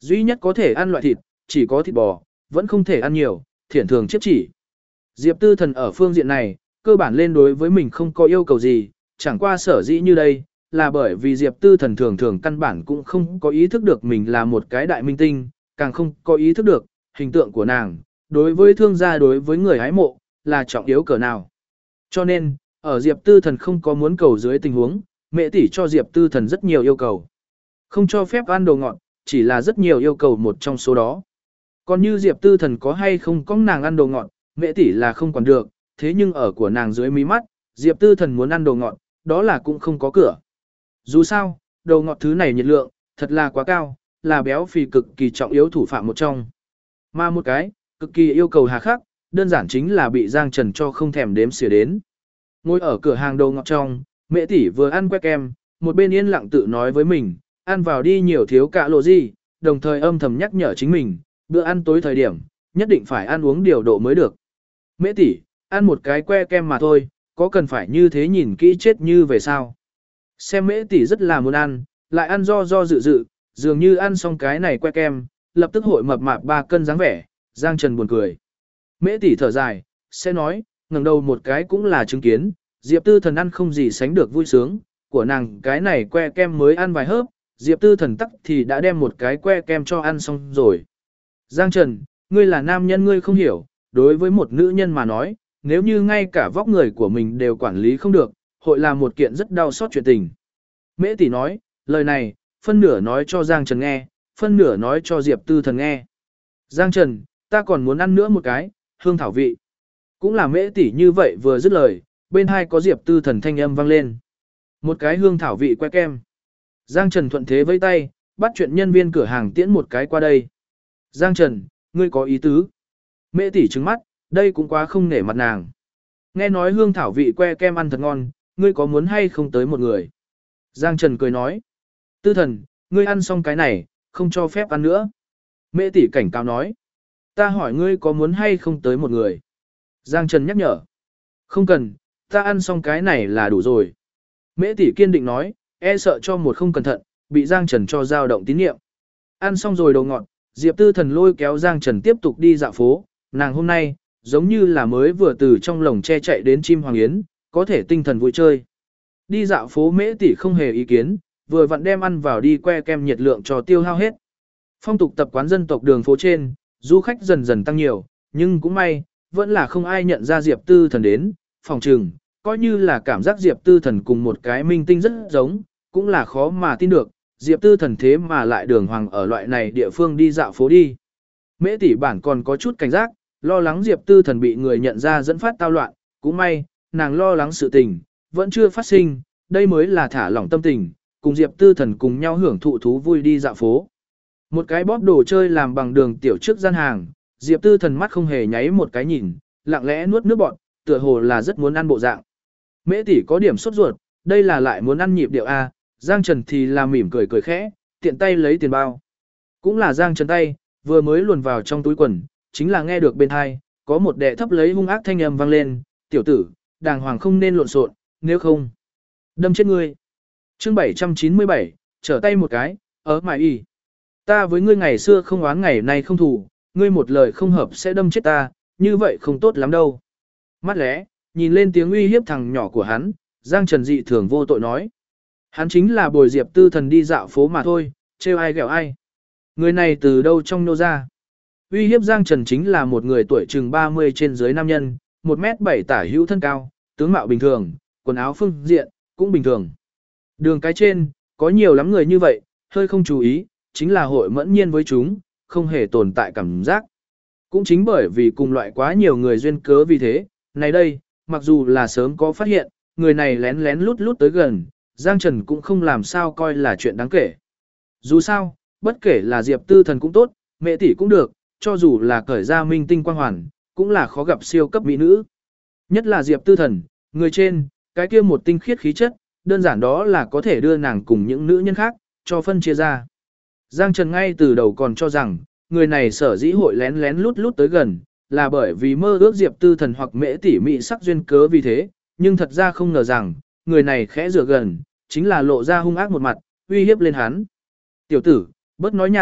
Duy nhất có thể ăn loại thịt, chỉ có thịt bò, vẫn không thể ăn nhiều, thiển thường chiếp chỉ. Diệp Tư Thần ở phương diện này, cơ bản lên đối với mình không có yêu cầu gì, chẳng qua sở dĩ như đây, là bởi vì Diệp Tư Thần thường thường căn bản cũng không có ý thức được mình là một cái đại minh tinh, càng không có ý thức được, hình tượng của nàng, đối với thương gia đối với người hái mộ, là trọng yếu cỡ nào. Cho nên, ở Diệp Tư Thần không có muốn cầu dưới tình huống, mẹ tỷ cho Diệp Tư Thần rất nhiều yêu cầu. Không cho phép ăn đồ ngọt, chỉ là rất nhiều yêu cầu một trong số đó. Còn như Diệp Tư Thần có hay không có nàng ăn đồ ngọt, mẹ tỷ là không còn được, thế nhưng ở của nàng dưới mí mắt, Diệp Tư Thần muốn ăn đồ ngọt, đó là cũng không có cửa. Dù sao, đồ ngọt thứ này nhiệt lượng, thật là quá cao, là béo phì cực kỳ trọng yếu thủ phạm một trong. Mà một cái, cực kỳ yêu cầu hà khắc, đơn giản chính là bị Giang Trần cho không thèm đếm xỉa đến. Ngồi ở cửa hàng đồ ngọt trong, mẹ tỷ vừa ăn que kem, một bên yên lặng tự nói với mình, ăn vào đi nhiều thiếu cả lộ gì, đồng thời âm thầm nhắc nhở chính mình, bữa ăn tối thời điểm, nhất định phải ăn uống điều độ mới được. Mẹ tỷ, ăn một cái que kem mà thôi, có cần phải như thế nhìn kỹ chết như về sao? Xem mẹ tỷ rất là muốn ăn, lại ăn do dự, dường như ăn xong cái này que kem, lập tức hội mập mạp 3 cân dáng vẻ, Giang Trần buồn cười. Mễ tỷ thở dài, sẽ nói, ngẩng đầu một cái cũng là chứng kiến, Diệp Tư Thần ăn không gì sánh được vui sướng, của nàng cái này que kem mới ăn vài hớp, Diệp Tư Thần tắc thì đã đem một cái que kem cho ăn xong rồi. Giang Trần, ngươi là nam nhân ngươi không hiểu, đối với một nữ nhân mà nói, nếu như ngay cả vóc người của mình đều quản lý không được, hội là một kiện rất đau xót chuyện tình. Mễ tỷ nói, lời này, phân nửa nói cho Giang Trần nghe, phân nửa nói cho Diệp Tư Thần nghe. Giang Trần, ta còn muốn ăn nữa một cái, hương thảo vị. Cũng là mễ tỷ như vậy vừa dứt lời, bên hai có Diệp Tư Thần thanh âm vang lên. Một cái hương thảo vị que kem. Giang Trần thuận thế vẫy tay, bắt chuyện nhân viên cửa hàng tiễn một cái qua đây. Giang Trần, ngươi có ý tứ. Mễ tỷ trừng mắt, đây cũng quá không nể mặt nàng. Nghe nói hương thảo vị que kem ăn thật ngon, ngươi có muốn hay không tới một người. Giang Trần cười nói. Tư Thần, ngươi ăn xong cái này, không cho phép ăn nữa. Mễ tỷ cảnh cáo nói. Ta hỏi ngươi có muốn hay không tới một người. Giang Trần nhắc nhở. Không cần, ta ăn xong cái này là đủ rồi. Mễ tỷ kiên định nói, e sợ cho một không cẩn thận, bị Giang Trần cho dao động tín nhiệm. Ăn xong rồi đồ ngọt, Diệp Tư Thần lôi kéo Giang Trần tiếp tục đi dạo phố. Nàng hôm nay, giống như là mới vừa từ trong lồng che chạy đến chim hoàng yến, có thể tinh thần vui chơi. Đi dạo phố mễ tỷ không hề ý kiến, vừa vặn đem ăn vào đi que kem nhiệt lượng cho tiêu hao hết. Phong tục tập quán dân tộc đường phố trên, du khách dần dần tăng nhiều, nhưng cũng may, vẫn là không ai nhận ra Diệp Tư Thần đến, phòng trừng, coi như là cảm giác Diệp Tư Thần cùng một cái minh tinh rất giống, cũng là khó mà tin được, Diệp Tư Thần thế mà lại đường hoàng ở loại này địa phương đi dạo phố đi. Mễ tỷ bản còn có chút cảnh giác, lo lắng Diệp Tư Thần bị người nhận ra dẫn phát tao loạn, cũng may, nàng lo lắng sự tình, vẫn chưa phát sinh, đây mới là thả lỏng tâm tình, cùng Diệp Tư Thần cùng nhau hưởng thụ thú vui đi dạo phố. Một cái bóp đồ chơi làm bằng đường tiểu trước gian hàng, Diệp Tư Thần mắt không hề nháy một cái nhìn, lặng lẽ nuốt nước bọt, tựa hồ là rất muốn ăn bộ dạng. Mễ tỷ có điểm sốt ruột, đây là lại muốn ăn nhịp điệu A, Giang Trần thì là mỉm cười cười khẽ, tiện tay lấy tiền bao. Cũng là Giang Trần tay, vừa mới luồn vào trong túi quần, chính là nghe được bên hai, có một đệ thấp lấy hung ác thanh âm vang lên, tiểu tử, đàng hoàng không nên lộn xộn, nếu không, đâm chết ngươi. Chương 797, trở tay một cái, ở mại y. Ta với ngươi ngày xưa không oán ngày nay không thù, ngươi một lời không hợp sẽ đâm chết ta, như vậy không tốt lắm đâu. Mắt lẽ, nhìn lên tiếng uy hiếp thằng nhỏ của hắn, Giang Trần dị thường vô tội nói. Hắn chính là bồi Diệp Tư Thần đi dạo phố mà thôi, trêu ai ghẹo ai. Người này từ đâu trong nô ra. Uy hiếp Giang Trần chính là một người tuổi chừng 30 trên dưới nam nhân, 1m7 tả hữu thân cao, tướng mạo bình thường, quần áo phương diện, cũng bình thường. Đường cái trên, có nhiều lắm người như vậy, hơi không chú ý, chính là hội mẫn nhiên với chúng, không hề tồn tại cảm giác. Cũng chính bởi vì cùng loại quá nhiều người duyên cớ vì thế, này đây, mặc dù là sớm có phát hiện, người này lén lén lút lút tới gần, Giang Trần cũng không làm sao coi là chuyện đáng kể. Dù sao, bất kể là Diệp Tư Thần cũng tốt, mẹ tỷ cũng được, cho dù là cởi ra minh tinh quang hoàn, cũng là khó gặp siêu cấp mỹ nữ. Nhất là Diệp Tư Thần, người trên, cái kia một tinh khiết khí chất, đơn giản đó là có thể đưa nàng cùng những nữ nhân khác, cho phân chia ra. Giang Trần ngay từ đầu còn cho rằng, người này sở dĩ hội lén lén lút lút tới gần, là bởi vì mơ ước Diệp Tư Thần hoặc mễ tỷ mỹ sắc duyên cớ vì thế, nhưng thật ra không ngờ rằng, người này khẽ rửa gần, chính là lộ ra hung ác một mặt, uy hiếp lên hắn. Tiểu tử, bớt nói nhảm,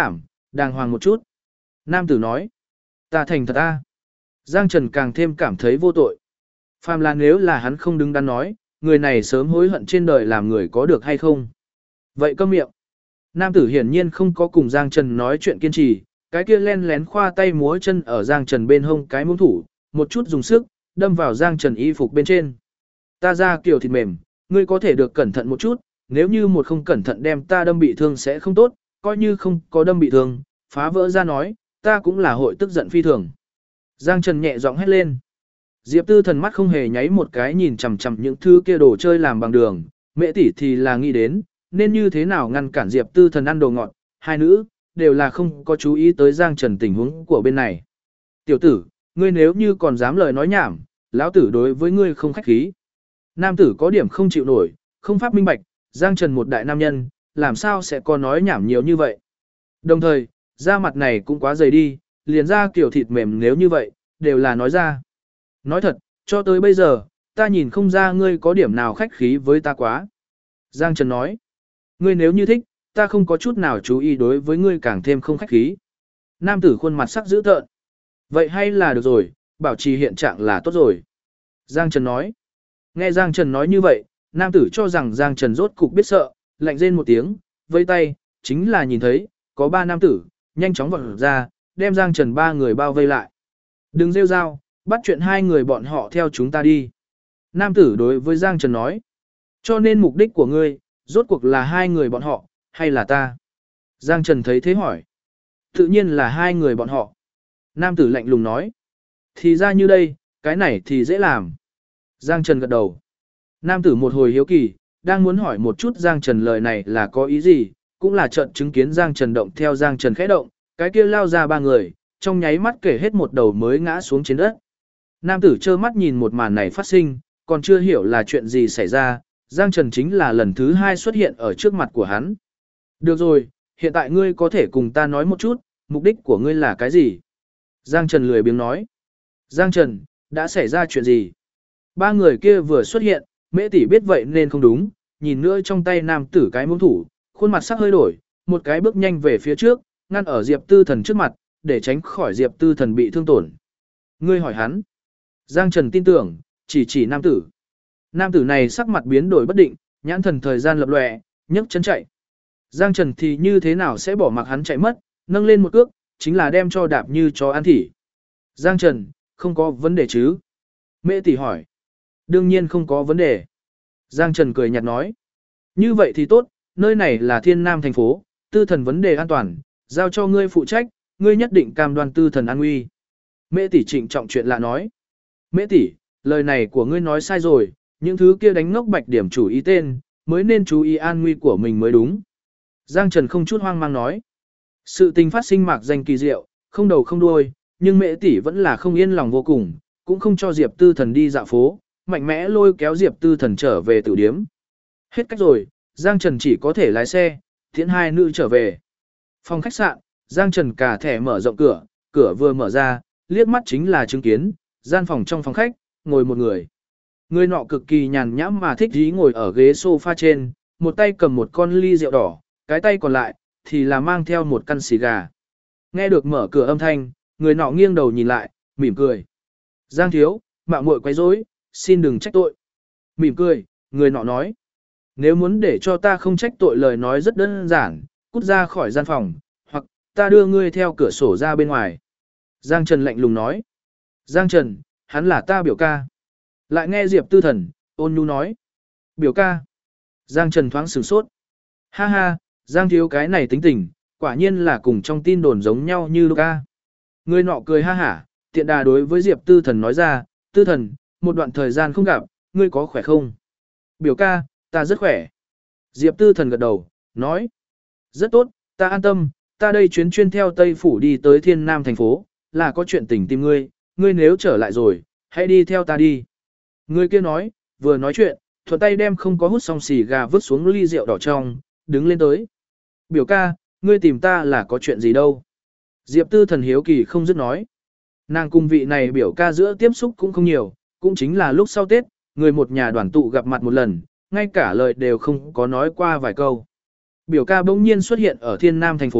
đàng hoàng một chút. Nam tử nói, ta thành thật ta. Giang Trần càng thêm cảm thấy vô tội. Phàm là nếu là hắn không đứng đắn nói, người này sớm hối hận trên đời làm người có được hay không. Vậy câm miệng. Nam tử hiển nhiên không có cùng Giang Trần nói chuyện kiên trì, cái kia len lén khoa tay múa chân ở Giang Trần bên hông cái muỗng thủ, một chút dùng sức, đâm vào Giang Trần y phục bên trên. Ta ra kiểu thịt mềm, ngươi có thể được cẩn thận một chút, nếu như một không cẩn thận đem ta đâm bị thương sẽ không tốt, coi như không có đâm bị thương, phá vỡ ra nói, ta cũng là hội tức giận phi thường. Giang Trần nhẹ giọng hét lên. Diệp Tư Thần mắt không hề nháy một cái nhìn chằm chằm những thứ kia đồ chơi làm bằng đường, Mễ tỷ thì là nghĩ đến, nên như thế nào ngăn cản Diệp Tư Thần ăn đồ ngọt, hai nữ đều là không có chú ý tới Giang Trần tình huống của bên này. Tiểu tử, ngươi nếu như còn dám lời nói nhảm, lão tử đối với ngươi không khách khí. Nam tử có điểm không chịu nổi, không pháp minh bạch, Giang Trần một đại nam nhân, làm sao sẽ có nói nhảm nhiều như vậy. Đồng thời, da mặt này cũng quá dày đi, liền ra kiểu thịt mềm nếu như vậy, đều là nói ra. Nói thật, cho tới bây giờ, ta nhìn không ra ngươi có điểm nào khách khí với ta quá. Giang Trần nói, ngươi nếu như thích, ta không có chút nào chú ý đối với ngươi càng thêm không khách khí. Nam tử khuôn mặt sắc dữ tợn. Vậy hay là được rồi, bảo trì hiện trạng là tốt rồi. Giang Trần nói, nghe Giang Trần nói như vậy, nam tử cho rằng Giang Trần rốt cục biết sợ, lạnh rên một tiếng, vây tay, chính là nhìn thấy, có ba nam tử, nhanh chóng vọt ra, đem Giang Trần ba người bao vây lại. Đừng rêu rao, bắt chuyện hai người bọn họ theo chúng ta đi. Nam tử đối với Giang Trần nói, cho nên mục đích của ngươi, rốt cuộc là hai người bọn họ, hay là ta? Giang Trần thấy thế hỏi. Tự nhiên là hai người bọn họ. Nam tử lạnh lùng nói. Thì ra như đây, cái này thì dễ làm. Giang Trần gật đầu. Nam tử một hồi hiếu kỳ, đang muốn hỏi một chút Giang Trần lời này là có ý gì, cũng là trận chứng kiến Giang Trần động theo Giang Trần khẽ động, cái kia lao ra ba người, trong nháy mắt kể hết một đầu mới ngã xuống trên đất. Nam tử trơ mắt nhìn một màn này phát sinh, còn chưa hiểu là chuyện gì xảy ra, Giang Trần chính là lần thứ hai xuất hiện ở trước mặt của hắn. Được rồi, hiện tại ngươi có thể cùng ta nói một chút, mục đích của ngươi là cái gì? Giang Trần lười biếng nói. Giang Trần, đã xảy ra chuyện gì? Ba người kia vừa xuất hiện, Mễ tỷ biết vậy nên không đúng, nhìn nữa trong tay nam tử cái muỗng thủ, khuôn mặt sắc hơi đổi, một cái bước nhanh về phía trước, ngăn ở Diệp Tư Thần trước mặt, để tránh khỏi Diệp Tư Thần bị thương tổn. Ngươi hỏi hắn. Giang Trần tin tưởng, chỉ nam tử. Nam tử này sắc mặt biến đổi bất định, nhãn thần thời gian lập lòe, nhấc chân chạy. Giang Trần thì như thế nào sẽ bỏ mặc hắn chạy mất, nâng lên một cước, chính là đem cho đạp như chó ăn thỉ. Giang Trần, không có vấn đề chứ? Mễ tỷ hỏi. Đương nhiên không có vấn đề. Giang Trần cười nhạt nói. Như vậy thì tốt, nơi này là Thiên Nam thành phố, Tư Thần vấn đề an toàn, giao cho ngươi phụ trách, ngươi nhất định cam đoan Tư Thần an nguy. Mễ tỷ trịnh trọng chuyện lạ nói. Mễ tỷ, lời này của ngươi nói sai rồi, những thứ kia đánh ngốc bạch điểm chủ ý tên, mới nên chú ý an nguy của mình mới đúng. Giang Trần không chút hoang mang nói. Sự tình phát sinh mạc danh kỳ diệu, không đầu không đuôi, nhưng Mễ tỷ vẫn là không yên lòng vô cùng, cũng không cho Diệp Tư Thần đi dạo phố, mạnh mẽ lôi kéo Diệp Tư Thần trở về tử điếm. Hết cách rồi, Giang Trần chỉ có thể lái xe, tiễn hai nữ trở về. Phòng khách sạn, Giang Trần cả thẻ mở rộng cửa, cửa vừa mở ra, liếc mắt chính là chứng kiến, gian phòng trong phòng khách, ngồi một người. Người nọ cực kỳ nhàn nhãm mà thích dí ngồi ở ghế sofa trên, một tay cầm một con ly rượu đỏ, cái tay còn lại, thì là mang theo một căn xì gà. Nghe được mở cửa âm thanh, người nọ nghiêng đầu nhìn lại, mỉm cười. Giang thiếu, mạo muội quấy rối, xin đừng trách tội. Mỉm cười, người nọ nói. Nếu muốn để cho ta không trách tội lời nói rất đơn giản, cút ra khỏi gian phòng, hoặc ta đưa ngươi theo cửa sổ ra bên ngoài. Giang Trần lạnh lùng nói. Giang Trần, hắn là ta biểu ca. Lại nghe Diệp Tư Thần, ôn nhu nói. Biểu ca. Giang Trần thoáng sửng sốt. Ha ha, Giang thiếu cái này tính tình, quả nhiên là cùng trong tin đồn giống nhau như Luca. Người nọ cười ha hả, tiện đà đối với Diệp Tư Thần nói ra, Tư Thần, một đoạn thời gian không gặp, ngươi có khỏe không? Biểu ca, ta rất khỏe. Diệp Tư Thần gật đầu, nói. Rất tốt, ta an tâm, ta đây chuyên theo Tây Phủ đi tới Thiên Nam thành phố, là có chuyện tình tìm ngươi, ngươi nếu trở lại rồi, hãy đi theo ta đi. Người kia nói, vừa nói chuyện, thuận tay đem không có hút xong xì gà vứt xuống ly rượu đỏ trong, đứng lên tới. Biểu ca, ngươi tìm ta là có chuyện gì đâu? Diệp Tư Thần hiếu kỳ không dứt nói. Nàng cùng vị này biểu ca giữa tiếp xúc cũng không nhiều, cũng chính là lúc sau Tết, người một nhà đoàn tụ gặp mặt một lần, ngay cả lời đều không có nói qua vài câu. Biểu ca bỗng nhiên xuất hiện ở Thiên Nam thành phố,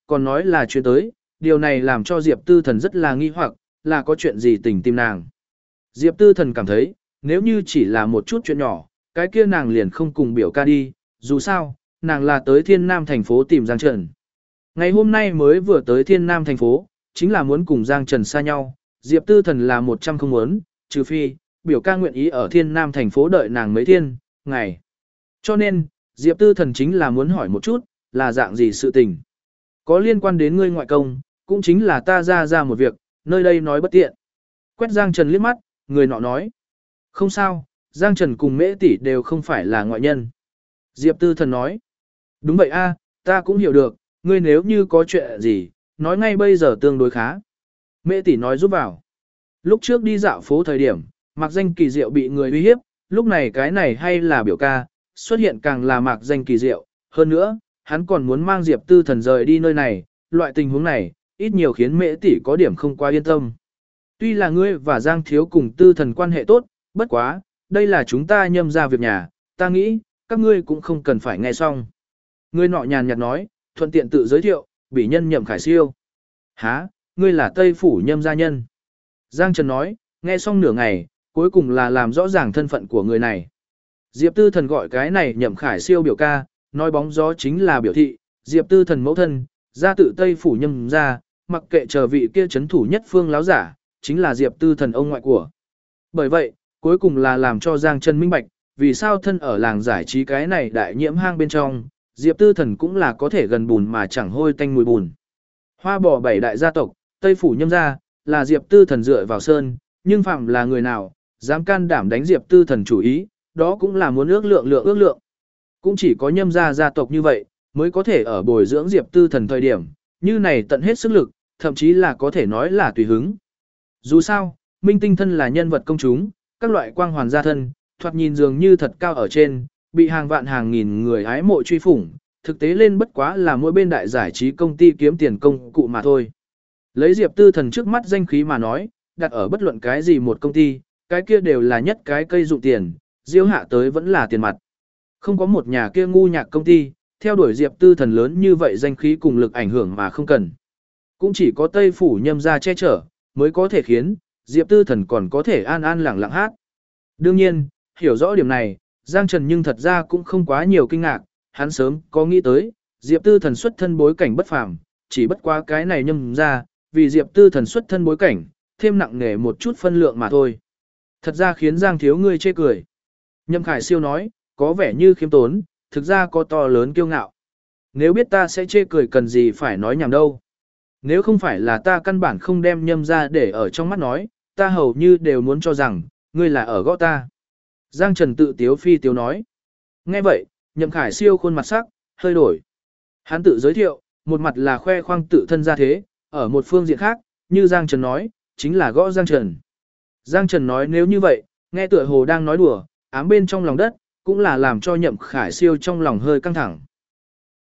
còn nói là chuyện tới, điều này làm cho Diệp Tư Thần rất là nghi hoặc, là có chuyện gì tình tìm nàng. Diệp Tư Thần cảm thấy, nếu như chỉ là một chút chuyện nhỏ, cái kia nàng liền không cùng biểu ca đi, dù sao, nàng là tới Thiên Nam thành phố tìm Giang Trần. Ngày hôm nay mới vừa tới Thiên Nam thành phố, chính là muốn cùng Giang Trần xa nhau, Diệp Tư Thần là 100 không muốn, trừ phi, biểu ca nguyện ý ở Thiên Nam thành phố đợi nàng mấy thiên, ngày. Cho nên, Diệp Tư Thần chính là muốn hỏi một chút, là dạng gì sự tình. Có liên quan đến ngươi ngoại công, cũng chính là ta ra một việc, nơi đây nói bất tiện. Quét Giang Trần liếc mắt, người nọ nói. Không sao, Giang Trần cùng Mễ tỷ đều không phải là ngoại nhân. Diệp Tư Thần nói. Đúng vậy a, ta cũng hiểu được, ngươi nếu như có chuyện gì, nói ngay bây giờ tương đối khá. Mễ tỷ nói giúp vào. Lúc trước đi dạo phố thời điểm, Mạc Danh Kỳ Diệu bị người uy hiếp, lúc này cái này hay là biểu ca, xuất hiện càng là Mạc Danh Kỳ Diệu. Hơn nữa, hắn còn muốn mang Diệp Tư Thần rời đi nơi này, loại tình huống này, ít nhiều khiến Mễ tỷ có điểm không quá yên tâm. Tuy là ngươi và Giang Thiếu cùng Tư Thần quan hệ tốt, bất quá, đây là chúng ta Nhâm ra việc nhà, ta nghĩ, các ngươi cũng không cần phải nghe xong. Ngươi nọ nhàn nhạt nói, thuận tiện tự giới thiệu, bị nhân Nhậm Khải Siêu. Hả, ngươi là Tây Phủ Nhâm gia nhân. Giang Trần nói, nghe xong nửa ngày, cuối cùng là làm rõ ràng thân phận của người này. Diệp Tư Thần gọi cái này Nhậm Khải Siêu biểu ca, nói bóng gió chính là biểu thị, Diệp Tư Thần mẫu thân, gia tự Tây Phủ Nhâm gia, mặc kệ chờ vị kia chấn thủ nhất phương láo giả, chính là Diệp Tư Thần ông ngoại của. Bởi vậy, cuối cùng là làm cho Giang Trần minh bạch, vì sao thân ở làng giải trí cái này đại nhiễm hang bên trong, Diệp Tư Thần cũng là có thể gần bùn mà chẳng hôi tanh mùi bùn. Hoa bò bảy đại gia tộc, Tây Phủ Nhâm gia, là Diệp Tư Thần dựa vào sơn, nhưng phạm là người nào, dám can đảm đánh Diệp Tư Thần chủ ý, đó cũng là muốn ước lượng. Cũng chỉ có Nhâm gia gia tộc như vậy, mới có thể ở bồi dưỡng Diệp Tư Thần thời điểm, như này tận hết sức lực, thậm chí là có thể nói là tùy hứng. Dù sao, Minh Tinh thân là nhân vật công chúng, các loại quang hoàn gia thân, thoạt nhìn dường như thật cao ở trên, bị hàng vạn hàng nghìn người ái mộ truy phủng, thực tế lên bất quá là mỗi bên đại giải trí công ty kiếm tiền công cụ mà thôi. Lấy Diệp Tư Thần trước mắt danh khí mà nói, đặt ở bất luận cái gì một công ty, cái kia đều là nhất cái cây dụng tiền, diêu hạ tới vẫn là tiền mặt. Không có một nhà kia ngu nhạc công ty, theo đuổi Diệp Tư Thần lớn như vậy danh khí cùng lực ảnh hưởng mà không cần. Cũng chỉ có Tây Phủ Nhâm gia che chở, mới có thể khiến Diệp Tư Thần còn có thể an an lẳng lặng hát. Đương nhiên, hiểu rõ điểm này, Giang Trần nhưng thật ra cũng không quá nhiều kinh ngạc, hắn sớm có nghĩ tới, Diệp Tư Thần xuất thân bối cảnh bất phàm, chỉ bất quá cái này Nhâm ra, vì Diệp Tư Thần xuất thân bối cảnh, thêm nặng nề một chút phân lượng mà thôi. Thật ra khiến Giang thiếu ngươi chê cười. Nhâm Khải Siêu nói, có vẻ như khiêm tốn, thực ra có to lớn kiêu ngạo. Nếu biết ta sẽ chê cười cần gì phải nói nhảm đâu. Nếu không phải là ta căn bản không đem Nhâm ra để ở trong mắt nói, ta hầu như đều muốn cho rằng, ngươi là ở gõ ta. Giang Trần tự tiếu phi tiếu nói. Nghe vậy, Nhậm Khải Siêu khuôn mặt sắc, hơi đổi. Hắn tự giới thiệu, một mặt là khoe khoang tự thân ra thế, ở một phương diện khác, như Giang Trần nói, chính là gõ Giang Trần. Giang Trần nói nếu như vậy, nghe tựa hồ đang nói đùa, ám bên trong lòng đất, cũng là làm cho Nhậm Khải Siêu trong lòng hơi căng thẳng.